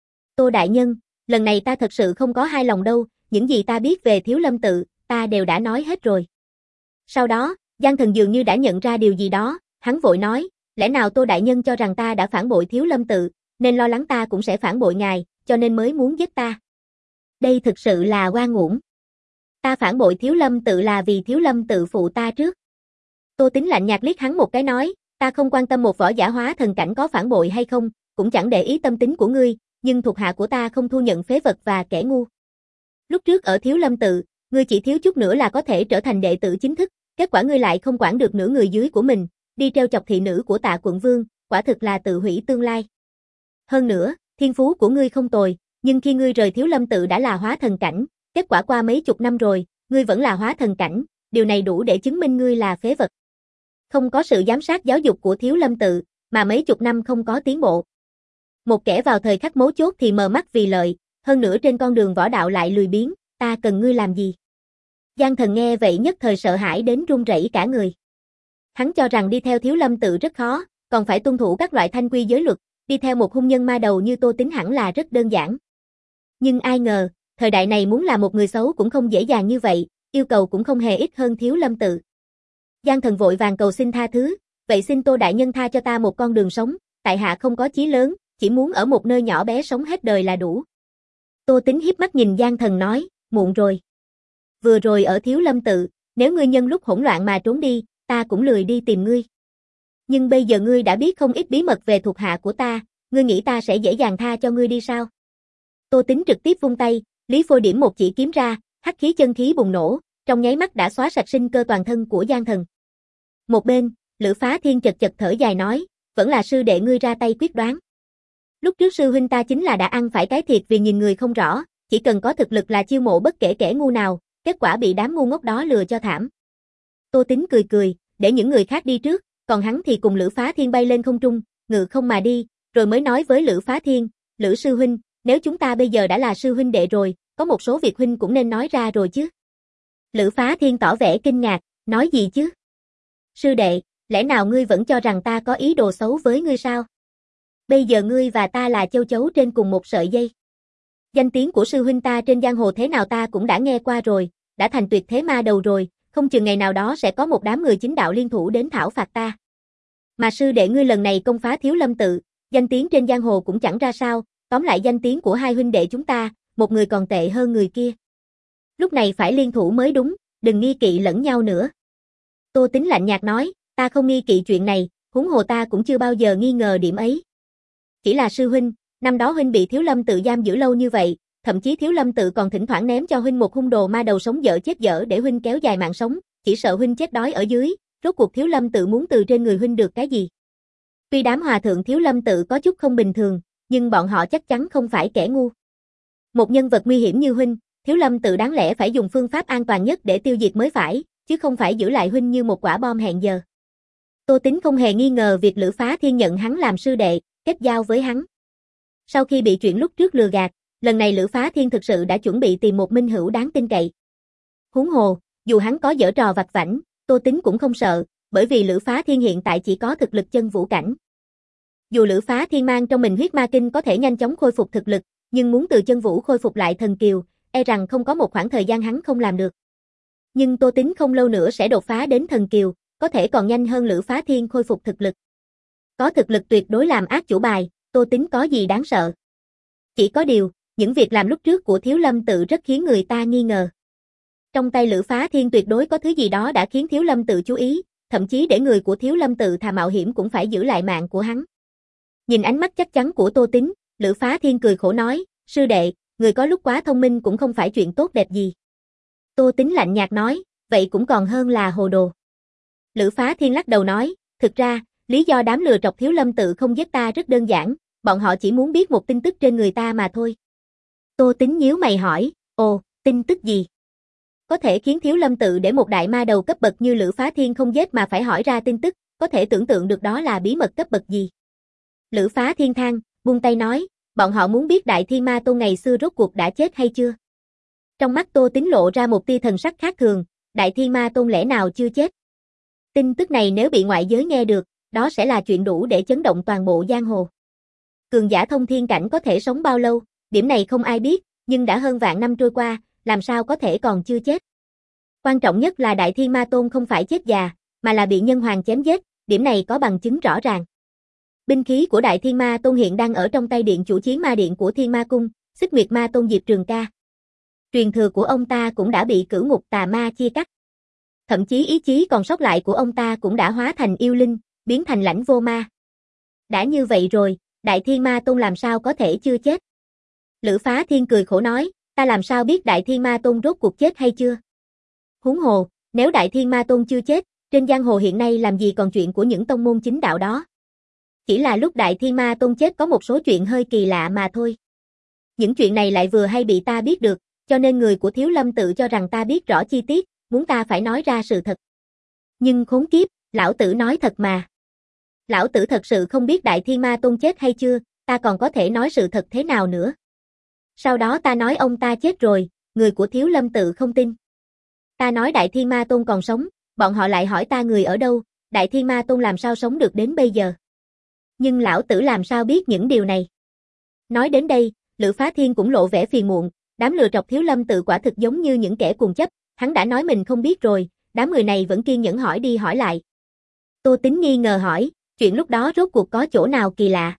Tô đại nhân, lần này ta thật sự không có hai lòng đâu, những gì ta biết về Thiếu Lâm tự, ta đều đã nói hết rồi. Sau đó, Giang Thần dường như đã nhận ra điều gì đó, hắn vội nói, lẽ nào Tô đại nhân cho rằng ta đã phản bội Thiếu Lâm tự, nên lo lắng ta cũng sẽ phản bội ngài, cho nên mới muốn giết ta. Đây thực sự là oan uổng. Ta phản bội Thiếu Lâm tự là vì Thiếu Lâm tự phụ ta trước. Tô Tính lạnh nhạt liếc hắn một cái nói, ta không quan tâm một võ giả hóa thần cảnh có phản bội hay không, cũng chẳng để ý tâm tính của ngươi, nhưng thuộc hạ của ta không thu nhận phế vật và kẻ ngu. Lúc trước ở Thiếu Lâm tự, ngươi chỉ thiếu chút nữa là có thể trở thành đệ tử chính thức, kết quả ngươi lại không quản được nửa người dưới của mình, đi treo chọc thị nữ của Tạ quận vương, quả thực là tự hủy tương lai. Hơn nữa, thiên phú của ngươi không tồi, nhưng khi ngươi rời Thiếu Lâm tự đã là hóa thần cảnh, kết quả qua mấy chục năm rồi, ngươi vẫn là hóa thần cảnh, điều này đủ để chứng minh ngươi là phế vật. Không có sự giám sát giáo dục của Thiếu Lâm tự, mà mấy chục năm không có tiến bộ. Một kẻ vào thời khắc mấu chốt thì mờ mắt vì lợi, hơn nữa trên con đường võ đạo lại lười biếng, ta cần ngươi làm gì? Giang Thần nghe vậy nhất thời sợ hãi đến run rẩy cả người. Hắn cho rằng đi theo Thiếu Lâm tự rất khó, còn phải tuân thủ các loại thanh quy giới luật, đi theo một hung nhân ma đầu như Tô Tính hẳn là rất đơn giản. Nhưng ai ngờ, thời đại này muốn làm một người xấu cũng không dễ dàng như vậy, yêu cầu cũng không hề ít hơn Thiếu Lâm tự. Giang Thần vội vàng cầu xin tha thứ, vậy xin Tô đại nhân tha cho ta một con đường sống, tại hạ không có chí lớn, chỉ muốn ở một nơi nhỏ bé sống hết đời là đủ. Tô Tính hiếp mắt nhìn Giang Thần nói, muộn rồi. Vừa rồi ở Thiếu Lâm tự, nếu ngươi nhân lúc hỗn loạn mà trốn đi, ta cũng lười đi tìm ngươi. Nhưng bây giờ ngươi đã biết không ít bí mật về thuộc hạ của ta, ngươi nghĩ ta sẽ dễ dàng tha cho ngươi đi sao? Tô Tính trực tiếp vung tay, Lý Phôi điểm một chỉ kiếm ra, hắc khí chân khí bùng nổ, trong nháy mắt đã xóa sạch sinh cơ toàn thân của Giang Thần. Một bên, Lữ Phá Thiên chật chật thở dài nói, vẫn là sư đệ ngươi ra tay quyết đoán. Lúc trước sư huynh ta chính là đã ăn phải cái thiệt vì nhìn người không rõ, chỉ cần có thực lực là chiêu mộ bất kể kẻ ngu nào, kết quả bị đám ngu ngốc đó lừa cho thảm. Tô Tính cười cười, để những người khác đi trước, còn hắn thì cùng Lữ Phá Thiên bay lên không trung, ngự không mà đi, rồi mới nói với Lữ Phá Thiên, Lữ sư huynh, nếu chúng ta bây giờ đã là sư huynh đệ rồi, có một số việc huynh cũng nên nói ra rồi chứ. Lữ Phá Thiên tỏ vẻ kinh ngạc, nói gì chứ? Sư đệ, lẽ nào ngươi vẫn cho rằng ta có ý đồ xấu với ngươi sao? Bây giờ ngươi và ta là châu chấu trên cùng một sợi dây. Danh tiếng của sư huynh ta trên giang hồ thế nào ta cũng đã nghe qua rồi, đã thành tuyệt thế ma đầu rồi, không chừng ngày nào đó sẽ có một đám người chính đạo liên thủ đến thảo phạt ta. Mà sư đệ ngươi lần này công phá Thiếu Lâm tự, danh tiếng trên giang hồ cũng chẳng ra sao, tóm lại danh tiếng của hai huynh đệ chúng ta, một người còn tệ hơn người kia. Lúc này phải liên thủ mới đúng, đừng nghi kỵ lẫn nhau nữa. Tô Tính lạnh nhạt nói, ta không nghi kỵ chuyện này, huống hồ ta cũng chưa bao giờ nghi ngờ điểm ấy. Chỉ là sư huynh, năm đó huynh bị Thiếu Lâm tự giam giữ lâu như vậy, thậm chí Thiếu Lâm tự còn thỉnh thoảng ném cho huynh một hung đồ ma đầu sống dở chết dở để huynh kéo dài mạng sống, chỉ sợ huynh chết đói ở dưới, rốt cuộc Thiếu Lâm tự muốn từ trên người huynh được cái gì? Tuy đám hòa thượng Thiếu Lâm tự có chút không bình thường, nhưng bọn họ chắc chắn không phải kẻ ngu. Một nhân vật nguy hiểm như huynh, Thiếu Lâm tự đáng lẽ phải dùng phương pháp an toàn nhất để tiêu diệt mới phải, chứ không phải giữ lại huynh như một quả bom hẹn giờ. Tô Tính không hề nghi ngờ việc Lữ Phá Thiên nhận hắn làm sư đệ, kết giao với hắn. Sau khi bị chuyện lúc trước lừa gạt, lần này Lữ Phá Thiên thực sự đã chuẩn bị tìm một minh hữu đáng tin cậy. Huống hồ, dù hắn có giở trò vặt vãnh, Tô Tính cũng không sợ, bởi vì Lữ Phá Thiên hiện tại chỉ có thực lực chân vũ cảnh. Dù Lữ Phá Thiên mang trong mình huyết ma kinh có thể nhanh chóng khôi phục thực lực, nhưng muốn từ chân vũ khôi phục lại thần kiều, e rằng không có một khoảng thời gian hắn không làm được. Nhưng Tô Tính không lâu nữa sẽ đột phá đến thần kiều, có thể còn nhanh hơn Lữ Phá Thiên khôi phục thực lực. Có thực lực tuyệt đối làm ác chủ bài, Tô Tính có gì đáng sợ. Chỉ có điều, những việc làm lúc trước của Thiếu Lâm tự rất khiến người ta nghi ngờ. Trong tay Lữ Phá Thiên tuyệt đối có thứ gì đó đã khiến Thiếu Lâm tự chú ý, thậm chí để người của Thiếu Lâm tự thà mạo hiểm cũng phải giữ lại mạng của hắn. Nhìn ánh mắt chắc chắn của Tô Tính, Lữ Phá Thiên cười khổ nói, sư đệ, người có lúc quá thông minh cũng không phải chuyện tốt đẹp gì. Tô Tính lạnh nhạt nói, vậy cũng còn hơn là hồ đồ. Lữ Phá Thiên lắc đầu nói, thực ra, lý do đám lừa trọc Thiếu Lâm tự không giết ta rất đơn giản, bọn họ chỉ muốn biết một tin tức trên người ta mà thôi. Tô Tính nhíu mày hỏi, ồ, tin tức gì? Có thể khiến Thiếu Lâm tự để một đại ma đầu cấp bậc như Lữ Phá Thiên không giết mà phải hỏi ra tin tức, có thể tưởng tượng được đó là bí mật cấp bậc gì. Lữ Phá Thiên than, buông tay nói, bọn họ muốn biết Đại Thiên Ma Tôn ngày xưa rốt cuộc đã chết hay chưa. Trong mắt Tô Tính lộ ra một tia thần sắc khác thường, Đại Thiên Ma Tôn lẽ nào chưa chết. Tin tức này nếu bị ngoại giới nghe được, đó sẽ là chuyện đủ để chấn động toàn bộ giang hồ. Cường giả thông thiên cảnh có thể sống bao lâu, điểm này không ai biết, nhưng đã hơn vạn năm trôi qua, làm sao có thể còn chưa chết. Quan trọng nhất là Đại Thiên Ma Tôn không phải chết già, mà là bị nhân hoàng chém giết, điểm này có bằng chứng rõ ràng. Binh khí của Đại Thiên Ma Tôn hiện đang ở trong tay điện chủ chiến ma điện của Thiên Ma Cung, Xích Nguyệt Ma Tôn Diệp Trường Ca. Truyền thừa của ông ta cũng đã bị cửu ngục tà ma chia cắt. Thậm chí ý chí còn sót lại của ông ta cũng đã hóa thành yêu linh, biến thành lãnh vô ma. Đã như vậy rồi, Đại Thiên Ma Tôn làm sao có thể chưa chết? Lữ Phá Thiên cười khổ nói, ta làm sao biết Đại Thiên Ma Tôn rốt cuộc chết hay chưa? Huống hồ, nếu Đại Thiên Ma Tôn chưa chết, trên giang hồ hiện nay làm gì còn chuyện của những tông môn chính đạo đó? Chỉ là lúc Đại Thiên Ma Tôn chết có một số chuyện hơi kỳ lạ mà thôi. Những chuyện này lại vừa hay bị ta biết được, cho nên người của Thiếu Lâm tự cho rằng ta biết rõ chi tiết, muốn ta phải nói ra sự thật. Nhưng khốn kiếp, lão tử nói thật mà. Lão tử thật sự không biết Đại Thiên Ma Tôn chết hay chưa, ta còn có thể nói sự thật thế nào nữa. Sau đó ta nói ông ta chết rồi, người của Thiếu Lâm tự không tin. Ta nói Đại Thiên Ma Tôn còn sống, bọn họ lại hỏi ta người ở đâu, Đại Thiên Ma Tôn làm sao sống được đến bây giờ. Nhưng lão tử làm sao biết những điều này. Nói đến đây, Lữ Phá Thiên cũng lộ vẻ phiền muộn, đám lừa trọc Thiếu Lâm tự quả thực giống như những kẻ cuồng chấp, hắn đã nói mình không biết rồi, đám người này vẫn kiên nhẫn hỏi đi hỏi lại. Tô Tín nghi ngờ hỏi, chuyện lúc đó rốt cuộc có chỗ nào kỳ lạ?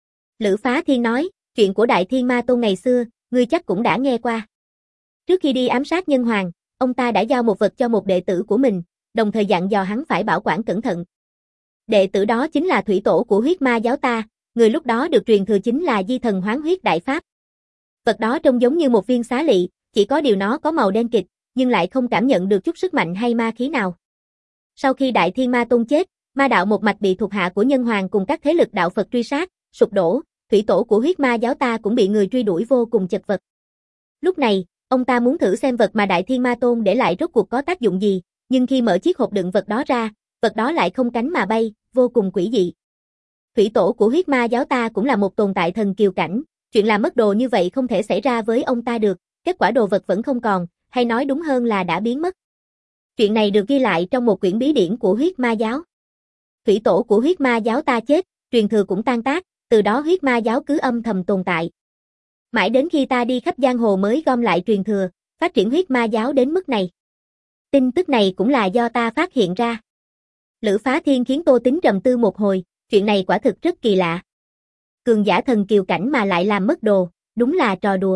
Lữ Phá Thiên nói, chuyện của Đại Thiên Ma Tôn ngày xưa, ngươi chắc cũng đã nghe qua. Trước khi đi ám sát Nhân Hoàng, ông ta đã giao một vật cho một đệ tử của mình, đồng thời dặn dò hắn phải bảo quản cẩn thận. Đệ tử đó chính là thủy tổ của huyết ma giáo ta, người lúc đó được truyền thừa chính là Di Thần Hoán Huyết Đại Pháp. Vật đó trông giống như một viên xá lị, chỉ có điều nó có màu đen kịt, nhưng lại không cảm nhận được chút sức mạnh hay ma khí nào. Sau khi Đại Thiên Ma Tôn chết, ma đạo một mạch bị thuộc hạ của Nhân Hoàng cùng các thế lực đạo Phật truy sát, sụp đổ, thủy tổ của huyết ma giáo ta cũng bị người truy đuổi vô cùng chật vật. Lúc này, ông ta muốn thử xem vật mà Đại Thiên Ma Tôn để lại rốt cuộc có tác dụng gì, nhưng khi mở chiếc hộp đựng vật đó ra, vật đó lại không cánh mà bay, vô cùng quỷ dị. Thủy tổ của huyết ma giáo ta cũng là một tồn tại thần kiều cảnh, chuyện làm mất đồ như vậy không thể xảy ra với ông ta được, kết quả đồ vật vẫn không còn, hay nói đúng hơn là đã biến mất. Chuyện này được ghi lại trong một quyển bí điển của huyết ma giáo. Thủy tổ của huyết ma giáo ta chết, truyền thừa cũng tan tác, từ đó huyết ma giáo cứ âm thầm tồn tại. Mãi đến khi ta đi khắp giang hồ mới gom lại truyền thừa, phát triển huyết ma giáo đến mức này. Tin tức này cũng là do ta phát hiện ra. Lữ Phá Thiên khiến Tô Tín trầm tư một hồi, chuyện này quả thực rất kỳ lạ. Cường giả thần kiều cảnh mà lại làm mất đồ, đúng là trò đùa.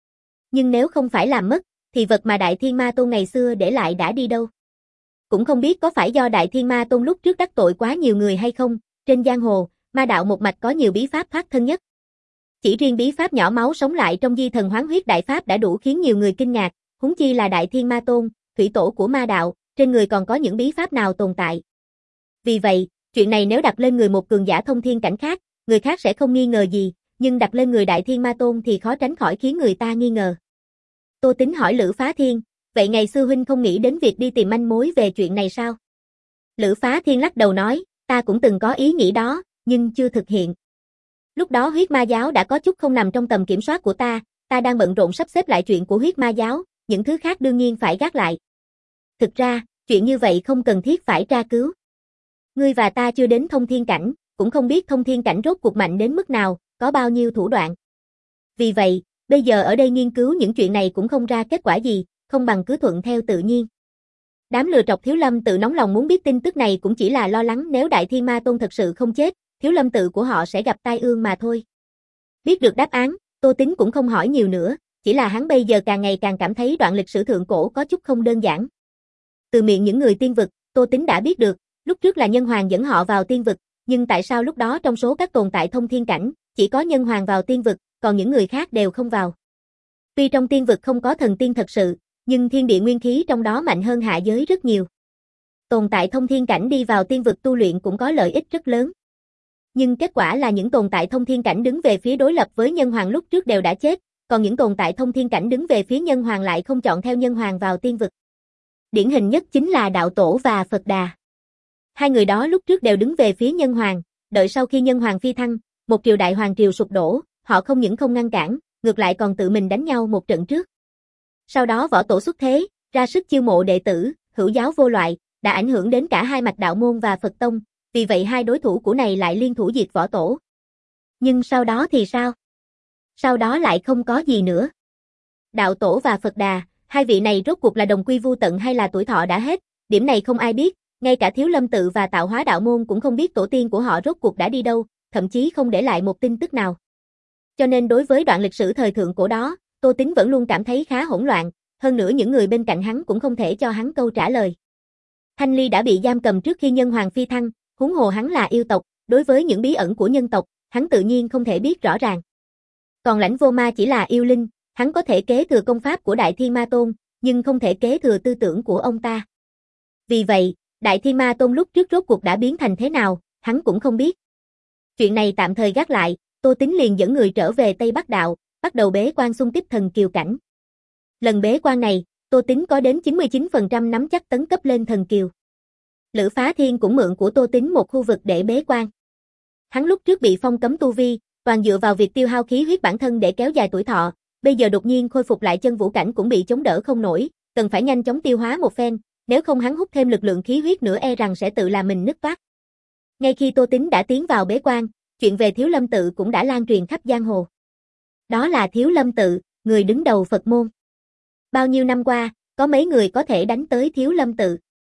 Nhưng nếu không phải làm mất, thì vật mà Đại Thiên Ma Tôn ngày xưa để lại đã đi đâu? Cũng không biết có phải do Đại Thiên Ma Tôn lúc trước đắc tội quá nhiều người hay không, trên giang hồ, ma đạo một mạch có nhiều bí pháp thoát thân nhất. Chỉ riêng bí pháp nhỏ máu sống lại trong Di Thần Hoán Huyết Đại Pháp đã đủ khiến nhiều người kinh ngạc, huống chi là Đại Thiên Ma Tôn, thủy tổ của ma đạo, trên người còn có những bí pháp nào tồn tại. Vì vậy, chuyện này nếu đặt lên người một cường giả thông thiên cảnh khác, người khác sẽ không nghi ngờ gì, nhưng đặt lên người Đại Thiên Ma Tôn thì khó tránh khỏi khiến người ta nghi ngờ. Tô Tín hỏi Lữ Phá Thiên, vậy ngày xưa huynh không nghĩ đến việc đi tìm manh mối về chuyện này sao? Lữ Phá Thiên lắc đầu nói, ta cũng từng có ý nghĩ đó, nhưng chưa thực hiện. Lúc đó huyết ma giáo đã có chút không nằm trong tầm kiểm soát của ta, ta đang bận rộn sắp xếp lại chuyện của huyết ma giáo, những thứ khác đương nhiên phải gác lại. Thực ra, chuyện như vậy không cần thiết phải tra cứu. Ngươi và ta chưa đến thông thiên cảnh, cũng không biết thông thiên cảnh rốt cuộc mạnh đến mức nào, có bao nhiêu thủ đoạn. Vì vậy, bây giờ ở đây nghiên cứu những chuyện này cũng không ra kết quả gì, không bằng cứ thuận theo tự nhiên. Đám lừa trọc Thiếu Lâm tự nóng lòng muốn biết tin tức này cũng chỉ là lo lắng nếu Đại Thiên Ma Tôn thật sự không chết, Thiếu Lâm tự của họ sẽ gặp tai ương mà thôi. Biết được đáp án, Tô Tín cũng không hỏi nhiều nữa, chỉ là hắn bây giờ càng ngày càng cảm thấy đoạn lịch sử thượng cổ có chút không đơn giản. Từ miệng những người tiên vực, Tô Tín đã biết được, lúc trước là Nhân Hoàng dẫn họ vào tiên vực, nhưng tại sao lúc đó trong số các tồn tại thông thiên cảnh, chỉ có Nhân Hoàng vào tiên vực, còn những người khác đều không vào. Tuy trong tiên vực không có thần tiên thật sự, nhưng thiên địa nguyên khí trong đó mạnh hơn hạ giới rất nhiều. Tồn tại thông thiên cảnh đi vào tiên vực tu luyện cũng có lợi ích rất lớn. Nhưng kết quả là những tồn tại thông thiên cảnh đứng về phía đối lập với Nhân Hoàng lúc trước đều đã chết, còn những tồn tại thông thiên cảnh đứng về phía Nhân Hoàng lại không chọn theo Nhân Hoàng vào tiên vực. Điển hình nhất chính là Đạo Tổ và Phật Đà. Hai người đó lúc trước đều đứng về phía Nhân Hoàng, đợi sau khi Nhân Hoàng phi thăng, một triều đại hoàng triều sụp đổ, họ không những không ngăn cản, ngược lại còn tự mình đánh nhau một trận trước. Sau đó Võ Tổ xuất thế, ra sức chiêu mộ đệ tử, hữu giáo vô loại, đã ảnh hưởng đến cả hai mạch đạo môn và Phật tông, vì vậy hai đối thủ của này lại liên thủ diệt Võ Tổ. Nhưng sau đó thì sao? Sau đó lại không có gì nữa. Đạo Tổ và Phật Đà, hai vị này rốt cuộc là đồng quy vu tận hay là tuổi thọ đã hết, điểm này không ai biết, ngay cả Thiếu Lâm tự và Tạo Hóa đạo môn cũng không biết tổ tiên của họ rốt cuộc đã đi đâu, thậm chí không để lại một tin tức nào. Cho nên đối với đoạn lịch sử thời thượng cổ đó, Tô Tín vẫn luôn cảm thấy khá hỗn loạn, hơn nữa những người bên cạnh hắn cũng không thể cho hắn câu trả lời. Thanh Ly đã bị giam cầm trước khi nhân hoàng phi thăng, huống hồ hắn là yêu tộc, đối với những bí ẩn của nhân tộc, hắn tự nhiên không thể biết rõ ràng. Còn Lãnh Vô Ma chỉ là yêu linh, hắn có thể kế thừa công pháp của Đại Thiên Ma Tôn, nhưng không thể kế thừa tư tưởng của ông ta. Vì vậy, Đại Thiên Ma Tôn lúc trước rốt cuộc đã biến thành thế nào, hắn cũng không biết. Chuyện này tạm thời gác lại, Tô Tín liền dẫn người trở về Tây Bắc Đạo, bắt đầu bế quan xung kích thần kiều cảnh. Lần bế quan này, Tô Tín có đến chín mươi chín phần trăm nắm chắc tấn cấp lên thần kiều. Lữ Phá Thiên cũng mượn của Tô Tín một khu vực để bế quan. Hắn lúc trước bị phong cấm tu vi, toàn dựa vào việc tiêu hao khí huyết bản thân để kéo dài tuổi thọ, bây giờ đột nhiên khôi phục lại chân vũ cảnh cũng bị chống đỡ không nổi, cần phải nhanh chóng tiêu hóa một phen, nếu không hắn hút thêm lực lượng khí huyết nữa e rằng sẽ tự làm mình nứt toát. Ngay khi Tô Tín đã tiến vào bế quan, chuyện về Thiếu Lâm tự cũng đã lan truyền khắp giang hồ. Đó là Thiếu Lâm tự, người đứng đầu Phật môn. Bao nhiêu năm qua, có mấy người có thể đánh tới Thiếu Lâm tự?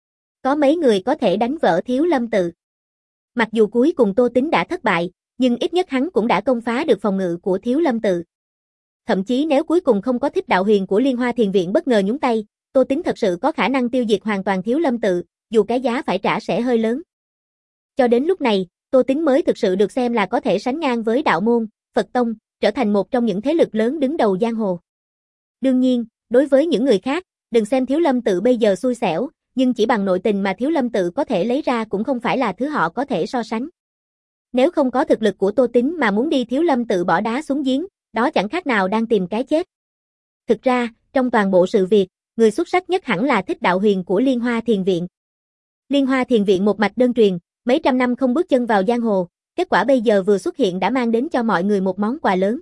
Có mấy người có thể đánh vỡ Thiếu Lâm tự? Mặc dù cuối cùng Tô Tín đã thất bại, nhưng ít nhất hắn cũng đã công phá được phòng ngự của Thiếu Lâm tự. Thậm chí nếu cuối cùng không có Thích Đạo Huyền của Liên Hoa Thiền Viện bất ngờ nhúng tay, Tô Tín thật sự có khả năng tiêu diệt hoàn toàn Thiếu Lâm tự, dù cái giá phải trả sẽ hơi lớn. Cho đến lúc này, Tô Tín mới thực sự được xem là có thể sánh ngang với đạo môn, Phật tông, trở thành một trong những thế lực lớn đứng đầu giang hồ. Đương nhiên, đối với những người khác, đừng xem Thiếu Lâm tự bây giờ xui xẻo, nhưng chỉ bằng nội tình mà Thiếu Lâm tự có thể lấy ra cũng không phải là thứ họ có thể so sánh. Nếu không có thực lực của Tô Tín mà muốn đi Thiếu Lâm tự bỏ đá xuống giếng, đó chẳng khác nào đang tìm cái chết. Thực ra, trong toàn bộ sự việc, người xuất sắc nhất hẳn là Thích Đạo Huyền của Liên Hoa Thiền Viện. Liên Hoa Thiền Viện một mạch đơn truyền, mấy trăm năm không bước chân vào giang hồ, kết quả bây giờ vừa xuất hiện đã mang đến cho mọi người một món quà lớn.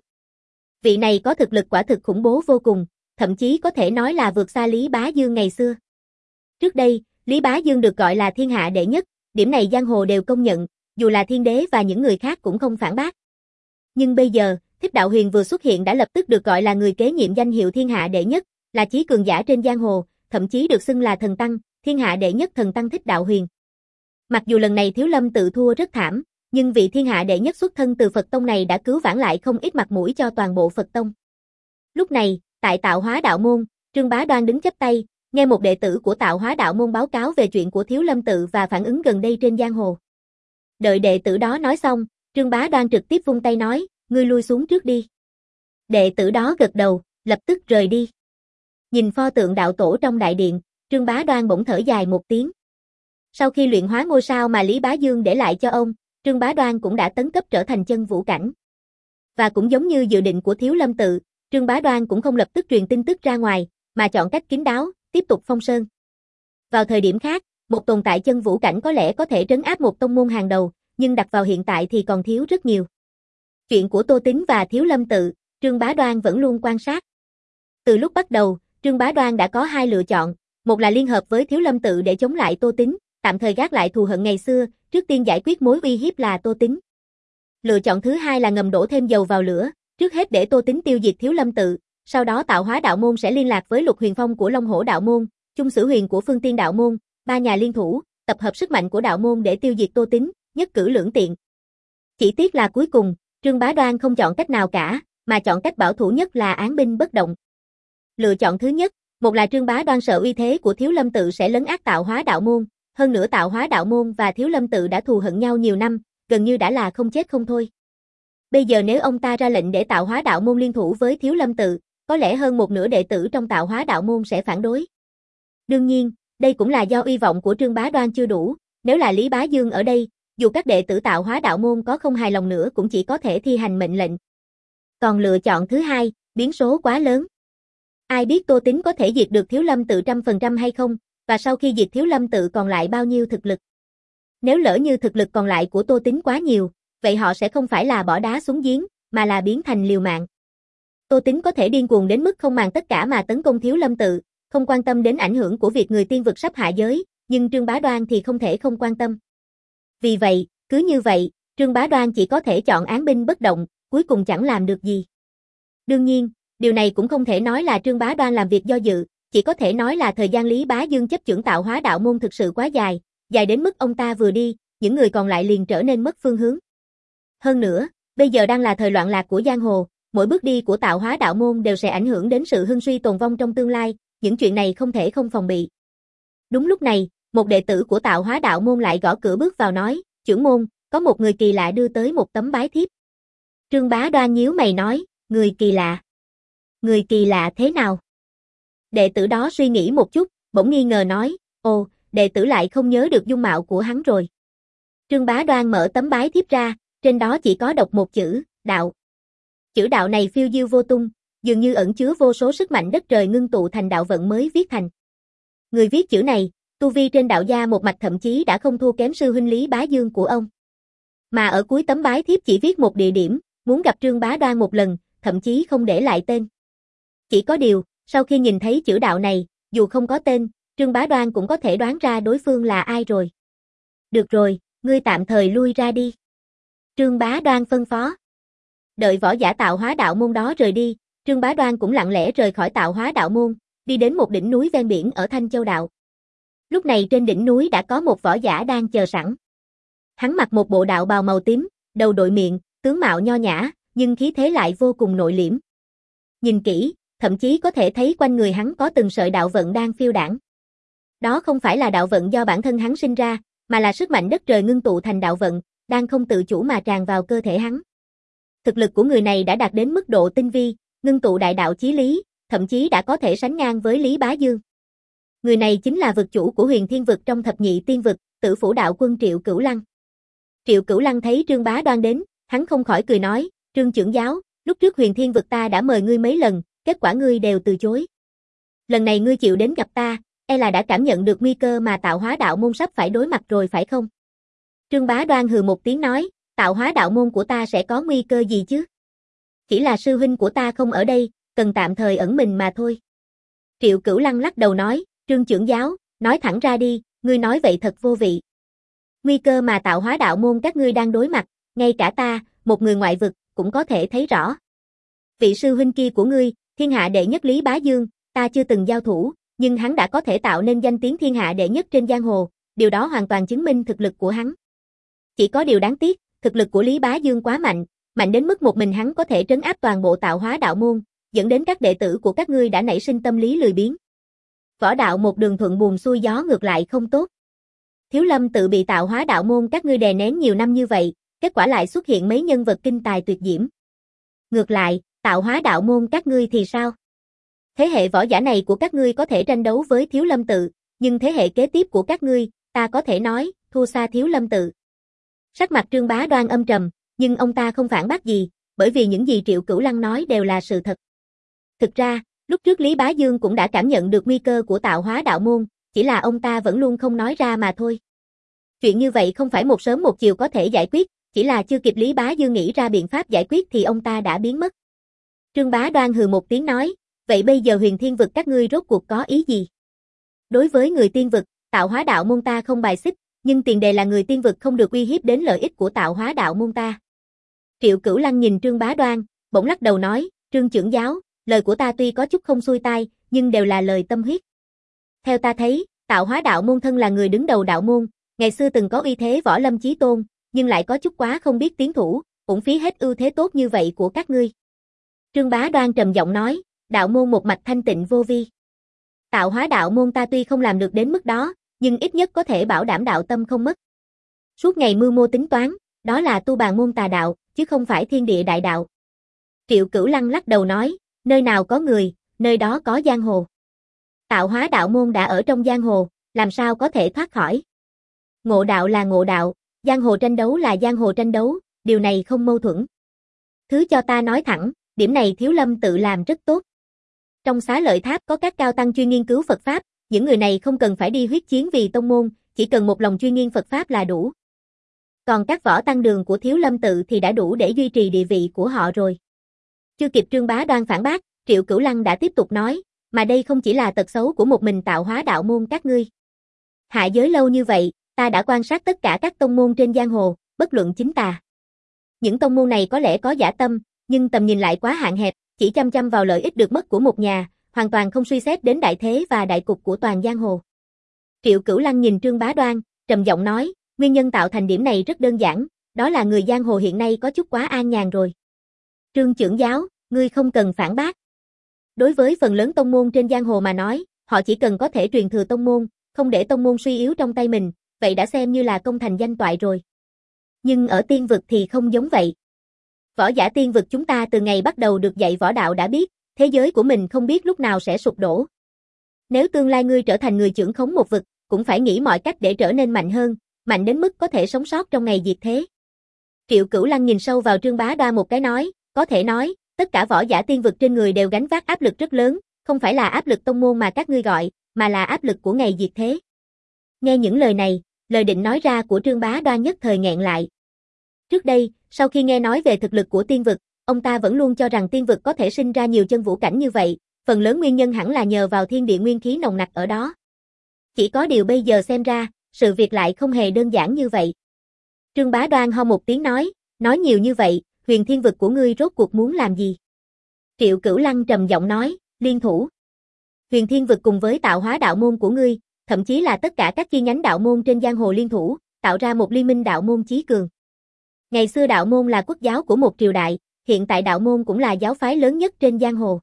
Vị này có thực lực quả thực khủng bố vô cùng, thậm chí có thể nói là vượt xa Lý Bá Dương ngày xưa. Trước đây, Lý Bá Dương được gọi là thiên hạ đệ nhất, điểm này giang hồ đều công nhận, dù là thiên đế và những người khác cũng không phản bác. Nhưng bây giờ, Thích Đạo Huyền vừa xuất hiện đã lập tức được gọi là người kế nhiệm danh hiệu thiên hạ đệ nhất, là chí cường giả trên giang hồ, thậm chí được xưng là thần tăng, thiên hạ đệ nhất thần tăng Thích Đạo Huyền. Mặc dù lần này Thiếu Lâm tự thua rất thảm, nhưng vị thiên hạ đệ nhất xuất thân từ Phật tông này đã cứu vãn lại không ít mặt mũi cho toàn bộ Phật tông. Lúc này, tại Tạo Hóa đạo môn, Trương Bá Đoan đứng chắp tay, nghe một đệ tử của Tạo Hóa đạo môn báo cáo về chuyện của Thiếu Lâm tự và phản ứng gần đây trên giang hồ. Đợi đệ tử đó nói xong, Trương Bá Đoan trực tiếp vung tay nói, ngươi lui xuống trước đi. Đệ tử đó gật đầu, lập tức rời đi. Nhìn pho tượng đạo tổ trong đại điện, Trương Bá Đoan bỗng thở dài một tiếng. Sau khi luyện hóa ngôi sao mà Lý Bá Dương để lại cho ông, Trương Bá Đoan cũng đã tấn cấp trở thành chân vũ cảnh. Và cũng giống như dự định của Thiếu Lâm tự, Trương Bá Đoan cũng không lập tức truyền tin tức ra ngoài, mà chọn cách kín đáo, tiếp tục phong sơn. Vào thời điểm khác, một tồn tại chân vũ cảnh có lẽ có thể trấn áp một tông môn hàng đầu, nhưng đặt vào hiện tại thì còn thiếu rất nhiều. Chuyện của Tô Tín và Thiếu Lâm tự, Trương Bá Đoan vẫn luôn quan sát. Từ lúc bắt đầu, Trương Bá Đoan đã có hai lựa chọn, một là liên hợp với Thiếu Lâm tự để chống lại Tô Tín, tạm thời gác lại thù hận ngày xưa, trước tiên giải quyết mối uy hiếp là Tô Tín. Lựa chọn thứ hai là ngầm đổ thêm dầu vào lửa, trước hết để Tô Tín tiêu diệt Thiếu Lâm tự, sau đó Tạo Hóa đạo môn sẽ liên lạc với Lục Huyền Phong của Long Hổ đạo môn, Chung Sử Huyền của Phương Tiên đạo môn, ba nhà liên thủ, tập hợp sức mạnh của đạo môn để tiêu diệt Tô Tín, nhất cử lưỡng tiện. Chỉ tiếc là cuối cùng, Trương Bá Đoan không chọn cách nào cả, mà chọn cách bảo thủ nhất là án binh bất động. Lựa chọn thứ nhất, một là Trương Bá Đoan sợ uy thế của Thiếu Lâm tự sẽ lấn át Tạo Hóa đạo môn, hơn nữa Tạo Hóa đạo môn và Thiếu Lâm tự đã thù hận nhau nhiều năm, gần như đã là không chết không thôi. Bây giờ nếu ông ta ra lệnh để Tạo Hóa đạo môn liên thủ với Thiếu Lâm tự, có lẽ hơn một nửa đệ tử trong Tạo Hóa đạo môn sẽ phản đối. Đương nhiên, đây cũng là do uy vọng của Trương Bá Đoan chưa đủ, nếu là Lý Bá Dương ở đây, dù các đệ tử Tạo Hóa đạo môn có không hài lòng nữa cũng chỉ có thể thi hành mệnh lệnh. Còn lựa chọn thứ hai, biến số quá lớn. Ai biết Tô Tín có thể diệt được Thiếu Lâm tự trăm phần trăm hay không, và sau khi diệt Thiếu Lâm tự còn lại bao nhiêu thực lực. Nếu lỡ như thực lực còn lại của Tô Tín quá nhiều, vậy họ sẽ không phải là bỏ đá xuống giếng, mà là biến thành liều mạng. Tô Tín có thể điên cuồng đến mức không màng tất cả mà tấn công Thiếu Lâm tự, không quan tâm đến ảnh hưởng của việc người tiên vực sắp hạ giới, nhưng Trương Bá Đoan thì không thể không quan tâm. Vì vậy, cứ như vậy, Trương Bá Đoan chỉ có thể chọn án binh bất động, cuối cùng chẳng làm được gì. Đương nhiên, điều này cũng không thể nói là Trương Bá Đoan làm việc do dự, chỉ có thể nói là thời gian Lý Bá Dương chấp chưởng Tạo Hóa đạo môn thực sự quá dài, dài đến mức ông ta vừa đi, những người còn lại liền trở nên mất phương hướng. Hơn nữa, bây giờ đang là thời loạn lạc của giang hồ, mỗi bước đi của Tạo Hóa đạo môn đều sẽ ảnh hưởng đến sự hưng suy tồn vong trong tương lai, những chuyện này không thể không phòng bị. Đúng lúc này, Một đệ tử của Tạo Hóa Đạo môn lại gõ cửa bước vào nói, trưởng môn, có một người kỳ lạ đưa tới một tấm bái thiếp. Trương Bá Đoan nhíu mày nói, người kỳ lạ. Người kỳ lạ thế nào? Đệ tử đó suy nghĩ một chút, bỗng nghi ngờ nói, ồ, đệ tử lại không nhớ được dung mạo của hắn rồi. Trương Bá Đoan mở tấm bái thiếp ra, trên đó chỉ có đọc một chữ, đạo. Chữ đạo này phiêu diêu vô tung, dường như ẩn chứa vô số sức mạnh đất trời ngưng tụ thành đạo vận mới viết thành. Người viết chữ này, tu vi trên đạo gia một mạch thậm chí đã không thua kém sư huynh Lý Bá Dương của ông. Mà ở cuối tấm bái thiếp chỉ viết một địa điểm, muốn gặp Trương Bá Đoan một lần, thậm chí không để lại tên. Chỉ có điều, sau khi nhìn thấy chữ đạo này, dù không có tên, Trương Bá Đoan cũng có thể đoán ra đối phương là ai rồi. Được rồi, ngươi tạm thời lui ra đi. Trương Bá Đoan phân phó. Đợi võ giả Tạo Hóa Đạo môn đó rời đi, Trương Bá Đoan cũng lặng lẽ rời khỏi Tạo Hóa Đạo môn, đi đến một đỉnh núi ven biển ở Thanh Châu Đạo. Lúc này trên đỉnh núi đã có một võ giả đang chờ sẵn. Hắn mặc một bộ đạo bào màu tím, đầu đội miệng, tướng mạo nho nhã, nhưng khí thế lại vô cùng nội liễm. Nhìn kỹ, thậm chí có thể thấy quanh người hắn có từng sợi đạo vận đang phiêu đãng. Đó không phải là đạo vận do bản thân hắn sinh ra, mà là sức mạnh đất trời ngưng tụ thành đạo vận, đang không tự chủ mà tràn vào cơ thể hắn. Thực lực của người này đã đạt đến mức độ tinh vi, ngưng tụ đại đạo chí lý, thậm chí đã có thể sánh ngang với Lý Bá Dương. Người này chính là vực chủ của Huyền Thiên vực trong thập nhị tiên vực, Tử Phủ đạo quân Triệu Cửu Lăng. Triệu Cửu Lăng thấy Trương Bá Đoan đến, hắn không khỏi cười nói, Trương trưởng giáo, lúc trước Huyền Thiên vực ta đã mời ngươi mấy lần, kết quả ngươi đều từ chối. Lần này ngươi chịu đến gặp ta, e là đã cảm nhận được nguy cơ mà Tạo Hóa Đạo môn sắp phải đối mặt rồi phải không? Trương Bá Đoan hừ một tiếng nói, Tạo Hóa Đạo môn của ta sẽ có nguy cơ gì chứ? Chỉ là sư huynh của ta không ở đây, cần tạm thời ẩn mình mà thôi. Triệu Cửu Lăng lắc đầu nói, Trương trưởng giáo, nói thẳng ra đi, ngươi nói vậy thật vô vị. Nguy cơ mà Tạo Hóa Đạo môn các ngươi đang đối mặt, ngay cả ta, một người ngoại vực, cũng có thể thấy rõ. Vị sư huynh kia của ngươi, thiên hạ đệ nhất Lý Bá Dương, ta chưa từng giao thủ, nhưng hắn đã có thể tạo nên danh tiếng thiên hạ đệ nhất trên giang hồ, điều đó hoàn toàn chứng minh thực lực của hắn. Chỉ có điều đáng tiếc, thực lực của Lý Bá Dương quá mạnh, mạnh đến mức một mình hắn có thể trấn áp toàn bộ Tạo Hóa Đạo môn, dẫn đến các đệ tử của các ngươi đã nảy sinh tâm lý lười biếng. Võ đạo một đường thuận buồm xuôi gió ngược lại không tốt. Thiếu Lâm tự bị Tạo Hóa Đạo môn các ngươi đè nén nhiều năm như vậy, kết quả lại xuất hiện mấy nhân vật kinh tài tuyệt diễm. Ngược lại, Tạo Hóa Đạo môn các ngươi thì sao? Thế hệ võ giả này của các ngươi có thể tranh đấu với Thiếu Lâm tự, nhưng thế hệ kế tiếp của các ngươi, ta có thể nói, thua xa Thiếu Lâm tự. Sắc mặt Trương Bá Đoan âm trầm, nhưng ông ta không phản bác gì, bởi vì những gì Triệu Cửu Lăng nói đều là sự thật. Thực ra, lúc trước Lý Bá Dương cũng đã cảm nhận được nguy cơ của Tạo Hóa Đạo môn, chỉ là ông ta vẫn luôn không nói ra mà thôi. Chuyện như vậy không phải một sớm một chiều có thể giải quyết, chỉ là chưa kịp Lý Bá Dương nghĩ ra biện pháp giải quyết thì ông ta đã biến mất. Trương Bá Đoan hừ một tiếng nói, vậy bây giờ Huyền Thiên vực các ngươi rốt cuộc có ý gì? Đối với người tiên vực, Tạo Hóa Đạo môn ta không bài xích, nhưng tiền đề là người tiên vực không được uy hiếp đến lợi ích của Tạo Hóa Đạo môn ta. Triệu Cửu Lăng nhìn Trương Bá Đoan, bỗng lắc đầu nói, Trương trưởng giáo, lời của ta tuy có chút không xuôi tai, nhưng đều là lời tâm huyết. Theo ta thấy, Tạo Hóa Đạo môn thân là người đứng đầu đạo môn, ngày xưa từng có uy thế võ lâm chí tôn, nhưng lại có chút quá không biết tiến thủ, uổng phí hết ưu thế tốt như vậy của các ngươi. Trương Bá Đoan trầm giọng nói, đạo môn một mạch thanh tịnh vô vi. Tạo Hóa Đạo môn ta tuy không làm được đến mức đó, nhưng ít nhất có thể bảo đảm đạo tâm không mất. Suốt ngày mưu mô tính toán, đó là tu bàn môn tà đạo, chứ không phải thiên địa đại đạo. Triệu Cửu Lăng lắc đầu nói, nơi nào có người, nơi đó có giang hồ. Tạo Hóa Đạo môn đã ở trong giang hồ, làm sao có thể thoát khỏi. Ngộ đạo là ngộ đạo, giang hồ tranh đấu là giang hồ tranh đấu, điều này không mâu thuẫn. Thứ cho ta nói thẳng, điểm này Thiếu Lâm tự làm rất tốt. Trong Xá Lợi Tháp có các cao tăng chuyên nghiên cứu Phật Pháp, những người này không cần phải đi huyết chiến vì tông môn, chỉ cần một lòng chuyên nghiên Phật Pháp là đủ. Còn các võ tăng đường của Thiếu Lâm tự thì đã đủ để duy trì địa vị của họ rồi. Chưa kịp Trương Bá Đoan phản bác, Triệu Cửu Lăng đã tiếp tục nói, mà đây không chỉ là tật xấu của một mình Tạo Hóa Đạo môn các ngươi. Hạ giới lâu như vậy, ta đã quan sát tất cả các tông môn trên giang hồ, bất luận chính tà. Những tông môn này có lẽ có dã tâm, nhưng tầm nhìn lại quá hạn hẹp, chỉ chăm chăm vào lợi ích được mất của một nhà, hoàn toàn không suy xét đến đại thế và đại cục của toàn giang hồ. Triệu Cửu Lăng nhìn Trương Bá Đoan, trầm giọng nói, nguyên nhân tạo thành điểm này rất đơn giản, đó là người giang hồ hiện nay có chút quá an nhàn rồi. Trương trưởng giáo, ngươi không cần phản bác. Đối với phần lớn tông môn trên giang hồ mà nói, họ chỉ cần có thể truyền thừa tông môn, không để tông môn suy yếu trong tay mình, vậy đã xem như là công thành danh toại rồi. Nhưng ở tiên vực thì không giống vậy. Võ giả tiên vực chúng ta từ ngày bắt đầu được dạy võ đạo đã biết, thế giới của mình không biết lúc nào sẽ sụp đổ. Nếu tương lai ngươi trở thành người trưởng khống một vực, cũng phải nghĩ mọi cách để trở nên mạnh hơn, mạnh đến mức có thể sống sót trong ngày diệt thế. Triệu Cửu Lăng nhìn sâu vào Trương Bá Đoan một cái nói, có thể nói, tất cả võ giả tiên vực trên người đều gánh vác áp lực rất lớn, không phải là áp lực tông môn mà các ngươi gọi, mà là áp lực của ngày diệt thế. Nghe những lời này, lời định nói ra của Trương Bá Đoan nhất thời nghẹn lại. Trước đây, sau khi nghe nói về thực lực của tiên vực, ông ta vẫn luôn cho rằng tiên vực có thể sinh ra nhiều chân vũ cảnh như vậy, phần lớn nguyên nhân hẳn là nhờ vào thiên địa nguyên khí nồng nặc ở đó. Chỉ có điều bây giờ xem ra, sự việc lại không hề đơn giản như vậy. Trương Bá Đoan ho một tiếng nói, nói nhiều như vậy, huyền thiên vực của ngươi rốt cuộc muốn làm gì? Triệu Cửu Lăng trầm giọng nói, liên thủ. Huyền thiên vực cùng với tạo hóa đạo môn của ngươi, thậm chí là tất cả các chi nhánh đạo môn trên giang hồ liên thủ, tạo ra một liên minh đạo môn chí cường. Ngày xưa đạo môn là quốc giáo của một triều đại, hiện tại đạo môn cũng là giáo phái lớn nhất trên giang hồ.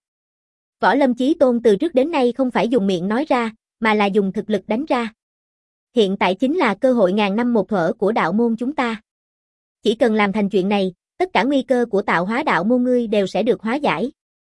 Võ Lâm Chí Tôn từ trước đến nay không phải dùng miệng nói ra, mà là dùng thực lực đánh ra. Hiện tại chính là cơ hội ngàn năm một thở của đạo môn chúng ta. Chỉ cần làm thành chuyện này, tất cả nguy cơ của tạo hóa đạo môn ngươi đều sẽ được hóa giải.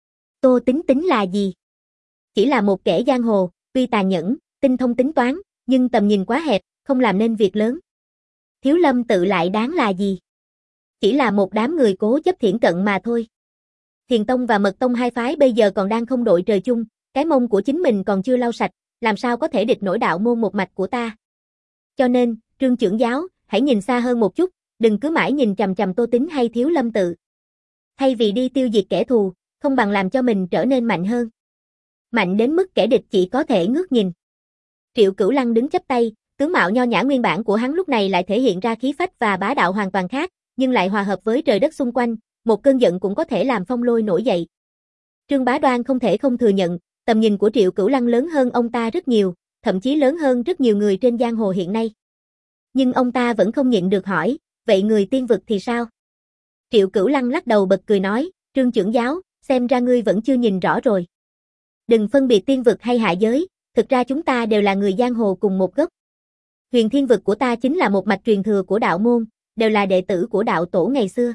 Tô Tính tính là gì? Chỉ là một kẻ giang hồ, tuy tàn nhẫn, tinh thông tính toán, nhưng tầm nhìn quá hẹp, không làm nên việc lớn. Thiếu Lâm tự lại đáng là gì? Chỉ là một đám người cố chấp thiển cận mà thôi. Thiền Tông và Mật Tông hai phái bây giờ còn đang không đội trời chung, cái mông của chính mình còn chưa lau sạch, làm sao có thể địch nổi đạo môn một mạch của ta. Cho nên, Trương trưởng giáo, hãy nhìn xa hơn một chút, đừng cứ mãi nhìn chằm chằm Tô Tính hay Thiếu Lâm tự. Thay vì đi tiêu diệt kẻ thù, không bằng làm cho mình trở nên mạnh hơn. Mạnh đến mức kẻ địch chỉ có thể ngước nhìn. Triệu Cửu Lăng đứng chắp tay, tướng mạo nho nhã nguyên bản của hắn lúc này lại thể hiện ra khí phách và bá đạo hoàn toàn khác, nhưng lại hòa hợp với trời đất xung quanh, một cơn giận cũng có thể làm phong lôi nổi dậy. Trương Bá Đoan không thể không thừa nhận, tầm nhìn của Triệu Cửu Lăng lớn hơn ông ta rất nhiều, thậm chí lớn hơn rất nhiều người trên giang hồ hiện nay. Nhưng ông ta vẫn không nhịn được hỏi, vậy người tiên vực thì sao? Triệu Cửu Lăng lắc đầu bật cười nói, Trương trưởng giáo, xem ra ngươi vẫn chưa nhìn rõ rồi. Đừng phân biệt tiên vực hay hạ giới, thực ra chúng ta đều là người giang hồ cùng một gốc. Huyền thiên vực của ta chính là một mạch truyền thừa của đạo môn, đều là đệ tử của đạo tổ ngày xưa.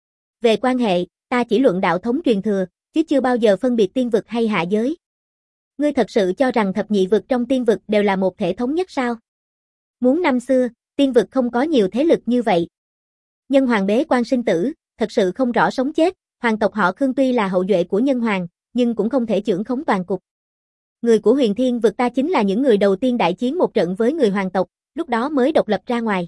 Về quan hệ, ta chỉ luận đạo thống truyền thừa, chứ chưa bao giờ phân biệt tiên vực hay hạ giới. Ngươi thật sự cho rằng thập nhị vực trong tiên vực đều là một thể thống nhất sao? Muốn năm xưa, tiên vực không có nhiều thế lực như vậy. Nhân hoàng bế quan sinh tử, thật sự không rõ sống chết, hoàng tộc họ Khương tuy là hậu duệ của nhân hoàng, nhưng cũng không thể chưởng khống toàn cục. Người của huyền thiên vực ta chính là những người đầu tiên đại chiến một trận với người hoàng tộc, lúc đó mới độc lập ra ngoài.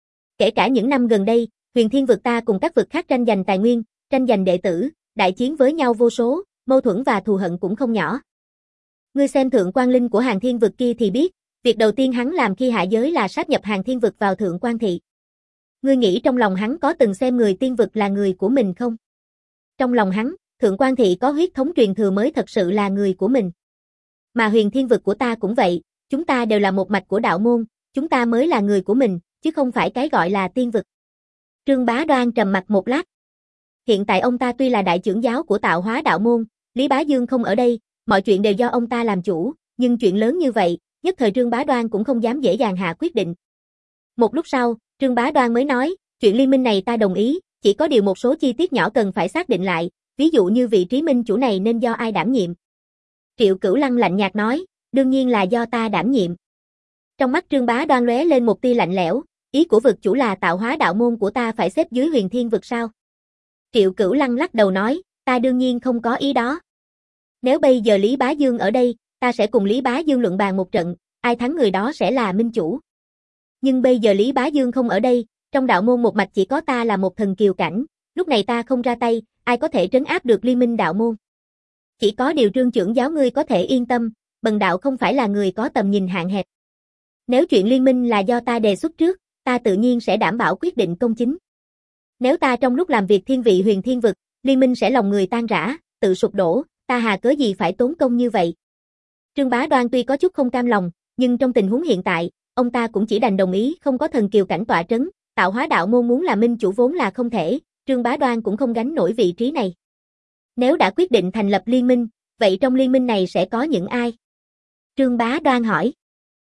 Kể cả những năm gần đây, huyền thiên vực ta cùng các vực khác tranh giành tài nguyên, tranh giành đệ tử, đại chiến với nhau vô số, mâu thuẫn và thù hận cũng không nhỏ. Ngươi xem thượng quan linh của Hàng Thiên vực kia thì biết, việc đầu tiên hắn làm khi hạ giới là sáp nhập Hàng Thiên vực vào thượng quan thị. Ngươi nghĩ trong lòng hắn có từng xem người tiên vực là người của mình không? Trong lòng hắn, thượng quan thị có huyết thống truyền thừa mới thật sự là người của mình. Mà huyền thiên vực của ta cũng vậy, chúng ta đều là một mạch của đạo môn, chúng ta mới là người của mình, chứ không phải cái gọi là tiên vực. Trương Bá Đoan trầm mặt một lát. Hiện tại ông ta tuy là đại trưởng giáo của tạo hóa đạo môn, Lý Bá Dương không ở đây, mọi chuyện đều do ông ta làm chủ, nhưng chuyện lớn như vậy, nhất thời Trương Bá Đoan cũng không dám dễ dàng hạ quyết định. Một lúc sau, Trương Bá Đoan mới nói, chuyện liên minh này ta đồng ý, chỉ có điều một số chi tiết nhỏ cần phải xác định lại, ví dụ như vị trí minh chủ này nên do ai đảm nhiệm. Triệu Cửu Lăng lạnh nhạt nói, đương nhiên là do ta đảm nhiệm. Trong mắt Trương Bá Đoan lóe lên một tia lạnh lẽo, ý của vực chủ là tạo hóa đạo môn của ta phải xếp dưới huyền thiên vực sao? Triệu Cửu Lăng lắc đầu nói, ta đương nhiên không có ý đó. Nếu bây giờ Lý Bá Dương ở đây, ta sẽ cùng Lý Bá Dương luận bàn một trận, ai thắng người đó sẽ là minh chủ. Nhưng bây giờ Lý Bá Dương không ở đây, trong đạo môn một mạch chỉ có ta là một thần kiều cảnh, lúc này ta không ra tay, ai có thể trấn áp được liên minh đạo môn? Chỉ có điều Trương trưởng giáo ngươi có thể yên tâm, bần đạo không phải là người có tầm nhìn hạn hẹp. Nếu chuyện liên minh là do ta đề xuất trước, ta tự nhiên sẽ đảm bảo quyết định công chính. Nếu ta trong lúc làm việc thiên vị huyền thiên vực, liên minh sẽ lòng người tan rã, tự sụp đổ, ta hà cớ gì phải tốn công như vậy? Trương Bá Đoan tuy có chút không cam lòng, nhưng trong tình huống hiện tại, ông ta cũng chỉ đành đồng ý không có thần kiều cảnh tọa trấn, tạo hóa đạo môn muốn là minh chủ vốn là không thể, Trương Bá Đoan cũng không gánh nổi vị trí này. Nếu đã quyết định thành lập liên minh, vậy trong liên minh này sẽ có những ai? Trương Bá Đoan hỏi.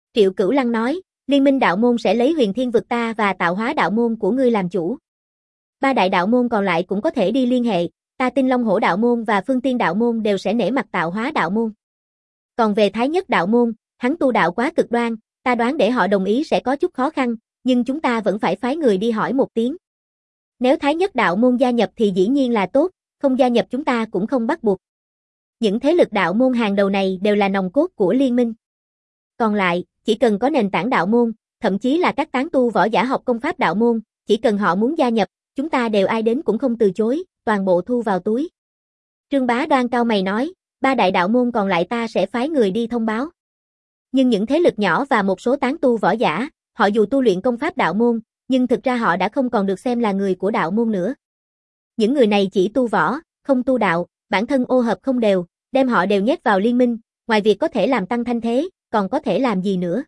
Triệu Cửu Lăng nói, Liên minh đạo môn sẽ lấy Huyền Thiên vực ta và Tạo Hóa đạo môn của ngươi làm chủ. Ba đại đạo môn còn lại cũng có thể đi liên hệ, ta tin Long Hổ đạo môn và Phương Tiên đạo môn đều sẽ nể mặt Tạo Hóa đạo môn. Còn về Thái Nhất đạo môn, hắn tu đạo quá cực đoan, ta đoán để họ đồng ý sẽ có chút khó khăn, nhưng chúng ta vẫn phải phái người đi hỏi một tiếng. Nếu Thái Nhất đạo môn gia nhập thì dĩ nhiên là tốt, không gia nhập chúng ta cũng không bắt buộc. Những thế lực đạo môn hàng đầu này đều là nòng cốt của liên minh. Còn lại, chỉ cần có nền tảng đạo môn, thậm chí là các tán tu võ giả học công pháp đạo môn, chỉ cần họ muốn gia nhập, chúng ta đều ai đến cũng không từ chối, toàn bộ thu vào túi. Trương Bá Đoan cao mày nói, ba đại đạo môn còn lại ta sẽ phái người đi thông báo. Nhưng những thế lực nhỏ và một số tán tu võ giả, họ dù tu luyện công pháp đạo môn, nhưng thực ra họ đã không còn được xem là người của đạo môn nữa. Những người này chỉ tu võ, không tu đạo, bản thân ô hợp không đều, đem họ đều nhét vào liên minh, ngoài việc có thể làm tăng thanh thế, còn có thể làm gì nữa.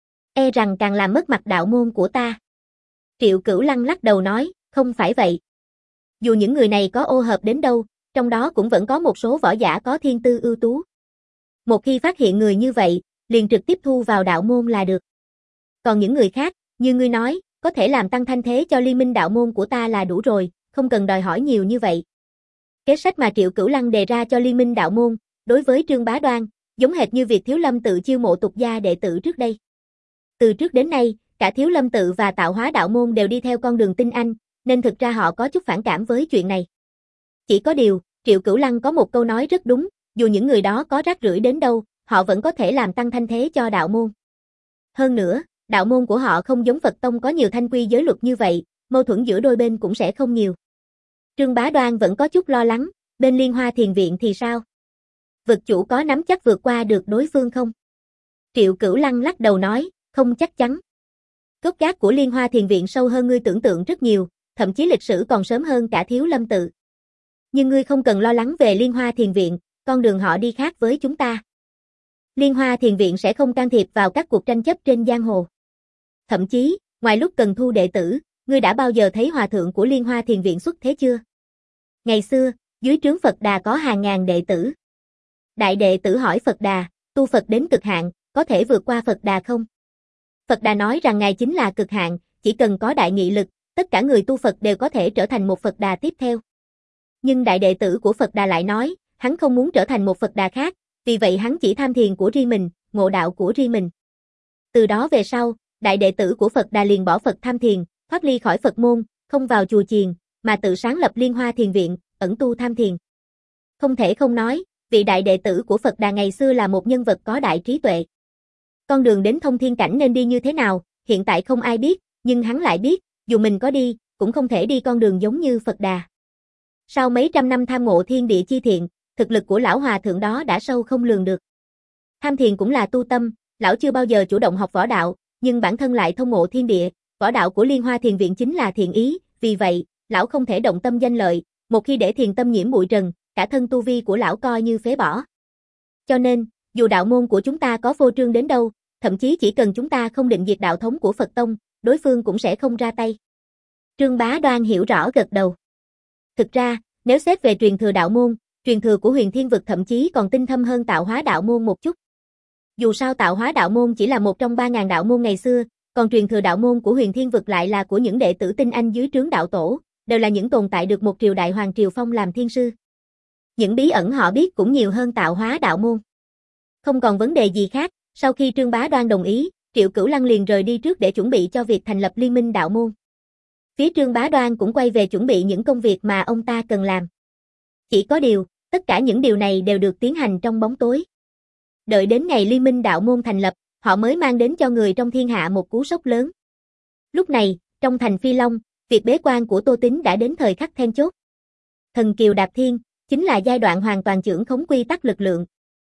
E rằng càng làm mất mặt đạo môn của ta. Triệu Cửu Lăng lắc đầu nói, không phải vậy. Dù những người này có ô hợp đến đâu, trong đó cũng vẫn có một số võ giả có thiên tư ưu tú. Một khi phát hiện người như vậy, liền trực tiếp thu vào đạo môn là được. Còn những người khác, như ngươi nói, có thể làm tăng thanh thế cho liên minh đạo môn của ta là đủ rồi, không cần đòi hỏi nhiều như vậy. Kế sách mà Triệu Cửu Lăng đề ra cho liên minh đạo môn, đối với Trương Bá Đoan, giống hệt như việc Thiếu Lâm tự chiêu mộ tục gia đệ tử trước đây. Từ trước đến nay, cả Thiếu Lâm tự và Tạo Hóa đạo môn đều đi theo con đường tinh anh, nên thực ra họ có chút phản cảm với chuyện này. Chỉ có điều, Triệu Cửu Lăng có một câu nói rất đúng, dù những người đó có rác rưởi đến đâu, họ vẫn có thể làm tăng thanh thế cho đạo môn. Hơn nữa, đạo môn của họ không giống Phật tông có nhiều thanh quy giới luật như vậy, mâu thuẫn giữa đôi bên cũng sẽ không nhiều. Trương Bá Đoan vẫn có chút lo lắng, bên Liên Hoa Thiền Viện thì sao? Vực chủ có nắm chắc vượt qua được đối phương không? Triệu Cửu Lăng lắc đầu nói, không chắc chắn. Gốc gác của Liên Hoa Thiền Viện sâu hơn ngươi tưởng tượng rất nhiều, thậm chí lịch sử còn sớm hơn cả Thiếu Lâm tự. Nhưng ngươi không cần lo lắng về Liên Hoa Thiền Viện, con đường họ đi khác với chúng ta. Liên Hoa Thiền Viện sẽ không can thiệp vào các cuộc tranh chấp trên giang hồ. Thậm chí, ngoài lúc cần thu đệ tử, ngươi đã bao giờ thấy hòa thượng của Liên Hoa Thiền Viện xuất thế chưa? Ngày xưa, dưới trướng Phật Đà có hàng ngàn đệ tử. Đại đệ tử hỏi Phật Đà, tu Phật đến cực hạn, có thể vượt qua Phật Đà không? Phật Đà nói rằng Ngài chính là cực hạn, chỉ cần có đại nghị lực, tất cả người tu Phật đều có thể trở thành một Phật Đà tiếp theo. Nhưng đại đệ tử của Phật Đà lại nói, hắn không muốn trở thành một Phật Đà khác, vì vậy hắn chỉ tham thiền của riêng mình, ngộ đạo của riêng mình. Từ đó về sau, đại đệ tử của Phật Đà liền bỏ Phật tham thiền, thoát ly khỏi Phật môn, không vào chùa chiền, mà tự sáng lập Liên Hoa Thiền Viện, ẩn tu tham thiền. Không thể không nói, vị đại đệ tử của Phật Đà ngày xưa là một nhân vật có đại trí tuệ. Con đường đến thông thiên cảnh nên đi như thế nào, hiện tại không ai biết, nhưng hắn lại biết, dù mình có đi, cũng không thể đi con đường giống như Phật Đà. Sau mấy trăm năm tham ngộ thiên địa chi thiện, thực lực của lão hòa thượng đó đã sâu không lường được. Tham thiền cũng là tu tâm, lão chưa bao giờ chủ động học võ đạo, nhưng bản thân lại thông ngộ thiên địa, võ đạo của Liên Hoa Thiền Viện chính là thiện ý, vì vậy, lão không thể động tâm danh lợi, một khi để thiền tâm nhiễm bụi trần, cả thân tu vi của lão coi như phế bỏ. Cho nên, dù đạo môn của chúng ta có phô trương đến đâu, thậm chí chỉ cần chúng ta không định diệt đạo thống của Phật tông, đối phương cũng sẽ không ra tay. Trương Bá Đoan hiểu rõ gật đầu. Thực ra, nếu xét về truyền thừa đạo môn, truyền thừa của Huyền Thiên vực thậm chí còn tinh thâm hơn Tạo Hóa đạo môn một chút. Dù sao Tạo Hóa đạo môn chỉ là một trong ba ngàn đạo môn ngày xưa, còn truyền thừa đạo môn của Huyền Thiên vực lại là của những đệ tử tinh anh dưới trướng đạo tổ, đều là những tồn tại được một triều đại hoàng triều phong làm thiên sư. Những bí ẩn họ biết cũng nhiều hơn Tạo Hóa đạo môn. Không còn vấn đề gì khác, sau khi Trương Bá Đoan đồng ý, Triệu Cửu Lăng liền rời đi trước để chuẩn bị cho việc thành lập liên minh đạo môn. Phía Trương Bá Đoan cũng quay về chuẩn bị những công việc mà ông ta cần làm. Chỉ có điều, tất cả những điều này đều được tiến hành trong bóng tối. Đợi đến ngày liên minh đạo môn thành lập, họ mới mang đến cho người trong thiên hạ một cú sốc lớn. Lúc này, trong thành Phi Long, việc bế quan của Tô Tín đã đến thời khắc then chốt. Thần kiều đạp thiên, chính là giai đoạn hoàn toàn chưởng khống quy tắc lực lượng.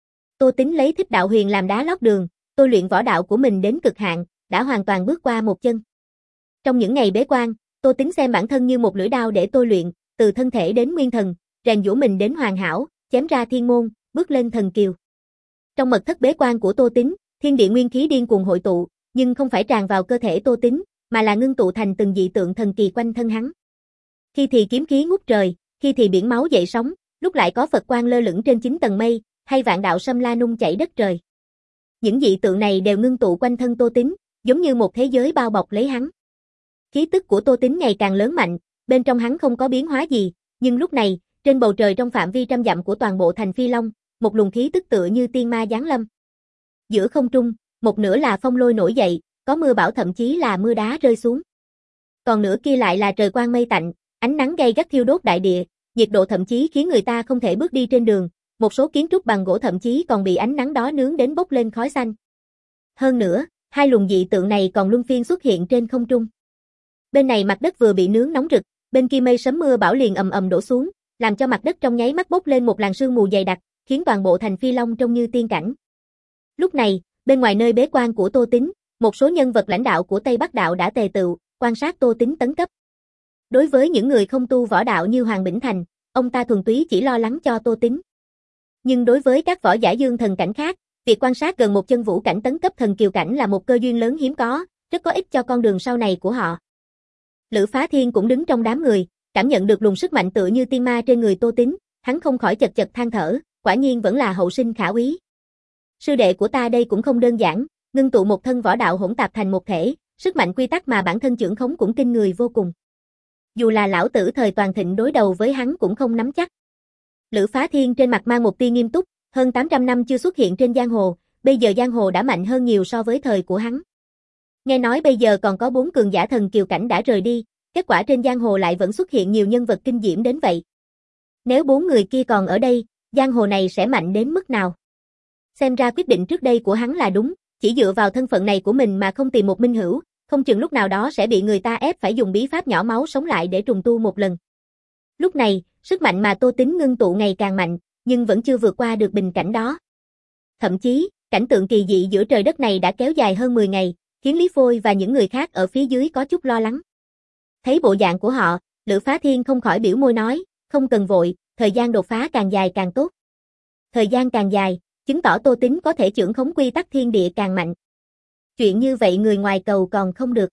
Tô Tín lấy Thích Đạo Huyền làm đá lót đường, tôi luyện võ đạo của mình đến cực hạn, đã hoàn toàn bước qua một chân. Trong những ngày bế quan, Tô Tín xem bản thân như một lưỡi đao để tôi luyện, từ thân thể đến nguyên thần, rèn giũa mình đến hoàn hảo, chém ra thiên môn, bước lên thần kiều. Trong mật thất bế quan của Tô Tín, thiên địa nguyên khí điên cuồng hội tụ, nhưng không phải tràn vào cơ thể Tô Tín, mà là ngưng tụ thành từng dị tượng thần kỳ quanh thân hắn. Khi thì kiếm khí ngút trời, khi thì biển máu dậy sóng, lúc lại có Phật quang lơ lửng trên chín tầng mây, hay vạn đạo sâm la nung chảy đất trời. những dị tượng này đều ngưng tụ quanh thân Tô Tín, giống như một thế giới bao bọc lấy hắn. Khí tức của Tô Tín ngày càng lớn mạnh, bên trong hắn không có biến hóa gì, nhưng lúc này, trên bầu trời trong phạm vi trăm dặm của toàn bộ thành Phi Long, một luồng khí tức tựa như tiên ma giáng lâm. Giữa không trung, một nửa là phong lôi nổi dậy, có mưa bão thậm chí là mưa đá rơi xuống. Còn nửa kia lại là trời quang mây tạnh, ánh nắng gay gắt thiêu đốt đại địa, nhiệt độ thậm chí khiến người ta không thể bước đi trên đường, một số kiến trúc bằng gỗ thậm chí còn bị ánh nắng đó nướng đến bốc lên khói xanh. Hơn nữa, hai luồng dị tượng này còn luân phiên xuất hiện trên không trung. Bên này mặt đất vừa bị nướng nóng rực, bên kia mây sấm mưa bão liền ầm ầm đổ xuống, làm cho mặt đất trong nháy mắt bốc lên một làn sương mù dày đặc, khiến toàn bộ thành Phi Long trông như tiên cảnh. Lúc này, bên ngoài nơi bế quan của Tô Tín, một số nhân vật lãnh đạo của Tây Bắc đạo đã tề tựu, quan sát Tô Tín tấn cấp. Đối với những người không tu võ đạo như Hoàng Bỉnh Thành, ông ta thuần túy chỉ lo lắng cho Tô Tín. Nhưng đối với các võ giả dương thần cảnh khác, việc quan sát gần một chân vũ cảnh tấn cấp thần kiều cảnh là một cơ duyên lớn hiếm có, rất có ích cho con đường sau này của họ. Lữ Phá Thiên cũng đứng trong đám người, cảm nhận được luồng sức mạnh tựa như tiên ma trên người Tô Tín, hắn không khỏi chật chật than thở, quả nhiên vẫn là hậu sinh khả úy. Sư đệ của ta đây cũng không đơn giản, ngưng tụ một thân võ đạo hỗn tạp thành một thể, sức mạnh quy tắc mà bản thân trưởng khống cũng kinh người vô cùng. Dù là lão tử thời toàn thịnh đối đầu với hắn cũng không nắm chắc. Lữ Phá Thiên trên mặt mang một tia nghiêm túc, hơn tám trăm năm chưa xuất hiện trên giang hồ, bây giờ giang hồ đã mạnh hơn nhiều so với thời của hắn. Nghe nói bây giờ còn có bốn cường giả thần kiều cảnh đã rời đi, kết quả trên giang hồ lại vẫn xuất hiện nhiều nhân vật kinh diễm đến vậy. Nếu bốn người kia còn ở đây, giang hồ này sẽ mạnh đến mức nào? Xem ra quyết định trước đây của hắn là đúng, chỉ dựa vào thân phận này của mình mà không tìm một minh hữu, không chừng lúc nào đó sẽ bị người ta ép phải dùng bí pháp nhỏ máu sống lại để trùng tu một lần. Lúc này, sức mạnh mà Tô Tín ngưng tụ ngày càng mạnh, nhưng vẫn chưa vượt qua được bình cảnh đó. Thậm chí, cảnh tượng kỳ dị giữa trời đất này đã kéo dài hơn mười ngày, khiến Lý Phôi và những người khác ở phía dưới có chút lo lắng. Thấy bộ dạng của họ, Lữ Phá Thiên không khỏi biểu môi nói, không cần vội, thời gian đột phá càng dài càng tốt. Thời gian càng dài, chứng tỏ Tô Tín có thể trưởng khống quy tắc thiên địa càng mạnh. Chuyện như vậy người ngoài cầu còn không được.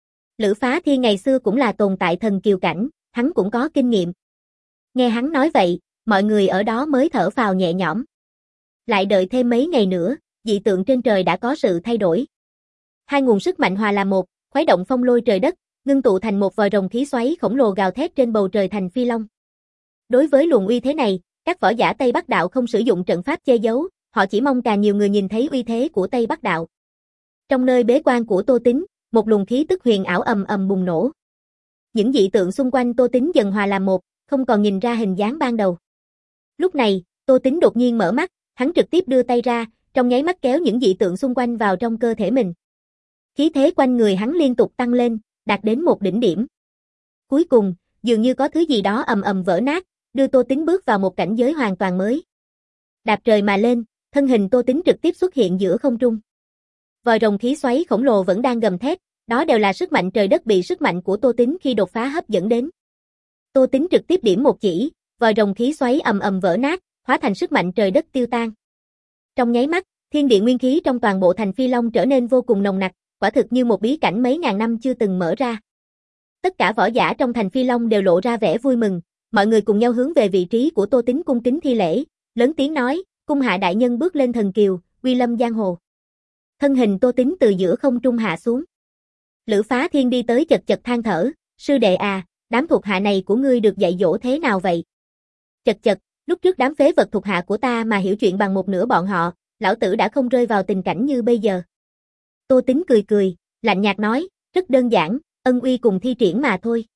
Lữ Phá Thiên ngày xưa cũng là tồn tại thần kiều cảnh, hắn cũng có kinh nghiệm. Nghe hắn nói vậy, mọi người ở đó mới thở phào nhẹ nhõm. Lại đợi thêm mấy ngày nữa, dị tượng trên trời đã có sự thay đổi. Hai nguồn sức mạnh hòa làm một, khuấy động phong lôi trời đất, ngưng tụ thành một vòi rồng khí xoáy khổng lồ gào thét trên bầu trời thành Phi Long. Đối với luồng uy thế này, các võ giả Tây Bắc đạo không sử dụng trận pháp che giấu, họ chỉ mong càng nhiều người nhìn thấy uy thế của Tây Bắc đạo. Trong nơi bế quan của Tô Tín, một luồng khí tức huyền ảo ầm ầm bùng nổ. Những dị tượng xung quanh Tô Tín dần hòa làm một, không còn nhìn ra hình dáng ban đầu. Lúc này, Tô Tín đột nhiên mở mắt, hắn trực tiếp đưa tay ra, trong nháy mắt kéo những dị tượng xung quanh vào trong cơ thể mình. Khí thế quanh người hắn liên tục tăng lên, đạt đến một đỉnh điểm. Cuối cùng, dường như có thứ gì đó ầm ầm vỡ nát, đưa Tô Tín bước vào một cảnh giới hoàn toàn mới. Đạp trời mà lên, thân hình Tô Tín trực tiếp xuất hiện giữa không trung. Vòi rồng khí xoáy khổng lồ vẫn đang gầm thét, đó đều là sức mạnh trời đất bị sức mạnh của Tô Tín khi đột phá hấp dẫn đến. Tô Tín trực tiếp điểm một chỉ, vòi rồng khí xoáy ầm ầm vỡ nát, hóa thành sức mạnh trời đất tiêu tan. Trong nháy mắt, thiên địa nguyên khí trong toàn bộ thành Phi Long trở nên vô cùng nồng nặc, quả thực như một bí cảnh mấy ngàn năm chưa từng mở ra. Tất cả võ giả trong thành Phi Long đều lộ ra vẻ vui mừng, mọi người cùng nhau hướng về vị trí của Tô Tín cung kính thi lễ, lớn tiếng nói, cung hạ đại nhân bước lên thần kiều, uy lâm giang hồ. Thân hình Tô Tín từ giữa không trung hạ xuống. Lữ Phá Thiên đi tới chật chật than thở, sư đệ à, đám thuộc hạ này của ngươi được dạy dỗ thế nào vậy? Chật chật, lúc trước đám phế vật thuộc hạ của ta mà hiểu chuyện bằng một nửa bọn họ, lão tử đã không rơi vào tình cảnh như bây giờ. Tô Tín cười cười, lạnh nhạt nói, rất đơn giản, ân uy cùng thi triển mà thôi.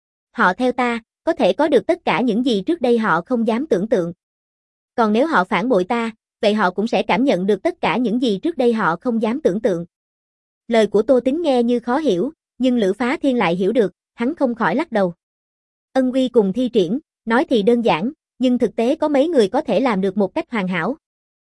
Họ theo ta, có thể có được tất cả những gì trước đây họ không dám tưởng tượng. Còn nếu họ phản bội ta, vậy họ cũng sẽ cảm nhận được tất cả những gì trước đây họ không dám tưởng tượng. Lời của Tô Tín nghe như khó hiểu, nhưng Lữ Phá Thiên lại hiểu được, hắn không khỏi lắc đầu. Ân uy cùng thi triển, nói thì đơn giản, nhưng thực tế có mấy người có thể làm được một cách hoàn hảo.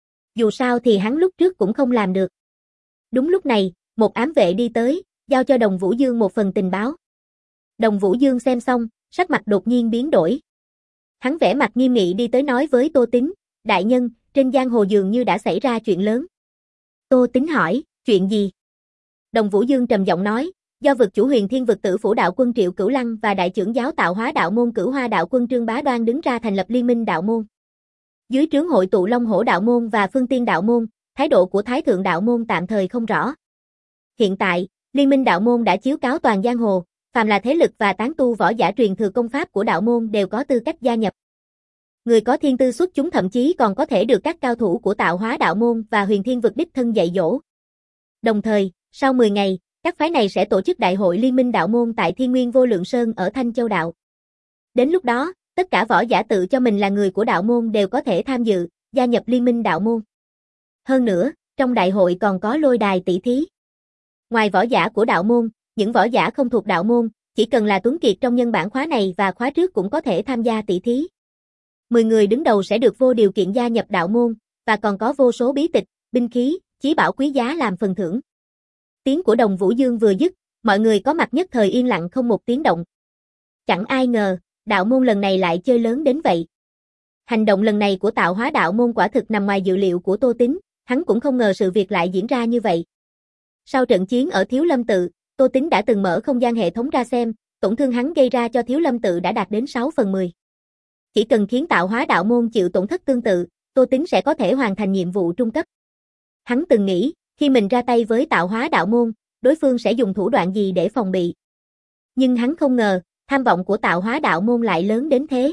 Dù sao thì hắn lúc trước cũng không làm được. Đúng lúc này, một ám vệ đi tới, giao cho Đồng Vũ Dương một phần tình báo. Đồng Vũ Dương xem xong, sắc mặt đột nhiên biến đổi. Hắn vẻ mặt nghiêm nghị đi tới nói với Tô Tín, đại nhân, trên giang hồ dường như đã xảy ra chuyện lớn. Tô Tín hỏi, chuyện gì? Đồng Vũ Dương trầm giọng nói, do vực chủ Huyền Thiên vực tử phủ đạo quân Triệu Cửu Lăng và đại trưởng giáo Tạo Hóa đạo môn Cửu Hoa đạo quân Trương Bá Đoan đứng ra thành lập liên minh đạo môn. Dưới trướng hội tụ Long Hổ đạo môn và Phương Tiên đạo môn, thái độ của Thái thượng đạo môn tạm thời không rõ. Hiện tại, Liên minh đạo môn đã chiếu cáo toàn giang hồ, phàm là thế lực và tán tu võ giả truyền thừa công pháp của đạo môn đều có tư cách gia nhập. Người có thiên tư xuất chúng thậm chí còn có thể được các cao thủ của Tạo Hóa đạo môn và Huyền Thiên vực đích thân dạy dỗ. Đồng thời, sau mười ngày, các phái này sẽ tổ chức đại hội Liên minh đạo môn tại Thiên Nguyên Vô Lượng Sơn ở Thanh Châu đạo. Đến lúc đó, tất cả võ giả tự cho mình là người của đạo môn đều có thể tham dự, gia nhập Liên minh đạo môn. Hơn nữa, trong đại hội còn có lôi đài tỷ thí. Ngoài võ giả của đạo môn, những võ giả không thuộc đạo môn, chỉ cần là tuấn kiệt trong nhân bản khóa này và khóa trước cũng có thể tham gia tỷ thí. mười người đứng đầu sẽ được vô điều kiện gia nhập đạo môn, và còn có vô số bí tịch, binh khí, chí bảo quý giá làm phần thưởng. Tiếng của Đồng Vũ Dương vừa dứt, mọi người có mặt nhất thời yên lặng không một tiếng động. Chẳng ai ngờ, đạo môn lần này lại chơi lớn đến vậy. Hành động lần này của Tạo Hóa đạo môn quả thực nằm ngoài dự liệu của Tô Tín, hắn cũng không ngờ sự việc lại diễn ra như vậy. Sau trận chiến ở Thiếu Lâm tự, Tô Tín đã từng mở không gian hệ thống ra xem, tổn thương hắn gây ra cho Thiếu Lâm tự đã đạt đến sáu phần mười. Chỉ cần khiến Tạo Hóa đạo môn chịu tổn thất tương tự, Tô Tín sẽ có thể hoàn thành nhiệm vụ trung cấp. Hắn từng nghĩ, khi mình ra tay với Tạo Hóa đạo môn, đối phương sẽ dùng thủ đoạn gì để phòng bị. Nhưng hắn không ngờ, tham vọng của Tạo Hóa đạo môn lại lớn đến thế.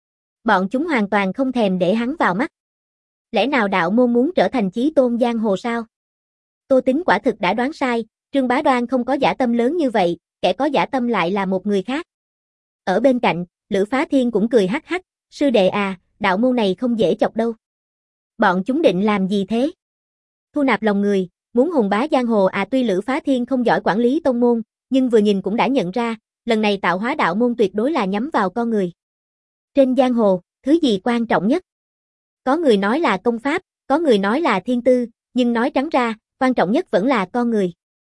Bọn chúng hoàn toàn không thèm để hắn vào mắt. Lẽ nào đạo môn muốn trở thành chí tôn giang hồ sao? Tô Tín quả thực đã đoán sai, Trương Bá Đoan không có dã tâm lớn như vậy, kẻ có dã tâm lại là một người khác. Ở bên cạnh, Lữ Phá Thiên cũng cười hắc hắc, sư đệ à, đạo môn này không dễ chọc đâu. Bọn chúng định làm gì thế? Thu nạp lòng người, muốn hùng bá giang hồ à? Tuy Lữ Phá Thiên không giỏi quản lý tông môn, nhưng vừa nhìn cũng đã nhận ra, lần này Tạo Hóa đạo môn tuyệt đối là nhắm vào con người. Trên giang hồ, thứ gì quan trọng nhất? Có người nói là công pháp, có người nói là thiên tư, nhưng nói trắng ra, quan trọng nhất vẫn là con người.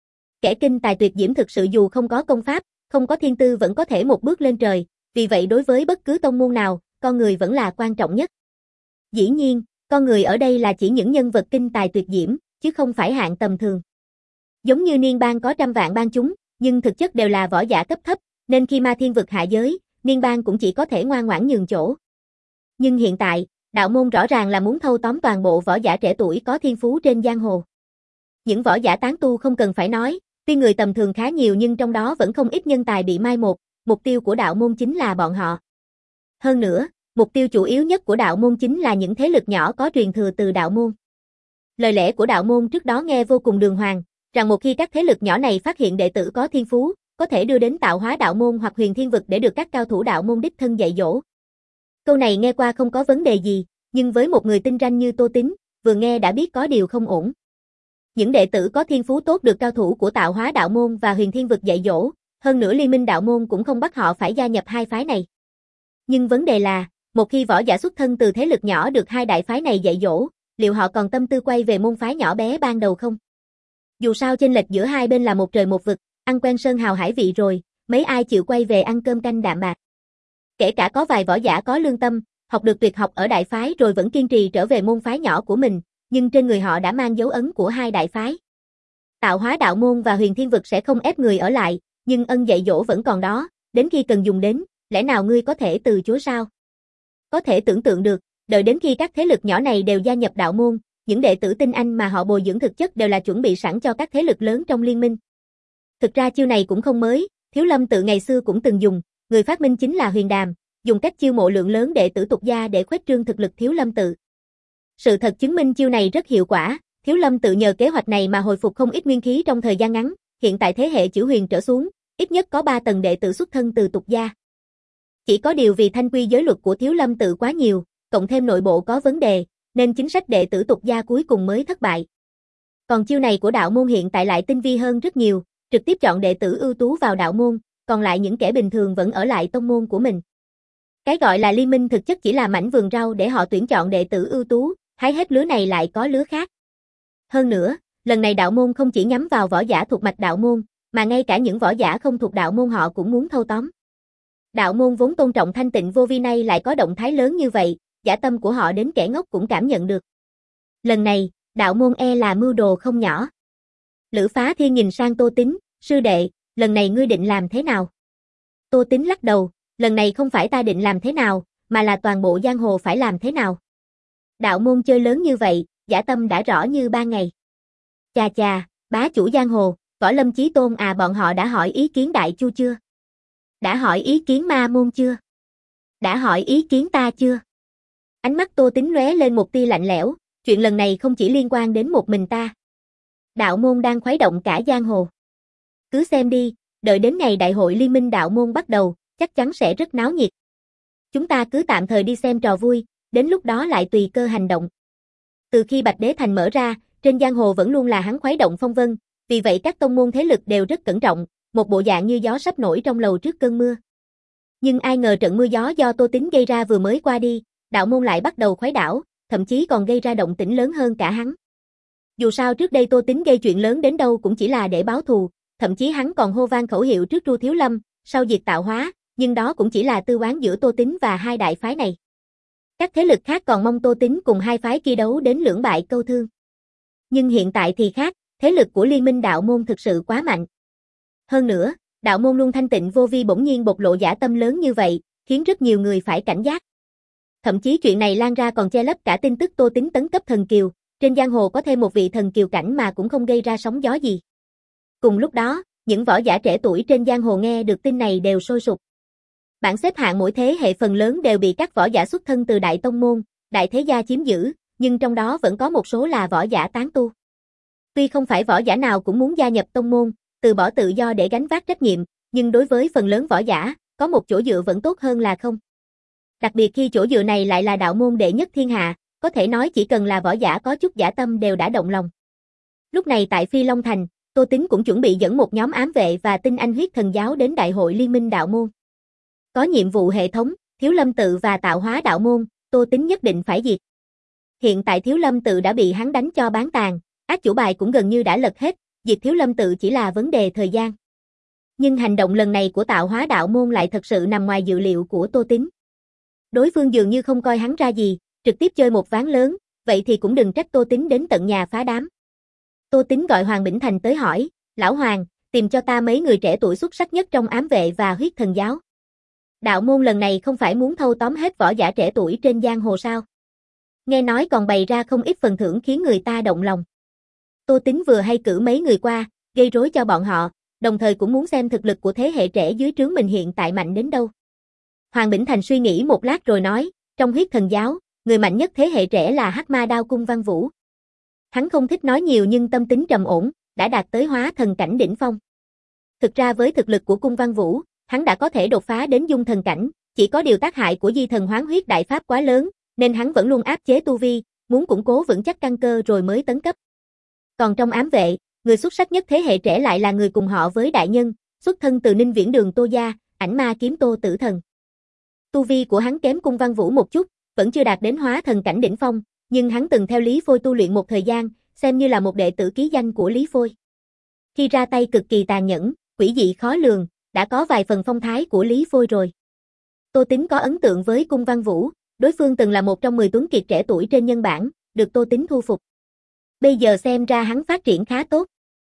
Kẻ kinh tài tuyệt diễm thực sự dù không có công pháp, không có thiên tư vẫn có thể một bước lên trời, vì vậy đối với bất cứ tông môn nào, con người vẫn là quan trọng nhất. Dĩ nhiên, con người ở đây là chỉ những nhân vật kinh tài tuyệt diễm, chứ không phải hạng tầm thường. Giống như Niên Bang có trăm vạn bang chúng, nhưng thực chất đều là võ giả cấp thấp, nên khi Ma Thiên vực hạ giới, Niên Bang cũng chỉ có thể ngoan ngoãn nhường chỗ. Nhưng hiện tại, đạo môn rõ ràng là muốn thâu tóm toàn bộ võ giả trẻ tuổi có thiên phú trên giang hồ. Những võ giả tán tu không cần phải nói, tuy người tầm thường khá nhiều nhưng trong đó vẫn không ít nhân tài bị mai một, mục tiêu của đạo môn chính là bọn họ. Hơn nữa, mục tiêu chủ yếu nhất của đạo môn chính là những thế lực nhỏ có truyền thừa từ đạo môn. Lời lẽ của đạo môn trước đó nghe vô cùng đường hoàng, rằng một khi các thế lực nhỏ này phát hiện đệ tử có thiên phú, có thể đưa đến Tạo Hóa đạo môn hoặc Huyền Thiên vực để được các cao thủ đạo môn đích thân dạy dỗ. Câu này nghe qua không có vấn đề gì, nhưng với một người tinh ranh như Tô Tín, vừa nghe đã biết có điều không ổn. Những đệ tử có thiên phú tốt được cao thủ của Tạo Hóa đạo môn và Huyền Thiên vực dạy dỗ, hơn nữa Liên minh đạo môn cũng không bắt họ phải gia nhập hai phái này. Nhưng vấn đề là, một khi võ giả xuất thân từ thế lực nhỏ được hai đại phái này dạy dỗ, liệu họ còn tâm tư quay về môn phái nhỏ bé ban đầu không? Dù sao chênh lệch giữa hai bên là một trời một vực, ăn quen sơn hào hải vị rồi, mấy ai chịu quay về ăn cơm canh đạm bạc. Kể cả có vài võ giả có lương tâm, học được tuyệt học ở đại phái rồi vẫn kiên trì trở về môn phái nhỏ của mình, nhưng trên người họ đã mang dấu ấn của hai đại phái. Tạo Hóa đạo môn và Huyền Thiên vực sẽ không ép người ở lại, nhưng ân dạy dỗ vẫn còn đó, đến khi cần dùng đến, lẽ nào ngươi có thể từ chối sao? Có thể tưởng tượng được, đợi đến khi các thế lực nhỏ này đều gia nhập đạo môn, những đệ tử tinh anh mà họ bồi dưỡng thực chất đều là chuẩn bị sẵn cho các thế lực lớn trong liên minh. Thực ra chiêu này cũng không mới, Thiếu Lâm tự ngày xưa cũng từng dùng, người phát minh chính là Huyền Đàm, dùng cách chiêu mộ lượng lớn đệ tử tục gia để khuếch trương thực lực Thiếu Lâm tự. Sự thật chứng minh chiêu này rất hiệu quả, Thiếu Lâm tự nhờ kế hoạch này mà hồi phục không ít nguyên khí trong thời gian ngắn, hiện tại thế hệ Chữ Huyền trở xuống, ít nhất có ba tầng đệ tử xuất thân từ tục gia. Chỉ có điều vì thanh quy giới luật của Thiếu Lâm tự quá nhiều, cộng thêm nội bộ có vấn đề, nên chính sách đệ tử tục gia cuối cùng mới thất bại. Còn chiêu này của đạo môn hiện tại lại tinh vi hơn rất nhiều, trực tiếp chọn đệ tử ưu tú vào đạo môn, còn lại những kẻ bình thường vẫn ở lại tông môn của mình. Cái gọi là liên minh thực chất chỉ là mảnh vườn rau để họ tuyển chọn đệ tử ưu tú, hái hết lứa này lại có lứa khác. Hơn nữa, lần này đạo môn không chỉ nhắm vào võ giả thuộc mạch đạo môn, mà ngay cả những võ giả không thuộc đạo môn họ cũng muốn thâu tóm. Đạo môn vốn tôn trọng thanh tịnh vô vi nay lại có động thái lớn như vậy, dã tâm của họ đến kẻ ngốc cũng cảm nhận được. Lần này, đạo môn e là mưu đồ không nhỏ. Lữ Phá Thiên nhìn sang Tô Tín, sư đệ, lần này ngươi định làm thế nào? Tô Tín lắc đầu, lần này không phải ta định làm thế nào, mà là toàn bộ giang hồ phải làm thế nào. Đạo môn chơi lớn như vậy, dã tâm đã rõ như ban ngày. Chà chà, bá chủ giang hồ, Võ Lâm Chí Tôn à, bọn họ đã hỏi ý kiến Đại Chu chưa? Đã hỏi ý kiến Ma Môn chưa? Đã hỏi ý kiến ta chưa? Ánh mắt Tô Tín lóe lên một tia lạnh lẽo, chuyện lần này không chỉ liên quan đến một mình ta. Đạo môn đang khuấy động cả giang hồ. Cứ xem đi, đợi đến ngày đại hội liên minh đạo môn bắt đầu, chắc chắn sẽ rất náo nhiệt. Chúng ta cứ tạm thời đi xem trò vui, đến lúc đó lại tùy cơ hành động. Từ khi Bạch Đế Thành mở ra, trên giang hồ vẫn luôn là hắn khuấy động phong vân, vì vậy các tông môn thế lực đều rất cẩn trọng, một bộ dạng như gió sắp nổi trong lầu trước cơn mưa. Nhưng ai ngờ trận mưa gió do Tô Tín gây ra vừa mới qua đi, đạo môn lại bắt đầu khuấy đảo, thậm chí còn gây ra động tĩnh lớn hơn cả hắn. Dù sao trước đây Tô Tín gây chuyện lớn đến đâu cũng chỉ là để báo thù, thậm chí hắn còn hô vang khẩu hiệu trước Tru Thiếu Lâm, sau diệt Tạo Hóa, nhưng đó cũng chỉ là tư oán giữa Tô Tín và hai đại phái này. Các thế lực khác còn mong Tô Tín cùng hai phái kia đấu đến lưỡng bại câu thương. Nhưng hiện tại thì khác, thế lực của liên minh đạo môn thực sự quá mạnh. Hơn nữa, đạo môn luôn thanh tịnh vô vi bỗng nhiên bộc lộ dã tâm lớn như vậy, khiến rất nhiều người phải cảnh giác. Thậm chí chuyện này lan ra còn che lấp cả tin tức Tô Tín tấn cấp thần kiều, trên giang hồ có thêm một vị thần kiều cảnh mà cũng không gây ra sóng gió gì. Cùng lúc đó, những võ giả trẻ tuổi trên giang hồ nghe được tin này đều sôi sục. Bảng xếp hạng mỗi thế hệ phần lớn đều bị các võ giả xuất thân từ đại tông môn, đại thế gia chiếm giữ, nhưng trong đó vẫn có một số là võ giả tán tu. Tuy không phải võ giả nào cũng muốn gia nhập tông môn, từ bỏ tự do để gánh vác trách nhiệm, nhưng đối với phần lớn võ giả, có một chỗ dựa vẫn tốt hơn là không. Đặc biệt khi chỗ dựa này lại là đạo môn đệ nhất thiên hạ, có thể nói chỉ cần là võ giả có chút dã tâm đều đã động lòng. Lúc này tại Phi Long Thành, Tô Tín cũng chuẩn bị dẫn một nhóm ám vệ và tinh anh huyết thần giáo đến đại hội liên minh đạo môn. Có nhiệm vụ hệ thống, Thiếu Lâm tự và Tạo Hóa đạo môn, Tô Tín nhất định phải diệt. Hiện tại Thiếu Lâm tự đã bị hắn đánh cho bán tàn, ác chủ bài cũng gần như đã lật hết, diệt Thiếu Lâm tự chỉ là vấn đề thời gian. Nhưng hành động lần này của Tạo Hóa đạo môn lại thật sự nằm ngoài dự liệu của Tô Tín. Đối phương dường như không coi hắn ra gì, trực tiếp chơi một ván lớn, vậy thì cũng đừng trách Tô Tín đến tận nhà phá đám. Tô Tín gọi Hoàng Bỉnh Thành tới hỏi, lão Hoàng, tìm cho ta mấy người trẻ tuổi xuất sắc nhất trong ám vệ và huyết thần giáo. Đạo môn lần này không phải muốn thâu tóm hết võ giả trẻ tuổi trên giang hồ sao? Nghe nói còn bày ra không ít phần thưởng khiến người ta động lòng. Tô Tín vừa hay cử mấy người qua, gây rối cho bọn họ, đồng thời cũng muốn xem thực lực của thế hệ trẻ dưới trướng mình hiện tại mạnh đến đâu. Hoàng Bỉnh Thành suy nghĩ một lát rồi nói, trong huyết thần giáo, người mạnh nhất thế hệ trẻ là Hắc Ma Đao Cung Văn Vũ. Hắn không thích nói nhiều nhưng tâm tính trầm ổn, đã đạt tới hóa thần cảnh đỉnh phong. Thực ra với thực lực của Cung Văn Vũ, hắn đã có thể đột phá đến dung thần cảnh, chỉ có điều tác hại của di thần hoán huyết đại pháp quá lớn, nên hắn vẫn luôn áp chế tu vi, muốn củng cố vững chắc căn cơ rồi mới tấn cấp. Còn trong ám vệ, người xuất sắc nhất thế hệ trẻ lại là người cùng họ với đại nhân, xuất thân từ Ninh Viễn Đường Tô gia, Ảnh Ma Kiếm Tô Tử Thần. Tu vi của hắn kém Cung Văn Vũ một chút, vẫn chưa đạt đến hóa thần cảnh đỉnh phong, nhưng hắn từng theo Lý Phôi tu luyện một thời gian, xem như là một đệ tử ký danh của Lý Phôi. Khi ra tay cực kỳ tàn nhẫn, quỷ dị khó lường, đã có vài phần phong thái của Lý Phôi rồi. Tô Tín có ấn tượng với Cung Văn Vũ, đối phương từng là một trong mười tuấn kiệt trẻ tuổi trên nhân bản, được Tô Tín thu phục. Bây giờ xem ra hắn phát triển khá tốt.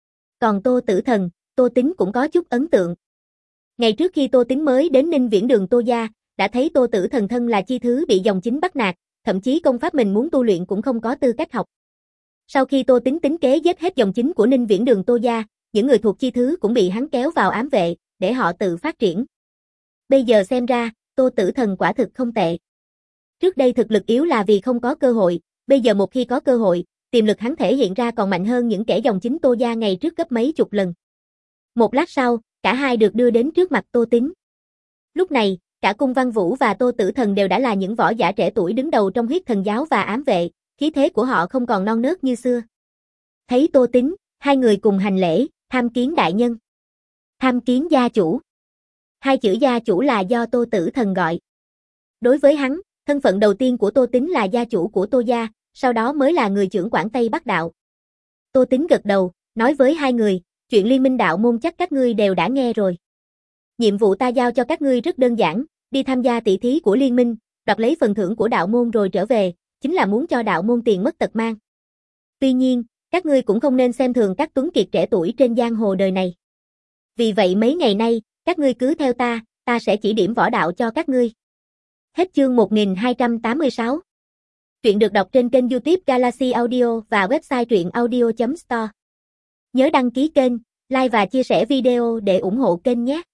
Còn Tô Tử Thần, Tô Tín cũng có chút ấn tượng. Ngày trước khi Tô Tín mới đến Ninh Viễn Đường Tô gia, đã thấy Tô Tử Thần thân là chi thứ bị dòng chính bắt nạt, thậm chí công pháp mình muốn tu luyện cũng không có tư cách học. Sau khi Tô Tín tính kế giết hết dòng chính của Ninh Viễn Đường Tô gia, những người thuộc chi thứ cũng bị hắn kéo vào ám vệ, để họ tự phát triển. Bây giờ xem ra, Tô Tử Thần quả thực không tệ. Trước đây thực lực yếu là vì không có cơ hội, bây giờ một khi có cơ hội, tiềm lực hắn thể hiện ra còn mạnh hơn những kẻ dòng chính Tô gia ngày trước gấp mấy chục lần. Một lát sau, cả hai được đưa đến trước mặt Tô Tín. Lúc này, cả Cung Văn Vũ và Tô Tử Thần đều đã là những võ giả trẻ tuổi đứng đầu trong huyết thần giáo và ám vệ, khí thế của họ không còn non nớt như xưa. Thấy Tô Tín, hai người cùng hành lễ, tham kiến đại nhân. Tham kiến gia chủ. Hai chữ gia chủ là do Tô Tử Thần gọi. Đối với hắn, thân phận đầu tiên của Tô Tín là gia chủ của Tô gia, sau đó mới là người trưởng quản Tây Bắc đạo. Tô Tín gật đầu, nói với hai người, chuyện liên minh đạo môn chắc các ngươi đều đã nghe rồi. Nhiệm vụ ta giao cho các ngươi rất đơn giản, đi tham gia tỷ thí của liên minh, đoạt lấy phần thưởng của đạo môn rồi trở về, chính là muốn cho đạo môn tiền mất tật mang. Tuy nhiên, các ngươi cũng không nên xem thường các tuấn kiệt trẻ tuổi trên giang hồ đời này. Vì vậy mấy ngày nay, các ngươi cứ theo ta, ta sẽ chỉ điểm võ đạo cho các ngươi. Hết chương một nghìn hai trăm tám mươi sáu. Truyện được đọc trên kênh YouTube Galaxy Audio và website truyện audio chấm store. Nhớ đăng ký kênh, like và chia sẻ video để ủng hộ kênh nhé.